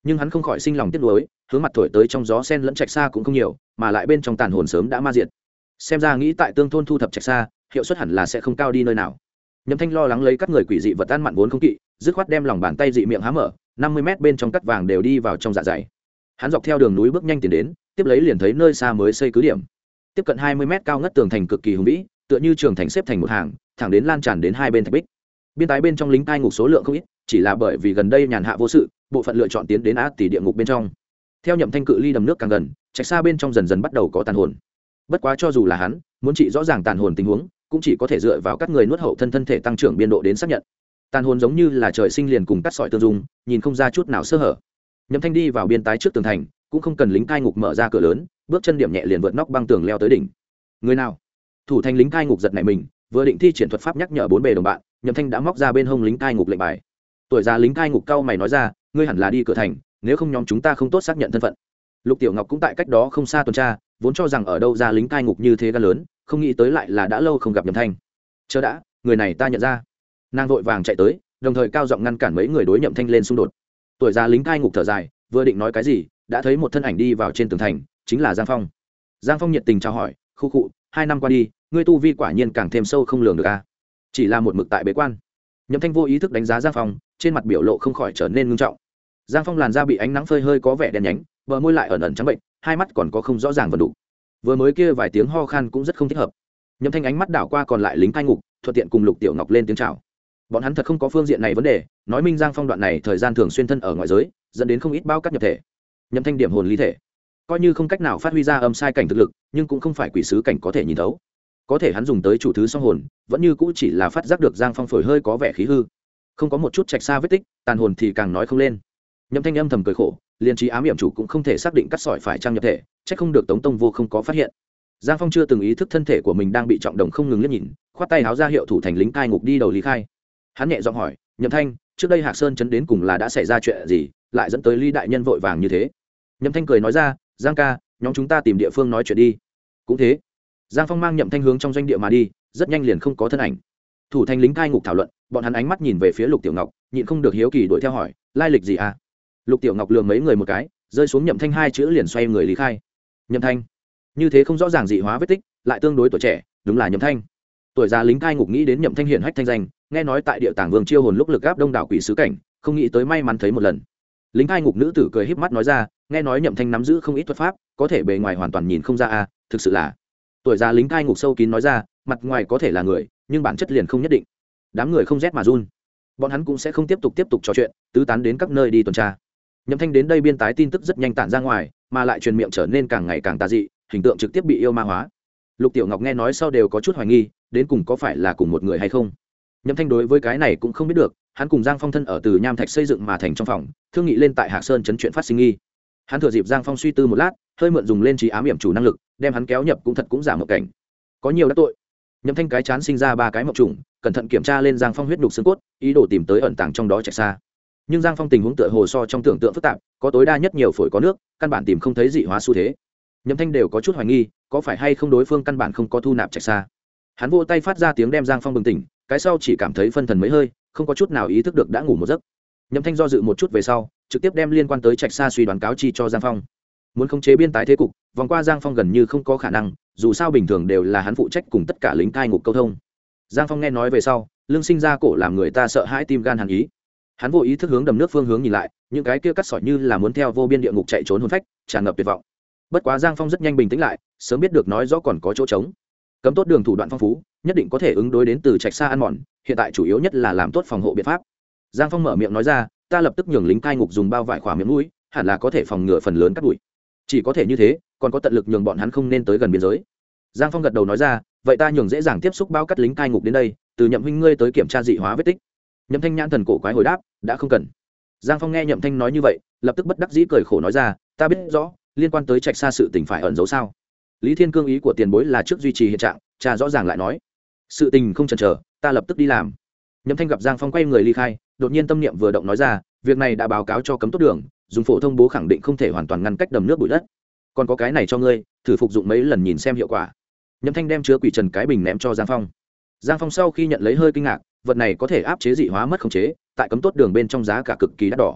nhưng hắn không khỏi sinh lòng tiếc nuối, hướng mặt thổi tới trong gió sen lẫn trạch xa cũng không nhiều, mà lại bên trong tàn hồn sớm đã ma diệt. Xem ra nghĩ tại tương thôn thu thập trạch xa, hiệu suất hẳn là sẽ không cao đi nơi nào. Nhậm Thanh lo lắng lấy các người quỷ dị vật ăn mặn vốn không kỵ, dứt khoát đem lòng bàn tay dị miệng há mở, 50 mét bên trong cắt vàng đều đi vào trong dạ dày. Hắn dọc theo đường núi bước nhanh tiến đến, tiếp lấy liền thấy nơi xa mới xây cứ điểm. Tiếp cận 20 mét cao ngất tường thành cực kỳ hùng vĩ, tựa như trường thành xếp thành một hàng, thẳng đến lan tràn đến hai bên thạch bích. Biên tái bên trong lính cai ngục số lượng không ít, chỉ là bởi vì gần đây nhàn hạ vô sự, bộ phận lựa chọn tiến đến ác tỷ địa ngục bên trong. Theo Nhậm Thanh cự ly đầm nước càng gần, trạch xa bên trong dần dần bắt đầu có tàn hồn. Bất quá cho dù là hắn muốn trị rõ ràng tàn hồn tình huống, cũng chỉ có thể dựa vào các người nuốt hậu thân thể tăng trưởng biên độ đến xác nhận. Tàn hồn giống như là trời sinh liền cùng cắt sỏi tương dung, nhìn không ra chút nào sơ hở. Nhậm Thanh đi vào biên tái trước tường thành, cũng không cần lính cai ngục mở ra cửa lớn, bước chân điểm nhẹ liền vượt nóc băng tường leo tới đỉnh. Người nào? Thủ thành lính cai ngục giật nảy mình, vừa định thi triển thuật pháp nhắc nhở bốn bề đồng bạn, Nhậm Thanh đã móc ra bên hông lính cai ngục lệnh bài. Tuổi già lính cai ngục cau mày nói ra, ngươi hẳn là đi cửa thành, nếu không nhóm chúng ta không tốt xác nhận thân phận. Lục Tiểu Ngọc cũng tại cách đó không xa tuần tra, vốn cho rằng ở đâu ra lính cai ngục như thế gan lớn, không nghĩ tới lại là đã lâu không gặp Nhậm Thanh. Chờ đã, người này ta nhận ra. Nàng vội vàng chạy tới, đồng thời cao giọng ngăn cản mấy người đối Nhậm Thanh lên xung đột. Tuổi già lính cai ngục thở dài, vừa định nói cái gì, đã thấy một thân ảnh đi vào trên tường thành, chính là Giang Phong. Giang Phong nhiệt tình chào hỏi, khu khụ, 2 năm qua đi, ngươi tu vi quả nhiên càng thêm sâu không lường được a. Chỉ là một mực tại bế quan. Nhậm Thanh vô ý thức đánh giá Giang Phong, trên mặt biểu lộ không khỏi trở nên ngưng trọng. Giang Phong làn da bị ánh nắng phơi hơi có vẻ đen nhánh, bờ môi lại ẩn ẩn trắng bệnh, hai mắt còn có không rõ ràng vần đủ. Vừa mới kia vài tiếng ho khan cũng rất không thích hợp. Nhậm Thanh ánh mắt đảo qua còn lại lính cai ngục, thuận tiện cùng Lục Tiểu Ngọc lên tiếng chào. Bọn hắn thật không có phương diện này vấn đề, nói minh Giang Phong đoạn này thời gian thường xuyên thân ở ngoại giới, dẫn đến không ít bao cắt nhập thể. Nhậm Thanh điểm hồn ly thể, coi như không cách nào phát huy ra âm sai cảnh thực lực, nhưng cũng không phải quỷ sứ cảnh có thể nhìn thấu. Có thể hắn dùng tới chủ thứ song hồn, vẫn như cũ chỉ là phát giác được Giang Phong phổi hơi có vẻ khí hư, không có một chút trạch xa vết tích, tàn hồn thì càng nói không lên. Nhậm Thanh âm thầm cười khổ, liên trí ám hiểm chủ cũng không thể xác định cắt sỏi phải trang nhập thể, chắc không được Tống Tông Vô không có phát hiện. Giang Phong chưa từng ý thức thân thể của mình đang bị trọng đồng không ngừng liếc nhìn, khoát tay háo ra hiệu thủ thành lính cai ngục đi đầu lý khai. Hắn nhẹ giọng hỏi, Nhậm Thanh, trước đây Hạc Sơn trấn đến cùng là đã xảy ra chuyện gì, lại dẫn tới Lý đại nhân vội vàng như thế? Nhậm Thanh cười nói ra, Giang ca, nhóm chúng ta tìm địa phương nói chuyện đi. Cũng thế. Giang Phong mang Nhậm Thanh hướng trong doanh địa mà đi, rất nhanh liền không có thân ảnh. Thủ thành lính cai ngục thảo luận, bọn hắn ánh mắt nhìn về phía Lục Tiểu Ngọc, nhịn không được hiếu kỳ đuổi theo hỏi, lai lịch gì à? Lục Tiểu Ngọc lườm mấy người một cái, rơi xuống Nhậm Thanh 2 chữ liền xoay người lý khai. Nhậm Thanh, như thế không rõ ràng dị hóa vết tích, lại tương đối tuổi trẻ, đúng là Nhậm Thanh. Tuổi già lính cai ngục nghĩ đến Nhậm Thanh hiển hách thanh danh, nghe nói tại địa tàng vương chiêu hồn lúc lực áp đông đảo quỷ sứ cảnh, không nghĩ tới may mắn thấy một lần. Lính cai ngục nữ tử cười híp mắt nói ra, nghe nói Nhậm Thanh nắm giữ không ít thuật pháp, có thể bề ngoài hoàn toàn nhìn không ra a, thực sự là. Tuổi già lính cai ngục sâu kín nói ra, mặt ngoài có thể là người, nhưng bản chất liền không nhất định. Đám người không rét mà run, bọn hắn cũng sẽ không tiếp tục trò chuyện, tứ tán đến các nơi đi tuần tra. Nhậm Thanh đến đây biên tái tin tức rất nhanh tản ra ngoài, mà lại truyền miệng trở nên càng ngày càng tà dị, hình tượng trực tiếp bị yêu ma hóa. Lục Tiểu Ngọc nghe nói sau đều có chút hoài nghi, đến cùng có phải là cùng một người hay không. Nhậm Thanh đối với cái này cũng không biết được, hắn cùng Giang Phong thân ở từ nham thạch xây dựng mà thành trong phòng, thương nghị lên tại Hạc Sơn trấn chuyện phát sinh nghi. Hắn thừa dịp Giang Phong suy tư một lát, hơi mượn dùng lên trí ám hiểm chủ năng lực, đem hắn kéo nhập cũng thật cũng giảm một cảnh. Có nhiều đắc tội. Nhậm Thanh cái chán sinh ra 3 cái mộng trùng, cẩn thận kiểm tra lên Giang Phong huyết nhục xương cốt, ý đồ tìm tới ẩn tàng trong đó chạy xa. Nhưng Giang Phong tình huống tựa hồ so trong tưởng tượng phức tạp, có tối đa nhất nhiều phổi có nước, căn bản tìm không thấy dị hóa xu thế. Nhậm Thanh đều có chút hoài nghi, có phải hay không đối phương căn bản không có thu nạp chạy xa. Hắn vỗ tay phát ra tiếng đem Giang Phong bừng tỉnh, cái sau chỉ cảm thấy phân thần mấy hơi, không có chút nào ý thức được đã ngủ một giấc. Nhậm Thanh do dự một chút về sau, trực tiếp đem liên quan tới trạch xa suy đoán cáo chi cho Giang Phong. Muốn khống chế biên tái thế cục, vòng qua Giang Phong gần như không có khả năng, dù sao bình thường đều là hắn phụ trách cùng tất cả lính cai ngục câu thông. Giang Phong nghe nói về sau, lưng sinh ra cổ làm người ta sợ hãi tim gan hàn ý. Hắn vô ý thức hướng đầm nước phương hướng nhìn lại, những cái kia cắt sỏi như là muốn theo vô biên địa ngục chạy trốn hồn phách, tràn ngập tuyệt vọng. Bất quá Giang Phong rất nhanh bình tĩnh lại, sớm biết được nói rõ còn có chỗ trống. Cấm tốt đường thủ đoạn phong phú, nhất định có thể ứng đối đến từ trạch xa ăn mòn, hiện tại chủ yếu nhất là làm tốt phòng hộ biện pháp. Giang Phong mở miệng nói ra, ta lập tức nhường lính cai ngục dùng bao vải khỏa miệng mũi, hẳn là có thể phòng ngừa phần lớn cắt bụi. Chỉ có thể như thế, còn có tận lực nhường bọn hắn không nên tới gần biên giới. Giang Phong gật đầu nói ra, vậy ta nhường dễ dàng tiếp xúc bao cắt lính cai ngục đến đây, từ Nhậm huynh ngươi tới kiểm tra dị hóa vết tích. Nhậm Thanh nhãn thần cổ quái hồi đáp, đã không cần. Giang Phong nghe Nhậm Thanh nói như vậy, lập tức bất đắc dĩ cười khổ nói ra, ta biết rõ, liên quan tới trạch xa sự tình phải ẩn giấu sao? Lý Thiên Cương ý của tiền bối là trước duy trì hiện trạng, cha rõ ràng lại nói, sự tình không chần chờ, ta lập tức đi làm. Nhậm Thanh gặp Giang Phong quay người ly khai, đột nhiên tâm niệm vừa động nói ra, việc này đã báo cáo cho cấm tốt đường, dùng phổ thông bố khẳng định không thể hoàn toàn ngăn cách đầm nước bụi đất. Còn có cái này cho ngươi, thử phục dụng mấy lần nhìn xem hiệu quả. Nhậm Thanh đem chứa quỷ trần cái bình ném cho Giang Phong. Giang Phong sau khi nhận lấy hơi kinh ngạc, vật này có thể áp chế dị hóa mất khống chế, tại cấm tốt đường bên trong giá cả cực kỳ đắt đỏ.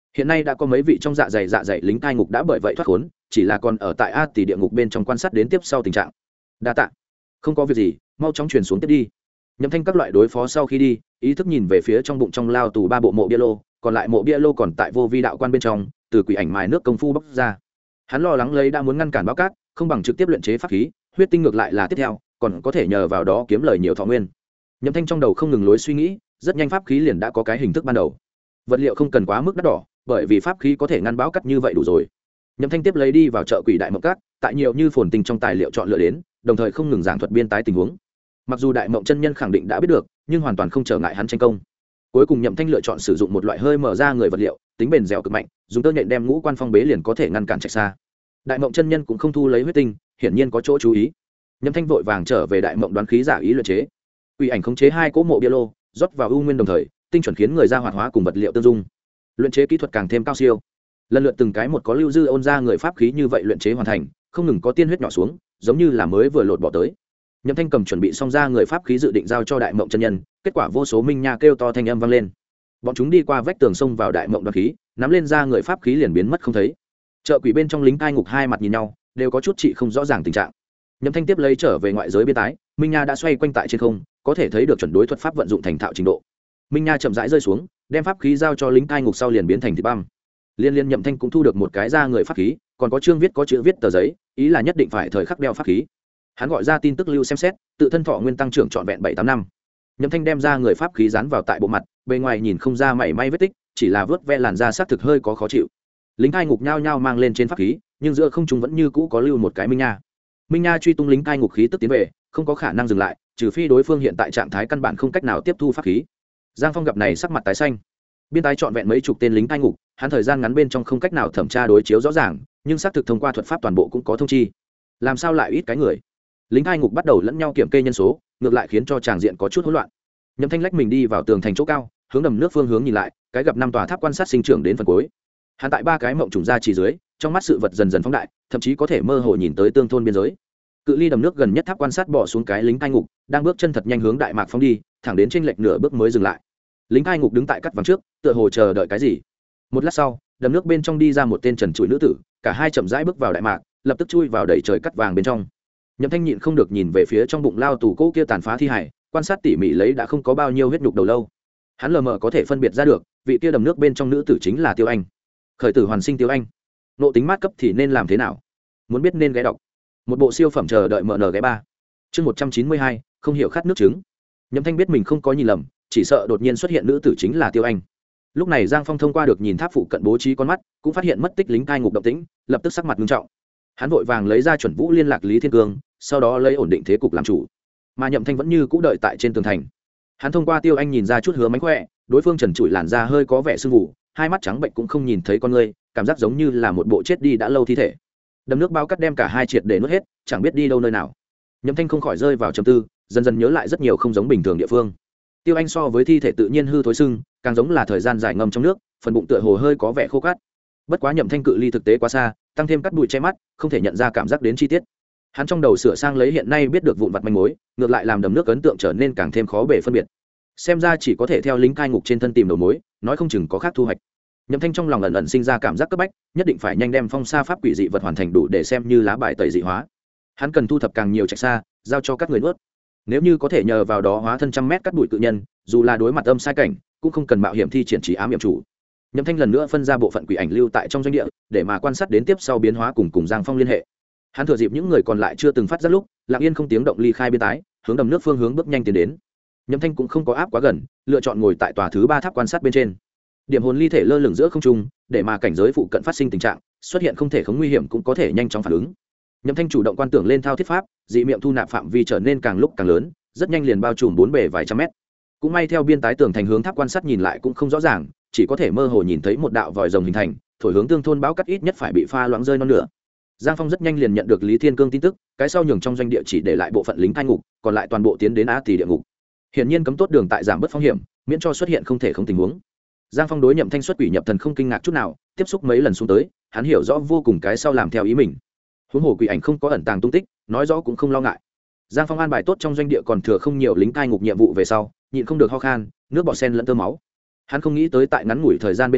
Hiện nay đã có mấy vị trong dạ dày lính cai ngục đã bởi vậy thoát khốn, chỉ là còn ở tại A tỷ địa ngục bên trong quan sát đến tiếp sau tình trạng. Đa tạ. Không có việc gì, mau chóng truyền xuống tiếp đi. Nhậm Thanh các loại đối phó sau khi đi, ý thức nhìn về phía trong bụng trong lao tù 3 bộ mộ bia lô, còn lại mộ bia lô còn tại vô vi đạo quan bên trong, từ quỷ ảnh mài nước công phu bóc ra. Hắn lo lắng lấy đã muốn ngăn cản báo cát, không bằng trực tiếp luyện chế pháp khí, huyết tinh ngược lại là tiếp theo, còn có thể nhờ vào đó kiếm lời nhiều thọ nguyên. Nhậm Thanh trong đầu không ngừng lối suy nghĩ, rất nhanh pháp khí liền đã có cái hình thức ban đầu. Vật liệu không cần quá mức đắt đỏ, bởi vì pháp khí có thể ngăn báo cát như vậy đủ rồi. Nhậm Thanh tiếp lấy đi vào chợ quỷ đại mộng cát, tại nhiều như phồn tinh trong tài liệu chọn lựa đến, đồng thời không ngừng giảng thuật biên tái tình huống. Mặc dù đại mộng chân nhân khẳng định đã biết được, nhưng hoàn toàn không trở ngại hắn tranh công. Cuối cùng Nhậm Thanh lựa chọn sử dụng một loại hơi mở ra người vật liệu, tính bền dẻo cực mạnh, dùng tơ nhện đem ngũ quan phong bế liền có thể ngăn cản chạy xa. Đại mộng chân nhân cũng không thu lấy huyết tinh, hiển nhiên có chỗ chú ý. Nhậm Thanh vội vàng trở về đại mộng đoán khí giả ý luyện chế. Quỷ ảnh khống chế 2 cỗ mộ bia lô, rót vào ưu nguyên đồng thời, tinh chuẩn khiến người ra hoạt hóa cùng vật liệu tương dung. Luyện chế kỹ thuật càng thêm cao siêu. Lần lượt từng cái một có lưu dư ôn ra người pháp khí như vậy luyện chế hoàn thành, không ngừng có tiên huyết nhỏ xuống, giống như là mới vừa lột bỏ tới. Nhậm Thanh cầm chuẩn bị xong ra người pháp khí dự định giao cho đại mộng chân nhân, kết quả vô số minh nha kêu to thanh âm vang lên. Bọn chúng đi qua vách tường sông vào đại mộng đoán khí, nắm lên ra người pháp khí liền biến mất không thấy. Chợ quỷ bên trong lính cai ngục hai mặt nhìn nhau, đều có chút trị không rõ ràng tình trạng. Nhậm Thanh tiếp lấy trở về ngoại giới biên tái, minh nha đã xoay quanh tại trên không, có thể thấy được chuẩn đối thuật pháp vận dụng thành thạo trình độ. Minh nha chậm rãi rơi xuống, đem pháp khí giao cho lính cai ngục sau liền biến thành thịt băm. Liên Nhậm Thanh cũng thu được một cái ra người pháp khí, còn có chương viết có chữ viết tờ giấy, ý là nhất định phải thời khắc đeo pháp khí. Hắn gọi ra tin tức lưu xem xét, tự thân thọ nguyên tăng trưởng trọn vẹn 7-8 năm. Nhậm Thanh đem ra người pháp khí dán vào tại bộ mặt, bề ngoài nhìn không ra mảy may vết tích, chỉ là vớt ve làn da xác thực hơi có khó chịu. Lính cai ngục nhao nhao mang lên trên pháp khí, nhưng giữa không trung vẫn như cũ có lưu một cái minh nha. Minh nha truy tung lính cai ngục khí tức tiến về, không có khả năng dừng lại, trừ phi đối phương hiện tại trạng thái căn bản không cách nào tiếp thu pháp khí. Giang Phong gặp này sắc mặt tái xanh. Biên tái trọn vẹn mấy chục tên lính cai ngục, hắn thời gian ngắn bên trong không cách nào thẩm tra đối chiếu rõ ràng, nhưng xác thực thông qua thuật pháp toàn bộ cũng có thông chi. Làm sao lại ít cái người? Lính cai ngục bắt đầu lẫn nhau kiểm kê nhân số, ngược lại khiến cho tràng diện có chút hỗn loạn. Nhậm Thanh lách mình đi vào tường thành chỗ cao, hướng đầm nước phương hướng nhìn lại, cái gặp 5 tòa tháp quan sát sinh trưởng đến phần cuối. Hắn tại 3 cái mộng trùng ra chỉ dưới, trong mắt sự vật dần dần phóng đại, thậm chí có thể mơ hồ nhìn tới tương thôn biên giới. Cự ly đầm nước gần nhất tháp quan sát bỏ xuống cái lính cai ngục, đang bước chân thật nhanh hướng đại mạc phóng đi, thẳng đến chênh lệch nửa bước mới dừng lại. Lính cai ngục đứng tại cắt vàng trước, tựa hồ chờ đợi cái gì. Một lát sau, đầm nước bên trong đi ra một tên trần trụi nữ tử, cả hai chậm rãi bước vào đại mạc, lập tức chui vào đầy trời cắt vàng bên trong. Nhậm Thanh nhịn không được nhìn về phía trong bụng lao tù cố kia tàn phá thi hải, quan sát tỉ mỉ lấy đã không có bao nhiêu huyết nhục đầu lâu. Hắn lờ mờ có thể phân biệt ra được, vị kia đầm nước bên trong nữ tử chính là Tiêu Anh. Khởi tử hoàn sinh Tiêu Anh. Nộ tính mát cấp thì nên làm thế nào? Muốn biết nên ghé đọc. Một bộ siêu phẩm chờ đợi MN ghé 3. Chương 192, không hiểu khát nước trứng. Nhậm Thanh biết mình không có nhìn lầm, chỉ sợ đột nhiên xuất hiện nữ tử chính là Tiêu Anh. Lúc này Giang Phong thông qua được nhìn tháp phụ cận bố trí con mắt, cũng phát hiện mất tích lính cai ngục động tĩnh, lập tức sắc mặt nghiêm trọng. Hắn vội vàng lấy ra chuẩn vũ liên lạc Lý Thiên Cương, sau đó lấy ổn định thế cục làm chủ. Mà Nhậm Thanh vẫn như cũ đợi tại trên tường thành. Hắn thông qua Tiêu Anh nhìn ra chút hứa mánh khỏe, đối phương trần trụi làn da hơi có vẻ sưng vụ, hai mắt trắng bệnh cũng không nhìn thấy con người, cảm giác giống như là một bộ chết đi đã lâu thi thể. Đầm nước bao cắt đem cả hai triệt để nuốt hết, chẳng biết đi đâu nơi nào. Nhậm Thanh không khỏi rơi vào trầm tư, dần dần nhớ lại rất nhiều không giống bình thường địa phương. Tiêu Anh so với thi thể tự nhiên hư thối sưng, càng giống là thời gian dài ngâm trong nước, phần bụng tựa hồ hơi có vẻ khô cát. Bất quá Nhậm Thanh cự ly thực tế quá xa, tăng thêm cắt bụi che mắt, không thể nhận ra cảm giác đến chi tiết. Hắn trong đầu sửa sang lấy hiện nay biết được vụn vặt manh mối, ngược lại làm đầm nước ấn tượng trở nên càng thêm khó bề phân biệt. Xem ra chỉ có thể theo lính cai ngục trên thân tìm đầu mối, nói không chừng có khác thu hoạch. Nhậm Thanh trong lòng ẩn ẩn sinh ra cảm giác cấp bách, nhất định phải nhanh đem phong sa pháp quỷ dị vật hoàn thành đủ để xem như lá bài tẩy dị hóa. Hắn cần thu thập càng nhiều trạch xa, giao cho các người nuốt. Nếu như có thể nhờ vào đó hóa thân trăm mét cắt bụi cự nhân, dù là đối mặt âm sai cảnh, cũng không cần mạo hiểm thi triển trí ám hiểm chủ. Nhậm Thanh lần nữa phân ra bộ phận quỷ ảnh lưu tại trong doanh địa, để mà quan sát đến tiếp sau biến hóa cùng Giang Phong liên hệ. Hắn thừa dịp những người còn lại chưa từng phát giác lúc, lặng yên không tiếng động ly khai biên tái, hướng đầm nước phương hướng bước nhanh tiến đến. Nhậm Thanh cũng không có áp quá gần, lựa chọn ngồi tại tòa thứ 3 tháp quan sát bên trên. Điểm hồn ly thể lơ lửng giữa không trung, để mà cảnh giới phụ cận phát sinh tình trạng, xuất hiện không thể khống nguy hiểm cũng có thể nhanh chóng phản ứng. Nhậm Thanh chủ động quan tưởng lên thao thiết pháp, dị miệng thu nạp phạm vi trở nên càng lúc càng lớn, rất nhanh liền bao trùm 4 bề vài trăm mét. Cũng may theo biên tái tường thành hướng tháp quan sát nhìn lại cũng không rõ ràng, chỉ có thể mơ hồ nhìn thấy một đạo vòi rồng hình thành, thổi hướng tương thôn báo cắt ít nhất phải bị pha loãng rơi non nửa. Giang Phong rất nhanh liền nhận được Lý Thiên Cương tin tức, cái sau nhường trong doanh địa chỉ để lại bộ phận lính cai ngục, còn lại toàn bộ tiến đến Á Tỷ địa ngục. Hiển nhiên cấm tốt đường tại giảm bớt phong hiểm, miễn cho xuất hiện không thể không tình huống. Giang Phong đối Nhậm Thanh xuất quỷ nhập thần không kinh ngạc chút nào, tiếp xúc mấy lần xuống tới, hắn hiểu rõ vô cùng cái sau làm theo ý mình. Huống hồ quỷ ảnh không có ẩn tàng tung tích, nói rõ cũng không lo ngại. Giang Phong an bài tốt trong doanh địa còn thừa không nhiều lính cai ngục nhiệm vụ về sau, nhịn không được ho khan, nước bọt sen lẫn tơ máu. Hắn không nghĩ tới tại ngắn ngủi thời gian bên trong,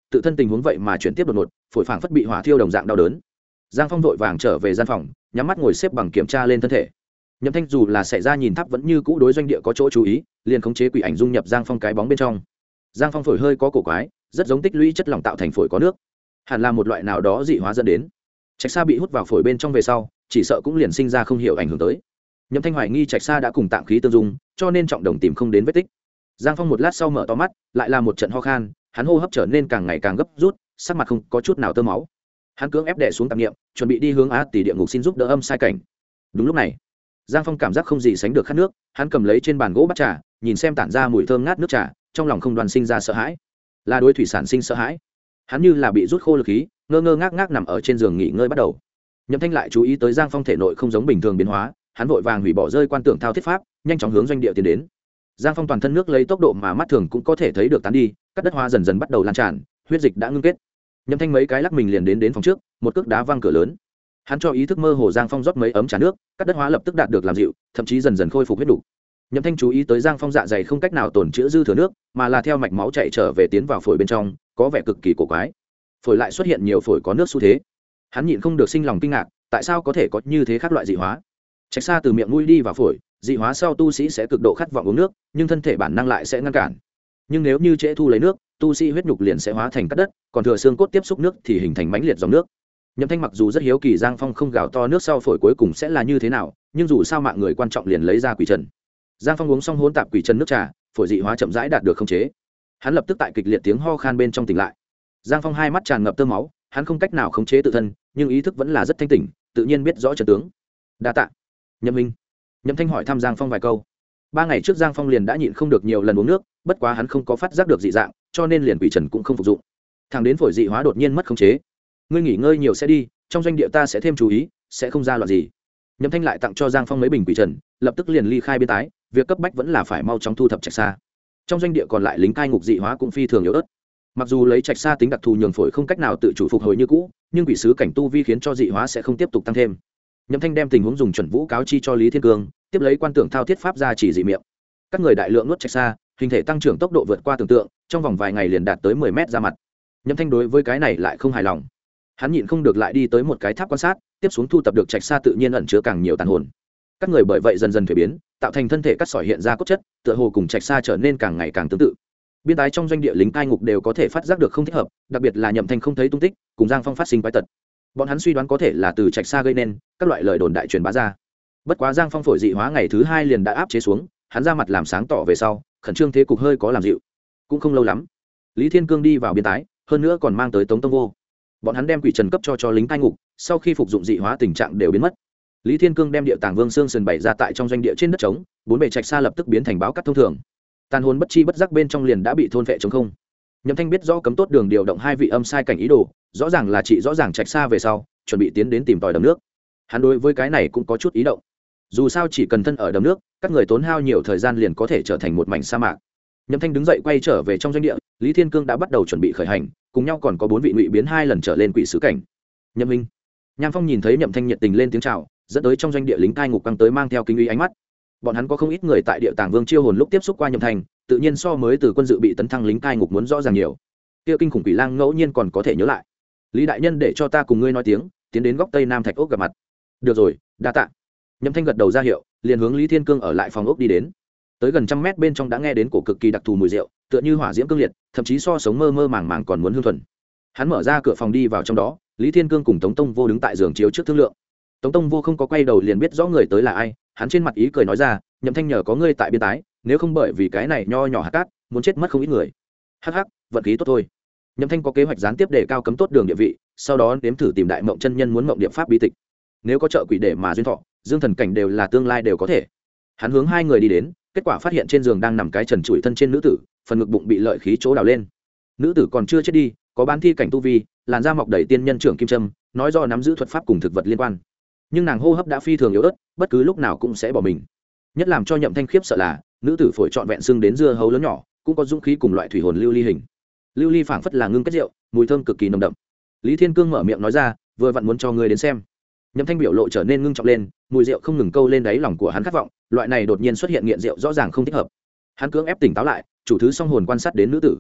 tự thân tình huống vậy mà chuyển tiếp đột ngột, phổi phảng phất bị hỏa thiêu đồng dạng đau đớn. Giang Phong vội vàng trở về gian phòng, nhắm mắt ngồi xếp bằng kiểm tra lên thân thể. Nhậm Thanh dù là xảy ra nhìn tháp vẫn như cũ đối doanh địa có chỗ chú ý, liền khống chế quỷ ảnh dung nhập Giang Phong cái bóng bên trong. Giang Phong phổi hơi có cổ quái, rất giống tích lũy chất lỏng tạo thành phổi có nước, hẳn là một loại nào đó dị hóa dẫn đến. Trạch Sa bị hút vào phổi bên trong về sau, chỉ sợ cũng liền sinh ra không hiểu ảnh hưởng tới. Nhậm Thanh hoài nghi Trạch Sa đã cùng tạng khí tương dung, cho nên trọng đồng tìm không đến vết tích. Giang Phong một lát sau mở to mắt, lại là một trận ho khan, hắn hô hấp trở nên càng ngày càng gấp rút, sắc mặt không có chút nào tơ máu. Hắn cưỡng ép đè xuống tạp niệm, chuẩn bị đi hướng Á Tỷ địa ngục xin giúp đỡ âm sai cảnh. Đúng lúc này, Giang Phong cảm giác không gì sánh được khát nước, hắn cầm lấy trên bàn gỗ bát trà, nhìn xem tản ra mùi thơm ngát nước trà, trong lòng không đoàn sinh ra sợ hãi, là đối thủy sản sinh sợ hãi. Hắn như là bị rút khô lực khí, ngơ ngơ ngác ngác nằm ở trên giường nghỉ ngơi bắt đầu. Nhậm Thanh lại chú ý tới Giang Phong thể nội không giống bình thường biến hóa, hắn vội vàng hủy bỏ rơi quan tưởng thao thiết pháp, nhanh chóng hướng doanh địa tiến đến. Giang Phong toàn thân nước lấy tốc độ mà mắt thường cũng có thể thấy được tán đi, các đất hoa dần dần bắt đầu lan tràn, huyết dịch đã ngưng kết. Nhậm Thanh mấy cái lắc mình liền đến phòng trước, một cước đá văng cửa lớn. Hắn cho ý thức mơ hồ Giang Phong rót mấy ấm trà nước, các đất hóa lập tức đạt được làm dịu, thậm chí dần dần khôi phục huyết đủ. Nhậm Thanh chú ý tới Giang Phong dạ dày không cách nào tồn trữ dư thừa nước, mà là theo mạch máu chạy trở về tiến vào phổi bên trong, có vẻ cực kỳ cổ quái. Phổi lại xuất hiện nhiều phổi có nước xu thế. Hắn nhịn không được sinh lòng kinh ngạc, tại sao có thể có như thế khác loại dị hóa? Trạch Sa từ miệng mũi đi vào phổi, dị hóa sau tu sĩ sẽ cực độ khát vọng uống nước, nhưng thân thể bản năng lại sẽ ngăn cản. Nhưng nếu như trễ thu lấy nước, tu sĩ huyết nhục liền sẽ hóa thành cát đất, còn thừa xương cốt tiếp xúc nước thì hình thành mãnh liệt dòng nước. Nhậm Thanh mặc dù rất hiếu kỳ Giang Phong không gào to nước sau phổi cuối cùng sẽ là như thế nào, nhưng dù sao mạng người quan trọng liền lấy ra quỷ trần. Giang Phong uống xong hỗn tạp quỷ trần nước trà, phổi dị hóa chậm rãi đạt được khống chế. Hắn lập tức tại kịch liệt tiếng ho khan bên trong tỉnh lại. Giang Phong hai mắt tràn ngập tơ máu, hắn không cách nào khống chế tự thân, nhưng ý thức vẫn là rất thanh tỉnh, tự nhiên biết rõ trận tướng. Đa tạ. Nhậm Minh. Nhậm Thanh hỏi thăm Giang Phong vài câu. 3 ngày trước Giang Phong liền đã nhịn không được nhiều lần uống nước, bất quá hắn không có phát giác được dị dạng, cho nên liền quỷ trần cũng không phục dụng. Thằng đến phổi dị hóa đột nhiên mất khống chế. Ngươi nghỉ ngơi nhiều sẽ đi, trong doanh địa ta sẽ thêm chú ý, sẽ không ra loạn gì. Nhậm Thanh lại tặng cho Giang Phong mấy bình quỷ trần, lập tức liền ly khai biên tái, việc cấp bách vẫn là phải mau chóng thu thập Trạch Sa. Trong doanh địa còn lại lính cai ngục dị hóa cũng phi thường yếu ớt. Mặc dù lấy Trạch Sa tính đặc thù nhường phổi không cách nào tự chủ phục hồi như cũ, nhưng quỷ sứ cảnh tu vi khiến cho dị hóa sẽ không tiếp tục tăng thêm. Nhậm Thanh đem tình huống dùng chuẩn vũ cáo chi cho Lý Thiên Cương, tiếp lấy quan tưởng thao thiết pháp ra chỉ dị miệng. Các người đại lượng nuốt Trạch Sa, hình thể tăng trưởng tốc độ vượt qua tưởng tượng, trong vòng vài ngày liền đạt tới 10 mét ra mặt. Nhậm Thanh đối với cái này lại không hài lòng. Hắn nhịn không được lại đi tới một cái tháp quan sát, tiếp xuống thu tập được Trạch Sa tự nhiên ẩn chứa càng nhiều tàn hồn. Các người bởi vậy dần dần thay biến, tạo thành thân thể cắt sỏi hiện ra cốt chất, tựa hồ cùng Trạch Sa trở nên càng ngày càng tương tự. Biên tái trong doanh địa lính cai ngục đều có thể phát giác được không thích hợp, đặc biệt là Nhậm Thanh không thấy tung tích, cùng Giang Phong phát sinh quái tật. Bọn hắn suy đoán có thể là từ Trạch Sa gây nên, các loại lời đồn đại truyền bá ra. Bất quá Giang Phong phổi dị hóa ngày thứ 2 liền đã áp chế xuống, hắn ra mặt làm sáng tỏ về sau, khẩn trương thế cục hơi có làm dịu. Cũng không lâu lắm, Lý Thiên Cương đi vào biên tái, hơn nữa còn mang tới Tống Tông Vô. Bọn hắn đem quỷ trần cấp cho lính cai ngục, sau khi phục dụng dị hóa tình trạng đều biến mất. Lý Thiên Cương đem địa tàng vương xương sườn bày ra tại trong doanh địa trên đất trống, 4 bề Trạch Sa lập tức biến thành báo cắt thông thường. Tàn hồn bất chi bất giác bên trong liền đã bị thôn phệ trống không. Nhậm Thanh biết rõ cấm tốt đường điều động 2 vị âm sai cảnh ý đồ, rõ ràng là trị rõ ràng Trạch Sa về sau, chuẩn bị tiến đến tìm tòi đầm nước. Hắn đối với cái này cũng có chút ý động. Dù sao chỉ cần thân ở đầm nước, các người tốn hao nhiều thời gian liền có thể trở thành một mảnh sa mạc. Nhậm Thanh đứng dậy quay trở về trong doanh địa, Lý Thiên Cương đã bắt đầu chuẩn bị khởi hành, cùng nhau còn có 4 vị ngụy biến 2 lần trở lên quỷ sứ cảnh. Nhậm Minh. Nham Phong nhìn thấy Nhậm Thanh nhiệt tình lên tiếng chào, dẫn tới trong doanh địa lính cai ngục căng tới mang theo kính uy ánh mắt. Bọn hắn có không ít người tại địa tàng vương chiêu hồn lúc tiếp xúc qua Nhậm Thanh, tự nhiên so mới từ quân dự bị tấn thăng lính cai ngục muốn rõ ràng nhiều. Kia kinh khủng quỷ lang ngẫu nhiên còn có thể nhớ lại. Lý đại nhân để cho ta cùng ngươi nói tiếng, tiến đến góc tây nam thạch ốc gặp mặt. Được rồi, đa tạ. Nhậm Thanh gật đầu ra hiệu, liền hướng Lý Thiên Cương ở lại phòng ốc đi đến. Tới gần 100 mét bên trong đã nghe đến cổ cực kỳ đặc thù mùi rượu, tựa như hỏa diễm cương liệt, thậm chí so sống mơ mơ màng màng còn muốn hương thuần. Hắn mở ra cửa phòng đi vào trong đó, Lý Thiên Cương cùng Tống Tông Vô đứng tại giường chiếu trước thương lượng. Tống Tông Vô không có quay đầu liền biết rõ người tới là ai, hắn trên mặt ý cười nói ra, Nhậm Thanh nhờ có ngươi tại biên tái, nếu không bởi vì cái này nho nhỏ hạt cát, muốn chết mất không ít người. Hắc hắc, vận khí tốt thôi. Nhậm Thanh có kế hoạch gián tiếp để cao cấm tốt đường địa vị, sau đó nếm thử tìm đại mộng chân nhân muốn mộng điệp pháp bí tịch. Nếu có trợ quỷ để mà duyên thọ, dương thần cảnh đều là tương lai đều có thể. Hắn hướng 2 người đi đến, kết quả phát hiện trên giường đang nằm cái trần trụi thân trên nữ tử, phần ngực bụng bị lợi khí chỗ đào lên. Nữ tử còn chưa chết đi, có bán thi cảnh tu vi, làn da mọc đầy tiên nhân trưởng kim châm, nói do nắm giữ thuật pháp cùng thực vật liên quan. Nhưng nàng hô hấp đã phi thường yếu ớt, bất cứ lúc nào cũng sẽ bỏ mình. Nhất làm cho Nhậm Thanh khiếp sợ là, nữ tử phổi trọn vẹn xương đến dưa hấu lớn nhỏ, cũng có dũng khí cùng loại thủy hồn lưu ly hình. Lưu ly phảng phất là ngưng kết rượu, mùi thơm cực kỳ nồng đậm. Lý Thiên Cương mở miệng nói ra, vừa vặn muốn cho ngươi đến xem. Nhậm Thanh biểu lộ trở nên ngưng trọng lên, mùi rượu không ngừng câu lên đáy lòng của hắn khát vọng, loại này đột nhiên xuất hiện nghiện rượu rõ ràng không thích hợp. Hắn cưỡng ép tỉnh táo lại, chủ thứ song hồn quan sát đến nữ tử.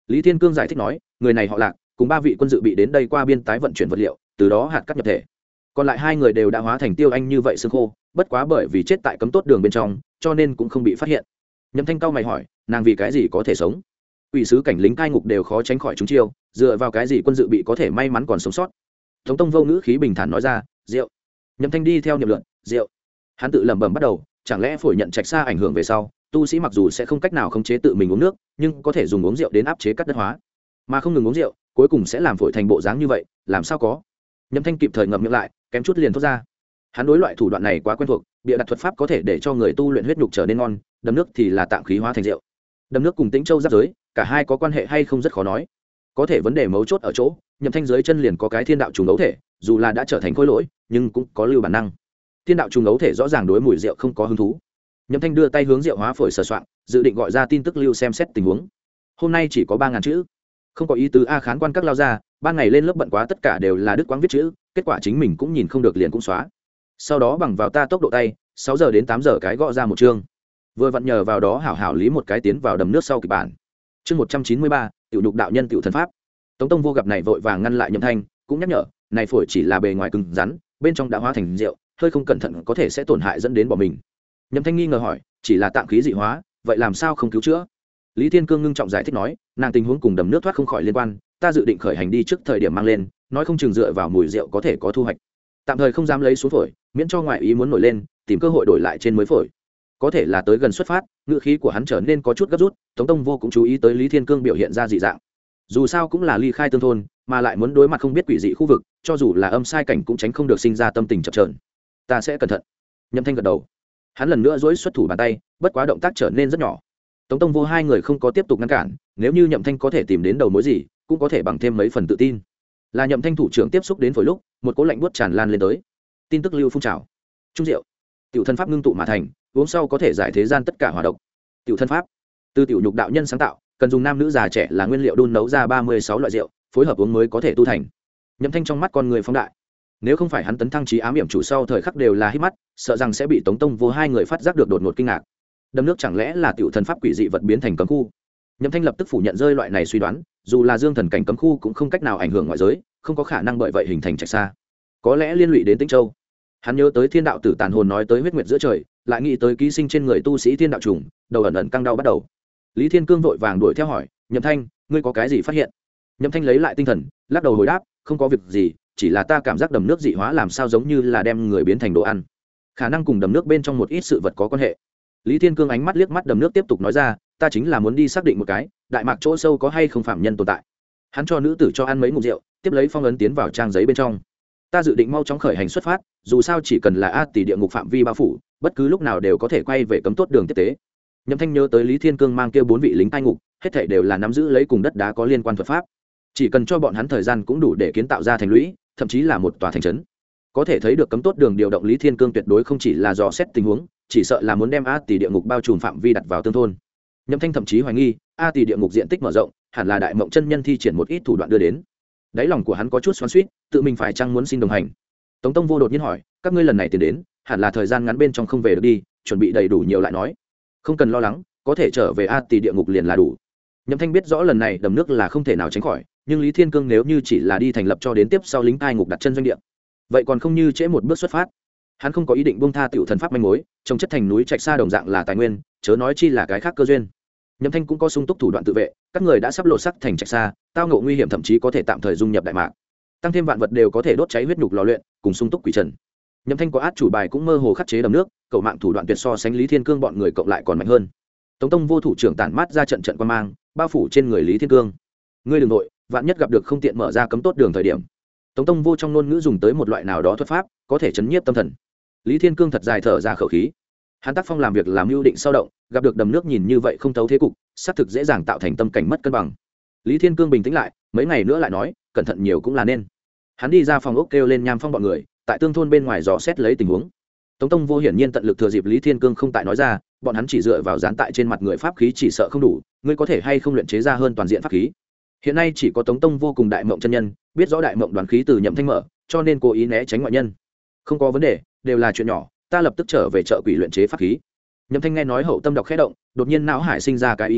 Lý Thiên Cương giải thích nói, người này họ Lạc, cùng 3 vị quân dự bị đến đây qua biên tái vận chuyển vật liệu, từ đó hạt cắt nhập thể. Còn lại 2 người đều đã hóa thành tiêu anh như vậy xương khô, bất quá bởi vì chết tại cấm tốt đường bên trong, cho nên cũng không bị phát hiện. Nhậm Thanh cao mày hỏi, nàng vì cái gì có thể sống? Quỷ sứ cảnh lính cai ngục đều khó tránh khỏi chúng chiêu, dựa vào cái gì quân dự bị có thể may mắn còn sống sót? Tống Tông vô ngữ khí bình thản nói ra, rượu. Nhậm Thanh đi theo niệm luận, rượu. Hắn tự lẩm bẩm bắt đầu, chẳng lẽ phổi nhận trạch xa ảnh hưởng về sau, tu sĩ mặc dù sẽ không cách nào khống chế tự mình uống nước, nhưng có thể dùng uống rượu đến áp chế cắt đất hóa, mà không ngừng uống rượu, cuối cùng sẽ làm phổi thành bộ dáng như vậy, làm sao có? Nhậm Thanh kịp thời ngậm miệng lại, kém chút liền thốt ra. Hắn đối loại thủ đoạn này quá quen thuộc, bịa đặt thuật pháp có thể để cho người tu luyện huyết nhục trở nên ngon, đầm nước thì là tạm khí hóa thành rượu. Đầm nước cùng Tĩnh Châu giáp giới, cả hai có quan hệ hay không rất khó nói. Có thể vấn đề mấu chốt ở chỗ, Nhậm Thanh dưới chân liền có cái thiên đạo trùng ấu thể, dù là đã trở thành khối lỗi, nhưng cũng có lưu bản năng. Thiên đạo trùng ấu thể rõ ràng đối mùi rượu không có hứng thú. Nhậm Thanh đưa tay hướng rượu hóa phổi sờ soạn, dự định gọi ra tin tức lưu xem xét tình huống. Hôm nay chỉ có 3000 chữ, không có ý tứ a. Khán quan các lao ra, ban ngày lên lớp bận quá tất cả đều là đứt quãng viết chữ, kết quả chính mình cũng nhìn không được liền cũng xóa. Sau đó bằng vào ta tốc độ tay, 6 giờ đến 8 giờ cái gõ ra một chương. Vừa vặn nhờ vào đó hảo hảo lý một cái tiến vào đầm nước sau kịch bản. Chương 193, tiểu nhục đạo nhân tiểu thần pháp. Tống Tông vô gặp này vội vàng ngăn lại Nhậm Thanh, cũng nhắc nhở, này phổi chỉ là bề ngoài cứng rắn, bên trong đã hóa thành rượu, hơi không cẩn thận có thể sẽ tổn hại dẫn đến bỏ mình. Nhậm Thanh nghi ngờ hỏi, chỉ là tạm khí dị hóa, vậy làm sao không cứu chữa? Lý Thiên Cương ngưng trọng giải thích nói, nàng tình huống cùng đầm nước thoát không khỏi liên quan, ta dự định khởi hành đi trước thời điểm mang lên, nói không chừng dựa vào mùi rượu có thể có thu hoạch. Tạm thời không dám lấy xuống phổi, miễn cho ngoại ý muốn nổi lên, tìm cơ hội đổi lại trên mới phổi. Có thể là tới gần xuất phát, ngữ khí của hắn trở nên có chút gấp rút, Tống Tông vô cũng chú ý tới Lý Thiên Cương biểu hiện ra dị dạng. Dù sao cũng là ly khai tương thôn, mà lại muốn đối mặt không biết quỷ dị khu vực, cho dù là âm sai cảnh cũng tránh không được sinh ra tâm tình chập chờn. Ta sẽ cẩn thận. Nhậm Thanh gật đầu. Hắn lần nữa duỗi xuất thủ bàn tay, bất quá động tác trở nên rất nhỏ. Tống Tông vô hai người không có tiếp tục ngăn cản, nếu như Nhậm Thanh có thể tìm đến đầu mối gì, cũng có thể bằng thêm mấy phần tự tin. Là Nhậm Thanh thủ trưởng tiếp xúc đến phổi lúc, một cỗ lạnh buốt tràn lan lên tới. Tin tức lưu phun trào. Trung rượu, tiểu thân pháp ngưng tụ mà thành, uống sau có thể giải thế gian tất cả hỏa độc. Tiểu thân pháp, từ tiểu nhục đạo nhân sáng tạo, cần dùng nam nữ già trẻ là nguyên liệu đun nấu ra 36 loại rượu, phối hợp uống mới có thể tu thành. Nhậm Thanh trong mắt con người phóng đại. Nếu không phải hắn tấn thăng trí ám hiểm chủ sau thời khắc đều là hít mắt, sợ rằng sẽ bị Tống Tông vô hai người phát giác được đột ngột kinh ngạc. Đầm nước chẳng lẽ là tiểu thần pháp quỷ dị vật biến thành cấm khu? Nhậm Thanh lập tức phủ nhận rơi loại này suy đoán, dù là dương thần cảnh cấm khu cũng không cách nào ảnh hưởng ngoại giới, không có khả năng bởi vậy hình thành trạch xa. Có lẽ liên lụy đến Tĩnh Châu. Hắn nhớ tới thiên đạo tử tàn hồn nói tới huyết nguyệt giữa trời, lại nghĩ tới ký sinh trên người tu sĩ thiên đạo trùng, đầu ẩn ẩn căng đau bắt đầu. Lý Thiên Cương vội vàng đuổi theo hỏi, Nhậm Thanh, ngươi có cái gì phát hiện? Nhậm Thanh lấy lại tinh thần, lắc đầu hồi đáp, không có việc gì, chỉ là ta cảm giác đầm nước dị hóa làm sao giống như là đem người biến thành đồ ăn, khả năng cùng đầm nước bên trong một ít sự vật có quan hệ. Lý Thiên Cương ánh mắt liếc mắt đầm nước tiếp tục nói ra, ta chính là muốn đi xác định một cái, đại mạc chỗ sâu có hay không phạm nhân tồn tại. Hắn cho nữ tử cho ăn mấy ngụm rượu, tiếp lấy phong ấn tiến vào trang giấy bên trong. Ta dự định mau chóng khởi hành xuất phát, dù sao chỉ cần là a tỷ địa ngục phạm vi bao phủ, bất cứ lúc nào đều có thể quay về cấm tốt đường tiếp tế. Nhậm Thanh nhớ tới Lý Thiên Cương mang kia 4 vị lính cai ngục, hết thảy đều là nắm giữ lấy cùng đất đá có liên quan thuật pháp, chỉ cần cho bọn hắn thời gian cũng đủ để kiến tạo ra thành lũy, thậm chí là một tòa thành trấn. Có thể thấy được cấm tốt đường điều động Lý Thiên Cương tuyệt đối không chỉ là dò xét tình huống, chỉ sợ là muốn đem a tỷ địa ngục bao trùm phạm vi đặt vào tương thôn. Nhậm Thanh thậm chí hoài nghi a tỷ địa ngục diện tích mở rộng, hẳn là đại mộng chân nhân thi triển một ít thủ đoạn đưa đến. Đáy lòng của hắn có chút xoắn xuýt, tự mình phải chăng muốn xin đồng hành. Tống Tông vô đột nhiên hỏi, các ngươi lần này tiến đến, hẳn là thời gian ngắn bên trong không về được đi, chuẩn bị đầy đủ nhiều lại nói. Không cần lo lắng, có thể trở về a tỷ địa ngục liền là đủ. Nhậm Thanh biết rõ lần này đầm nước là không thể nào tránh khỏi, nhưng Lý Thiên Cương nếu như chỉ là đi thành lập cho đến tiếp sau lính cai ngục đặt chân doanh địa, vậy còn không như trễ một bước xuất phát. Hắn không có ý định buông tha tiểu thần pháp manh mối, trồng chất thành núi trạch xa đồng dạng là tài nguyên, chớ nói chi là cái khác cơ duyên. Nhậm Thanh cũng có sung túc thủ đoạn tự vệ, các người đã sắp lộ sắc thành trạch xa, tao ngộ nguy hiểm thậm chí có thể tạm thời dung nhập đại mạc, tăng thêm vạn vật đều có thể đốt cháy huyết nhục lò luyện, cùng sung túc quỷ trần. Nhậm Thanh có át chủ bài cũng mơ hồ khắc chế đầm nước, cậu mạng thủ đoạn tuyệt so sánh Lý Thiên Cương bọn người cộng lại còn mạnh hơn. Tống Tông vô thủ trưởng tản mát ra trận trận quan mang, bao phủ trên người Lý Thiên Cương. Ngươi đừng nội, vạn nhất gặp được không tiện mở ra cấm tốt đường thời điểm. Tống Tông vô trong ngôn ngữ dùng tới một loại nào đó thuật pháp, có thể chấn nhiếp tâm thần. Lý Thiên Cương thật dài thở ra khẩu khí. Hắn tác phong làm việc làm mưu định sau động, gặp được đầm nước nhìn như vậy không thấu thế cục, xác thực dễ dàng tạo thành tâm cảnh mất cân bằng. Lý Thiên Cương bình tĩnh lại, mấy ngày nữa lại nói, cẩn thận nhiều cũng là nên. Hắn đi ra phòng ốc kêu lên Nham Phong bọn người, tại tương thôn bên ngoài dò xét lấy tình huống. Tống Tông vô hiển nhiên tận lực thừa dịp Lý Thiên Cương không tại nói ra, bọn hắn chỉ dựa vào dán tại trên mặt người pháp khí chỉ sợ không đủ, ngươi có thể hay không luyện chế ra hơn toàn diện pháp khí. Hiện nay chỉ có Tống Tông vô cùng đại mộng chân nhân biết rõ đại mộng đoàn khí từ Nhậm Thanh mở, cho nên cố ý né tránh ngoại nhân. Không có vấn đề, đều là chuyện nhỏ, ta lập tức trở về chợ quỷ luyện chế pháp khí. Nhậm Thanh nghe nói hậu tâm đọc khẽ động, đột nhiên não hải sinh ra cái ý nghĩ,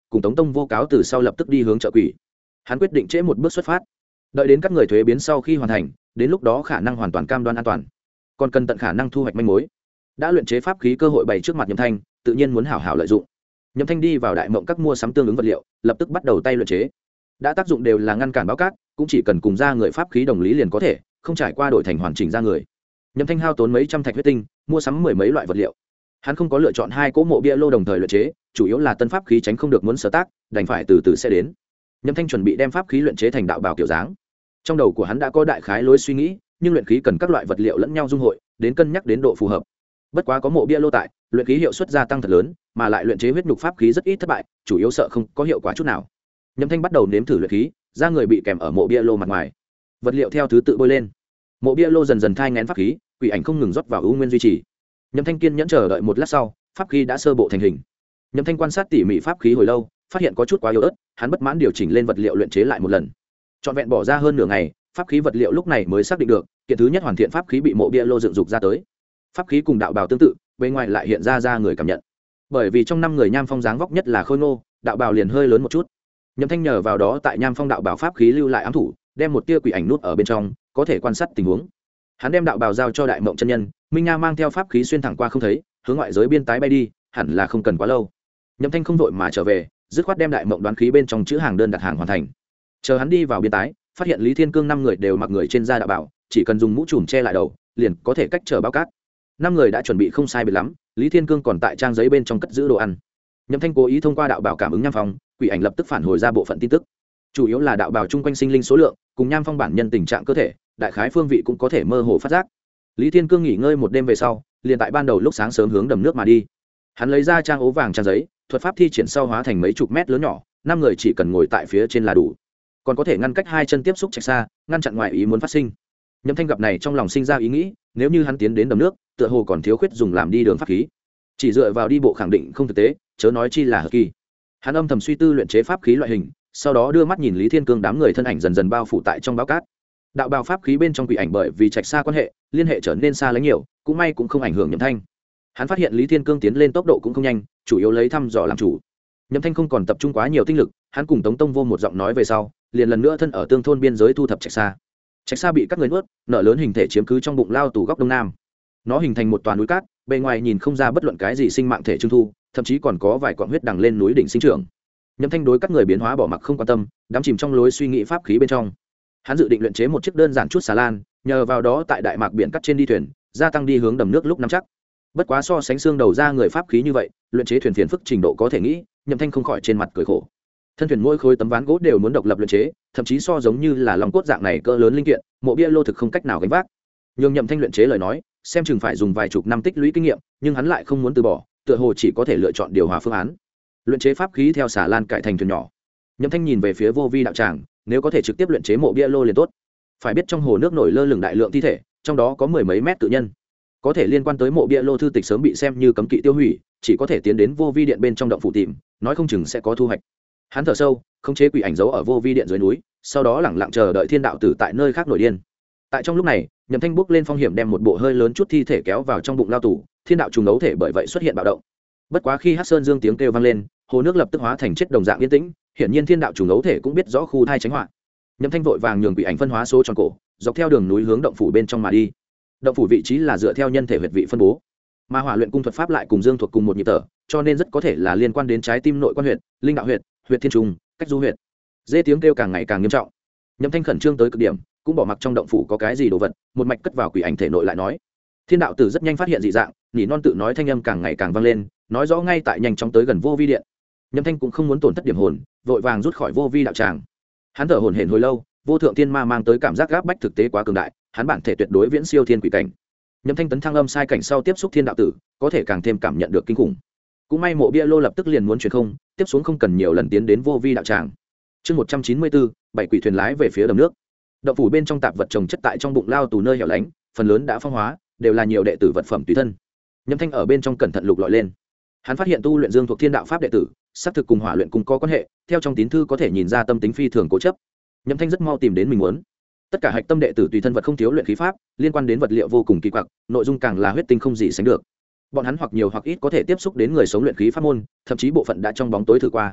cùng Tống Tông vô cáo từ sau lập tức đi hướng chợ quỷ. Hắn quyết định trễ một bước xuất phát, đợi đến các người thuế biến sau khi hoàn thành, đến lúc đó khả năng hoàn toàn cam đoan an toàn, còn cần tận khả năng thu hoạch manh mối. Đã luyện chế pháp khí cơ hội bày trước mặt Nhậm Thanh, tự nhiên muốn hảo hảo lợi dụng. Nhậm Thanh đi vào đại mộng các mua sắm tương ứng vật liệu, lập tức bắt đầu tay luyện chế. Đã tác dụng đều là ngăn cản báo cát, cũng chỉ cần cùng ra người pháp khí đồng lý liền có thể, không trải qua đổi thành hoàn chỉnh ra người. Nhậm Thanh hao tốn mấy trăm thạch huyết tinh, mua sắm mười mấy loại vật liệu. Hắn không có lựa chọn hai cỗ mộ bia lô đồng thời luyện chế, chủ yếu là tân pháp khí tránh không được muốn sở tác, đành phải từ từ sẽ đến. Nhậm Thanh chuẩn bị đem pháp khí luyện chế thành đạo bào kiểu dáng. Trong đầu của hắn đã có đại khái lối suy nghĩ, nhưng luyện khí cần các loại vật liệu lẫn nhau dung hội, đến cân nhắc đến độ phù hợp. Bất quá có mộ bia lô tại, luyện khí hiệu suất gia tăng thật lớn, mà lại luyện chế huyết nhục pháp khí rất ít thất bại, chủ yếu sợ không có hiệu quả chút nào. Nhậm Thanh bắt đầu nếm thử luyện khí, ra người bị kèm ở mộ bia lô mặt ngoài, vật liệu theo thứ tự bôi lên. Mộ bia lô dần dần thai nghén pháp khí, quỷ ảnh không ngừng rót vào ưu nguyên duy trì. Nhậm Thanh kiên nhẫn chờ đợi một lát sau, pháp khí đã sơ bộ thành hình. Nhậm Thanh quan sát tỉ mỉ pháp khí hồi lâu, phát hiện có chút quá yếu ớt, hắn bất mãn điều chỉnh lên vật liệu luyện chế lại một lần. Trọn vẹn bỏ ra hơn nửa ngày, pháp khí vật liệu lúc này mới xác định được, kiện thứ nhất hoàn thiện pháp khí bị mộ bia lô dựng dục ra tới. Pháp khí cùng đạo bào tương tự, bên ngoài lại hiện ra người cảm nhận. Bởi vì trong năm người Nham Phong dáng vóc nhất là khôi ngô, đạo bào liền hơi lớn một chút. Nhậm Thanh nhờ vào đó tại Nham Phong đạo bào pháp khí lưu lại ám thủ, đem một tia quỷ ảnh nút ở bên trong, có thể quan sát tình huống. Hắn đem đạo bào giao cho Đại Mộng chân nhân, Minh Nha mang theo pháp khí xuyên thẳng qua không thấy, hướng ngoại giới biên tái bay đi, hẳn là không cần quá lâu. Nhậm Thanh không vội mà trở về, dứt khoát đem Đại Mộng đoán khí bên trong chữ hàng đơn đặt hàng hoàn thành. Chờ hắn đi vào biên tái, phát hiện Lý Thiên Cương năm người đều mặc người trên da đạo bào, chỉ cần dùng mũ trùm che lại đầu, liền có thể cách trở bao cát. Năm người đã chuẩn bị không sai biệt lắm, Lý Thiên Cương còn tại trang giấy bên trong cất giữ đồ ăn. Nhậm Thanh cố ý thông qua đạo bào cảm ứng Nham Phong, quỷ ảnh lập tức phản hồi ra bộ phận tin tức. Chủ yếu là đạo bào chung quanh sinh linh số lượng, cùng Nham Phong bản nhân tình trạng cơ thể, đại khái phương vị cũng có thể mơ hồ phát giác. Lý Thiên Cương nghỉ ngơi một đêm về sau, liền tại ban đầu lúc sáng sớm hướng đầm nước mà đi. Hắn lấy ra trang ố vàng trang giấy, thuật pháp thi triển sau hóa thành mấy chục mét lớn nhỏ, năm người chỉ cần ngồi tại phía trên là đủ, còn có thể ngăn cách hai chân tiếp xúc chạy xa, ngăn chặn ngoại ý muốn phát sinh. Nhậm Thanh gặp này trong lòng sinh ra ý nghĩ, nếu như hắn tiến đến đầm nước, tựa hồ còn thiếu khuyết dùng làm đi đường pháp khí, chỉ dựa vào đi bộ khẳng định không thực tế, chớ nói chi là hợp kỳ. Hắn âm thầm suy tư luyện chế pháp khí loại hình, sau đó đưa mắt nhìn Lý Thiên Cương đám người thân ảnh dần dần bao phủ tại trong báo cát. Đạo bào pháp khí bên trong quỷ ảnh bởi vì trạch xa quan hệ, liên hệ trở nên xa lánh nhiều, cũng may cũng không ảnh hưởng Nhậm Thanh. Hắn phát hiện Lý Thiên Cương tiến lên tốc độ cũng không nhanh, chủ yếu lấy thăm dò làm chủ. Nhậm Thanh không còn tập trung quá nhiều tinh lực, hắn cùng Tống Tông vô một giọng nói về sau, liền lần nữa thân ở tương thôn biên giới thu thập trạch xa. Trạch xa bị các người nuốt, nở lớn hình thể chiếm cứ trong bụng lao tù góc đông nam. Nó hình thành một toàn núi cát, bề ngoài nhìn không ra bất luận cái gì sinh mạng thể trưng thu, thậm chí còn có vài cọng huyết đằng lên núi đỉnh sinh trưởng. Nhậm Thanh đối các người biến hóa bỏ mặc không quan tâm, đắm chìm trong lối suy nghĩ pháp khí bên trong. Hắn dự định luyện chế một chiếc đơn giản chút xà lan, nhờ vào đó tại đại mạc biển cắt trên đi thuyền, gia tăng đi hướng đầm nước lúc nắm chắc. Bất quá so sánh xương đầu ra người pháp khí như vậy, luyện chế thuyền phiền phức trình độ có thể nghĩ, Nhậm Thanh không khỏi trên mặt cười khổ. Thân thuyền mỗi khối tấm ván gỗ đều muốn độc lập luyện chế, thậm chí so giống như là lòng cốt dạng này cỡ lớn linh kiện, mộ bia lô thực không cách nào gánh vác. Nhưng Nhậm Thanh luyện chế lời nói, xem chừng phải dùng vài chục năm tích lũy kinh nghiệm, nhưng hắn lại không muốn từ bỏ, tựa hồ chỉ có thể lựa chọn điều hòa phương án. Luyện chế pháp khí theo xà lan cải thành thuyền nhỏ. Nhậm Thanh nhìn về phía vô vi đạo tràng, nếu có thể trực tiếp luyện chế mộ bia lô liền tốt. Phải biết trong hồ nước nổi lơ lửng đại lượng thi thể, trong đó có mười mấy mét tự nhân. Có thể liên quan tới mộ bia lô thư tịch sớm bị xem như cấm kỵ tiêu hủy, chỉ có thể tiến đến vô vi điện bên trong động phủ tìm, nói không chừng sẽ có thu hoạch. Hắn thở sâu, khống chế quỷ ảnh giấu ở vô vi điện dưới núi, sau đó lẳng lặng chờ đợi thiên đạo tử tại nơi khác nổi điên. Tại trong lúc này, Nhậm Thanh bước lên phong hiểm đem một bộ hơi lớn chút thi thể kéo vào trong bụng lao tù, thiên đạo trùng đấu thể bởi vậy xuất hiện bạo động. Bất quá khi Hắc Sơn Dương tiếng kêu vang lên, hồ nước lập tức hóa thành chết đồng dạng yên tĩnh, hiển nhiên thiên đạo trùng đấu thể cũng biết rõ khu thai tránh họa. Nhậm Thanh vội vàng nhường quỷ ảnh phân hóa số tròn cổ, dọc theo đường núi hướng động phủ bên trong mà đi. Động phủ vị trí là dựa theo nhân thể huyệt vị phân bố, mà hỏa luyện cung thuật pháp lại cùng dương thuộc cùng một nhịp thở, cho nên rất có thể là liên quan đến trái tim nội quan huyệt, linh đạo huyệt, huyệt thiên trùng, cách du huyệt. Dê tiếng kêu càng ngày càng nghiêm trọng. Nhậm Thanh khẩn trương tới cực điểm, cũng bỏ mặc trong động phủ có cái gì đồ vật, một mạch cất vào quỷ ảnh thể nội lại nói. Thiên đạo tử rất nhanh phát hiện dị dạng, nhỉ non tự nói thanh âm càng ngày càng vang lên, nói rõ ngay tại nhanh chóng tới gần vô vi điện. Nhậm Thanh cũng không muốn tổn thất điểm hồn, vội vàng rút khỏi vô vi đạo tràng. Hắn thở hổn hển hồi lâu, vô thượng thiên ma mang tới cảm giác gáp bách thực tế quá cường đại, hắn bản thể tuyệt đối viễn siêu thiên quỷ cảnh. Nhậm Thanh tấn thăng âm sai cảnh sau tiếp xúc thiên đạo tử, có thể càng thêm cảm nhận được kinh khủng. Cũng may mộ bia lô lập tức liền muốn chuyển không, tiếp xuống không cần nhiều lần tiến đến vô vi đạo tràng. Chương 194, bảy quỷ thuyền lái về phía đầm nước. Động phủ bên trong tạp vật trồng chất tại trong bụng lao tù nơi hẻo lánh, phần lớn đã phong hóa, đều là nhiều đệ tử vật phẩm tùy thân. Nhậm Thanh ở bên trong cẩn thận lục lọi lên. Hắn phát hiện tu luyện dương thuộc thiên đạo pháp đệ tử, xác thực cùng hỏa luyện cùng có quan hệ, theo trong tín thư có thể nhìn ra tâm tính phi thường cố chấp. Nhậm Thanh rất mau tìm đến mình muốn. Tất cả hạch tâm đệ tử tùy thân vật không thiếu luyện khí pháp, liên quan đến vật liệu vô cùng kỳ quặc, nội dung càng là huyết tinh không gì sánh được. Bọn hắn hoặc nhiều hoặc ít có thể tiếp xúc đến người sống luyện khí pháp môn, thậm chí bộ phận đã trong bóng tối thử qua.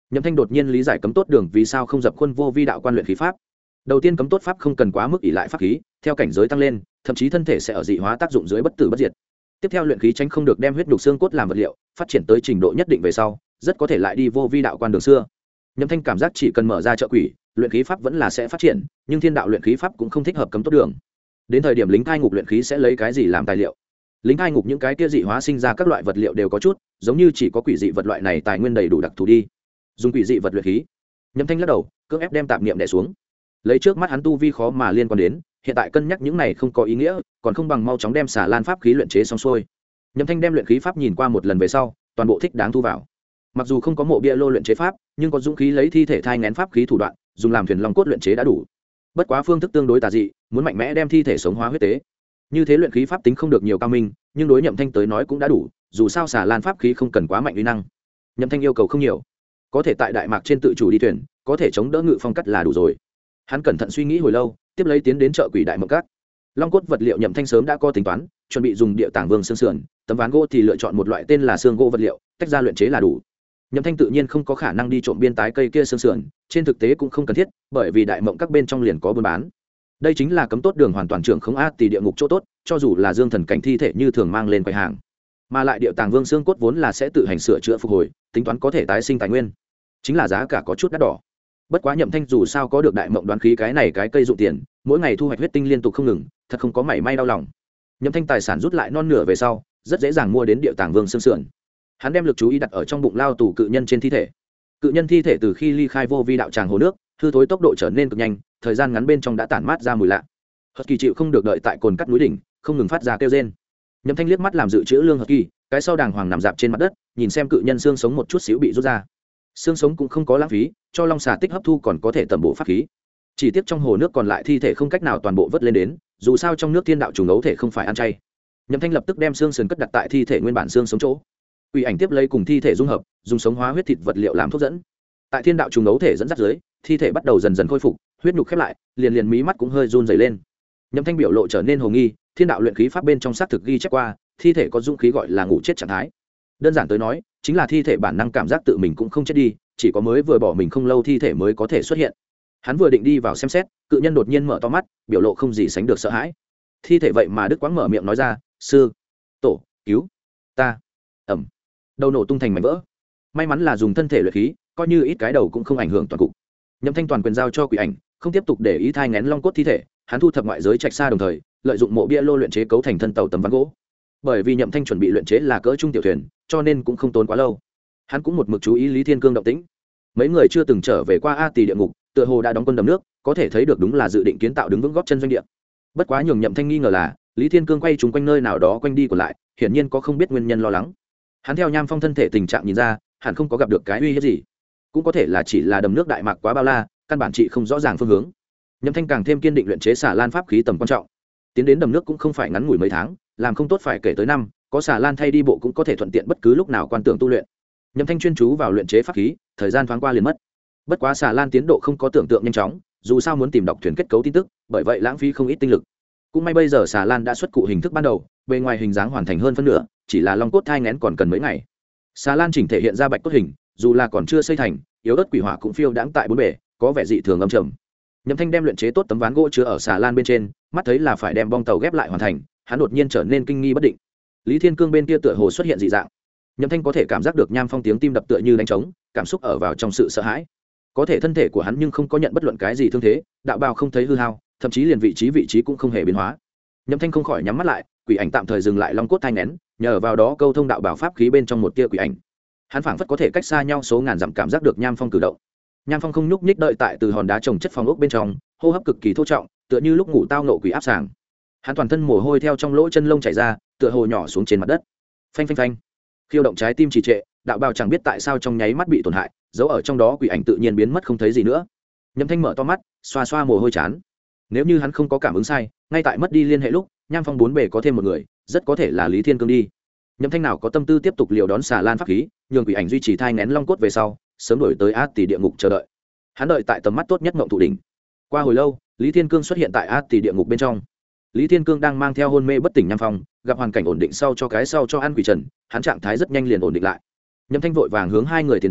Nhậm Thanh đột nhiên lý giải cấm tốt đường vì sao không dập khuôn vô vi đạo quan luyện khí pháp. Đầu tiên cấm tốt pháp không cần quá mức ỷ lại pháp khí, theo cảnh giới tăng lên, thậm chí thân thể sẽ ở dị hóa tác dụng dưới bất tử bất diệt. Tiếp theo luyện khí tránh không được đem huyết nhục xương cốt làm vật liệu, phát triển tới trình độ nhất định về sau, rất có thể lại đi vô vi đạo quan đường xưa. Nhậm Thanh cảm giác chỉ cần mở ra trợ quỷ, luyện khí pháp vẫn là sẽ phát triển, nhưng thiên đạo luyện khí pháp cũng không thích hợp cấm tốt đường. Đến thời điểm lính cai ngục luyện khí sẽ lấy cái gì làm tài liệu? Lính cai ngục những cái kia dị hóa sinh ra các loại vật liệu đều có chút, giống như chỉ có quỷ dị vật loại này tài nguyên đầy đủ đặc thù đi. Dùng quỷ dị vật luyện khí. Nhậm Thanh lắc đầu, cưỡng ép đem tạp niệm đè xuống. Lấy trước mắt hắn tu vi khó mà liên quan đến, hiện tại cân nhắc những này không có ý nghĩa, còn không bằng mau chóng đem xà lan pháp khí luyện chế xong xuôi. Nhậm Thanh đem luyện khí pháp nhìn qua một lần về sau, toàn bộ thích đáng thu vào. Mặc dù không có mộ bia lô luyện chế pháp, nhưng có dũng khí lấy thi thể thai nghén pháp khí thủ đoạn, dùng làm thuyền long cốt luyện chế đã đủ. Bất quá phương thức tương đối tà dị, muốn mạnh mẽ đem thi thể sống hóa huyết tế. Như thế luyện khí pháp tính không được nhiều cao minh, nhưng đối Nhậm Thanh tới nói cũng đã đủ, dù sao xà lan pháp khí không cần quá mạnh uy năng. Nhậm Thanh yêu cầu không nhiều, có thể tại đại mạc trên tự chủ đi thuyền, có thể chống đỡ ngự phong cắt là đủ rồi. Hắn cẩn thận suy nghĩ hồi lâu, tiếp lấy tiến đến chợ quỷ đại mộng cát. Long cốt vật liệu Nhậm Thanh sớm đã có tính toán, chuẩn bị dùng địa tàng vương xương sườn, tấm ván gỗ thì lựa chọn một loại tên là xương gỗ vật liệu, tách ra luyện chế là đủ. Nhậm Thanh tự nhiên không có khả năng đi trộm biên tái cây kia xương sườn, trên thực tế cũng không cần thiết, bởi vì đại mộng các bên trong liền có buôn bán. Đây chính là cấm tốt đường hoàn toàn trưởng không ác tỷ địa ngục chỗ tốt, cho dù là dương thần cảnh thi thể như thường mang lên quầy hàng, mà lại địa tàng vương xương cốt vốn là sẽ tự hành sửa chữa phục hồi, tính toán có thể tái sinh tài nguyên, chính là giá cả có chút đắt đỏ. Bất quá Nhậm Thanh dù sao có được đại mộng đoán khí cái này cái cây dụng tiền, mỗi ngày thu hoạch huyết tinh liên tục không ngừng, thật không có mảy may đau lòng. Nhậm Thanh tài sản rút lại non nửa về sau, rất dễ dàng mua đến địa tàng vương xương sườn. Hắn đem lực chú ý đặt ở trong bụng lao tù cự nhân trên thi thể. Cự nhân thi thể từ khi ly khai vô vi đạo tràng hồ nước, hư thối tốc độ trở nên cực nhanh, thời gian ngắn bên trong đã tản mát ra mùi lạ. Hất Kỳ chịu không được đợi tại cồn cắt núi đỉnh, không ngừng phát ra kêu rên. Nhậm Thanh liếc mắt làm dự trữ lương Hất Kỳ, cái sau đàng hoàng nằm dạp trên mặt đất, nhìn xem cự nhân xương sống một chút xíu bị rút ra. Xương sống cũng không có lãng phí, cho long xà tích hấp thu còn có thể tầm bổ pháp khí. Chỉ tiếc trong hồ nước còn lại thi thể không cách nào toàn bộ vớt lên đến, dù sao trong nước thiên đạo trùng ấu thể không phải ăn chay. Nhậm Thanh lập tức đem xương sườn cất đặt tại thi thể nguyên bản xương sống chỗ. Quỷ ảnh tiếp lấy cùng thi thể dung hợp, dùng sống hóa huyết thịt vật liệu làm thuốc dẫn. Tại thiên đạo trùng ấu thể dẫn dắt dưới, thi thể bắt đầu dần dần khôi phục, huyết nhục khép lại, liền mí mắt cũng hơi run rẩy lên. Nhậm Thanh biểu lộ trở nên hồ nghi, thiên đạo luyện khí pháp bên trong xác thực ghi chép qua, thi thể có dũng khí gọi là ngủ chết trạng thái. Đơn giản tới nói, chính là thi thể bản năng cảm giác tự mình cũng không chết đi, chỉ có mới vừa bỏ mình không lâu thi thể mới có thể xuất hiện. Hắn vừa định đi vào xem xét, cự nhân đột nhiên mở to mắt, biểu lộ không gì sánh được sợ hãi. Thi thể vậy mà đứt quãng mở miệng nói ra, sư tổ cứu ta. Ẩm, đầu nổ tung thành mảnh vỡ. May mắn là dùng thân thể luyện khí, coi như ít cái đầu cũng không ảnh hưởng toàn cục. Nhậm Thanh toàn quyền giao cho quỷ ảnh, không tiếp tục để ý thai nghén long cốt thi thể. Hắn thu thập ngoại giới trạch xa, đồng thời lợi dụng mộ bia lô luyện chế cấu thành thân tàu tấm ván gỗ. Bởi vì Nhậm Thanh chuẩn bị luyện chế là cỡ trung tiểu thuyền, cho nên cũng không tốn quá lâu. Hắn cũng một mực chú ý Lý Thiên Cương động tĩnh. Mấy người chưa từng trở về qua A Tỳ địa ngục, tựa hồ đã đóng quân đầm nước, có thể thấy được đúng là dự định kiến tạo đứng vững gót chân doanh địa. Bất quá nhường Nhậm Thanh nghi ngờ là Lý Thiên Cương quay trúng quanh nơi nào đó quanh đi còn lại, hiển nhiên có không biết nguyên nhân lo lắng. Hắn theo Nham Phong thân thể tình trạng nhìn ra, hẳn không có gặp được cái uy hiếp gì, cũng có thể là chỉ là đầm nước đại mạc quá bao la, căn bản trị không rõ ràng phương hướng. Nhậm Thanh càng thêm kiên định luyện chế xà lan pháp khí tầm quan trọng. Tiến đến đầm nước cũng không phải ngắn ngủi mấy tháng, làm không tốt phải kể tới năm, có xà lan thay đi bộ cũng có thể thuận tiện bất cứ lúc nào quan tưởng tu luyện. Nhậm Thanh chuyên chú vào luyện chế pháp khí, thời gian thoáng qua liền mất. Bất quá xà lan tiến độ không có tưởng tượng nhanh chóng, dù sao muốn tìm đọc thuyền kết cấu tin tức, bởi vậy lãng phí không ít tinh lực. Cũng may bây giờ xà lan đã xuất cụ hình thức ban đầu, bề ngoài hình dáng hoàn thành hơn phân nửa, chỉ là long cốt thai nghén còn cần mấy ngày. Xà lan chỉnh thể hiện ra bạch cốt hình, dù là còn chưa xây thành, yếu ớt quỷ hỏa cũng phiêu đãng tại bốn bề, có vẻ dị thường âm trầm. Nhậm Thanh đem luyện chế tốt tấm ván gỗ chứa ở xà lan bên trên, mắt thấy là phải đem bong tàu ghép lại hoàn thành, hắn đột nhiên trở nên kinh nghi bất định. Lý Thiên Cương bên kia tựa hồ xuất hiện dị dạng. Nhậm Thanh có thể cảm giác được Nham Phong tiếng tim đập tựa như đánh trống, cảm xúc ở vào trong sự sợ hãi. Có thể thân thể của hắn nhưng không có nhận bất luận cái gì thương thế, đạo bào không thấy hư hao, thậm chí liền vị trí cũng không hề biến hóa. Nhậm Thanh không khỏi nhắm mắt lại, quỷ ảnh tạm thời dừng lại long cốt thai nén, nhờ vào đó câu thông đạo bảo pháp khí bên trong một tia quỷ ảnh. Hắn phảng phất có thể cách xa nhau số ngàn dặm cảm giác được Nham Phong cử động. Nham Phong không nhúc nhích đợi tại từ hòn đá trồng chất phòng ốc bên trong, hô hấp cực kỳ thô trọng, tựa như lúc ngủ tao nộ quỷ áp sàng. Hắn toàn thân mồ hôi theo trong lỗ chân lông chảy ra, tựa hồ nhỏ xuống trên mặt đất. Phanh phanh phanh. Khiêu động trái tim trì trệ, đạo bào chẳng biết tại sao trong nháy mắt bị tổn hại, dấu ở trong đó quỷ ảnh tự nhiên biến mất không thấy gì nữa. Nhậm Thanh mở to mắt, xoa xoa mồ hôi chán. Nếu như hắn không có cảm ứng sai, ngay tại mất đi liên hệ lúc, Nham Phong bốn bề có thêm một người, rất có thể là Lý Thiên Cương đi. Nhậm Thanh nào có tâm tư tiếp tục liều đón xà lan pháp khí, nhường quỷ ảnh duy trì thai nghén long cốt về sau, sớm đổi tới Át Tỷ địa ngục chờ đợi. Hắn đợi tại tầm mắt tốt nhất ngộng thụ đỉnh. Qua hồi lâu, Lý Thiên Cương xuất hiện tại Át Tỷ địa ngục bên trong. Lý Thiên Cương đang mang theo hôn mê bất tỉnh Nham Phong, gặp hoàn cảnh ổn định sau cho ăn quỷ trần, hắn trạng thái rất nhanh liền ổn định lại. Nhậm Thanh vội vàng hướng hai người tiến đến,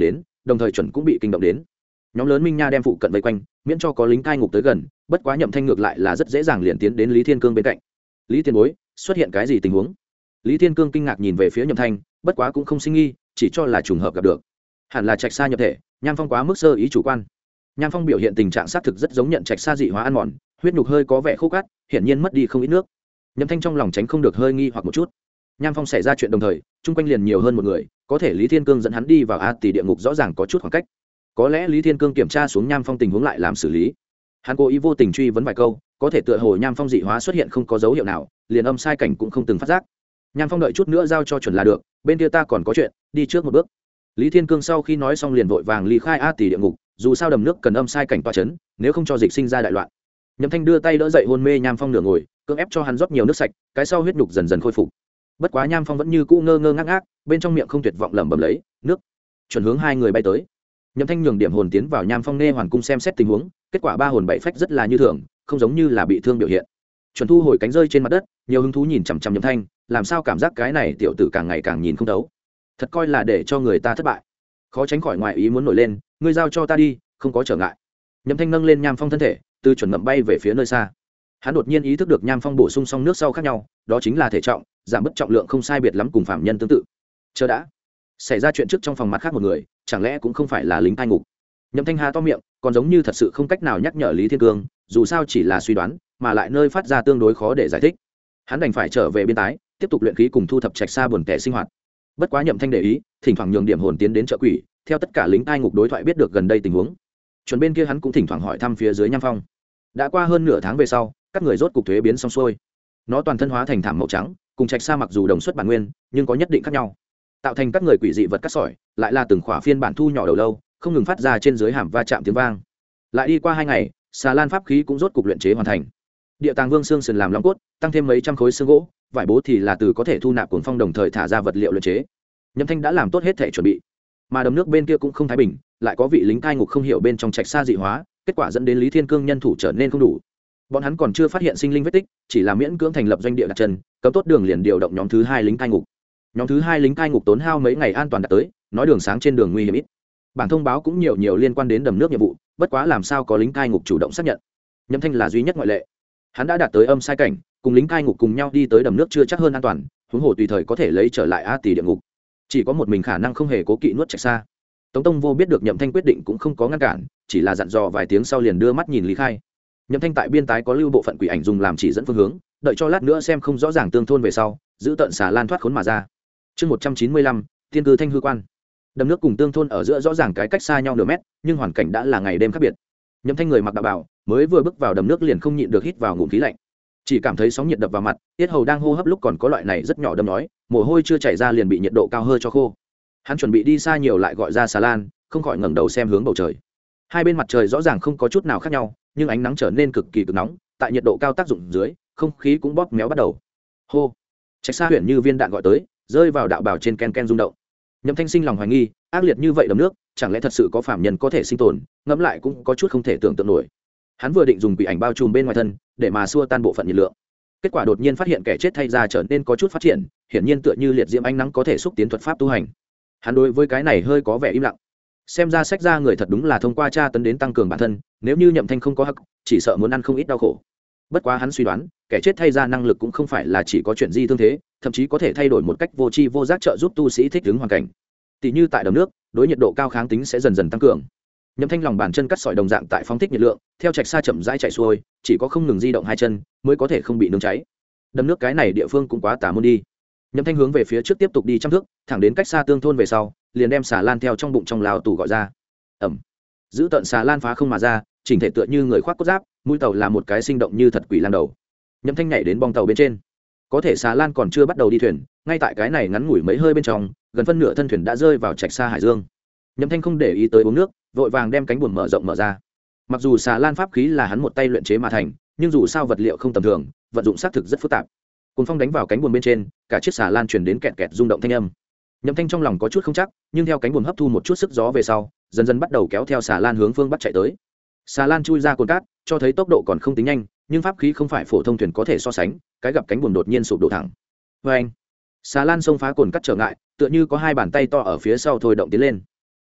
đồng thời chuẩn cũng bị kinh động đến. Nhóm lớn minh nha đem phụ cận vây quanh, miễn cho có lính cai ngục tới gần, bất quá Nhậm Thanh ngược lại là rất dễ dàng liền tiến đến Lý Thiên Cương bên cạnh. Lý Tiền Bối, xuất hiện cái gì tình huống? Lý Thiên Cương kinh ngạc nhìn về phía Nhậm Thanh, bất quá cũng không sinh nghi, chỉ cho là trùng hợp gặp được. Hẳn là trạch xa nhập thể, Nham Phong quá mức sơ ý chủ quan. Nham Phong biểu hiện tình trạng xác thực rất giống nhận trạch xa dị hóa ăn mòn, huyết nhục hơi có vẻ khô cát, hiển nhiên mất đi không ít nước. Nhậm Thanh trong lòng tránh không được hơi nghi hoặc một chút. Nham Phong xảy ra chuyện đồng thời, chung quanh liền nhiều hơn một người, có thể Lý Thiên Cương dẫn hắn đi vào A Tỷ địa ngục rõ ràng có chút khoảng cách. Có lẽ Lý Thiên Cương kiểm tra xuống Nham Phong tình huống lại làm xử lý. Hắn cố ý vô tình truy vấn vài câu, có thể tựa hồ Nham Phong dị hóa xuất hiện không có dấu hiệu nào, liền âm sai cảnh cũng không từng phát giác. Nham Phong đợi chút nữa giao cho chuẩn là được, bên kia ta còn có chuyện, đi trước một bước. Lý Thiên Cương sau khi nói xong liền vội vàng ly khai A Tỷ địa ngục, dù sao đầm nước cần âm sai cảnh tọa chấn, nếu không cho dịch sinh ra đại loạn. Nhậm Thanh đưa tay đỡ dậy hôn mê Nham Phong nửa ngồi, cưỡng ép cho hắn rót nhiều nước sạch, cái sau huyết nhục dần dần khôi phục. Bất quá Nham Phong vẫn như cũ ngơ ngơ ngác ngác, bên trong miệng không tuyệt vọng lẩm bẩm lấy, nước. Chuẩn hướng hai người bay tới. Nhậm Thanh nhường điểm hồn tiến vào Nham Phong nghe hoàn cung xem xét tình huống, kết quả ba hồn bảy phách rất là như thường, không giống như là bị thương biểu hiện. Chuẩn thu hồi cánh rơi trên mặt đất, nhiều hứng thú nhìn chằm chằm Nhậm Thanh, làm sao cảm giác cái này tiểu tử càng ngày càng nhìn không thấu, thật coi là để cho người ta thất bại. Khó tránh khỏi ngoại ý muốn nổi lên, ngươi giao cho ta đi, không có trở ngại. Nhậm Thanh nâng lên Nham Phong thân thể, từ chuẩn ngậm bay về phía nơi xa. Hắn đột nhiên ý thức được Nham Phong bổ sung xong nước sau khác nhau, đó chính là thể trọng, giảm bất trọng lượng không sai biệt lắm cùng phạm nhân tương tự. Chờ đã, xảy ra chuyện trước trong phòng mặt khác một người, chẳng lẽ cũng không phải là lính cai ngục? Nhậm Thanh há to miệng, còn giống như thật sự không cách nào nhắc nhở Lý Thiên Cương, dù sao chỉ là suy đoán, mà lại nơi phát ra tương đối khó để giải thích. Hắn đành phải trở về biên tái, tiếp tục luyện khí cùng thu thập trạch xa buồn tẻ sinh hoạt. Bất quá Nhậm Thanh để ý, thỉnh thoảng nhường điểm hồn tiến đến trợ quỷ, theo tất cả lính cai ngục đối thoại biết được gần đây tình huống. Chuẩn bên kia hắn cũng thỉnh thoảng hỏi thăm phía dưới Nham Phong. Đã qua hơn nửa tháng về sau, các người rốt cục thuế biến xong xuôi. Nó toàn thân hóa thành thảm màu trắng, cùng trạch xa mặc dù đồng xuất bản nguyên, nhưng có nhất định khác nhau. Tạo thành các người quỷ dị vật cắt sỏi, lại là từng khỏa phiên bản thu nhỏ đầu lâu, không ngừng phát ra trên dưới hàm va chạm tiếng vang. Lại đi qua 2 ngày, xà lan pháp khí cũng rốt cục luyện chế hoàn thành. Địa tàng vương xương sườn làm long cốt, tăng thêm mấy trăm khối xương gỗ, vải bố thì là từ có thể thu nạp cuồng phong đồng thời thả ra vật liệu luyện chế. Nhậm Thanh đã làm tốt hết thể chuẩn bị, mà đầm nước bên kia cũng không thái bình, lại có vị lính cai ngục không hiểu bên trong trạch xa dị hóa, kết quả dẫn đến Lý Thiên Cương nhân thủ trở nên không đủ. Bọn hắn còn chưa phát hiện sinh linh vết tích, chỉ là miễn cưỡng thành lập doanh địa đặt chân, cấm tốt đường liền điều động nhóm thứ 2 lính cai ngục. Nhóm thứ 2 lính cai ngục tốn hao mấy ngày an toàn đã tới, nói đường sáng trên đường nguy hiểm ít. Bản thông báo cũng nhiều liên quan đến đầm nước nhiệm vụ, bất quá làm sao có lính cai ngục chủ động xác nhận. Nhậm Thanh là duy nhất ngoại lệ. Hắn đã đạt tới âm sai cảnh, cùng lính cai ngục cùng nhau đi tới đầm nước chưa chắc hơn an toàn, huống hồ tùy thời có thể lấy trở lại A Tỷ địa ngục. Chỉ có một mình khả năng không hề cố kỵ nuốt trạch xa. Tống Tông Vô biết được Nhậm Thanh quyết định cũng không có ngăn cản, chỉ là dặn dò vài tiếng sau liền đưa mắt nhìn lý khai. Nhậm Thanh tại biên tái có lưu bộ phận quỷ ảnh dùng làm chỉ dẫn phương hướng, đợi cho lát nữa xem không rõ ràng tương thôn về sau, giữ tận xà lan thoát khốn mà ra. Chương 195, tiên cư Thanh hư quan. Đầm nước cùng tương thôn ở giữa rõ ràng cái cách xa nhau nửa mét, nhưng hoàn cảnh đã là ngày đêm khác biệt. Nhậm Thanh người mặc đạo bào, mới vừa bước vào đầm nước liền không nhịn được hít vào ngụm khí lạnh. Chỉ cảm thấy sóng nhiệt đập vào mặt, tiết hầu đang hô hấp lúc còn có loại này rất nhỏ đâm nói, mồ hôi chưa chảy ra liền bị nhiệt độ cao hơi cho khô. Hắn chuẩn bị đi xa nhiều lại gọi ra xà lan, không khỏi ngẩng đầu xem hướng bầu trời. Hai bên mặt trời rõ ràng không có chút nào khác nhau, nhưng ánh nắng trở nên cực kỳ cực nóng, tại nhiệt độ cao tác dụng dưới, không khí cũng bóp méo bắt đầu. Hô! Trạch xa huyền như viên đạn gọi tới, rơi vào đạo bào trên ken ken rung động. Nhậm Thanh sinh lòng hoài nghi, ác liệt như vậy đầm nước, chẳng lẽ thật sự có phàm nhân có thể sinh tồn, ngẫm lại cũng có chút không thể tưởng tượng nổi. Hắn vừa định dùng quỷ ảnh bao trùm bên ngoài thân, để mà xua tan bộ phận nhiệt lượng. Kết quả đột nhiên phát hiện kẻ chết thay ra trở nên có chút phát triển, hiển nhiên tựa như liệt diễm ánh nắng có thể xúc tiến thuật pháp tu hành. Hắn đối với cái này hơi có vẻ im lặng. Xem ra sách ra người thật đúng là thông qua tra tấn đến tăng cường bản thân, nếu như Nhậm Thanh không có hắc, chỉ sợ muốn ăn không ít đau khổ. Bất quá hắn suy đoán, kẻ chết thay ra năng lực cũng không phải là chỉ có chuyện di thương thế, thậm chí có thể thay đổi một cách vô tri vô giác trợ giúp tu sĩ thích ứng hoàn cảnh. Tỷ như tại đầm nước, đối nhiệt độ cao kháng tính sẽ dần dần tăng cường. Nhậm Thanh lòng bàn chân cắt sỏi đồng dạng tại phóng thích nhiệt lượng, theo trạch xa chậm rãi chạy xuôi, chỉ có không ngừng di động hai chân mới có thể không bị nướng cháy. Đầm nước cái này địa phương cũng quá tà môn đi. Nhậm Thanh hướng về phía trước tiếp tục đi trăm thước, thẳng đến cách xa tương thôn về sau, liền đem xà lan theo trong bụng trong lao tù gọi ra. Ẩm. Giữ tận xà lan phá không mà ra, chỉnh thể tựa như người khoác cốt giáp, mũi tàu là một cái sinh động như thật quỷ lan đầu. Nhậm Thanh nhảy đến bong tàu bên trên. Có thể xà lan còn chưa bắt đầu đi thuyền, ngay tại cái này ngắn ngủi mấy hơi bên trong, gần phân nửa thân thuyền đã rơi vào trạch xa hải dương. Nhậm Thanh không để ý tới uống nước, vội vàng đem cánh buồm mở rộng mở ra. Mặc dù xà lan pháp khí là hắn một tay luyện chế mà thành, nhưng dù sao vật liệu không tầm thường, vận dụng xác thực rất phức tạp. Cuồng phong đánh vào cánh buồm bên trên, cả chiếc xà lan truyền đến kẹt kẹt rung động thanh âm. Nhậm Thanh trong lòng có chút không chắc, nhưng theo cánh buồm hấp thu một chút sức gió về sau, dần dần bắt đầu kéo theo xà lan hướng phương bắc chạy tới. Xà lan chui ra cồn cát, cho thấy tốc độ còn không tính nhanh, nhưng pháp khí không phải phổ thông thuyền có thể so sánh, cái gặp cánh buồm đột nhiên sụp đổ thẳng. Oeng! Xà lan xông phá cồn cát trở ngại, tựa như có hai bàn tay to ở phía sau thôi động tiến lên.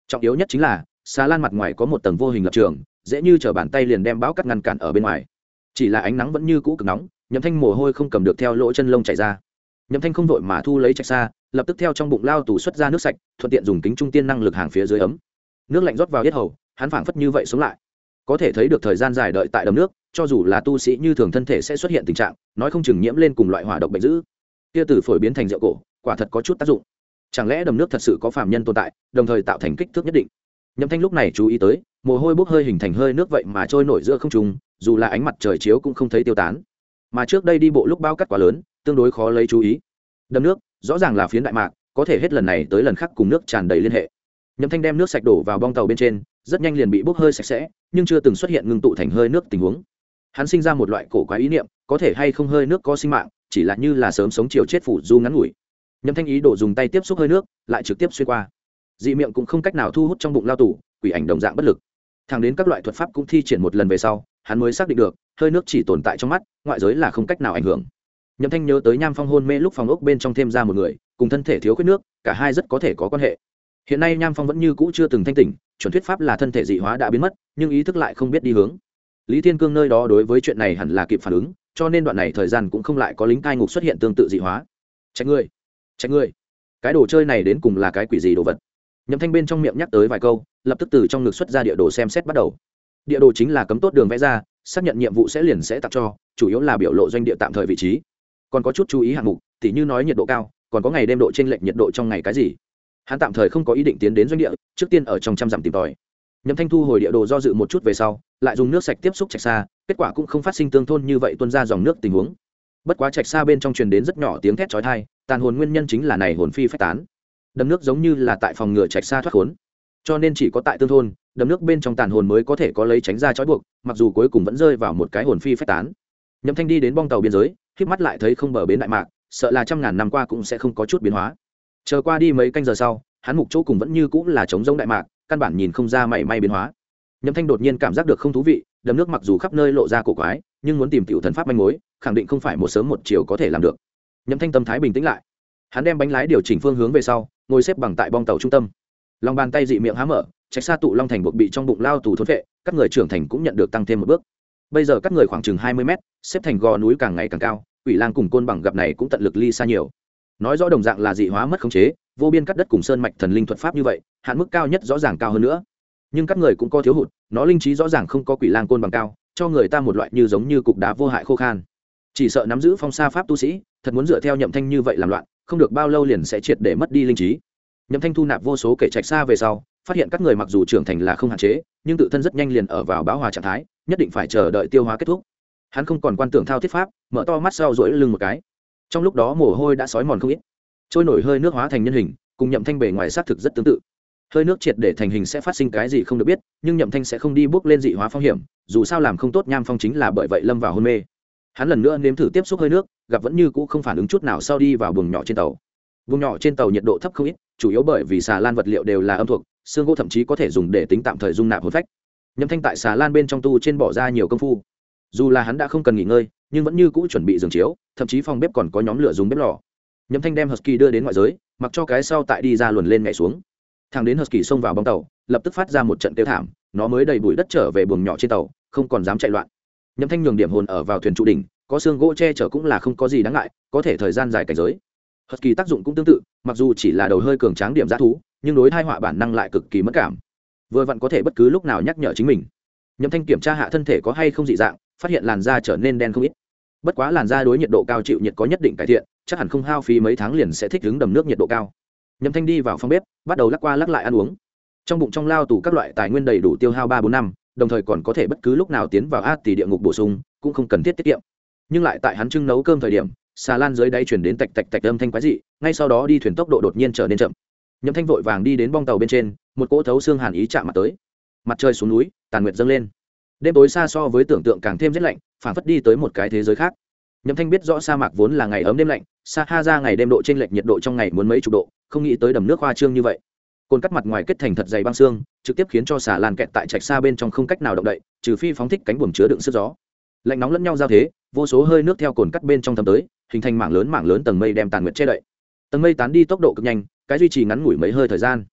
trọng yếu nhất chính là xà lan mặt ngoài có một tầng vô hình lập trường, dễ như trở bàn tay liền đem bão cắt ngăn cản ở bên ngoài. Chỉ là ánh nắng vẫn như cũ cực nóng, Nhậm Thanh mồ hôi không cầm được theo lỗ chân lông chảy ra. Nhậm Thanh không vội mà thu lấy trạch xa, lập tức theo trong bụng lao tù xuất ra nước sạch, thuận tiện dùng kính trung tiên năng lực hàng phía dưới ấm. Nước lạnh rót vào yết hầu, hắn phảng phất như vậy sống lại. Có thể thấy được thời gian dài đợi tại đầm nước, cho dù là tu sĩ như thường thân thể sẽ xuất hiện tình trạng, nói không chừng nhiễm lên cùng loại hỏa độc bệnh dữ. Kia từ phổi biến thành rượu cổ, quả thật có chút tác dụng. Chẳng lẽ đầm nước thật sự có phàm nhân tồn tại, đồng thời tạo thành kích thước nhất định? Nhậm Thanh lúc này chú ý tới, mồ hôi bốc hơi hình thành hơi nước vậy mà trôi nổi giữa không trung, dù là ánh mặt trời chiếu cũng không thấy tiêu tán. Mà trước đây đi bộ lúc bao cắt quá lớn, tương đối khó lấy chú ý. Đầm nước rõ ràng là phiến đại mạc, có thể hết lần này tới lần khác cùng nước tràn đầy liên hệ. Nhậm Thanh đem nước sạch đổ vào bong tàu bên trên, rất nhanh liền bị bốc hơi sạch sẽ, nhưng chưa từng xuất hiện ngưng tụ thành hơi nước tình huống. Hắn sinh ra một loại cổ quái ý niệm, có thể hay không hơi nước có sinh mạng, chỉ là như là sớm sống chiều chết phủ du ngắn ngủi. Nhậm Thanh ý đồ dùng tay tiếp xúc hơi nước, lại trực tiếp xuyên qua. Dị miệng cũng không cách nào thu hút trong bụng lao tù, quỷ ảnh đồng dạng bất lực. Thẳng đến các loại thuật pháp cũng thi triển một lần về sau, hắn mới xác định được, hơi nước chỉ tồn tại trong mắt, ngoại giới là không cách nào ảnh hưởng. Nhậm Thanh nhớ tới Nham Phong hôn mê lúc phòng ốc bên trong thêm ra một người, cùng thân thể thiếu khuyết nước, cả hai rất có thể có quan hệ. Hiện nay Nham Phong vẫn như cũ chưa từng thanh tỉnh, chuẩn thuyết pháp là thân thể dị hóa đã biến mất, nhưng ý thức lại không biết đi hướng. Lý Thiên Cương nơi đó đối với chuyện này hẳn là kịp phản ứng, cho nên đoạn này thời gian cũng không lại có lính cai ngục xuất hiện tương tự dị hóa. Trách ngươi, cái đồ chơi này đến cùng là cái quỷ gì đồ vật? Nhậm Thanh bên trong miệng nhắc tới vài câu, lập tức từ trong ngực xuất ra địa đồ xem xét bắt đầu. Địa đồ chính là cấm tốt đường vẽ ra, xác nhận nhiệm vụ sẽ tặng cho, chủ yếu là biểu lộ doanh địa tạm thời vị trí, còn có chút chú ý hạng mục, tỉ như nói nhiệt độ cao, còn có ngày đêm độ chênh lệch nhiệt độ trong ngày cái gì. Hắn tạm thời không có ý định tiến đến doanh địa, trước tiên ở trong trăm dặm tìm tòi. Nhậm Thanh thu hồi địa đồ do dự một chút về sau, lại dùng nước sạch tiếp xúc trạch xa, kết quả cũng không phát sinh tương thôn như vậy tuôn ra dòng nước tình huống. Bất quá trạch xa bên trong truyền đến rất nhỏ tiếng thét chói tai, tàn hồn nguyên nhân chính là này hồn phi phách tán. Đầm nước giống như là tại phòng ngừa trạch xa thoát khốn, cho nên chỉ có tại tương thôn, đầm nước bên trong tàn hồn mới có thể có lấy tránh ra trói buộc, mặc dù cuối cùng vẫn rơi vào một cái hồn phi phách tán. Nhậm Thanh đi đến bong tàu biên giới, khép mắt lại thấy không bờ bến đại mạc, sợ là trăm ngàn năm qua cũng sẽ không có chút biến hóa. Chờ qua đi mấy canh giờ sau, hắn mục chỗ cùng vẫn như cũng là trống rỗng đại mạc, căn bản nhìn không ra mảy may biến hóa. Nhậm Thanh đột nhiên cảm giác được không thú vị, đầm nước mặc dù khắp nơi lộ ra cổ quái, nhưng muốn tìm tiểu thần pháp manh mối, khẳng định không phải một sớm một chiều có thể làm được. Nhậm Thanh tâm thái bình tĩnh lại, hắn đem bánh lái điều chỉnh phương hướng về sau, ngồi xếp bằng tại bong tàu trung tâm. Lòng bàn tay dị miệng há mở, trạch xa tụ long thành buộc bị trong bụng lao tù thốn vệ, các người trưởng thành cũng nhận được tăng thêm một bước. Bây giờ các người khoảng chừng 20 mét, xếp thành gò núi càng ngày càng cao, quỷ lang cùng côn bằng gặp này cũng tận lực ly xa nhiều. Nói rõ đồng dạng là dị hóa mất khống chế, vô biên cắt đất cùng sơn mạch thần linh thuật pháp như vậy, hạn mức cao nhất rõ ràng cao hơn nữa. Nhưng các người cũng có thiếu hụt, nó linh trí rõ ràng không có quỷ lang côn bằng cao, cho người ta một loại như giống như cục đá vô hại khô khan. Chỉ sợ nắm giữ phong sa pháp tu sĩ, thật muốn dựa theo Nhậm Thanh như vậy làm loạn, không được bao lâu liền sẽ triệt để mất đi linh trí. Nhậm Thanh thu nạp vô số kể trạch xa về sau, phát hiện các người mặc dù trưởng thành là không hạn chế, nhưng tự thân rất nhanh liền ở vào bão hòa trạng thái, nhất định phải chờ đợi tiêu hóa kết thúc. Hắn không còn quan tưởng thao thiết pháp, mở to mắt sau duỗi lưng một cái. Trong lúc đó mồ hôi đã sói mòn không ít, trôi nổi hơi nước hóa thành nhân hình, cùng Nhậm Thanh bề ngoài sát thực rất tương tự. Hơi nước triệt để thành hình sẽ phát sinh cái gì không được biết, nhưng Nhậm Thanh sẽ không đi bước lên dị hóa phong hiểm, dù sao làm không tốt Nham Phong chính là bởi vậy lâm vào hôn mê. Hắn lần nữa nếm thử tiếp xúc hơi nước, gặp vẫn như cũ không phản ứng chút nào sau đi vào buồng nhỏ trên tàu. Buồng nhỏ trên tàu nhiệt độ thấp không ít, chủ yếu bởi vì xà lan vật liệu đều là âm thuộc, xương gỗ thậm chí có thể dùng để tính tạm thời dung nạp hồn phách. Nhậm Thanh tại xà lan bên trong tu trên bỏ ra nhiều công phu. Dù là hắn đã không cần nghỉ ngơi, nhưng vẫn như cũ chuẩn bị giường chiếu, thậm chí phòng bếp còn có nhóm lửa dùng bếp lò. Nhậm Thanh đem Husky đưa đến ngoại giới, mặc cho cái sau tại đi ra luồn lên nhảy xuống. Thằng đến Husky xông vào bong tàu, lập tức phát ra một trận kêu thảm, nó mới đầy bụi đất trở về buồng nhỏ trên tàu, không còn dám chạy loạn. Nhậm Thanh nhường điểm hồn ở vào thuyền trụ đỉnh, có xương gỗ che chở cũng là không có gì đáng ngại, có thể thời gian dài cảnh giới. Husky tác dụng cũng tương tự, mặc dù chỉ là đầu hơi cường tráng điểm dã thú, nhưng đối thai họa bản năng lại cực kỳ mất cảm. Vừa vặn có thể bất cứ lúc nào nhắc nhở chính mình. Nhậm Thanh kiểm tra hạ thân thể có hay không dị dạng, phát hiện làn da trở nên đen không ít. Bất quá làn da đối nhiệt độ cao chịu nhiệt có nhất định cải thiện, chắc hẳn không hao phí mấy tháng liền sẽ thích ứng đầm nước nhiệt độ cao. Nhậm Thanh đi vào phòng bếp, bắt đầu lắc qua lắc lại ăn uống. Trong bụng trong lao tù các loại tài nguyên đầy đủ tiêu hao 3-4 năm, đồng thời còn có thể bất cứ lúc nào tiến vào ác tỷ địa ngục bổ sung, cũng không cần thiết tiết kiệm. Nhưng lại tại hắn trưng nấu cơm thời điểm, xà lan dưới đáy truyền đến tạch tạch tạch âm thanh quái dị, ngay sau đó đi thuyền tốc độ đột nhiên trở nên chậm. Nhậm Thanh vội vàng đi đến bong tàu bên trên, một cỗ thấu xương hàn ý chạm mặt tới. Mặt trời xuống núi, tàn nguyệt dâng lên. Đêm tối xa so với tưởng tượng càng thêm rét lạnh, phảng phất đi tới một cái thế giới khác. Nhậm Thanh biết rõ sa mạc vốn là ngày ấm đêm lạnh, Sahara ngày đêm độ chênh lệch nhiệt độ trong ngày muốn mấy chục độ, không nghĩ tới đầm nước hoa trương như vậy. Cồn cắt mặt ngoài kết thành thật dày băng xương, trực tiếp khiến cho xà lan kẹt tại trạch xa bên trong không cách nào động đậy, trừ phi phóng thích cánh buồm chứa đựng sức gió. Lạnh nóng lẫn nhau giao thế, vô số hơi nước theo cồn cắt bên trong thấm tới, hình thành mảng lớn tầng mây đem tàn nguyệt che đậy. Tầng mây tán đi tốc độ cực nhanh, cái duy trì ngắn ngủi mấy hơi thời gian.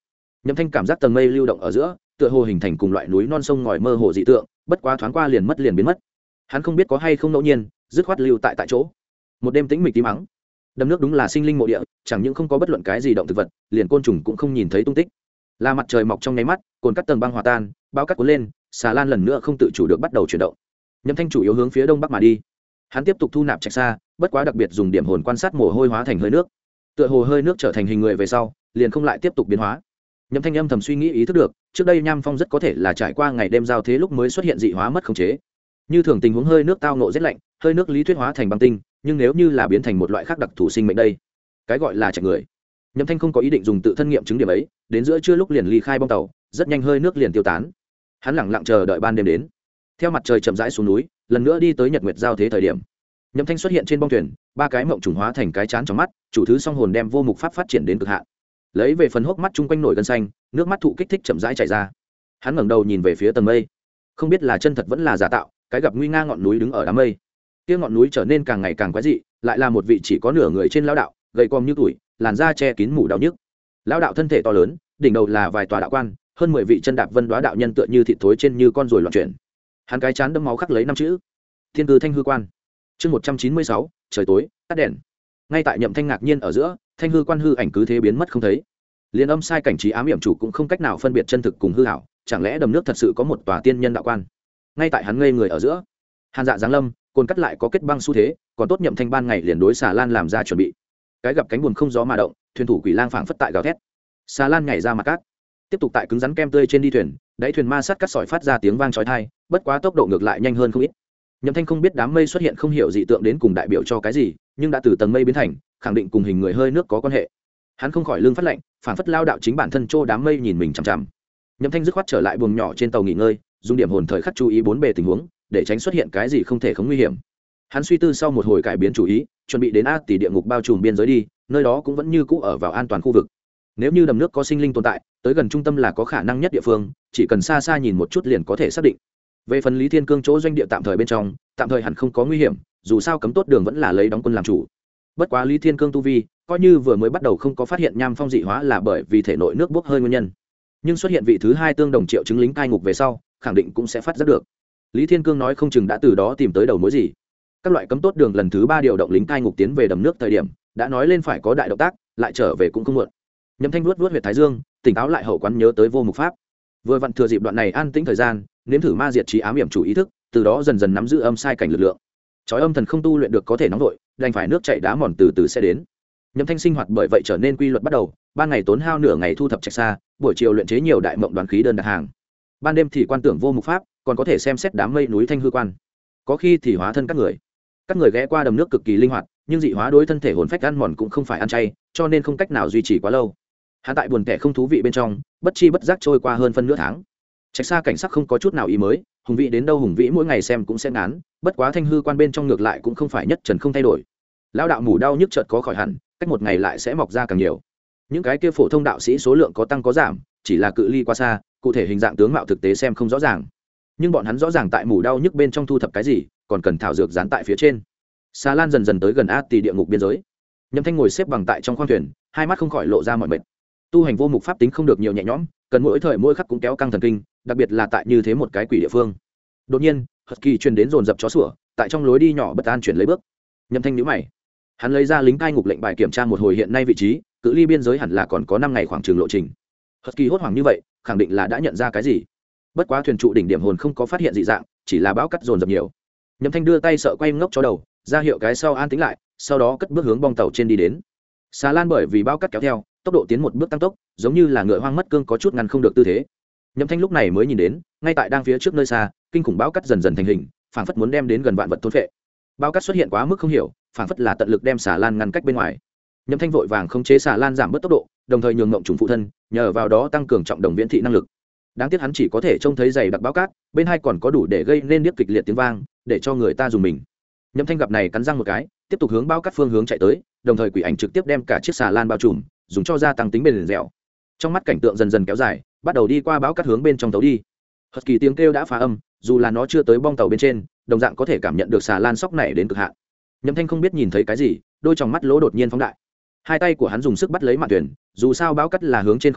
Nhậm Thanh cảm giác tầng mây lưu động ở giữa, tựa hồ hình thành cùng loại núi non sông ngòi mơ hồ dị tượng, bất quá thoáng qua liền biến mất. Hắn không biết có hay không ngẫu nhiên, dứt khoát lưu tại chỗ. Một đêm tĩnh mịch tím mắng. Đầm nước đúng là sinh linh mộ địa, chẳng những không có bất luận cái gì động thực vật, liền côn trùng cũng không nhìn thấy tung tích. Là mặt trời mọc trong nháy mắt, cồn cắt tầng băng hòa tan, bao cắt cuốn lên, xà lan lần nữa không tự chủ được bắt đầu chuyển động. Nhậm Thanh chủ yếu hướng phía đông bắc mà đi. Hắn tiếp tục thu nạp Trạch Sa, bất quá đặc biệt dùng điểm hồn quan sát mồ hôi hóa thành hơi nước. Tựa hồ hơi nước trở thành hình người về sau, liền không lại tiếp tục biến hóa. Nhậm Thanh âm thầm suy nghĩ ý thức được, trước đây Nham Phong rất có thể là trải qua ngày đêm giao thế lúc mới xuất hiện dị hóa mất khống chế. Như thường tình huống hơi nước tao nộ rét lạnh, hơi nước lý thuyết hóa thành băng tinh, nhưng nếu như là biến thành một loại khác đặc thù sinh mệnh đây, cái gọi là Trạch người. Nhậm Thanh không có ý định dùng tự thân nghiệm chứng điểm ấy, đến giữa trưa lúc liền ly khai bong tàu, rất nhanh hơi nước liền tiêu tán. Hắn lặng lặng chờ đợi ban đêm đến. Theo mặt trời chậm rãi xuống núi, lần nữa đi tới nhật nguyệt giao thế thời điểm, Nhậm Thanh xuất hiện trên bong thuyền, ba cái mộng trùng hóa thành cái chán trong mắt, chủ thứ song hồn đem vô mục pháp phát triển đến cực hạn. Lấy về phần hốc mắt chung quanh nổi gân xanh, nước mắt thụ kích thích chậm rãi chảy ra. Hắn ngẩng đầu nhìn về phía tầng mây, không biết là chân thật vẫn là giả tạo, cái gặp nguy nga ngọn núi đứng ở đám mây. Kia ngọn núi trở nên càng ngày càng quái dị, lại là một vị chỉ có nửa người trên lão đạo, gầy còm như tuổi, làn da che kín mủ đau nhức. Lão đạo thân thể to lớn, đỉnh đầu là vài tòa đạo quan, hơn 10 vị chân đạp vân đoá đạo nhân tựa như thịt thối trên như con ruồi loạn chuyển. Hắn cái chán đẫm máu khắc lấy 5 chữ: Thiên cư Thanh hư quan. Chương 196, trời tối, tắt đèn. Ngay tại Nhậm Thanh ngạc nhiên ở giữa, Thanh hư quan hư ảnh cứ thế biến mất không thấy. Liên âm sai cảnh trí ám hiểm chủ cũng không cách nào phân biệt chân thực cùng hư ảo, chẳng lẽ đầm nước thật sự có một tòa tiên nhân đạo quan? Ngay tại hắn ngây người ở giữa, Hàn Dạ giáng lâm, cồn cắt lại có kết băng xu thế, còn tốt Nhậm Thanh ban ngày liền đối xà lan làm ra chuẩn bị. Cái gặp cánh buồm không gió mà động, thuyền thủ quỷ lang phảng phất tại gào thét. Xà lan nhảy ra mặt cát, tiếp tục tại cứng rắn kem tươi trên đi thuyền, đáy thuyền ma sát cắt sỏi phát ra tiếng vang chói tai, bất quá tốc độ ngược lại nhanh hơn không ít. Nhậm Thanh không biết đám mây xuất hiện không hiểu dị tượng đến cùng đại biểu cho cái gì, nhưng đã từ tầng mây biến thành, khẳng định cùng hình người hơi nước có quan hệ. Hắn không khỏi lưng phát lạnh, phản phất lao đạo chính bản thân trô đám mây nhìn mình chằm chằm. Nhậm Thanh dứt khoát trở lại buồng nhỏ trên tàu nghỉ ngơi, dùng điểm hồn thời khắc chú ý bốn bề tình huống, để tránh xuất hiện cái gì không thể không nguy hiểm. Hắn suy tư sau một hồi cải biến chủ ý, chuẩn bị đến A tỷ địa ngục bao trùm biên giới đi, nơi đó cũng vẫn như cũ ở vào an toàn khu vực. Nếu như đầm nước có sinh linh tồn tại, tới gần trung tâm là có khả năng nhất địa phương, chỉ cần xa xa nhìn một chút liền có thể xác định. Về phần Lý Thiên Cương chỗ doanh địa tạm thời bên trong, tạm thời hẳn không có nguy hiểm, dù sao cấm tốt đường vẫn là lấy đóng quân làm chủ. Bất quá Lý Thiên Cương tu vi, coi như vừa mới bắt đầu không có phát hiện Nham Phong dị hóa là bởi vì thể nội nước bốc hơi nguyên nhân, nhưng xuất hiện vị thứ hai tương đồng triệu chứng lính cai ngục về sau, khẳng định cũng sẽ phát giác được. Lý Thiên Cương nói không chừng đã từ đó tìm tới đầu mối gì. Các loại cấm tốt đường lần thứ 3 điều động lính cai ngục tiến về đầm nước thời điểm, đã nói lên phải có đại động tác, lại trở về cũng không muộn. Nhậm Thanh vuốt huyệt thái dương, tỉnh táo lại hậu quán nhớ tới vô mục pháp. Vừa vặn thừa dịp đoạn này an tĩnh thời gian, nếm thử ma diệt trí ám hiểm chủ ý thức, từ đó dần dần nắm giữ âm sai cảnh lực lượng. Chói âm thần không tu luyện được có thể nóng vội, đành phải nước chảy đá mòn từ từ sẽ đến. Nhậm Thanh sinh hoạt bởi vậy trở nên quy luật bắt đầu, ban ngày tốn hao nửa ngày thu thập Trạch Sa, buổi chiều luyện chế nhiều đại mộng đoán khí đơn đặt hàng. Ban đêm thì quan tưởng vô mục pháp, còn có thể xem xét đám mây núi Thanh hư quan. Có khi thì hóa thân các người. Các người ghé qua đầm nước cực kỳ linh hoạt, nhưng dị hóa đối thân thể hồn phách ăn mòn cũng không phải ăn chay, cho nên không cách nào duy trì quá lâu. Hắn tại buồn tẻ không thú vị bên trong, bất chi bất giác trôi qua hơn phân nửa tháng. Trạch Sa cảnh sắc không có chút nào ý mới, hùng vĩ đến đâu hùng vĩ mỗi ngày xem cũng sẽ ngán, bất quá Thanh hư quan bên trong ngược lại cũng không phải nhất trần không thay đổi. Lão đạo mủ đau nhức chợt có khỏi hẳn, cách một ngày lại sẽ mọc ra càng nhiều. Những cái kia phổ thông đạo sĩ số lượng có tăng có giảm, chỉ là cự ly quá xa, cụ thể hình dạng tướng mạo thực tế xem không rõ ràng. Nhưng bọn hắn rõ ràng tại mủ đau nhức bên trong thu thập cái gì, còn cần thảo dược dán tại phía trên. Xà lan dần dần tới gần A Tỳ địa ngục biên giới. Nhậm Thanh ngồi xếp bằng tại trong khoang thuyền, hai mắt không khỏi lộ ra mọi mệt. Tu hành vô mục pháp tính không được nhiều nhẹ nhõm, cần mỗi thời mỗi khắc cũng kéo căng thần kinh, đặc biệt là tại như thế một cái quỷ địa phương. Đột nhiên, hất kỳ truyền đến dồn dập chó sủa, tại trong lối đi nhỏ bất an chuyển lấy bước. Nhậm Thanh nhíu mày, hắn lấy ra lính cai ngục lệnh bài kiểm tra một hồi hiện nay vị trí, cự ly biên giới hẳn là còn có 5 ngày khoảng trường lộ trình. Hất kỳ hốt hoảng như vậy, khẳng định là đã nhận ra cái gì. Bất quá thuyền trụ đỉnh điểm hồn không có phát hiện dị dạng, chỉ là bão cắt dồn dập nhiều. Nhậm Thanh đưa tay sợ quay ngốc chó đầu, ra hiệu cái sau an tĩnh lại, sau đó cất bước hướng bong tàu trên đi đến. Xà lan bởi vì bão cắt kéo theo, tốc độ tiến một bước tăng tốc, giống như là ngựa hoang mất cương có chút ngăn không được tư thế. Nhậm Thanh lúc này mới nhìn đến, ngay tại đang phía trước nơi xa, kinh khủng bão cắt dần dần thành hình, phảng phất muốn đem đến gần vạn vật thôn phệ. Bão cắt xuất hiện quá mức không hiểu, phảng phất là tận lực đem xà lan ngăn cách bên ngoài. Nhậm Thanh vội vàng khống chế xà lan giảm bớt tốc độ, đồng thời nhường ngộng trùng phụ thân, nhờ vào đó tăng cường trọng đồng viễn thị năng lực. Đáng tiếc hắn chỉ có thể trông thấy dày đặc bão cát, bên hai còn có đủ để gây nên điếc kịch liệt tiếng vang, để cho người ta dùng mình. Nhậm Thanh gặp này cắn răng một cái, tiếp tục hướng bão cát phương hướng chạy tới, đồng thời quỷ ảnh trực tiếp đem cả chiếc xà lan bao trùm, dùng cho gia tăng tính bền dẻo. Trong mắt cảnh tượng dần dần kéo dài, bắt đầu đi qua bão cát hướng bên trong tàu đi. Hất kỳ tiếng kêu đã phá âm, dù là nó chưa tới bong tàu bên trên, đồng dạng có thể cảm nhận được xà lan sóc này đến cực hạn. Nhậm Thanh không biết nhìn thấy cái gì, đôi tròng mắt lỗ đột nhiên phóng đại. Hai tay của hắn dùng sức bắt lấy mạn thuyền, dù sao bão cát là hướng trên không quyển,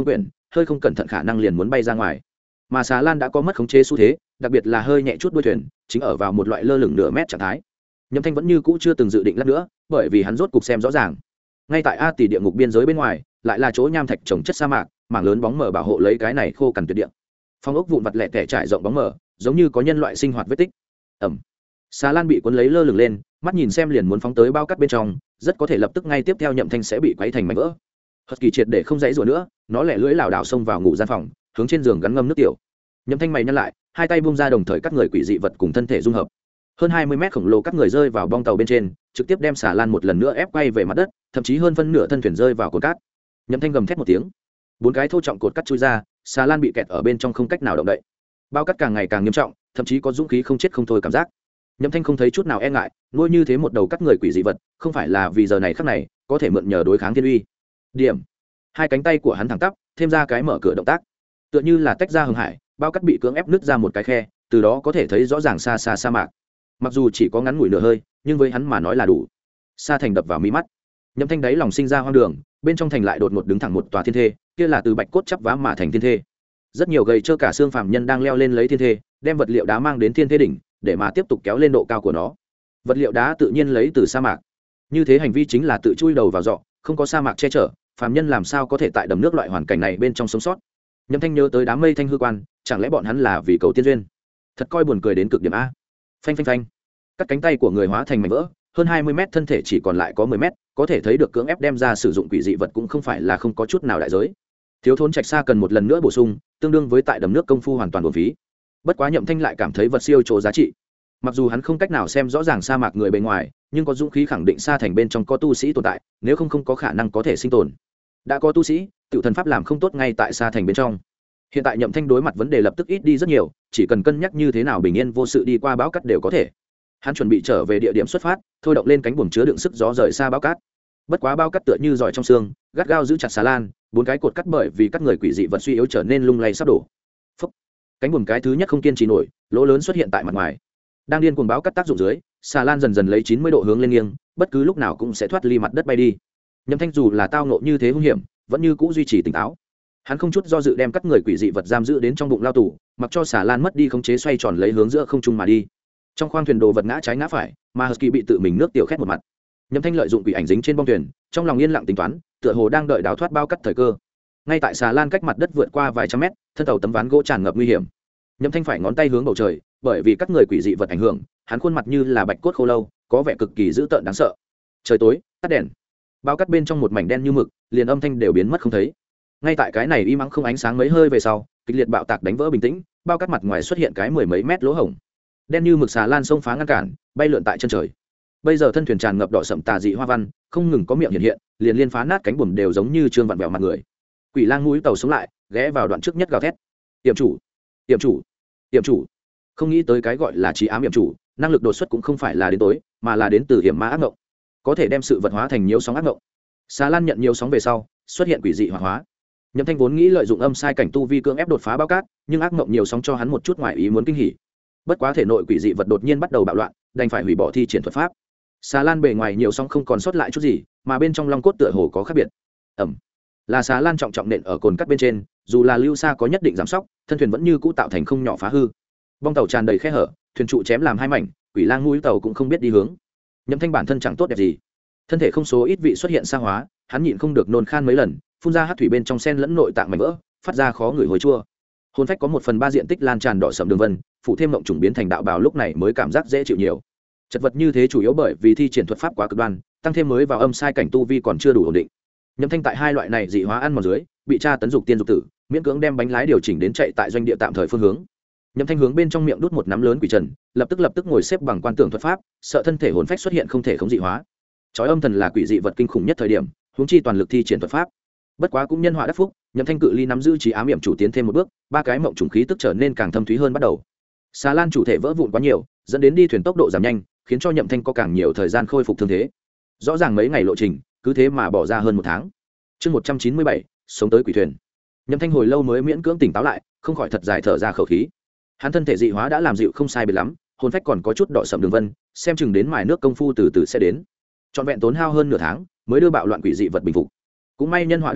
hơi không cẩn thận khả năng liền muốn bay ra ngoài. Mà xà lan đã có mất khống chế xu thế, đặc biệt là hơi nhẹ chút đuôi thuyền chính ở vào một loại lơ lửng nửa mét trạng thái. Nhậm Thanh vẫn như cũ chưa từng dự định lát nữa, bởi vì hắn rốt cục xem rõ ràng, ngay tại A Tỷ địa ngục biên giới bên ngoài lại là chỗ nham thạch trồng chất sa mạc, mảng lớn bóng mờ bảo hộ lấy cái này khô cằn tuyệt địa. Phong ốc vụn vặt lẻ tẻ trải rộng bóng mờ, giống như có nhân loại sinh hoạt vết tích. Ẩm. Xà lan bị cuốn lấy lơ lửng lên, mắt nhìn xem liền muốn phóng tới bao cát bên trong, rất có thể lập tức ngay tiếp theo Nhậm Thanh sẽ bị quấy thành mảnh vỡ. Husky triệt để không dãy rủa nữa, nó lẻ lưỡi lảo đảo xông vào ngủ gian phòng, hướng trên giường gắn ngâm nước tiểu. Nhậm Thanh mày nhăn lại, hai tay buông ra đồng thời cắt người quỷ dị vật cùng thân thể dung hợp. Hơn 20 mét khổng lồ cắt người rơi vào bong tàu bên trên, trực tiếp đem xà lan một lần nữa ép quay về mặt đất, thậm chí hơn phân nửa thân thuyền rơi vào cột cát. Nhậm Thanh gầm thét một tiếng, bốn cái thô trọng cột cắt chui ra, xà lan bị kẹt ở bên trong không cách nào động đậy. Bao cắt càng ngày càng nghiêm trọng, thậm chí có dũng khí không chết không thôi cảm giác. Nhậm Thanh không thấy chút nào e ngại, nuôi như thế một đầu cắt người quỷ dị vật, không phải là vì giờ này khắc này có thể mượn nhờ đối kháng thiên uy. Điểm. Hai cánh tay của hắn thẳng tắp, thêm ra cái mở cửa động tác, tựa như là tách ra hồng hải, bao cắt bị cưỡng ép nứt ra một cái khe, từ đó có thể thấy rõ ràng xa xa sa mạc. Mặc dù chỉ có ngắn ngủi nửa hơi, nhưng với hắn mà nói là đủ. Sa thành đập vào mí mắt. Nhậm Thanh đáy lòng sinh ra hoang đường, bên trong thành lại đột ngột đứng thẳng một tòa thiên thê, kia là từ bạch cốt chắp vá mà thành thiên thê. Rất nhiều gầy trơ cả xương phàm nhân đang leo lên lấy thiên thê, đem vật liệu đá mang đến thiên thê đỉnh, để mà tiếp tục kéo lên độ cao của nó. Vật liệu đá tự nhiên lấy từ sa mạc. Như thế hành vi chính là tự chui đầu vào rọ, không có sa mạc che chở, phàm nhân làm sao có thể tại đầm nước loại hoàn cảnh này bên trong sống sót. Nhậm Thanh nhớ tới đám mây thanh hư quan, chẳng lẽ bọn hắn là vì cầu tiên duyên? Thật coi buồn cười đến cực điểm a. Phanh phanh phanh. Các cánh tay của người hóa thành mảnh vỡ, hơn 20 mét thân thể chỉ còn lại có 10 mét, có thể thấy được cưỡng ép đem ra sử dụng quỷ dị vật cũng không phải là không có chút nào đại giới. Thiếu thốn trạch xa cần một lần nữa bổ sung, tương đương với tại đầm nước công phu hoàn toàn uổng phí. Bất quá Nhậm Thanh lại cảm thấy vật siêu chỗ giá trị. Mặc dù hắn không cách nào xem rõ ràng sa mạc người bên ngoài, nhưng có dũng khí khẳng định sa thành bên trong có tu sĩ tồn tại, nếu không có khả năng có thể sinh tồn. Đã có tu sĩ, tiểu thần pháp làm không tốt ngay tại sa thành bên trong. Hiện tại Nhậm Thanh đối mặt vấn đề lập tức ít đi rất nhiều, chỉ cần cân nhắc như thế nào bình yên vô sự đi qua bão cát đều có thể. Hắn chuẩn bị trở về địa điểm xuất phát, thôi động lên cánh buồm chứa đựng sức gió rời xa bão cát. Bất quá bao cát tựa như giỏi trong xương, gắt gao giữ chặt xà lan, bốn cái cột cắt bởi vì các người quỷ dị vật suy yếu trở nên lung lay sắp đổ. Phúc. Cánh buồm cái thứ nhất không kiên trì nổi, lỗ lớn xuất hiện tại mặt ngoài. Đang điên cuồng bão cát tác dụng dưới, xà lan dần dần lấy 90 độ hướng lên nghiêng, bất cứ lúc nào cũng sẽ thoát ly mặt đất bay đi. Nhậm Thanh dù là tao ngộ như thế hung hiểm, vẫn như cũ duy trì tỉnh táo. Hắn không chút do dự đem các người quỷ dị vật giam giữ đến trong bụng lao tù, mặc cho xà lan mất đi khống chế xoay tròn lấy hướng giữa không trung mà đi. Trong khoang thuyền đồ vật ngã trái ngã phải, mà Husky bị tự mình nước tiểu khét một mặt. Nhậm Thanh lợi dụng quỷ ảnh dính trên bong thuyền, trong lòng yên lặng tính toán, tựa hồ đang đợi đào thoát bao cắt thời cơ. Ngay tại xà lan cách mặt đất vượt qua vài trăm mét, thân tàu tấm ván gỗ tràn ngập nguy hiểm. Nhậm Thanh phải ngón tay hướng bầu trời, bởi vì các người quỷ dị vật ảnh hưởng, hắn khuôn mặt như là bạch cốt khô lâu, có vẻ cực kỳ dữ tợn đáng sợ. Trời tối, tắt đèn. Bao cắt bên trong một mảnh đen như mực, liền âm thanh đều biến mất không thấy. Ngay tại cái này im ắng không ánh sáng mấy hơi về sau, kịch liệt bạo tạc đánh vỡ bình tĩnh, bao cắt mặt ngoài xuất hiện cái mười mấy mét lỗ hổng. Đen như mực xà lan xông phá ngăn cản, bay lượn tại chân trời. Bây giờ thân thuyền tràn ngập đỏ sậm tà dị hoa văn, không ngừng có miệng hiện hiện, liền liên phá nát cánh buồm đều giống như trương vặn vẹo mặt người. Quỷ lang mũi tàu sống lại, ghé vào đoạn trước nhất gào thét: "Tiệm chủ, tiệm chủ, tiệm chủ!" Không nghĩ tới cái gọi là trí ám tiệm chủ, năng lực đột xuất cũng không phải là đến tối, mà là đến từ hiểm ma ác ngộng, có thể đem sự vật hóa thành nhiều sóng ác ngộng. Xà lan nhận nhiều sóng về sau, xuất hiện quỷ dị hoạt hóa. Nhậm Thanh vốn nghĩ lợi dụng âm sai cảnh tu vi cưỡng ép đột phá bao cát, nhưng ác ngộng nhiều sóng cho hắn một chút ngoài ý muốn kinh hỉ. Bất quá thể nội quỷ dị vật đột nhiên bắt đầu bạo loạn, đành phải hủy bỏ thi triển thuật pháp. Xà lan bề ngoài nhiều sóng không còn sót lại chút gì, mà bên trong long cốt tựa hồ có khác biệt. Ẩm. Là xà lan trọng trọng nện ở cồn cắt bên trên, dù là lưu xa có nhất định giảm sóc, thân thuyền vẫn như cũ tạo thành không nhỏ phá hư. Bong tàu tràn đầy khe hở, thuyền trụ chém làm hai mảnh, quỷ lang mũi tàu cũng không biết đi hướng. Nhậm Thanh bản thân chẳng tốt đẹp gì, thân thể không số ít vị xuất hiện sa hóa, hắn nhịn không được nôn khan mấy lần, phun ra hắc thủy bên trong sen lẫn nội tạng mảnh vỡ, phát ra khó ngửi hôi chua. Hồn phách có 1/3 diện tích lan tràn đỏ sẫm đường vân, phụ thêm mộng trùng biến thành đạo bào lúc này mới cảm giác dễ chịu nhiều. Chật vật như thế chủ yếu bởi vì thi triển thuật pháp quá cực đoan, tăng thêm mới vào âm sai cảnh tu vi còn chưa đủ ổn định. Nhậm Thanh tại hai loại này dị hóa ăn mòn dưới, bị tra tấn dục tiên dục tử, miễn cưỡng đem bánh lái điều chỉnh đến chạy tại doanh địa tạm thời phương hướng. Nhậm Thanh hướng bên trong miệng đút một nắm lớn quỷ trần, lập tức ngồi xếp bằng quan tưởng thuật pháp, sợ thân thể hồn phách xuất hiện không thể khống dị hóa. Chói âm thần là quỷ dị vật kinh khủng nhất thời điểm, huống chi toàn lực thi triển thuật pháp. Bất quá cũng nhân họa đắc phúc, Nhậm Thanh cự ly nắm giữ trí ám niệm chủ tiến thêm một bước, ba cái mộng trùng khí tức trở nên càng thâm thúy hơn bắt đầu. Xà lan chủ thể vỡ vụn quá nhiều, dẫn đến đi thuyền tốc độ giảm nhanh, khiến cho Nhậm Thanh có càng nhiều thời gian khôi phục thương thế. Rõ ràng mấy ngày lộ trình, cứ thế mà bỏ ra hơn một tháng. Chương 197, sống tới quỷ thuyền. Nhậm Thanh hồi lâu mới miễn cưỡng tỉnh táo lại, không khỏi thật dài thở ra khẩu khí. Hắn thân thể dị hóa đã làm dịu không sai biệt lắm, hồn phách còn có chút đỏ sậm đường vân, xem chừng đến mài nước công phu từ từ sẽ đến. Trọn vẹn tốn hao hơn nửa tháng, mới đưa bạo loạn quỷ dị vật bình phục. Cũng may nhân họa đắc phúc,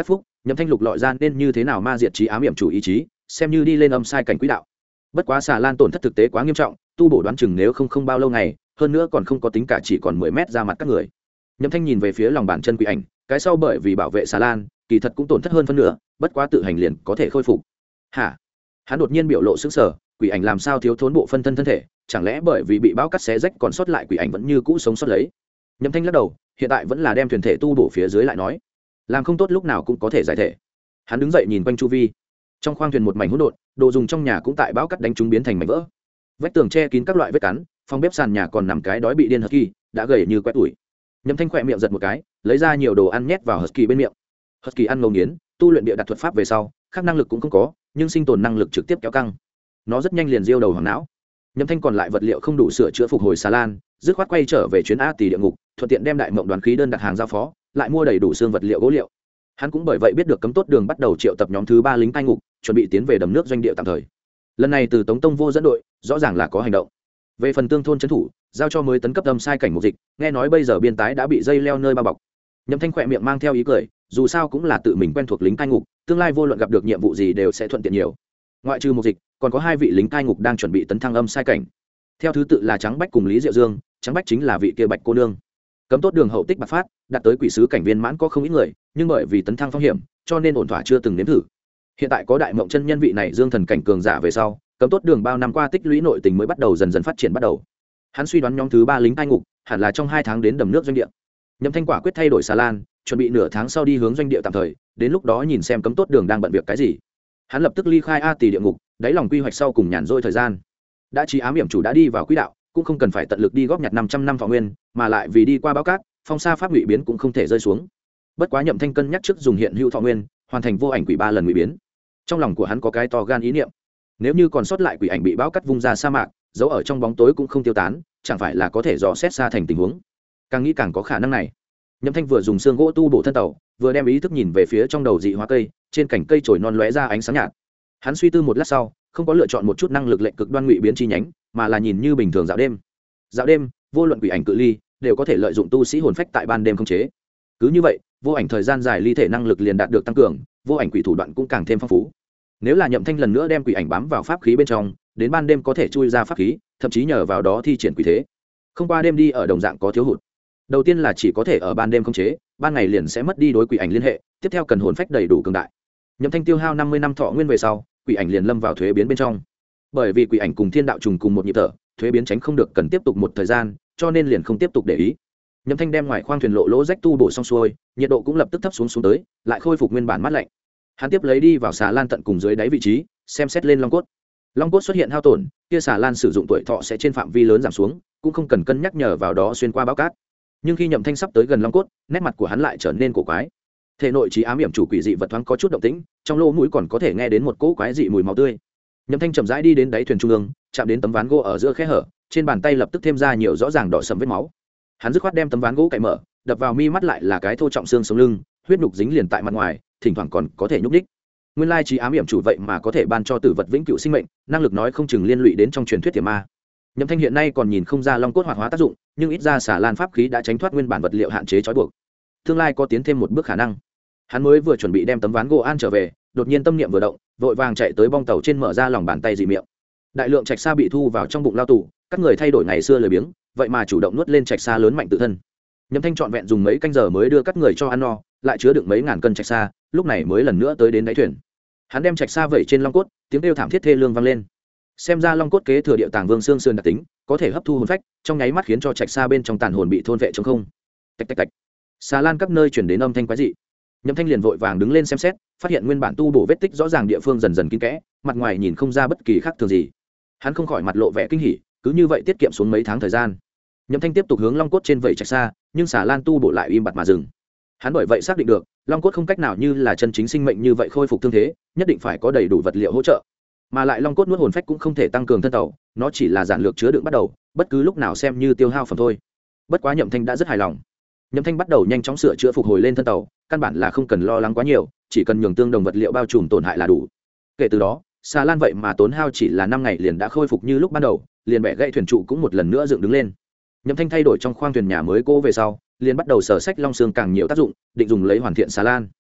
Nhậm Thanh lục lọi ra nên như thế nào ma diệt trí ám hiểm chủ ý chí, xem như đi lên âm sai cảnh quỹ đạo. Bất quá xà lan tổn thất thực tế quá nghiêm trọng, tu bổ đoán chừng nếu không bao lâu ngày, hơn nữa còn không có tính cả chỉ còn 10 mét ra mặt các người. Nhậm Thanh nhìn về phía lòng bàn chân quỷ ảnh, cái sau bởi vì bảo vệ xà lan, kỳ thật cũng tổn thất hơn phân nửa, bất quá tự hành liền có thể khôi phục. Hả? Hắn đột nhiên biểu lộ sững sờ, quỷ ảnh làm sao thiếu thốn bộ phân thân thân thể, chẳng lẽ bởi vì bị bão cắt xé rách còn sót lại quỷ ảnh vẫn như cũ sống sót lấy. Nhậm Thanh lắc đầu, hiện tại vẫn là đem thuyền thể tu bổ phía dưới lại nói, làm không tốt lúc nào cũng có thể giải thể. Hắn đứng dậy nhìn quanh chu vi, trong khoang thuyền một mảnh hỗn độn, đồ dùng trong nhà cũng tại bão cắt đánh trúng biến thành mảnh vỡ, vách tường che kín các loại vết cắn, phòng bếp sàn nhà còn nằm cái đói bị điên husky đã gầy như quét tủi. Nhậm Thanh khỏe miệng giật một cái, lấy ra nhiều đồ ăn nhét vào husky bên miệng. Husky ăn ngấu nghiến, tu luyện địa đặt thuật pháp về sau khác năng lực cũng không có, nhưng sinh tồn năng lực trực tiếp kéo căng, nó rất nhanh liền diêu đầu hoàng não. Nhậm Thanh còn lại vật liệu không đủ sửa chữa phục hồi xà lan, dứt khoát quay trở về chuyến A Tỳ địa ngục, thuận tiện đem đại mộng đoàn khí đơn đặt hàng giao phó, lại mua đầy đủ xương vật liệu gỗ liệu. Hắn cũng bởi vậy biết được Cấm Tốt Đường bắt đầu triệu tập nhóm thứ 3 lính cai ngục, chuẩn bị tiến về đầm nước doanh địa tạm thời. Lần này từ Tống Tông Vô dẫn đội, rõ ràng là có hành động. Về phần tương thôn trấn thủ, giao cho mới tấn cấp âm sai cảnh mục dịch, nghe nói bây giờ biên tái đã bị dây leo nơi bao bọc. Nhậm Thanh khỏe miệng mang theo ý cười, dù sao cũng là tự mình quen thuộc lính cai ngục, tương lai vô luận gặp được nhiệm vụ gì đều sẽ thuận tiện nhiều. Ngoại trừ mục dịch, còn có 2 vị lính cai ngục đang chuẩn bị tấn thăng âm sai cảnh. Theo thứ tự là Trắng Bách cùng Lý Diệu Dương, Trắng Bách chính là vị kia Bạch cô nương. Cấm Tốt Đường hậu tích bạc phát, đạt tới quỷ sứ cảnh viên mãn có không ít người, nhưng bởi vì tấn thăng phong hiểm, cho nên ổn thỏa chưa từng nếm thử. Hiện tại có đại mộng chân nhân vị này Dương thần cảnh cường giả về sau, Cấm Tốt Đường bao năm qua tích lũy nội tình mới bắt đầu dần dần phát triển bắt đầu. Hắn suy đoán nhóm thứ 3 lính cai ngục hẳn là trong 2 tháng đến đầm nước doanh địa. Nhậm Thanh quả quyết thay đổi xà lan, chuẩn bị nửa tháng sau đi hướng doanh địa tạm thời, đến lúc đó nhìn xem Cấm Tốt Đường đang bận việc cái gì. Hắn lập tức ly khai A Tỳ địa ngục, đáy lòng quy hoạch sau cùng nhàn rỗi thời gian. Đã trí ám hiểm chủ đã đi vào quỹ đạo, cũng không cần phải tận lực đi góp nhặt 500 năm thọ nguyên, mà lại vì đi qua báo cát, phong sa pháp ngụy biến cũng không thể rơi xuống. Bất quá Nhậm Thanh cân nhắc trước dùng hiện hữu thọ nguyên, hoàn thành vô ảnh quỷ 3 lần ngụy biến. Trong lòng của hắn có cái to gan ý niệm, nếu như còn sót lại quỷ ảnh bị bão cắt vung ra sa mạc, giấu ở trong bóng tối cũng không tiêu tán, chẳng phải là có thể dò xét xa thành tình huống. Càng nghĩ càng có khả năng này. Nhậm Thanh vừa dùng xương gỗ tu bổ thân tàu, vừa đem ý thức nhìn về phía trong đầu dị hóa cây, trên cành cây chồi non lóe ra ánh sáng nhạt. Hắn suy tư một lát sau, không có lựa chọn một chút năng lực lệnh cực đoan ngụy biến chi nhánh, mà là nhìn như bình thường dạo đêm. Dạo đêm, vô luận quỷ ảnh cự ly, đều có thể lợi dụng tu sĩ hồn phách tại ban đêm khống chế. Cứ như vậy, vô ảnh thời gian dài ly thể năng lực liền đạt được tăng cường, vô ảnh quỷ thủ đoạn cũng càng thêm phong phú. Nếu là Nhậm Thanh lần nữa đem quỷ ảnh bám vào pháp khí bên trong, đến ban đêm có thể chui ra pháp khí, thậm chí nhờ vào đó thi triển quỷ thế. Không qua đêm đi ở đồng dạng có thiếu hụt. Đầu tiên là chỉ có thể ở ban đêm khống chế, ban ngày liền sẽ mất đi đối quỷ ảnh liên hệ, tiếp theo cần hồn phách đầy đủ cường đại. Nhậm Thanh tiêu hao 50 năm thọ nguyên về sau, quỷ ảnh liền lâm vào thuế biến bên trong. Bởi vì quỷ ảnh cùng thiên đạo trùng cùng một nhịp thở, thuế biến tránh không được cần tiếp tục một thời gian, cho nên liền không tiếp tục để ý. Nhậm Thanh đem ngoài khoang thuyền lộ lỗ rách tu bổ xong xuôi, nhiệt độ cũng lập tức thấp xuống tới, lại khôi phục nguyên bản mát lạnh. Hắn tiếp lấy đi vào xà lan tận cùng dưới đáy vị trí, xem xét lên long cốt. Long cốt xuất hiện hao tổn, kia xà lan sử dụng tuổi thọ sẽ trên phạm vi lớn giảm xuống, cũng không cần cân nhắc nhờ vào đó xuyên qua báo cát. Nhưng khi Nhậm Thanh sắp tới gần long cốt, nét mặt của hắn lại trở nên cổ quái. Thể nội trí ám hiểm chủ quỷ dị vật thoáng có chút động tĩnh, trong lỗ mũi còn có thể nghe đến một cỗ quái dị mùi máu tươi. Nhậm Thanh chậm rãi đi đến đáy thuyền trung ương, chạm đến tấm ván gỗ ở giữa khe hở, trên bàn tay lập tức thêm ra nhiều rõ ràng đỏ sẫm vết máu. Hắn dứt khoát đem tấm ván gỗ cạy mở, đập vào mi mắt lại là cái thô trọng xương sống lưng, huyết nhục dính liền tại mặt ngoài, thỉnh thoảng còn có thể nhúc nhích. Nguyên lai trí ám hiểm chủ vậy mà có thể ban cho tử vật vĩnh cửu sinh mệnh, năng lực nói không chừng liên lụy đến trong truyền thuyết tiềm ma. Nhậm Thanh hiện nay còn nhìn không ra long cốt hoạt hóa tác dụng, nhưng ít ra xà lan pháp khí đã tránh thoát nguyên bản vật liệu hạn chế trói buộc. Tương lai có tiến thêm một bước khả năng. Hắn mới vừa chuẩn bị đem tấm ván gỗ an trở về, đột nhiên tâm niệm vừa động, vội vàng chạy tới bong tàu trên mở ra lòng bàn tay dị miệng. Đại lượng trạch sa bị thu vào trong bụng lao tù, các người thay đổi ngày xưa lười biếng, vậy mà chủ động nuốt lên trạch sa lớn mạnh tự thân. Nhậm Thanh trọn vẹn dùng mấy canh giờ mới đưa các người cho ăn no, lại chứa đựng mấy ngàn cân trạch sa, lúc này mới lần nữa tới đến đáy thuyền. Hắn đem trạch sa vẩy trên long cốt, tiếng kêu thảm thiết thê lương vang lên. Xem ra long cốt kế thừa địa tàng vương xương sườn đặc tính, có thể hấp thu hồn phách, trong nháy mắt khiến cho trạch sa bên trong tàn hồn bị thôn vệ trống không. Tạch tạch tạch. Xà lan các nơi truyền đến âm thanh quái dị. Nhậm Thanh liền vội vàng đứng lên xem xét, phát hiện nguyên bản tu bổ vết tích rõ ràng địa phương dần dần kín kẽ, mặt ngoài nhìn không ra bất kỳ khác thường gì. Hắn không khỏi mặt lộ vẻ kinh hỉ, cứ như vậy tiết kiệm xuống mấy tháng thời gian. Nhậm Thanh tiếp tục hướng long cốt trên vẩy trạch xa, nhưng xà lan tu bổ lại im bặt mà dừng. Hắn bởi vậy xác định được, long cốt không cách nào như là chân chính sinh mệnh như vậy khôi phục thương thế, nhất định phải có đầy đủ vật liệu hỗ trợ. Mà lại long cốt nuốt hồn phách cũng không thể tăng cường thân tàu, nó chỉ là giản lược chứa đựng bắt đầu, bất cứ lúc nào xem như tiêu hao phẩm thôi. Bất quá Nhậm Thanh đã rất hài lòng. Nhậm Thanh bắt đầu nhanh chóng sửa chữa phục hồi lên thân tàu, căn bản là không cần lo lắng quá nhiều, chỉ cần nhường tương đồng vật liệu bao trùm tổn hại là đủ. Kể từ đó, xà lan vậy mà tốn hao chỉ là 5 ngày liền đã khôi phục như lúc ban đầu, liền bẻ gãy thuyền trụ cũng một lần nữa dựng đứng lên. Nhậm Thanh thay đổi trong khoang thuyền nhà mới cố về sau, liền bắt đầu sở sách long xương càng nhiều tác dụng, định dùng lấy hoàn thiện xà lan.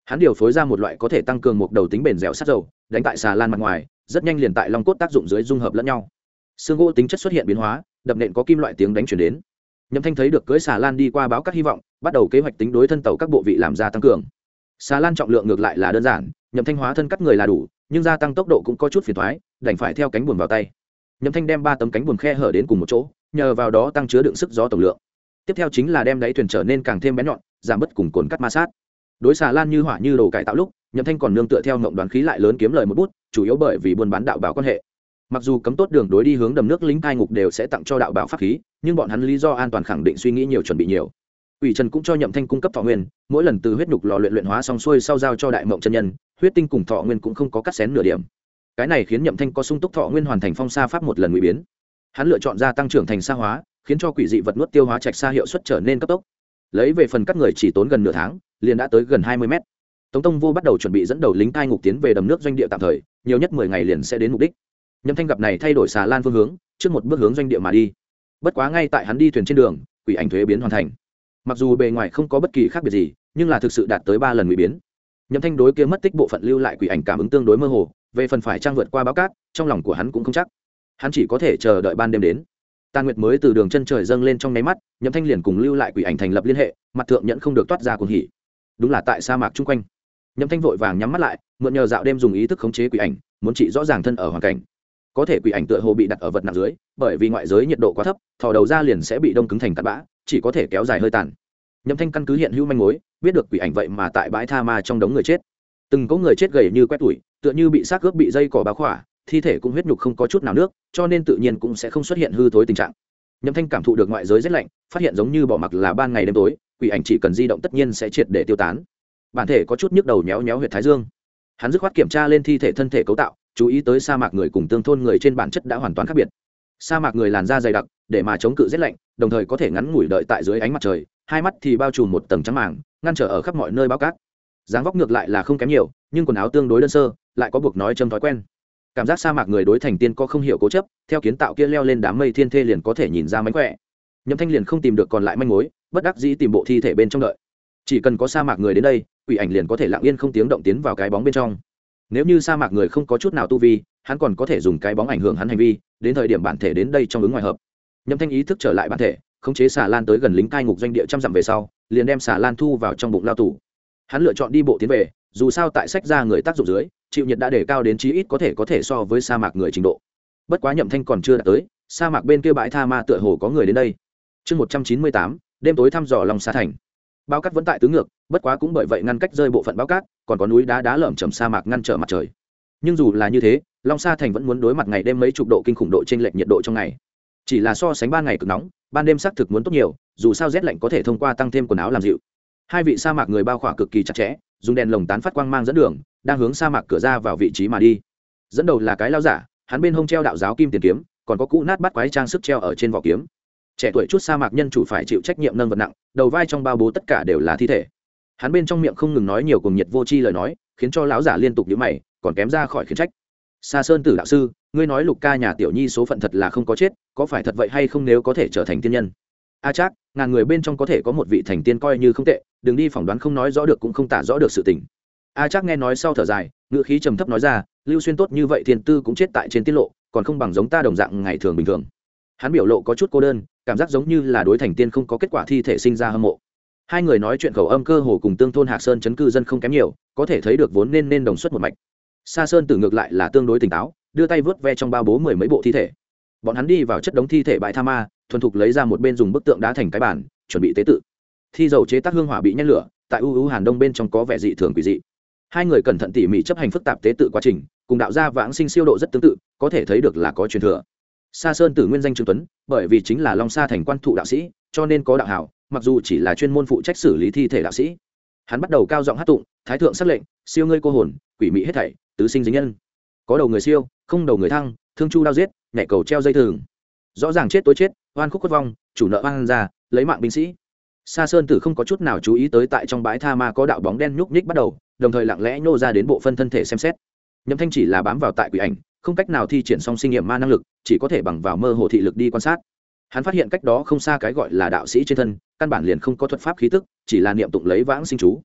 hắn điều phối ra một loại có thể tăng cường một đầu tính bền dẻo sắt dầu đánh tại xà lan mặt ngoài, rất nhanh liền tại long cốt tác dụng dưới dung hợp lẫn nhau, xương gỗ tính chất xuất hiện biến hóa, đập nện có kim loại tiếng đánh chuyển đến. Nhậm Thanh thấy được cưỡi xà lan đi qua báo các hy vọng, bắt đầu kế hoạch tính đối thân tàu các bộ vị làm ra tăng cường. Xà lan trọng lượng ngược lại là đơn giản, Nhậm Thanh hóa thân cắt người là đủ, nhưng gia tăng tốc độ cũng có chút phiền toái, đành phải theo cánh buồm vào tay. Nhậm Thanh đem 3 tấm cánh buồm khe hở đến cùng một chỗ, nhờ vào đó tăng chứa đựng sức gió tổng lượng. Tiếp theo chính là đem đáy thuyền trở nên càng thêm bén nhọn, giảm bớt cùng cồn cắt ma sát. Đối xà lan như hỏa như đồ cải tạo lúc, Nhậm Thanh còn nương tựa theo ngộng đoán khí lại lớn kiếm lời một bút, chủ yếu bởi vì buôn bán đạo bảo quan hệ. Mặc dù cấm tốt đường đối đi hướng đầm nước lính cai ngục đều sẽ tặng cho đạo bảo pháp khí, nhưng bọn hắn lý do an toàn khẳng định suy nghĩ nhiều chuẩn bị nhiều. Quỷ Trần cũng cho Nhậm Thanh cung cấp thọ nguyên, mỗi lần từ huyết nhục lò luyện hóa xong xuôi sau giao cho đại mộng chân nhân, huyết tinh cùng thọ nguyên cũng không có cắt xén nửa điểm. Cái này khiến Nhậm Thanh có sung túc thọ nguyên hoàn thành phong sa pháp một lần ngụy biến. Hắn lựa chọn gia tăng trưởng thành sa hóa, khiến cho quỷ dị vật nuốt tiêu hóa trạch sa hiệu suất trở nên cấp tốc. Lấy về phần cắt người chỉ tốn gần nửa tháng, liền đã tới gần 20 mét. Tống Tông Vô bắt đầu chuẩn bị dẫn đầu lính cai ngục tiến về đầm nước doanh địa tạm thời, nhiều nhất 10 ngày liền sẽ đến mục đích. Nhậm Thanh gặp này thay đổi xà lan phương hướng, trước một bước hướng doanh địa mà đi. Bất quá ngay tại hắn đi thuyền trên đường, quỷ ảnh thuế biến hoàn thành. Mặc dù bề ngoài không có bất kỳ khác biệt gì, nhưng là thực sự đạt tới 3 lần ngụy biến. Nhậm Thanh đối kia mất tích bộ phận lưu lại quỷ ảnh cảm ứng tương đối mơ hồ, về phần phải trang vượt qua báo cát, trong lòng của hắn cũng không chắc. Hắn chỉ có thể chờ đợi ban đêm đến. Tàn nguyệt mới từ đường chân trời dâng lên trong nháy mắt, Nhậm Thanh liền cùng lưu lại quỷ ảnh thành lập liên hệ, mặt thượng nhận không được toát ra cuồng hỉ. Đúng là tại sa mạc chung quanh. Nhậm Thanh vội vàng nhắm mắt lại, mượn nhờ dạo đêm dùng ý thức khống chế quỷ ảnh, muốn trị rõ ràng thân ở hoàn cảnh. Có thể quỷ ảnh tựa hồ bị đặt ở vật nặng dưới, bởi vì ngoại giới nhiệt độ quá thấp, thò đầu ra liền sẽ bị đông cứng thành cát bã, chỉ có thể kéo dài hơi tàn. Nhậm Thanh căn cứ hiện hữu manh mối, biết được quỷ ảnh vậy mà tại bãi tha ma trong đống người chết. Từng có người chết gầy như quét tủi, tựa như bị xác ướp bị dây cỏ bao khỏa, thi thể cũng huyết nhục không có chút nào nước, cho nên tự nhiên cũng sẽ không xuất hiện hư thối tình trạng. Nhậm Thanh cảm thụ được ngoại giới rất lạnh, phát hiện giống như bỏ mặc là ban ngày đêm tối, quỷ ảnh chỉ cần di động tất nhiên sẽ triệt để tiêu tán. Bản thể có chút nhức đầu nhéo nhéo huyệt thái dương. Hắn dứt khoát kiểm tra lên thi thể thân thể cấu tạo, chú ý tới sa mạc người cùng tương thôn người trên bản chất đã hoàn toàn khác biệt. Sa mạc người làn da dày đặc, để mà chống cự rét lạnh, đồng thời có thể ngắn ngủi đợi tại dưới ánh mặt trời, hai mắt thì bao trùm một tầng trắng màng, ngăn trở ở khắp mọi nơi báo cát. Dáng vóc ngược lại là không kém nhiều, nhưng quần áo tương đối đơn sơ, lại có buộc nói châm thói quen. Cảm giác sa mạc người đối thành tiên có không hiểu cố chấp, theo kiến tạo kia leo lên đám mây thiên thê liền có thể nhìn ra mánh khỏe. Nhậm Thanh liền không tìm được còn lại manh mối, bất đắc dĩ tìm bộ thi thể bên trong đợi. Chỉ cần có sa mạc người đến đây, quỷ ảnh liền có thể lặng yên không tiếng động tiến vào cái bóng bên trong. Nếu như sa mạc người không có chút nào tu vi, hắn còn có thể dùng cái bóng ảnh hưởng hắn hành vi, đến thời điểm bản thể đến đây trong ứng ngoài hợp. Nhậm Thanh ý thức trở lại bản thể, khống chế xà lan tới gần lính cai ngục doanh địa trăm dặm về sau, liền đem xà lan thu vào trong bụng lao tù. Hắn lựa chọn đi bộ tiến về, dù sao tại sách ra người tác dụng dưới, chịu nhiệt đã để cao đến chí ít có thể so với sa mạc người trình độ. Bất quá Nhậm Thanh còn chưa đạt tới, sa mạc bên kia bãi tha ma tựa hồ có người đến đây. Chương 198, đêm tối thăm dò lòng sa thành. Bao cát vẫn tại tứ ngược, bất quá cũng bởi vậy ngăn cách rơi bộ phận bao cát, còn có núi đá lởm chởm sa mạc ngăn trở mặt trời. Nhưng dù là như thế, Long Sa thành vẫn muốn đối mặt ngày đêm mấy chục độ kinh khủng độ chênh lệch nhiệt độ trong ngày. Chỉ là so sánh ban ngày cực nóng, ban đêm xác thực muốn tốt nhiều, dù sao rét lạnh có thể thông qua tăng thêm quần áo làm dịu. Hai vị sa mạc người bao khỏa cực kỳ chặt chẽ, dùng đèn lồng tán phát quang mang dẫn đường, đang hướng sa mạc cửa ra vào vị trí mà đi. Dẫn đầu là cái lao giả, hắn bên hông treo đạo giáo kim tiền kiếm, còn có cũ nát bắt quái trang sức treo ở trên vỏ kiếm. Trẻ tuổi chút sa mạc nhân chủ phải chịu trách nhiệm nâng vật nặng, đầu vai trong bao bố tất cả đều là thi thể. Hắn bên trong miệng không ngừng nói nhiều cùng nhiệt vô tri lời nói, khiến cho lão giả liên tục nhíu mày, còn kém ra khỏi khiển trách. Sa Sơn Tử đạo sư, ngươi nói Lục ca nhà tiểu nhi số phận thật là không có chết, có phải thật vậy hay không nếu có thể trở thành tiên nhân? A Trác, ngàn người bên trong có thể có một vị thành tiên coi như không tệ, đừng đi phỏng đoán không nói rõ được cũng không tả rõ được sự tình. A Trác nghe nói sau thở dài, ngữ khí trầm thấp nói ra, Lưu Xuyên tốt như vậy thiên tư cũng chết tại trên tiết lộ, còn không bằng giống ta đồng dạng ngày thường bình thường. Hắn biểu lộ có chút cô đơn, cảm giác giống như là đối thành tiên không có kết quả thi thể sinh ra hâm mộ. Hai người nói chuyện khẩu âm cơ hồ cùng tương thôn Hạc Sơn trấn cư dân không kém nhiều, có thể thấy được vốn nên đồng xuất một mạch. Sa Sơn Tử ngược lại là tương đối tỉnh táo, đưa tay vớt ve trong bao bố mười mấy bộ thi thể. Bọn hắn đi vào chất đống thi thể bãi tha ma, thuần thục lấy ra một bên dùng bức tượng đá thành cái bàn, chuẩn bị tế tự. Thi dầu chế tác hương hỏa bị nhen lửa, tại u hàn đông bên trong có vẻ dị thường quỷ dị. Hai người cẩn thận tỉ mỉ chấp hành phức tạp tế tự quá trình, cùng đạo gia vãng sinh siêu độ rất tương tự, có thể thấy được là có truyền thừa. Sa Sơn Tử nguyên danh Trương Tuấn, bởi vì chính là Long Sa thành quan thụ đạo sĩ, cho nên có đạo hảo, mặc dù chỉ là chuyên môn phụ trách xử lý thi thể đạo sĩ. Hắn bắt đầu cao giọng hát tụng, thái thượng sắc lệnh, siêu ngươi cô hồn, quỷ mị hết thảy, tứ sinh dính nhân. Có đầu người siêu, không đầu người thăng, thương chu đao giết, nhảy cầu treo dây thừng. Rõ ràng chết tối chết, oan khúc quất vong, chủ nợ oan ra, lấy mạng binh sĩ. Sa Sơn Tử không có chút nào chú ý tới tại trong bãi tha ma có đạo bóng đen nhúc nhích bắt đầu, đồng thời lặng lẽ nhô ra đến bộ phân thân thể xem xét. Nhậm Thanh chỉ là bám vào tại quỷ ảnh, không cách nào thi triển song sinh nghiệm ma năng lực, chỉ có thể bằng vào mơ hồ thị lực đi quan sát. Hắn phát hiện cách đó không xa cái gọi là đạo sĩ trên thân, căn bản liền không có thuật pháp khí tức, chỉ là niệm tụng lấy vãng sinh chú.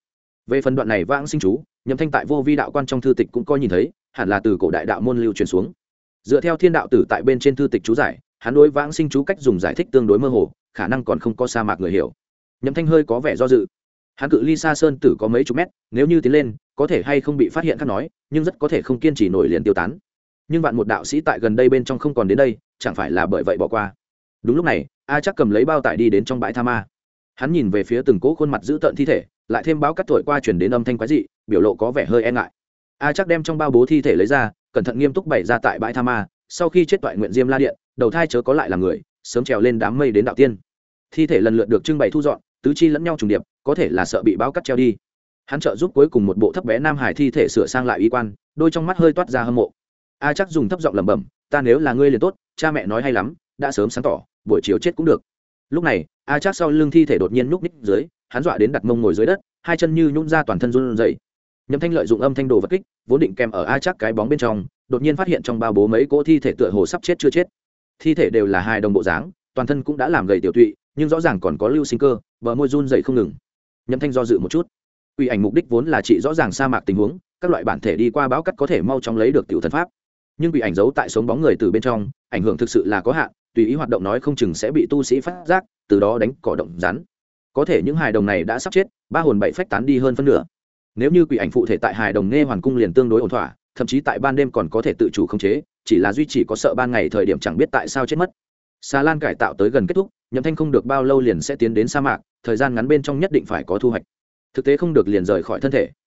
về phần đoạn này vãng sinh chú, Nhậm Thanh tại vô vi đạo quan trong thư tịch cũng có nhìn thấy, hẳn là từ cổ đại đạo môn lưu truyền xuống. Dựa theo thiên đạo tử tại bên trên thư tịch chú giải, hắn đối vãng sinh chú cách dùng giải thích tương đối mơ hồ, khả năng còn không có sa mạc người hiểu. Nhậm Thanh hơi có vẻ do dự. Hắn cự ly xa sơn tử có mấy chục mét, nếu như tiến lên có thể hay không bị phát hiện khác nói, nhưng rất có thể không kiên trì nổi liền tiêu tán. Nhưng vạn một đạo sĩ tại gần đây bên trong không còn đến đây, chẳng phải là bởi vậy bỏ qua. Đúng lúc này, A Chắc cầm lấy bao tải đi đến trong bãi tha ma. Hắn nhìn về phía từng cỗ khuôn mặt giữ tợn thi thể, lại thêm báo cắt thổi qua truyền đến âm thanh quái dị, biểu lộ có vẻ hơi e ngại. A Chắc đem trong bao bố thi thể lấy ra, cẩn thận nghiêm túc bày ra tại bãi tha ma. Sau khi chết toại nguyện diêm la điện, đầu thai chớ có lại là người, sớm trèo lên đám mây đến đạo tiên. Thi thể lần lượt được trưng bày thu dọn, tứ chi lẫn nhau trùng điệp, có thể là sợ bị báo cắt treo đi. Hắn trợ giúp cuối cùng một bộ thấp bé nam hải thi thể sửa sang lại y quan, đôi trong mắt hơi toát ra hâm mộ. A Chắc dùng thấp giọng lẩm bẩm, ta nếu là ngươi liền tốt, cha mẹ nói hay lắm, đã sớm sáng tỏ, buổi chiều chết cũng được. Lúc này, A Chắc sau lưng thi thể đột nhiên núp ních dưới, hắn dọa đến đặt mông ngồi dưới đất, hai chân như nhũn ra toàn thân run rẩy. Nhậm Thanh lợi dụng âm thanh đồ vật kích, vốn định kèm ở A Chắc cái bóng bên trong, đột nhiên phát hiện trong bao bố mấy cỗ thi thể tựa hồ sắp chết chưa chết. Thi thể đều là hài đồng bộ dáng, toàn thân cũng đã làm gầy tiểu tụy, nhưng rõ ràng còn có lưu sinh cơ, bờ môi run rẩy không ngừng. Nhậm Thanh do dự một chút. Quỷ ảnh mục đích vốn là chỉ rõ ràng sa mạc tình huống, các loại bản thể đi qua báo cắt có thể mau chóng lấy được tiểu thần pháp. Nhưng quỷ ảnh giấu tại sống bóng người từ bên trong, ảnh hưởng thực sự là có hạn, tùy ý hoạt động nói không chừng sẽ bị tu sĩ phát giác, từ đó đánh cỏ động rắn. Có thể những hài đồng này đã sắp chết, ba hồn bảy phách tán đi hơn phân nửa. Nếu như quỷ ảnh phụ thể tại hài đồng nghe hoàn cung liền tương đối ổn thỏa, thậm chí tại ban đêm còn có thể tự chủ khống chế, chỉ là duy chỉ có sợ ban ngày thời điểm chẳng biết tại sao chết mất. Xà lan cải tạo tới gần kết thúc, Nhậm Thanh không được bao lâu liền sẽ tiến đến sa mạc, thời gian ngắn bên trong nhất định phải có thu hoạch. Thực tế không được liền rời khỏi thân thể,